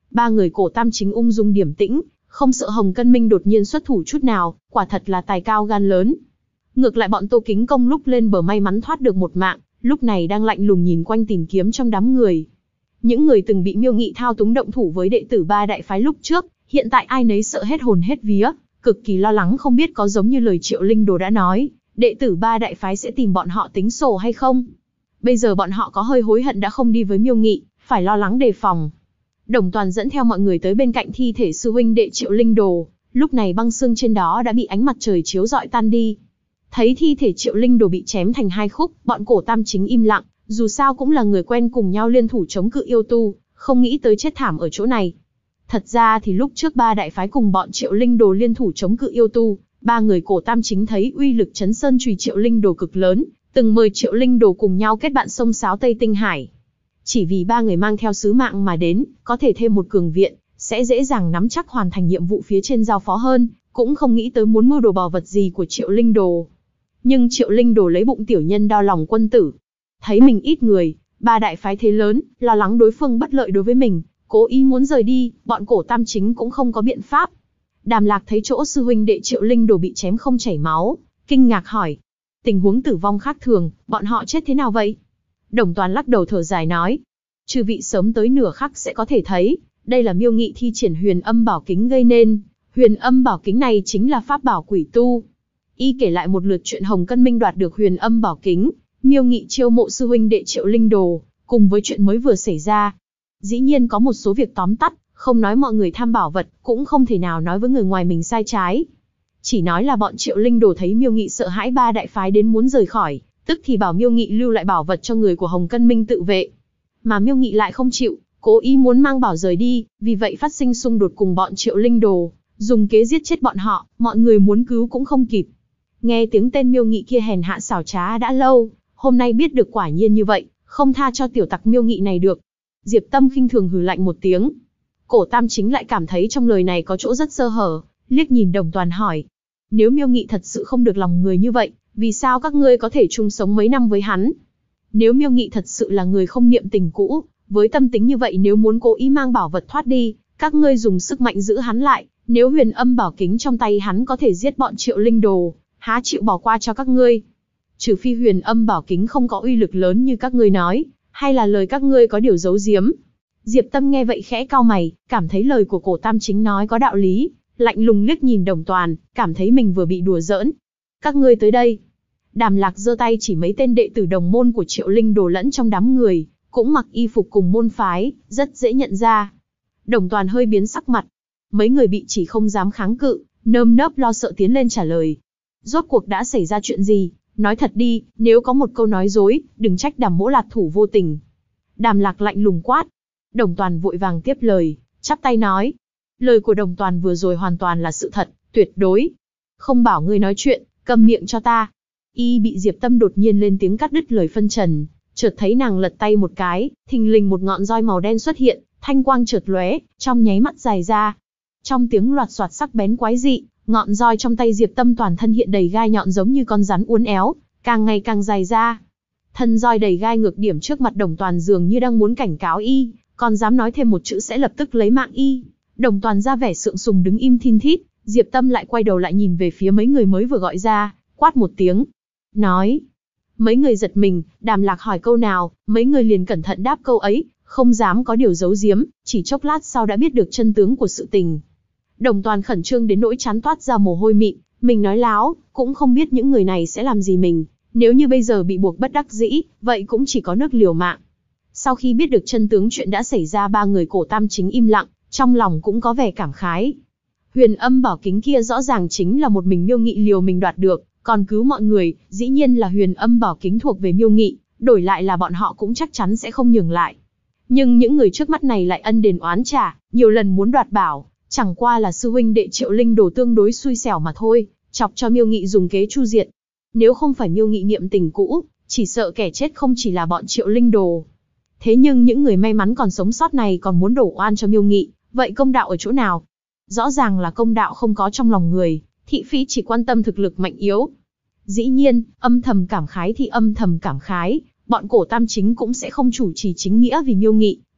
A: Ba người cổ tam chính ung dung điềm tĩnh, không sợ Hồng Cân Minh đột nhiên xuất thủ chút nào, quả thật là tài cao gan lớn. Ngược lại bọn Tô Kính Công lúc lên bờ may mắn thoát được một mạng, lúc này đang lạnh lùng nhìn quanh tìm kiếm trong đám người. Những người từng bị Miêu Nghị thao túng động thủ với đệ tử ba đại phái lúc trước, hiện tại ai nấy sợ hết hồn hết vía, cực kỳ lo lắng không biết có giống như lời Triệu Linh Đồ đã nói, đệ tử ba đại phái sẽ tìm bọn họ tính sổ hay không. Bây giờ bọn họ có hơi hối hận đã không đi với Miêu Nghị, phải lo lắng đề phòng. Đồng Toàn dẫn theo mọi người tới bên cạnh thi thể sư huynh đệ Triệu Linh Đồ, lúc này băng xương trên đó đã bị ánh mặt trời chiếu rọi tan đi. Thấy thi thể Triệu Linh Đồ bị chém thành hai khúc, bọn cổ tam chính im lặng, dù sao cũng là người quen cùng nhau liên thủ chống cự yêu tu, không nghĩ tới chết thảm ở chỗ này. Thật ra thì lúc trước ba đại phái cùng bọn Triệu Linh Đồ liên thủ chống cự yêu tu, ba người cổ tam chính thấy uy lực chấn sơn chùy Triệu Linh Đồ cực lớn, từng mời Triệu Linh Đồ cùng nhau kết bạn xông xáo Tây Tinh Hải. Chỉ vì ba người mang theo sứ mạng mà đến, có thể thêm một cường viện, sẽ dễ dàng nắm chắc hoàn thành nhiệm vụ phía trên giao phó hơn, cũng không nghĩ tới muốn mưu đồ bảo vật gì của Triệu Linh Đồ. Nhưng Triệu Linh Đồ lấy bụng tiểu nhân đo lòng quân tử. Thấy mình ít người, ba đại phái thế lớn, lo lắng đối phương bất lợi đối với mình, cố ý muốn rời đi, bọn cổ tam chính cũng không có biện pháp. Đàm Lạc thấy chỗ sư huynh đệ Triệu Linh Đồ bị chém không chảy máu, kinh ngạc hỏi. Tình huống tử vong khác thường, bọn họ chết thế nào vậy? Đồng Toàn lắc đầu thở dài nói. Chư vị sớm tới nửa khắc sẽ có thể thấy, đây là Miêu Nghị thi triển Huyền Âm Bảo Kính gây nên. Huyền Âm Bảo Kính này chính là pháp bảo quỷ tu. Y kể lại một lượt chuyện Hồng Cân Minh đoạt được Huyền Âm Bảo Kính, Miêu Nghị chiêu mộ sư huynh đệ Triệu Linh Đồ, cùng với chuyện mới vừa xảy ra. Dĩ nhiên có một số việc tóm tắt, không nói mọi người tham bảo vật, cũng không thể nào nói với người ngoài mình sai trái. Chỉ nói là bọn Triệu Linh Đồ thấy Miêu Nghị sợ hãi ba đại phái đến muốn rời khỏi, tức thì bảo Miêu Nghị lưu lại bảo vật cho người của Hồng Cân Minh tự vệ. Mà Miêu Nghị lại không chịu, cố ý muốn mang bảo rời đi, vì vậy phát sinh xung đột cùng bọn Triệu Linh Đồ, dùng kế giết chết bọn họ, mọi người muốn cứu cũng không kịp. Nghe tiếng tên Miêu Nghị kia hèn hạ xảo trá đã lâu, hôm nay biết được quả nhiên như vậy, không tha cho tiểu tặc Miêu Nghị này được. Diệp Tâm khinh thường hừ lạnh một tiếng. Cổ tam chính lại cảm thấy trong lời này có chỗ rất sơ hở, liếc nhìn Đồng Toàn hỏi. Nếu Miêu Nghị thật sự không được lòng người như vậy, vì sao các ngươi có thể chung sống mấy năm với hắn? Nếu Miêu Nghị thật sự là người không niệm tình cũ, với tâm tính như vậy nếu muốn cố ý mang bảo vật thoát đi, các ngươi dùng sức mạnh giữ hắn lại, nếu Huyền Âm Bảo Kính trong tay hắn có thể giết bọn Triệu Linh Đồ, há chịu bỏ qua cho các ngươi? Trừ phi Huyền Âm Bảo Kính không có uy lực lớn như các ngươi nói, hay là lời các ngươi có điều giấu giếm. Diệp Tâm nghe vậy khẽ cau mày, cảm thấy lời của cổ tam chính nói có đạo lý, lạnh lùng liếc nhìn Đồng Toàn, cảm thấy mình vừa bị đùa giỡn. Các ngươi tới đây. Đàm Lạc giơ tay chỉ mấy tên đệ tử đồng môn của Triệu Linh Đồ lẫn trong đám người, cũng mặc y phục cùng môn phái, rất dễ nhận ra. Đồng Toàn hơi biến sắc mặt. Mấy người bị chỉ không dám kháng cự, nơm nớp lo sợ tiến lên trả lời. Rốt cuộc đã xảy ra chuyện gì? Nói thật đi, nếu có một câu nói dối, đừng trách Đàm mỗ lạc thủ vô tình. Đàm Lạc lạnh lùng quát. Đồng Toàn vội vàng tiếp lời, chắp tay nói. Lời của Đồng Toàn vừa rồi hoàn toàn là sự thật, tuyệt đối. Không bảo ngươi nói chuyện, câm miệng cho ta. Y bị Diệp Tâm đột nhiên lên tiếng cắt đứt lời phân trần, chợt thấy nàng lật tay một cái, thình lình một ngọn roi màu đen xuất hiện, thanh quang chợt lóe, trong nháy mắt dài ra. Trong tiếng loạt xoạt sắc bén quái dị, ngọn roi trong tay Diệp Tâm toàn thân hiện đầy gai nhọn giống như con rắn uốn éo, càng ngày càng dài ra. Thân roi đầy gai ngược điểm trước mặt Đồng Toàn dường như đang muốn cảnh cáo y, còn dám nói thêm một chữ sẽ lập tức lấy mạng y. Đồng Toàn ra vẻ sượng sùng đứng im thin thít, Diệp Tâm lại quay đầu lại nhìn về phía mấy người mới vừa gọi ra, quát một tiếng. Nói. Mấy người giật mình, Đàm Lạc hỏi câu nào, mấy người liền cẩn thận đáp câu ấy, không dám có điều giấu giếm, chỉ chốc lát sau đã biết được chân tướng của sự tình. Đồng Toàn khẩn trương đến nỗi trán toát ra mồ hôi mịn, mình nói láo, cũng không biết những người này sẽ làm gì mình, nếu như bây giờ bị buộc bất đắc dĩ, vậy cũng chỉ có nước liều mạng. Sau khi biết được chân tướng chuyện đã xảy ra, ba người cổ tam chính im lặng, trong lòng cũng có vẻ cảm khái. Huyền Âm Bảo Kính kia rõ ràng chính là một mình Miêu Nghị liều mình đoạt được, còn cứu mọi người, dĩ nhiên là Huyền Âm Bảo Kính thuộc về Miêu Nghị, đổi lại là bọn họ cũng chắc chắn sẽ không nhường lại. Nhưng những người trước mắt này lại ân đền oán trả, nhiều lần muốn đoạt bảo, chẳng qua là sư huynh đệ Triệu Linh Đồ tương đối xui xẻo mà thôi, chọc cho Miêu Nghị dùng kế chu diệt. Nếu không phải Miêu Nghị niệm tình cũ, chỉ sợ kẻ chết không chỉ là bọn Triệu Linh Đồ. Thế nhưng những người may mắn còn sống sót này còn muốn đổ oan cho Miêu Nghị, vậy công đạo ở chỗ nào? Rõ ràng là công đạo không có trong lòng người, thị phi chỉ quan tâm thực lực mạnh yếu. Dĩ nhiên, âm thầm cảm khái thì âm thầm cảm khái, bọn cổ tam chính cũng sẽ không chủ trì chính nghĩa vì Miêu Nghị,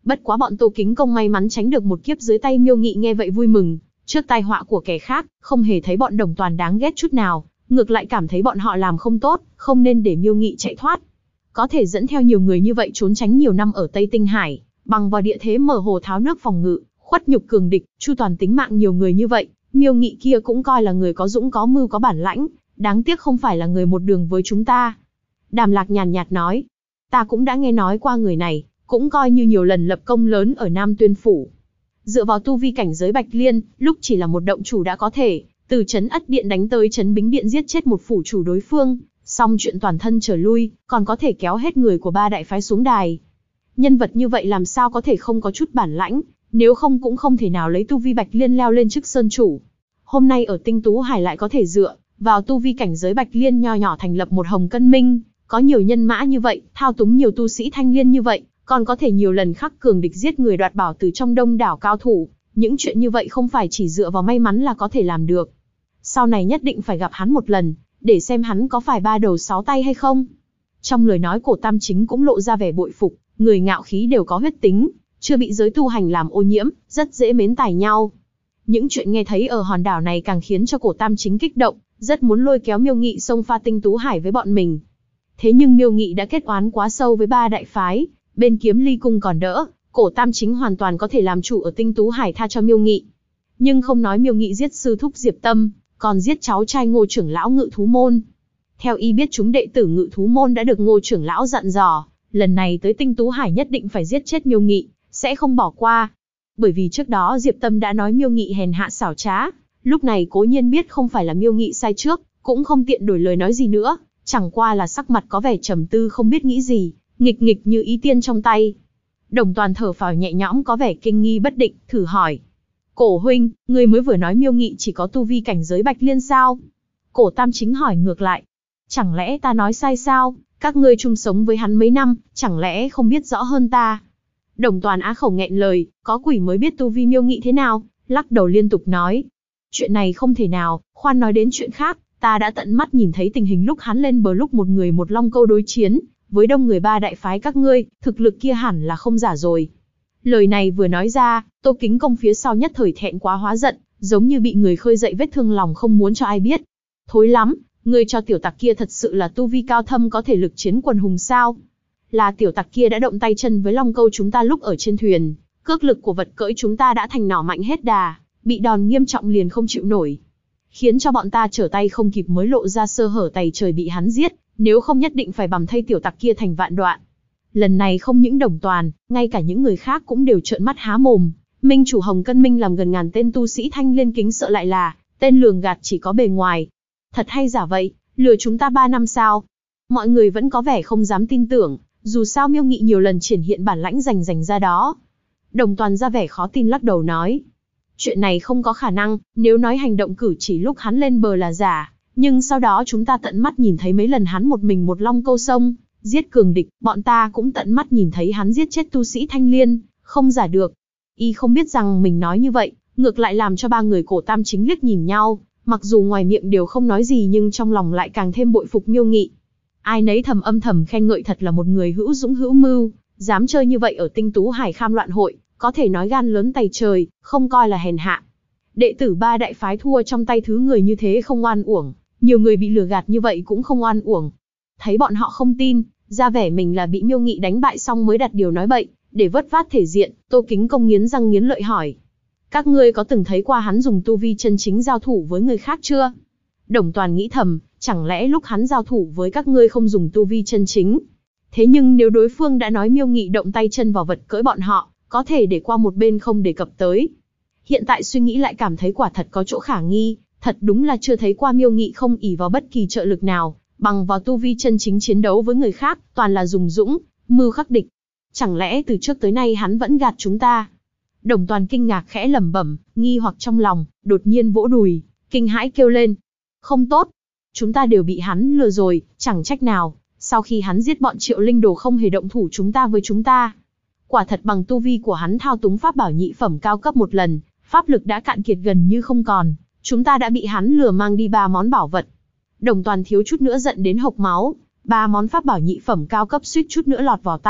A: Bất quá bọn Tô Kính Công may mắn tránh được một kiếp dưới tay Miêu Nghị nghe vậy vui mừng, trước tai họa của kẻ khác, không hề thấy bọn Đồng Toàn đáng ghét chút nào, ngược lại cảm thấy bọn họ làm không tốt, không nên để Miêu Nghị chạy thoát. Có thể dẫn theo nhiều người như vậy trốn tránh nhiều năm ở Tây Tinh Hải, bằng vào địa thế mở hồ tháo nước phòng ngự, khuất nhục cường địch, chu toàn tính mạng nhiều người như vậy, Miêu Nghị kia cũng coi là người có dũng có mưu có bản lãnh, đáng tiếc không phải là người một đường với chúng ta. Đàm Lạc nhàn nhạt nói, ta cũng đã nghe nói qua người này, cũng coi như nhiều lần lập công lớn ở Nam Tuyên Phủ. Dựa vào tu vi cảnh giới Bạch Liên, lúc chỉ là một động chủ đã có thể, từ trấn Ất Điện đánh tới trấn Bính Điện giết chết một phủ chủ đối phương, xong chuyện toàn thân trở lui, còn có thể kéo hết người của 3 đại phái xuống đài. Nhân vật như vậy làm sao có thể không có chút bản lãnh, nếu không cũng không thể nào lấy tu vi Bạch Liên leo lên chức sơn chủ. Hôm nay ở Tinh Tú Hải lại có thể dựa vào tu vi cảnh giới Bạch Liên nho nhỏ thành lập một Hồng Cân Minh, có nhiều nhân mã như vậy, thao túng nhiều tu sĩ thanh liên như vậy, còn có thể nhiều lần khắc cường địch giết người đoạt bảo từ trong đông đảo cao thủ, những chuyện như vậy không phải chỉ dựa vào may mắn là có thể làm được. Sau này nhất định phải gặp hắn một lần, để xem hắn có phải 3 đầu 6 tay hay không. Trong lời nói Cổ Tam Chính cũng lộ ra vẻ bội phục, người ngạo khí đều có huyết tính, chưa bị giới tu hành làm ô nhiễm, rất dễ mến tài nhau. Những chuyện nghe thấy ở hòn đảo này càng khiến cho Cổ Tam Chính kích động, rất muốn lôi kéo Miêu Nghị xông pha Tinh Tú Hải với bọn mình. Thế nhưng Miêu Nghị đã kết oán quá sâu với 3 đại phái, bên Kiếm Ly Cung còn đỡ, Cổ Tam Chính hoàn toàn có thể làm chủ ở Tinh Tú Hải tha cho Miêu Nghị. Nhưng không nói Miêu Nghị giết sư thúc Diệp Tâm, còn giết cháu trai Ngô trưởng lão Ngự Thú Môn. Theo y biết chúng đệ tử Ngự Thú Môn đã được Ngô trưởng lão dặn dò, lần này tới Tinh Tú Hải nhất định phải giết chết Miêu Nghị, sẽ không bỏ qua. Bởi vì trước đó Diệp Tâm đã nói Miêu Nghị hèn hạ xảo trá, lúc này Cố Nhiên biết không phải là Miêu Nghị sai trước, cũng không tiện đổi lời nói gì nữa, chẳng qua là sắc mặt có vẻ trầm tư không biết nghĩ gì, nghịch nghịch như ý tiên trong tay. Đồng Toàn thở phào nhẹ nhõm có vẻ kinh nghi bất định, thử hỏi. Cổ huynh, ngươi mới vừa nói Miêu Nghị chỉ có tu vi cảnh giới Bạch Liên sao? Cổ Tam Chính hỏi ngược lại. Chẳng lẽ ta nói sai sao? Các ngươi chung sống với hắn mấy năm, chẳng lẽ không biết rõ hơn ta? Đồng Toàn á khẩu nghẹn lời, có quỷ mới biết tu vi Miêu Nghị thế nào, lắc đầu liên tục nói. Chuyện này không thể nào, khoan nói đến chuyện khác, ta đã tận mắt nhìn thấy tình hình lúc hắn lên bờ lúc một người một long câu đối chiến, với đông người 3 đại phái các ngươi, thực lực kia hẳn là không giả rồi. Lời này vừa nói ra, Tô Kính Công phía sau nhất thời thẹn quá hóa giận, giống như bị người khơi dậy vết thương lòng không muốn cho ai biết. Thối lắm, ngươi cho tiểu tặc kia thật sự là tu vi cao thâm có thể lực chiến quần hùng sao? Là tiểu tặc kia đã động tay chân với long câu chúng ta lúc ở trên thuyền, cước lực của vật cưỡi chúng ta đã thành nỏ mạnh hết đà, bị đòn nghiêm trọng liền không chịu nổi. Khiến cho bọn ta trở tay không kịp mới lộ ra sơ hở tày trời bị hắn giết, nếu không nhất định phải bằm thây tiểu tặc kia thành vạn đoạn. Lần này không những Đồng Toàn, ngay cả những người khác cũng đều trợn mắt há mồm. Minh chủ Hồng Cân Minh làm gần ngàn tên tu sĩ thanh liên kính sợ lại là tên lường gạt chỉ có bề ngoài. Thật hay giả vậy, lừa chúng ta 3 năm sao? Mọi người vẫn có vẻ không dám tin tưởng, dù sao Miêu Nghị nhiều lần triển hiện bản lãnh rành ra đó. Đồng Toàn ra vẻ khó tin lắc đầu nói. Chuyện này không có khả năng, nếu nói hành động cử chỉ lúc hắn lên bờ là giả, nhưng sau đó chúng ta tận mắt nhìn thấy mấy lần hắn một mình một long câu sông, giết cường địch, bọn ta cũng tận mắt nhìn thấy hắn giết chết tu sĩ thanh liên, không giả được. Y không biết rằng mình nói như vậy, ngược lại làm cho 3 người Cổ Tam Chính liếc nhìn nhau, mặc dù ngoài miệng đều không nói gì nhưng trong lòng lại càng thêm bội phục Miêu Nghị. Ai nấy âm thầm khen ngợi thật là một người hữu dũng hữu mưu, dám chơi như vậy ở Tinh Tú Hải Kham Loạn Hội, có thể nói gan lớn tày trời, không coi là hèn hạ. Đệ tử 3 đại phái thua trong tay thứ người như thế không oan uổng, nhiều người bị lừa gạt như vậy cũng không oan uổng. Thấy bọn họ không tin, ra vẻ mình là bị Miêu Nghị đánh bại xong mới đặt điều nói bậy, để vớt vát thể diện, Tô Kính Công nghiến răng nghiến lợi hỏi. Các ngươi có từng thấy qua hắn dùng tu vi chân chính giao thủ với người khác chưa? Đồng Toàn nghĩ thầm, chẳng lẽ lúc hắn giao thủ với các ngươi không dùng tu vi chân chính? Thế nhưng nếu đối phương đã nói Miêu Nghị động tay chân vào vật cưỡi bọn họ, có thể để qua một bên không đề cập tới. Hiện tại suy nghĩ lại cảm thấy quả thật có chỗ khả nghi, thật đúng là chưa thấy qua Miêu Nghị không ỷ vào bất kỳ trợ lực nào, bằng vào tu vi chân chính chiến đấu với người khác, toàn là dùng dũng, mưu khắc địch. Chẳng lẽ từ trước tới nay hắn vẫn gạt chúng ta? Đồng Toàn kinh ngạc khẽ lẩm bẩm, nghi hoặc trong lòng, đột nhiên vỗ đùi, kinh hãi kêu lên. Không tốt, chúng ta đều bị hắn lừa rồi, chẳng trách nào, sau khi hắn giết bọn Triệu Linh Đồ không hề động thủ chúng ta với chúng ta. Quả thật bằng tu vi của hắn thao túng pháp bảo nhị phẩm cao cấp một lần, pháp lực đã cạn kiệt gần như không còn, chúng ta đã bị hắn lừa mang đi 3 món bảo vật. Đồng Toàn thiếu chút nữa giận đến hộc máu, 3 món pháp bảo nhị phẩm cao cấp suýt chút nữa lọt vào tay,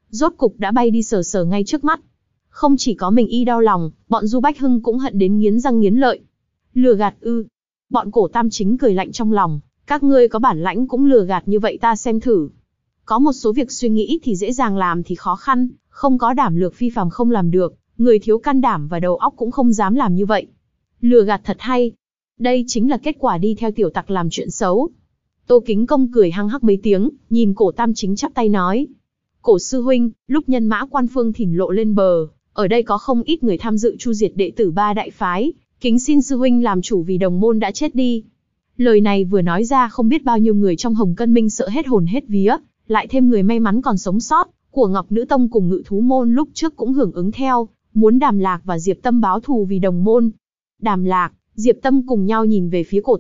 A: rốt cục đã bay đi sờ sờ ngay trước mắt. Không chỉ có mình y đau lòng, bọn Du Bách Hưng cũng hận đến nghiến răng nghiến lợi. Lừa gạt ư? Bọn Cổ Tam Chính cười lạnh trong lòng, các ngươi có bản lãnh cũng lừa gạt như vậy ta xem thử. Có một số việc suy nghĩ thì dễ dàng làm thì khó khăn, không có đảm lược phi phàm không làm được, người thiếu can đảm và đầu óc cũng không dám làm như vậy. Lừa gạt thật hay. Đây chính là kết quả đi theo tiểu tặc làm chuyện xấu. Tô Kính Công cười hăng hắc mấy tiếng, nhìn Cổ Tam Chính chắp tay nói. Cổ sư huynh, lúc nhân mã quan phương thỉnh lộ lên bờ, ở đây có không ít người tham dự chu diệt đệ tử ba đại phái, kính xin sư huynh làm chủ vì đồng môn đã chết đi. Lời này vừa nói ra không biết bao nhiêu người trong Hồng Cân Minh sợ hết hồn hết vía, lại thêm người may mắn còn sống sót, của Ngọc Nữ Tông cùng Ngự Thú Môn lúc trước cũng hưởng ứng theo, muốn Đàm Lạc và Diệp Tâm báo thù vì đồng môn. Đàm Lạc, Diệp Tâm cùng nhau nhìn về phía Cổ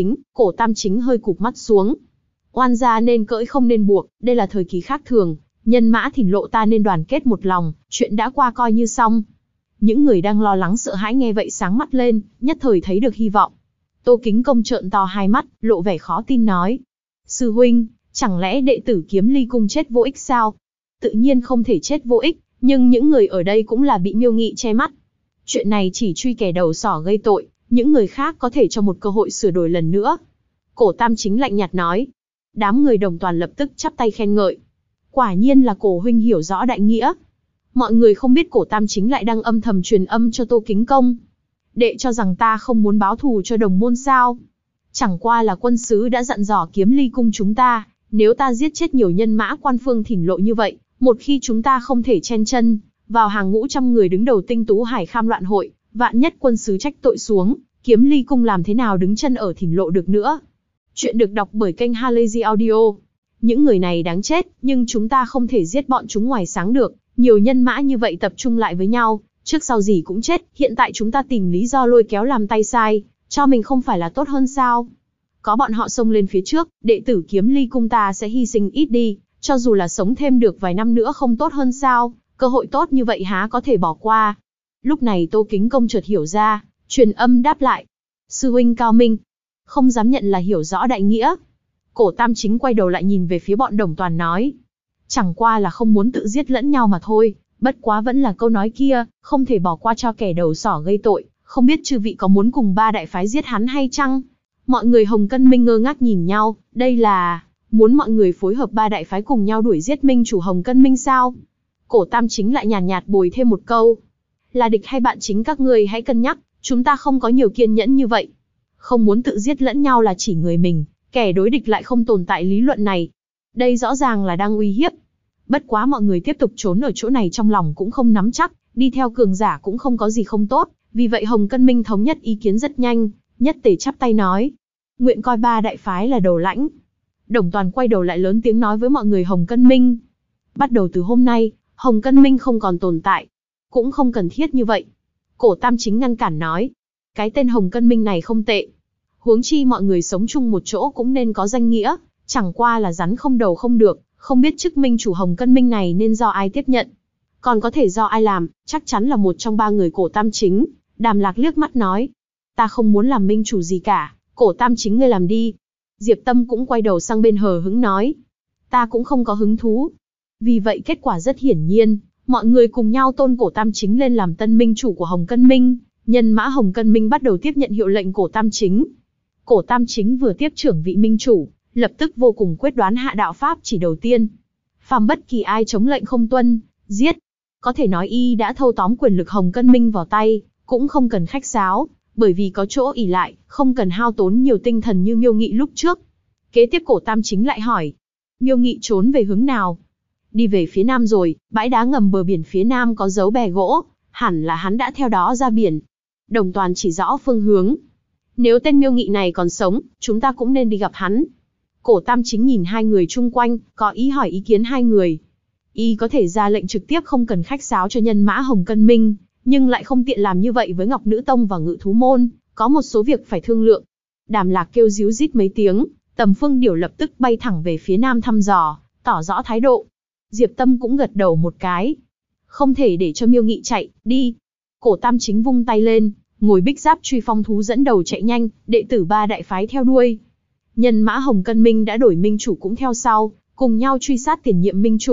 A: Tam Chính hơi cụp mắt xuống. Oan gia nên cưỡi không nên buộc, đây là thời kỳ khác thường, nhân mã thỉnh lộ ta nên đoàn kết một lòng, chuyện đã qua coi như xong. Những người đang lo lắng sợ hãi nghe vậy sáng mắt lên, nhất thời thấy được hy vọng. Tô Kính Công trợn to hai mắt, lộ vẻ khó tin nói. Sư huynh, chẳng lẽ đệ tử Kiếm Ly Cung chết vô ích sao? Tự nhiên không thể chết vô ích, nhưng những người ở đây cũng là bị Miêu Nghị che mắt. Chuyện này chỉ truy kẻ đầu sỏ gây tội, những người khác có thể cho một cơ hội sửa đổi lần nữa. Cổ Tam Chính lạnh nhạt nói. Đám người đồng toàn lập tức chắp tay khen ngợi. Quả nhiên là Cổ huynh hiểu rõ đại nghĩa. Mọi người không biết Cổ Tam Chính lại đang âm thầm truyền âm cho Tô Kính Công. Đệ cho rằng ta không muốn báo thù cho đồng môn sao? Chẳng qua là quân sứ đã dặn dò Kiếm Ly Cung chúng ta, nếu ta giết chết nhiều nhân mã quan phương thỉnh lộ như vậy, một khi chúng ta không thể chen chân vào hàng ngũ trăm người đứng đầu tinh tú Hải Kham loạn hội, vạn nhất quân sứ trách tội xuống, Kiếm Ly Cung làm thế nào đứng chân ở thỉnh lộ được nữa? Chuyện được đọc bởi kênh Halazy Audio. Những người này đáng chết, nhưng chúng ta không thể giết bọn chúng ngoài sáng được. Nhiều nhân mã như vậy tập trung lại với nhau, trước sau gì cũng chết. Hiện tại chúng ta tìm lý do lôi kéo làm tay sai, cho mình không phải là tốt hơn sao? Có bọn họ xông lên phía trước, đệ tử Kiếm Ly Cung ta sẽ hy sinh ít đi, cho dù là sống thêm được vài năm nữa không tốt hơn sao? Cơ hội tốt như vậy há có thể bỏ qua? Lúc này Tô Kính Công chợt hiểu ra, truyền âm đáp lại. Sư huynh cao minh, không dám nhận là hiểu rõ đại nghĩa. Cổ Tam Chính quay đầu lại nhìn về phía bọn đồng toàn nói. Chẳng qua là không muốn tự giết lẫn nhau mà thôi, bất quá vẫn là câu nói kia, không thể bỏ qua cho kẻ đầu sỏ gây tội, không biết chư vị có muốn cùng ba đại phái giết hắn hay chăng? Mọi người Hồng Cân Minh ngơ ngác nhìn nhau, đây là muốn mọi người phối hợp ba đại phái cùng nhau đuổi giết minh chủ Hồng Cân Minh sao? Cổ Tam Chính lại nhàn nhạt bồi thêm một câu. Là địch hay bạn chính các ngươi hãy cân nhắc, chúng ta không có nhiều kiên nhẫn như vậy. Không muốn tự giết lẫn nhau là chỉ người mình, kẻ đối địch lại không tồn tại lý luận này. Đây rõ ràng là đang uy hiếp. Bất quá mọi người tiếp tục trốn ở chỗ này trong lòng cũng không nắm chắc, đi theo cường giả cũng không có gì không tốt, vì vậy Hồng Cân Minh thống nhất ý kiến rất nhanh, nhất tề chắp tay nói. Nguyện coi ba đại phái là đầu lãnh. Đồng Toàn quay đầu lại lớn tiếng nói với mọi người Hồng Cân Minh. Bắt đầu từ hôm nay, Hồng Cân Minh không còn tồn tại. Cũng không cần thiết như vậy. Cổ Tam Chính ngăn cản nói. Cái tên Hồng Cân Minh này không tệ. Huống chi mọi người sống chung một chỗ cũng nên có danh nghĩa, chẳng qua là rắn không đầu không được, không biết chức minh chủ Hồng Cân Minh này nên do ai tiếp nhận. Còn có thể do ai làm, chắc chắn là một trong ba người Cổ Tam Chính. Đàm Lạc liếc mắt nói. Ta không muốn làm minh chủ gì cả, Cổ Tam Chính ngươi làm đi. Diệp Tâm cũng quay đầu sang bên hờ hững nói. Ta cũng không có hứng thú. Vì vậy kết quả rất hiển nhiên, mọi người cùng nhau tôn Cổ Tam Chính lên làm tân minh chủ của Hồng Cân Minh. Nhân mã Hồng Cân Minh bắt đầu tiếp nhận hiệu lệnh Cổ Tam Chính. Cổ Tam Chính vừa tiếp trưởng vị minh chủ, lập tức vô cùng quyết đoán hạ đạo pháp chỉ đầu tiên. Phàm bất kỳ ai chống lệnh không tuân, giết. Có thể nói y đã thâu tóm quyền lực Hồng Cân Minh vào tay, cũng không cần khách sáo, bởi vì có chỗ ỷ lại, không cần hao tốn nhiều tinh thần như Miêu Nghị lúc trước. Kế tiếp Cổ Tam Chính lại hỏi, Miêu Nghị trốn về hướng nào? Đi về phía nam rồi, bãi đá ngầm bờ biển phía nam có dấu bè gỗ, hẳn là hắn đã theo đó ra biển. Đồng Toàn chỉ rõ phương hướng. Nếu tên Miêu Nghị này còn sống, chúng ta cũng nên đi gặp hắn. Cổ Tam Chính nhìn hai người chung quanh, có ý hỏi ý kiến hai người. Y có thể ra lệnh trực tiếp không cần khách sáo cho nhân mã Hồng Cân Minh, nhưng lại không tiện làm như vậy với Ngọc Nữ Tông và Ngự Thú Môn, có một số việc phải thương lượng. Đàm Lạc kêu ríu rít mấy tiếng, Tầm Phương Điểu lập tức bay thẳng về phía nam thăm dò, tỏ rõ thái độ. Diệp Tâm cũng gật đầu một cái. Không thể để cho Miêu Nghị chạy, đi. Cổ Tam Chính vung tay lên, ngồi bích giáp truy phong thú dẫn đầu chạy nhanh, đệ tử ba đại phái theo đuôi. Nhân mã Hồng Cân Minh đã đổi minh chủ cũng theo sau, cùng nhau truy sát tiền nhiệm minh chủ,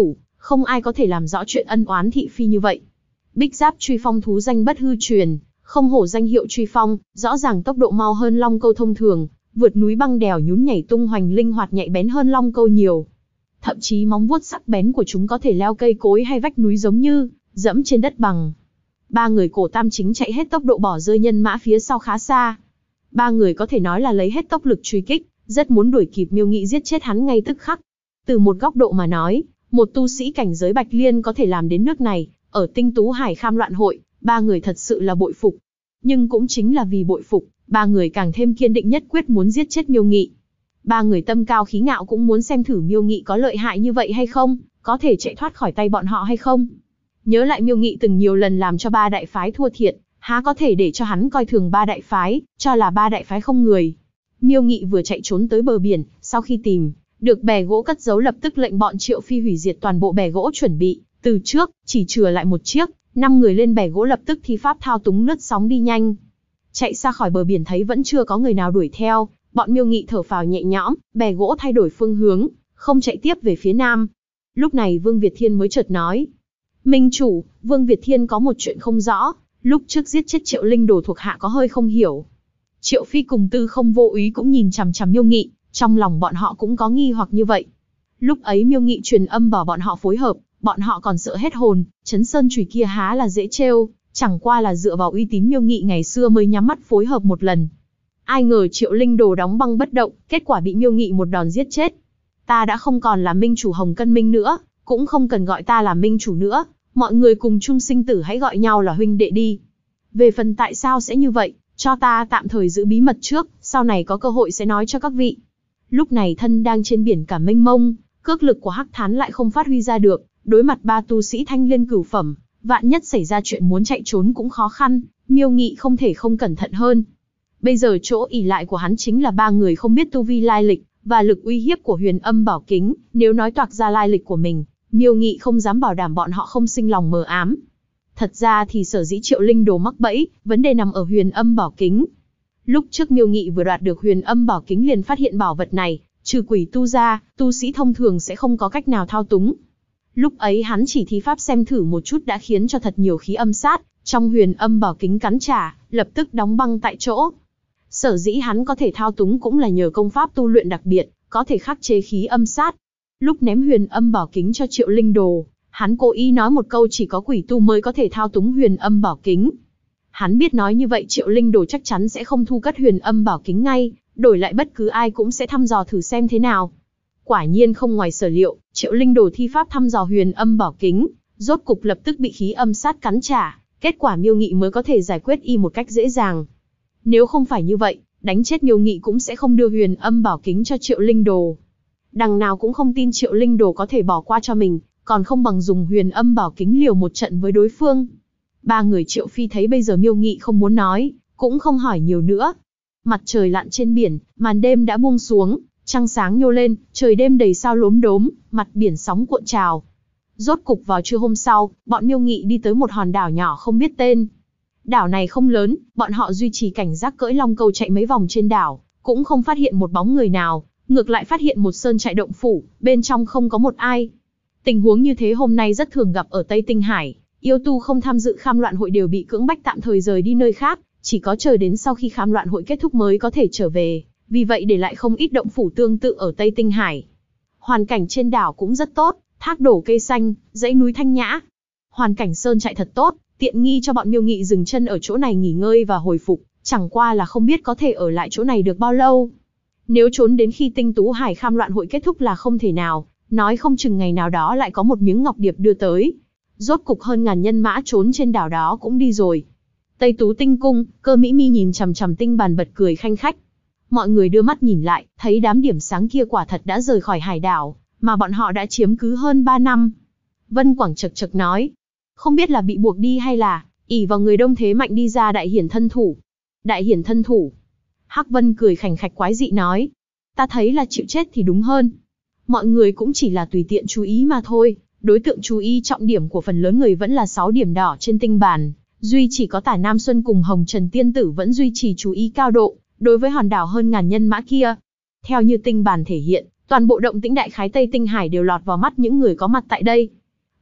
A: không ai có thể làm rõ chuyện ân oán thị phi như vậy. Bích Giáp Truy Phong thú danh bất hư truyền, không hổ danh hiệu Truy Phong, rõ ràng tốc độ mau hơn long câu thông thường, vượt núi băng đèo nhún nhảy tung hoành linh hoạt nhạy bén hơn long câu nhiều. Thậm chí móng vuốt sắc bén của chúng có thể leo cây cối hay vách núi giống như dẫm trên đất bằng. Ba người cổ tam chính chạy hết tốc độ bỏ rơi nhân mã phía sau khá xa. Ba người có thể nói là lấy hết tốc lực truy kích, rất muốn đuổi kịp Miêu Nghị giết chết hắn ngay tức khắc. Từ một góc độ mà nói, một tu sĩ cảnh giới Bạch Liên có thể làm đến nước này, ở Tinh Tú Hải Kham Loạn Hội, ba người thật sự là bội phục. Nhưng cũng chính là vì bội phục, ba người càng thêm kiên định nhất quyết muốn giết chết Miêu Nghị. Ba người tâm cao khí ngạo cũng muốn xem thử Miêu Nghị có lợi hại như vậy hay không, có thể chạy thoát khỏi tay bọn họ hay không. Nhớ lại Miêu Nghị từng nhiều lần làm cho ba đại phái thua thiệt, há có thể để cho hắn coi thường ba đại phái, cho là ba đại phái không người. Miêu Nghị vừa chạy trốn tới bờ biển, sau khi tìm được bè gỗ cất giấu lập tức lệnh bọn Triệu Phi hủy diệt toàn bộ bè gỗ chuẩn bị, từ trước, chỉ chừa lại một chiếc, 5 người lên bè gỗ lập tức thi pháp thao túng lướt sóng đi nhanh. Chạy xa khỏi bờ biển thấy vẫn chưa có người nào đuổi theo, bọn Miêu Nghị thở phào nhẹ nhõm, bè gỗ thay đổi phương hướng, không chạy tiếp về phía nam. Lúc này Vương Việt Thiên mới chợt nói: Minh chủ, Vương Việt Thiên có một chuyện không rõ, lúc trước giết chết Triệu Linh Đồ thuộc hạ có hơi không hiểu. Triệu Phi cùng Tư Không Vô Úy cũng nhìn chằm chằm Miêu Nghị, trong lòng bọn họ cũng có nghi hoặc như vậy. Lúc ấy Miêu Nghị truyền âm bảo bọn họ phối hợp, bọn họ còn sợ hết hồn, Chấn Sơn chùy kia há là dễ trêu, chẳng qua là dựa vào uy tín Miêu Nghị ngày xưa mới nhắm mắt phối hợp một lần. Ai ngờ Triệu Linh Đồ đóng băng bất động, kết quả bị Miêu Nghị một đòn giết chết. Ta đã không còn là minh chủ Hồng Cân Minh nữa, cũng không cần gọi ta là minh chủ nữa, mọi người cùng chung sinh tử hãy gọi nhau là huynh đệ đi. Về phần tại sao sẽ như vậy, cho ta tạm thời giữ bí mật trước, sau này có cơ hội sẽ nói cho các vị. Lúc này thân đang trên biển cả mênh mông, cước lực của Hắc Thán lại không phát huy ra được, đối mặt ba tu sĩ thanh liên cửu phẩm, vạn nhất xảy ra chuyện muốn chạy trốn cũng khó khăn, Miêu Nghị không thể không cẩn thận hơn. Bây giờ chỗ ỷ lại của hắn chính là ba người không biết tu vi lai lịch, và lực uy hiếp của Huyền Âm Bảo Kính, nếu nói toạc ra lai lịch của mình, Miêu Nghị không dám bảo đảm bọn họ không sinh lòng mờ ám. Thật ra thì sở dĩ Triệu Linh Đồ mắc bẫy, vấn đề nằm ở Huyền Âm Bảo Kính. Lúc trước Miêu Nghị vừa đoạt được Huyền Âm Bảo Kính liền phát hiện bảo vật này, trừ quỷ tu ra, tu sĩ thông thường sẽ không có cách nào thao túng. Lúc ấy hắn chỉ thi pháp xem thử một chút đã khiến cho thật nhiều khí âm sát trong Huyền Âm Bảo Kính cắn trả, lập tức đóng băng tại chỗ. Sở dĩ hắn có thể thao túng cũng là nhờ công pháp tu luyện đặc biệt, có thể khắc chế khí âm sát. Lúc ném Huyền Âm Bảo Kính cho Triệu Linh Đồ, hắn cố ý nói một câu chỉ có quỷ tu mới có thể thao túng Huyền Âm Bảo Kính. Hắn biết nói như vậy Triệu Linh Đồ chắc chắn sẽ không thu cất Huyền Âm Bảo Kính ngay, đổi lại bất cứ ai cũng sẽ thăm dò thử xem thế nào. Quả nhiên không ngoài sở liệu, Triệu Linh Đồ thi pháp thăm dò Huyền Âm Bảo Kính, rốt cục lập tức bị khí âm sát cắn trả, kết quả Miêu Nghị mới có thể giải quyết y một cách dễ dàng. Nếu không phải như vậy, đánh chết Miêu Nghị cũng sẽ không đưa Huyền Âm Bảo Kính cho Triệu Linh Đồ. Đằng nào cũng không tin Triệu Linh Đồ có thể bỏ qua cho mình, còn không bằng dùng Huyền Âm Bảo Kính liều một trận với đối phương. Ba người Triệu Phi thấy bây giờ Miêu Nghị không muốn nói, cũng không hỏi nhiều nữa. Mặt trời lặn trên biển, màn đêm đã buông xuống, trăng sáng nhô lên, trời đêm đầy sao lốm đốm, mặt biển sóng cuộn trào. Rốt cục vào trưa hôm sau, bọn Miêu Nghị đi tới một hòn đảo nhỏ không biết tên. Đảo này không lớn, bọn họ duy trì cảnh giác cưỡi long câu chạy mấy vòng trên đảo, cũng không phát hiện một bóng người nào, ngược lại phát hiện một sơn trại động phủ, bên trong không có một ai. Tình huống như thế hôm nay rất thường gặp ở Tây Tinh Hải, yêu tu không tham dự Kham Loạn Hội đều bị cưỡng bách tạm thời rời đi nơi khác, chỉ có chờ đến sau khi Kham Loạn Hội kết thúc mới có thể trở về, vì vậy để lại không ít động phủ tương tự ở Tây Tinh Hải. Hoàn cảnh trên đảo cũng rất tốt, thác đổ cây xanh, dãy núi thanh nhã. Hoàn cảnh sơn trại thật tốt, tiện nghi cho bọn Miêu Nghị dừng chân ở chỗ này nghỉ ngơi và hồi phục, chẳng qua là không biết có thể ở lại chỗ này được bao lâu. Nếu trốn đến khi Tinh Tú Hải Kham Loạn Hội kết thúc là không thể nào, nói không chừng ngày nào đó lại có một miếng ngọc điệp đưa tới. Rốt cục hơn ngàn nhân mã trốn trên đảo đó cũng đi rồi. Tây Tú Tinh Cung, Cơ Mỹ Mi nhìn chằm chằm tinh bàn bật cười khanh khách. Mọi người đưa mắt nhìn lại, thấy đám điểm sáng kia quả thật đã rời khỏi hải đảo, mà bọn họ đã chiếm cứ hơn 3 năm. Vân Quảng chật chật nói, không biết là bị buộc đi hay là ỷ vào người đông thế mạnh đi ra đại hiển thân thủ. Đại hiển thân thủ. Hắc Vân cười khành khạch quái dị nói, ta thấy là chịu chết thì đúng hơn. Mọi người cũng chỉ là tùy tiện chú ý mà thôi, đối tượng chú ý trọng điểm của phần lớn người vẫn là 6 điểm đỏ trên tinh bàn, duy chỉ có Tả Nam Xuân cùng Hồng Trần Tiên Tử vẫn duy trì chú ý cao độ, đối với hòn đảo hơn ngàn nhân mã kia. Theo như tinh bàn thể hiện, toàn bộ động tĩnh đại khái Tây Tinh Hải đều lọt vào mắt những người có mặt tại đây.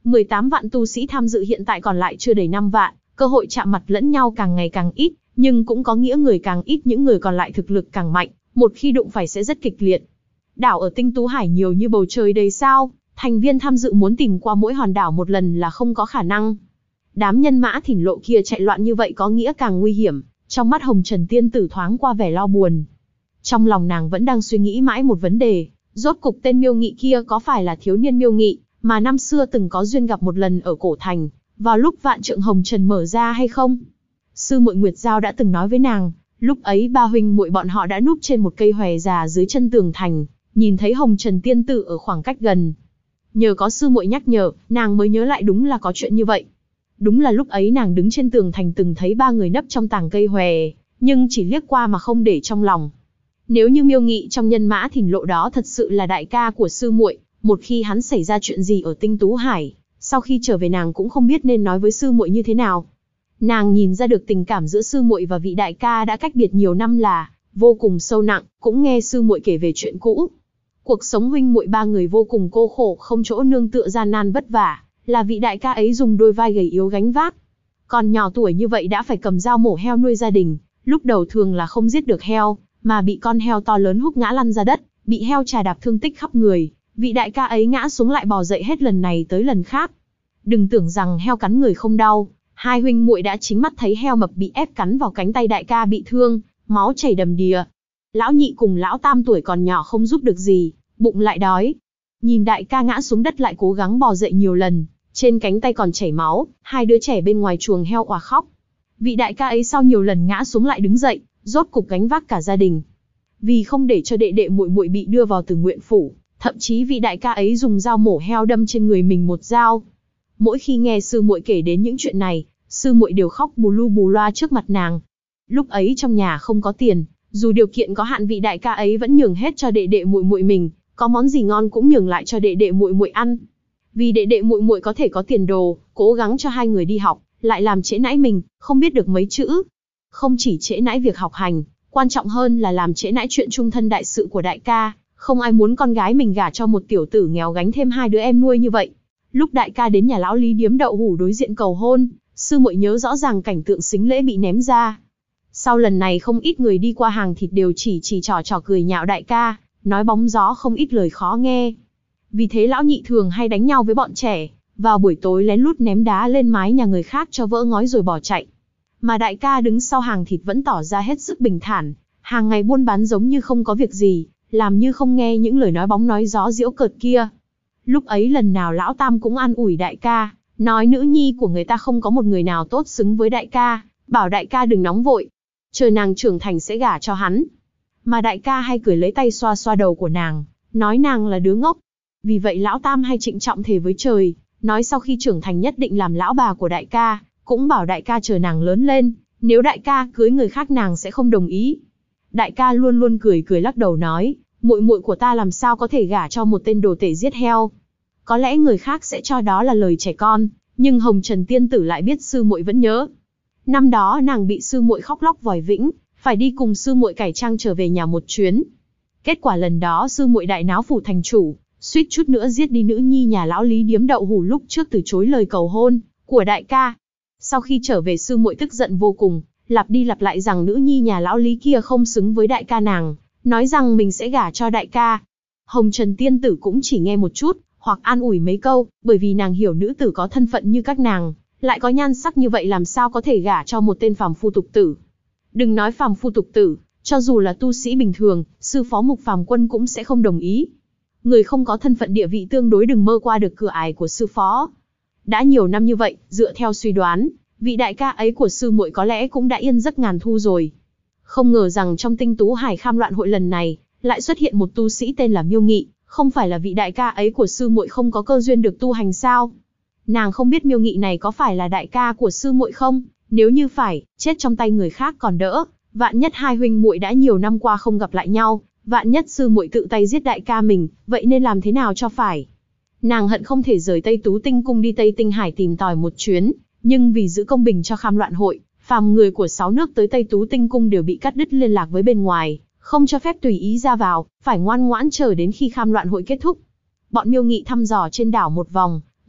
A: 18 vạn tu sĩ tham dự hiện tại còn lại chưa đầy 5 vạn, cơ hội chạm mặt lẫn nhau càng ngày càng ít, nhưng cũng có nghĩa người càng ít những người còn lại thực lực càng mạnh, một khi đụng phải sẽ rất kịch liệt. Đảo ở Tinh Tú Hải nhiều như bầu trời đầy sao, thành viên tham dự muốn tìm qua mỗi hòn đảo một lần là không có khả năng. Đám nhân mã thỉnh lộ kia chạy loạn như vậy có nghĩa càng nguy hiểm, trong mắt Hồng Trần Tiên Tử thoáng qua vẻ lo buồn. Trong lòng nàng vẫn đang suy nghĩ mãi một vấn đề, rốt cục tên Miêu Nghị kia có phải là thiếu niên Miêu Nghị, mà năm xưa từng có duyên gặp một lần ở cổ thành, vào lúc vạn trượng hồng trần mở ra hay không? Sư muội Nguyệt Giao đã từng nói với nàng, lúc ấy ba huynh muội bọn họ đã núp trên một cây hòe già dưới chân tường thành, nhìn thấy Hồng Trần Tiên Tử ở khoảng cách gần. Nhờ có sư muội nhắc nhở, nàng mới nhớ lại đúng là có chuyện như vậy. Đúng là lúc ấy nàng đứng trên tường thành từng thấy ba người nấp trong tàng cây hòe, nhưng chỉ liếc qua mà không để trong lòng. Nếu như Miêu Nghị trong nhân mã thỉnh lộ đó thật sự là đại ca của sư muội, một khi hắn xảy ra chuyện gì ở Tinh Tú Hải, sau khi trở về nàng cũng không biết nên nói với sư muội như thế nào. Nàng nhìn ra được tình cảm giữa sư muội và vị đại ca đã cách biệt nhiều năm là vô cùng sâu nặng, cũng nghe sư muội kể về chuyện cũ. Cuộc sống huynh muội ba người vô cùng cô khổ, không chỗ nương tựa, gian nan vất vả, là vị đại ca ấy dùng đôi vai gầy yếu gánh vác. Còn nhỏ tuổi như vậy đã phải cầm dao mổ heo nuôi gia đình, lúc đầu thường là không giết được heo, mà bị con heo to lớn húc ngã lăn ra đất, bị heo chà đạp thương tích khắp người. Vị đại ca ấy ngã xuống lại bò dậy hết lần này tới lần khác. Đừng tưởng rằng heo cắn người không đau, hai huynh muội đã chính mắt thấy heo mập bị ép cắn vào cánh tay đại ca bị thương, máu chảy đầm đìa. Lão nhị cùng lão tam tuổi còn nhỏ không giúp được gì, bụng lại đói. Nhìn đại ca ngã xuống đất lại cố gắng bò dậy nhiều lần, trên cánh tay còn chảy máu, hai đứa trẻ bên ngoài chuồng heo òa khóc. Vị đại ca ấy sau nhiều lần ngã xuống lại đứng dậy, rốt cục gánh vác cả gia đình. Vì không để cho đệ đệ muội muội bị đưa vào Từ Nguyện phủ, thậm chí vị đại ca ấy dùng dao mổ heo đâm trên người mình một dao. Mỗi khi nghe sư muội kể đến những chuyện này, sư muội đều khóc bù lu bù loa trước mặt nàng. Lúc ấy trong nhà không có tiền, dù điều kiện có hạn vị đại ca ấy vẫn nhường hết cho đệ đệ muội muội mình, có món gì ngon cũng nhường lại cho đệ đệ muội muội ăn. Vì đệ đệ muội muội có thể có tiền đồ, cố gắng cho hai người đi học, lại làm trễ nải mình, không biết được mấy chữ. Không chỉ trễ nải việc học hành, quan trọng hơn là làm trễ nải chuyện chung thân đại sự của đại ca. Không ai muốn con gái mình gả cho một tiểu tử nghèo gánh thêm hai đứa em nuôi như vậy. Lúc đại ca đến nhà lão Lý điếm đậu hủ đối diện cầu hôn, sư muội nhớ rõ ràng cảnh tượng sính lễ bị ném ra. Sau lần này không ít người đi qua hàng thịt đều chỉ trò cười nhạo đại ca, nói bóng gió không ít lời khó nghe. Vì thế lão nhị thường hay đánh nhau với bọn trẻ, vào buổi tối lén lút ném đá lên mái nhà người khác cho vỡ ngói rồi bỏ chạy. Mà đại ca đứng sau hàng thịt vẫn tỏ ra hết sức bình thản, hàng ngày buôn bán giống như không có việc gì, làm như không nghe những lời nói bóng nói gió giễu cợt kia. Lúc ấy lần nào lão tam cũng an ủi đại ca, nói nữ nhi của người ta không có một người nào tốt xứng với đại ca, bảo đại ca đừng nóng vội, chờ nàng trưởng thành sẽ gả cho hắn. Mà đại ca hay cười lấy tay xoa xoa đầu của nàng, nói nàng là đứa ngốc. Vì vậy lão tam hay trịnh trọng thề với trời, nói sau khi trưởng thành nhất định làm lão bà của đại ca, cũng bảo đại ca chờ nàng lớn lên, nếu đại ca cưới người khác nàng sẽ không đồng ý. Đại ca luôn luôn cười cười lắc đầu nói, muội muội của ta làm sao có thể gả cho một tên đồ tể giết heo. Có lẽ người khác sẽ cho đó là lời trẻ con, nhưng Hồng Trần Tiên Tử lại biết sư muội vẫn nhớ. Năm đó nàng bị sư muội khóc lóc vòi vĩnh, phải đi cùng sư muội cải trang trở về nhà một chuyến. Kết quả lần đó sư muội đại náo phủ thành chủ, suýt chút nữa giết đi nữ nhi nhà lão Lý điếm đậu hủ lúc trước từ chối lời cầu hôn của đại ca. Sau khi trở về sư muội tức giận vô cùng, lặp đi lặp lại rằng nữ nhi nhà lão Lý kia không xứng với đại ca nàng, nói rằng mình sẽ gả cho đại ca. Hồng Trần Tiên Tử cũng chỉ nghe một chút, hoặc an ủi mấy câu, bởi vì nàng hiểu nữ tử có thân phận như các nàng, lại có nhan sắc như vậy làm sao có thể gả cho một tên phàm phu tục tử. Đừng nói phàm phu tục tử, cho dù là tu sĩ bình thường, sư phó Mục Phàm Quân cũng sẽ không đồng ý. Người không có thân phận địa vị tương đối đừng mơ qua được cửa ải của sư phó. Đã nhiều năm như vậy, dựa theo suy đoán, vị đại ca ấy của sư muội có lẽ cũng đã yên giấc ngàn thu rồi. Không ngờ rằng trong Tinh Tú Hải Kham loạn hội lần này, lại xuất hiện một tu sĩ tên là Miêu Nghị, không phải là vị đại ca ấy của sư muội không có cơ duyên được tu hành sao? Nàng không biết Miêu Nghị này có phải là đại ca của sư muội không? Nếu như phải, chết trong tay người khác còn đỡ, vạn nhất hai huynh muội đã nhiều năm qua không gặp lại nhau, vạn nhất sư muội tự tay giết đại ca mình, vậy nên làm thế nào cho phải? Nàng hận không thể rời Tây Tú Tinh Cung đi Tây Tinh Hải tìm tòi một chuyến, nhưng vì giữ công bình cho Kham loạn hội, phàm người của 6 nước tới Tây Tú Tinh Cung đều bị cắt đứt liên lạc với bên ngoài, không cho phép tùy ý ra vào, phải ngoan ngoãn chờ đến khi Kham loạn hội kết thúc. Bọn Miêu Nghị thăm dò trên đảo một vòng,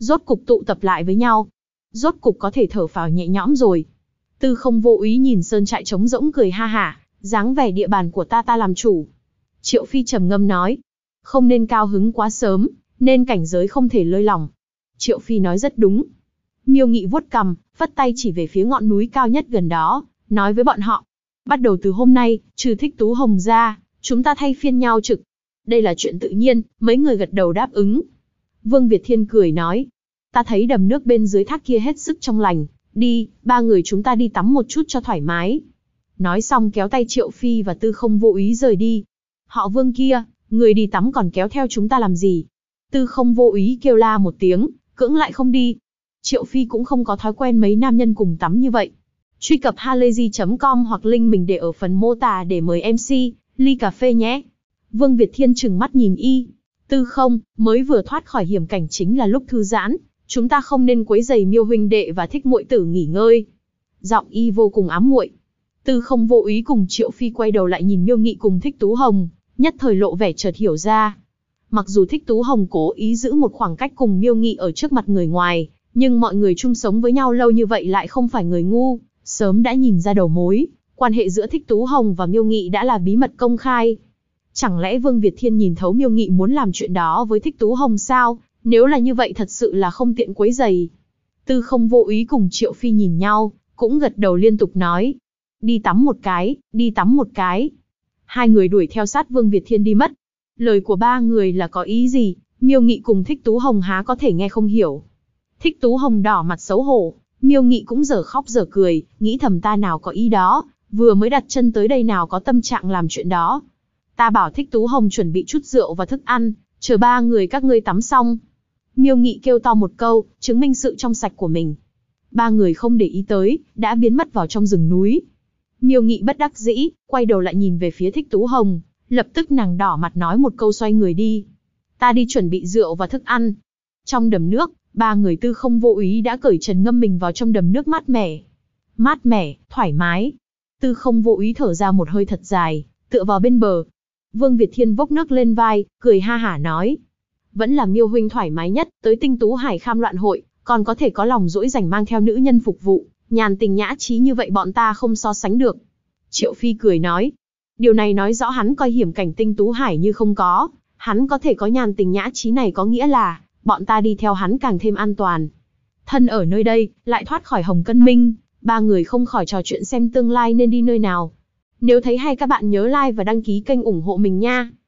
A: rốt cục tụ tập lại với nhau. Rốt cục có thể thở phào nhẹ nhõm rồi. Tư Không Vô Úy nhìn sơn trại trống rỗng cười ha hả, dáng vẻ địa bàn của ta làm chủ. Triệu Phi trầm ngâm nói, không nên cao hứng quá sớm, nên cảnh giới không thể lơi lỏng. Triệu Phi nói rất đúng. Miêu Nghị vuốt cằm, phất tay chỉ về phía ngọn núi cao nhất gần đó, nói với bọn họ, bắt đầu từ hôm nay, trừ Thích Tú Hồng ra, chúng ta thay phiên nhau trực. Đây là chuyện tự nhiên, mấy người gật đầu đáp ứng. Vương Việt Thiên cười nói, ta thấy đầm nước bên dưới thác kia hết sức trong lành, đi, ba người chúng ta đi tắm một chút cho thoải mái. Nói xong kéo tay Triệu Phi và Tư Không Vô Úy rời đi. Họ Vương kia, người đi tắm còn kéo theo chúng ta làm gì? Tư Không Vô Úy kêu la một tiếng, cưỡng lại không đi. Triệu Phi cũng không có thói quen mấy nam nhân cùng tắm như vậy. Truy cập halayzi.com hoặc link mình để ở phần mô tả để mời MC, ly cà phê nhé. Vương Việt Thiên trừng mắt nhìn y. Tư Không, mới vừa thoát khỏi hiểm cảnh chính là lúc thư giãn, chúng ta không nên quấy rầy Miêu huynh đệ và Thích muội tử nghỉ ngơi. Giọng y vô cùng ám muội. Tư Không Vô Úy cùng Triệu Phi quay đầu lại nhìn Miêu Nghị cùng Thích Tú Hồng, nhất thời lộ vẻ chợt hiểu ra. Mặc dù Thích Tú Hồng cố ý giữ một khoảng cách cùng Miêu Nghị ở trước mặt người ngoài, nhưng mọi người chung sống với nhau lâu như vậy lại không phải người ngu, sớm đã nhìn ra đầu mối, quan hệ giữa Thích Tú Hồng và Miêu Nghị đã là bí mật công khai. Chẳng lẽ Vương Việt Thiên nhìn thấu Miêu Nghị muốn làm chuyện đó với Thích Tú Hồng sao? Nếu là như vậy thật sự là không tiện quấy rầy. Tư Không Vô Úy cùng Triệu Phi nhìn nhau, cũng gật đầu liên tục nói, đi tắm một cái, đi tắm một cái. Hai người đuổi theo sát Vương Việt Thiên đi mất. Lời của ba người là có ý gì, Miêu Nghị cùng Thích Tú Hồng há có thể nghe không hiểu. Thích Tú Hồng đỏ mặt xấu hổ, Miêu Nghị cũng dở khóc dở cười, nghĩ thầm ta nào có ý đó, vừa mới đặt chân tới đây nào có tâm trạng làm chuyện đó. Ta bảo Thích Tú Hồng chuẩn bị chút rượu và thức ăn, chờ ba người các ngươi tắm xong. Miêu Nghị kêu to một câu, chứng minh sự trong sạch của mình. Ba người không để ý tới, đã biến mất vào trong rừng núi. Miêu Nghị bất đắc dĩ, quay đầu lại nhìn về phía Thích Tú Hồng, lập tức nàng đỏ mặt nói một câu xoay người đi. Ta đi chuẩn bị rượu và thức ăn. Trong đầm nước, ba người Tư Không Vô Úy đã cởi trần ngâm mình vào trong đầm nước mát mẻ. Mát mẻ, thoải mái. Tư Không Vô Úy thở ra một hơi thật dài, tựa vào bên bờ. Vương Việt Thiên vốc nước lên vai, cười ha hả nói. Vẫn là Miêu huynh thoải mái nhất, tới Tinh Tú Hải Kham loạn hội, còn có thể có lòng dỗi rảnh mang theo nữ nhân phục vụ, nhàn tình nhã trí như vậy bọn ta không so sánh được. Triệu Phi cười nói. Điều này nói rõ hắn coi hiểm cảnh Tinh Tú Hải như không có, hắn có thể có nhàn tình nhã trí này có nghĩa là, bọn ta đi theo hắn càng thêm an toàn. Thân ở nơi đây, lại thoát khỏi Hồng Cân Minh, ba người không khỏi trò chuyện xem tương lai nên đi nơi nào. Nếu thấy hay các bạn nhớ like và đăng ký kênh ủng hộ mình nha.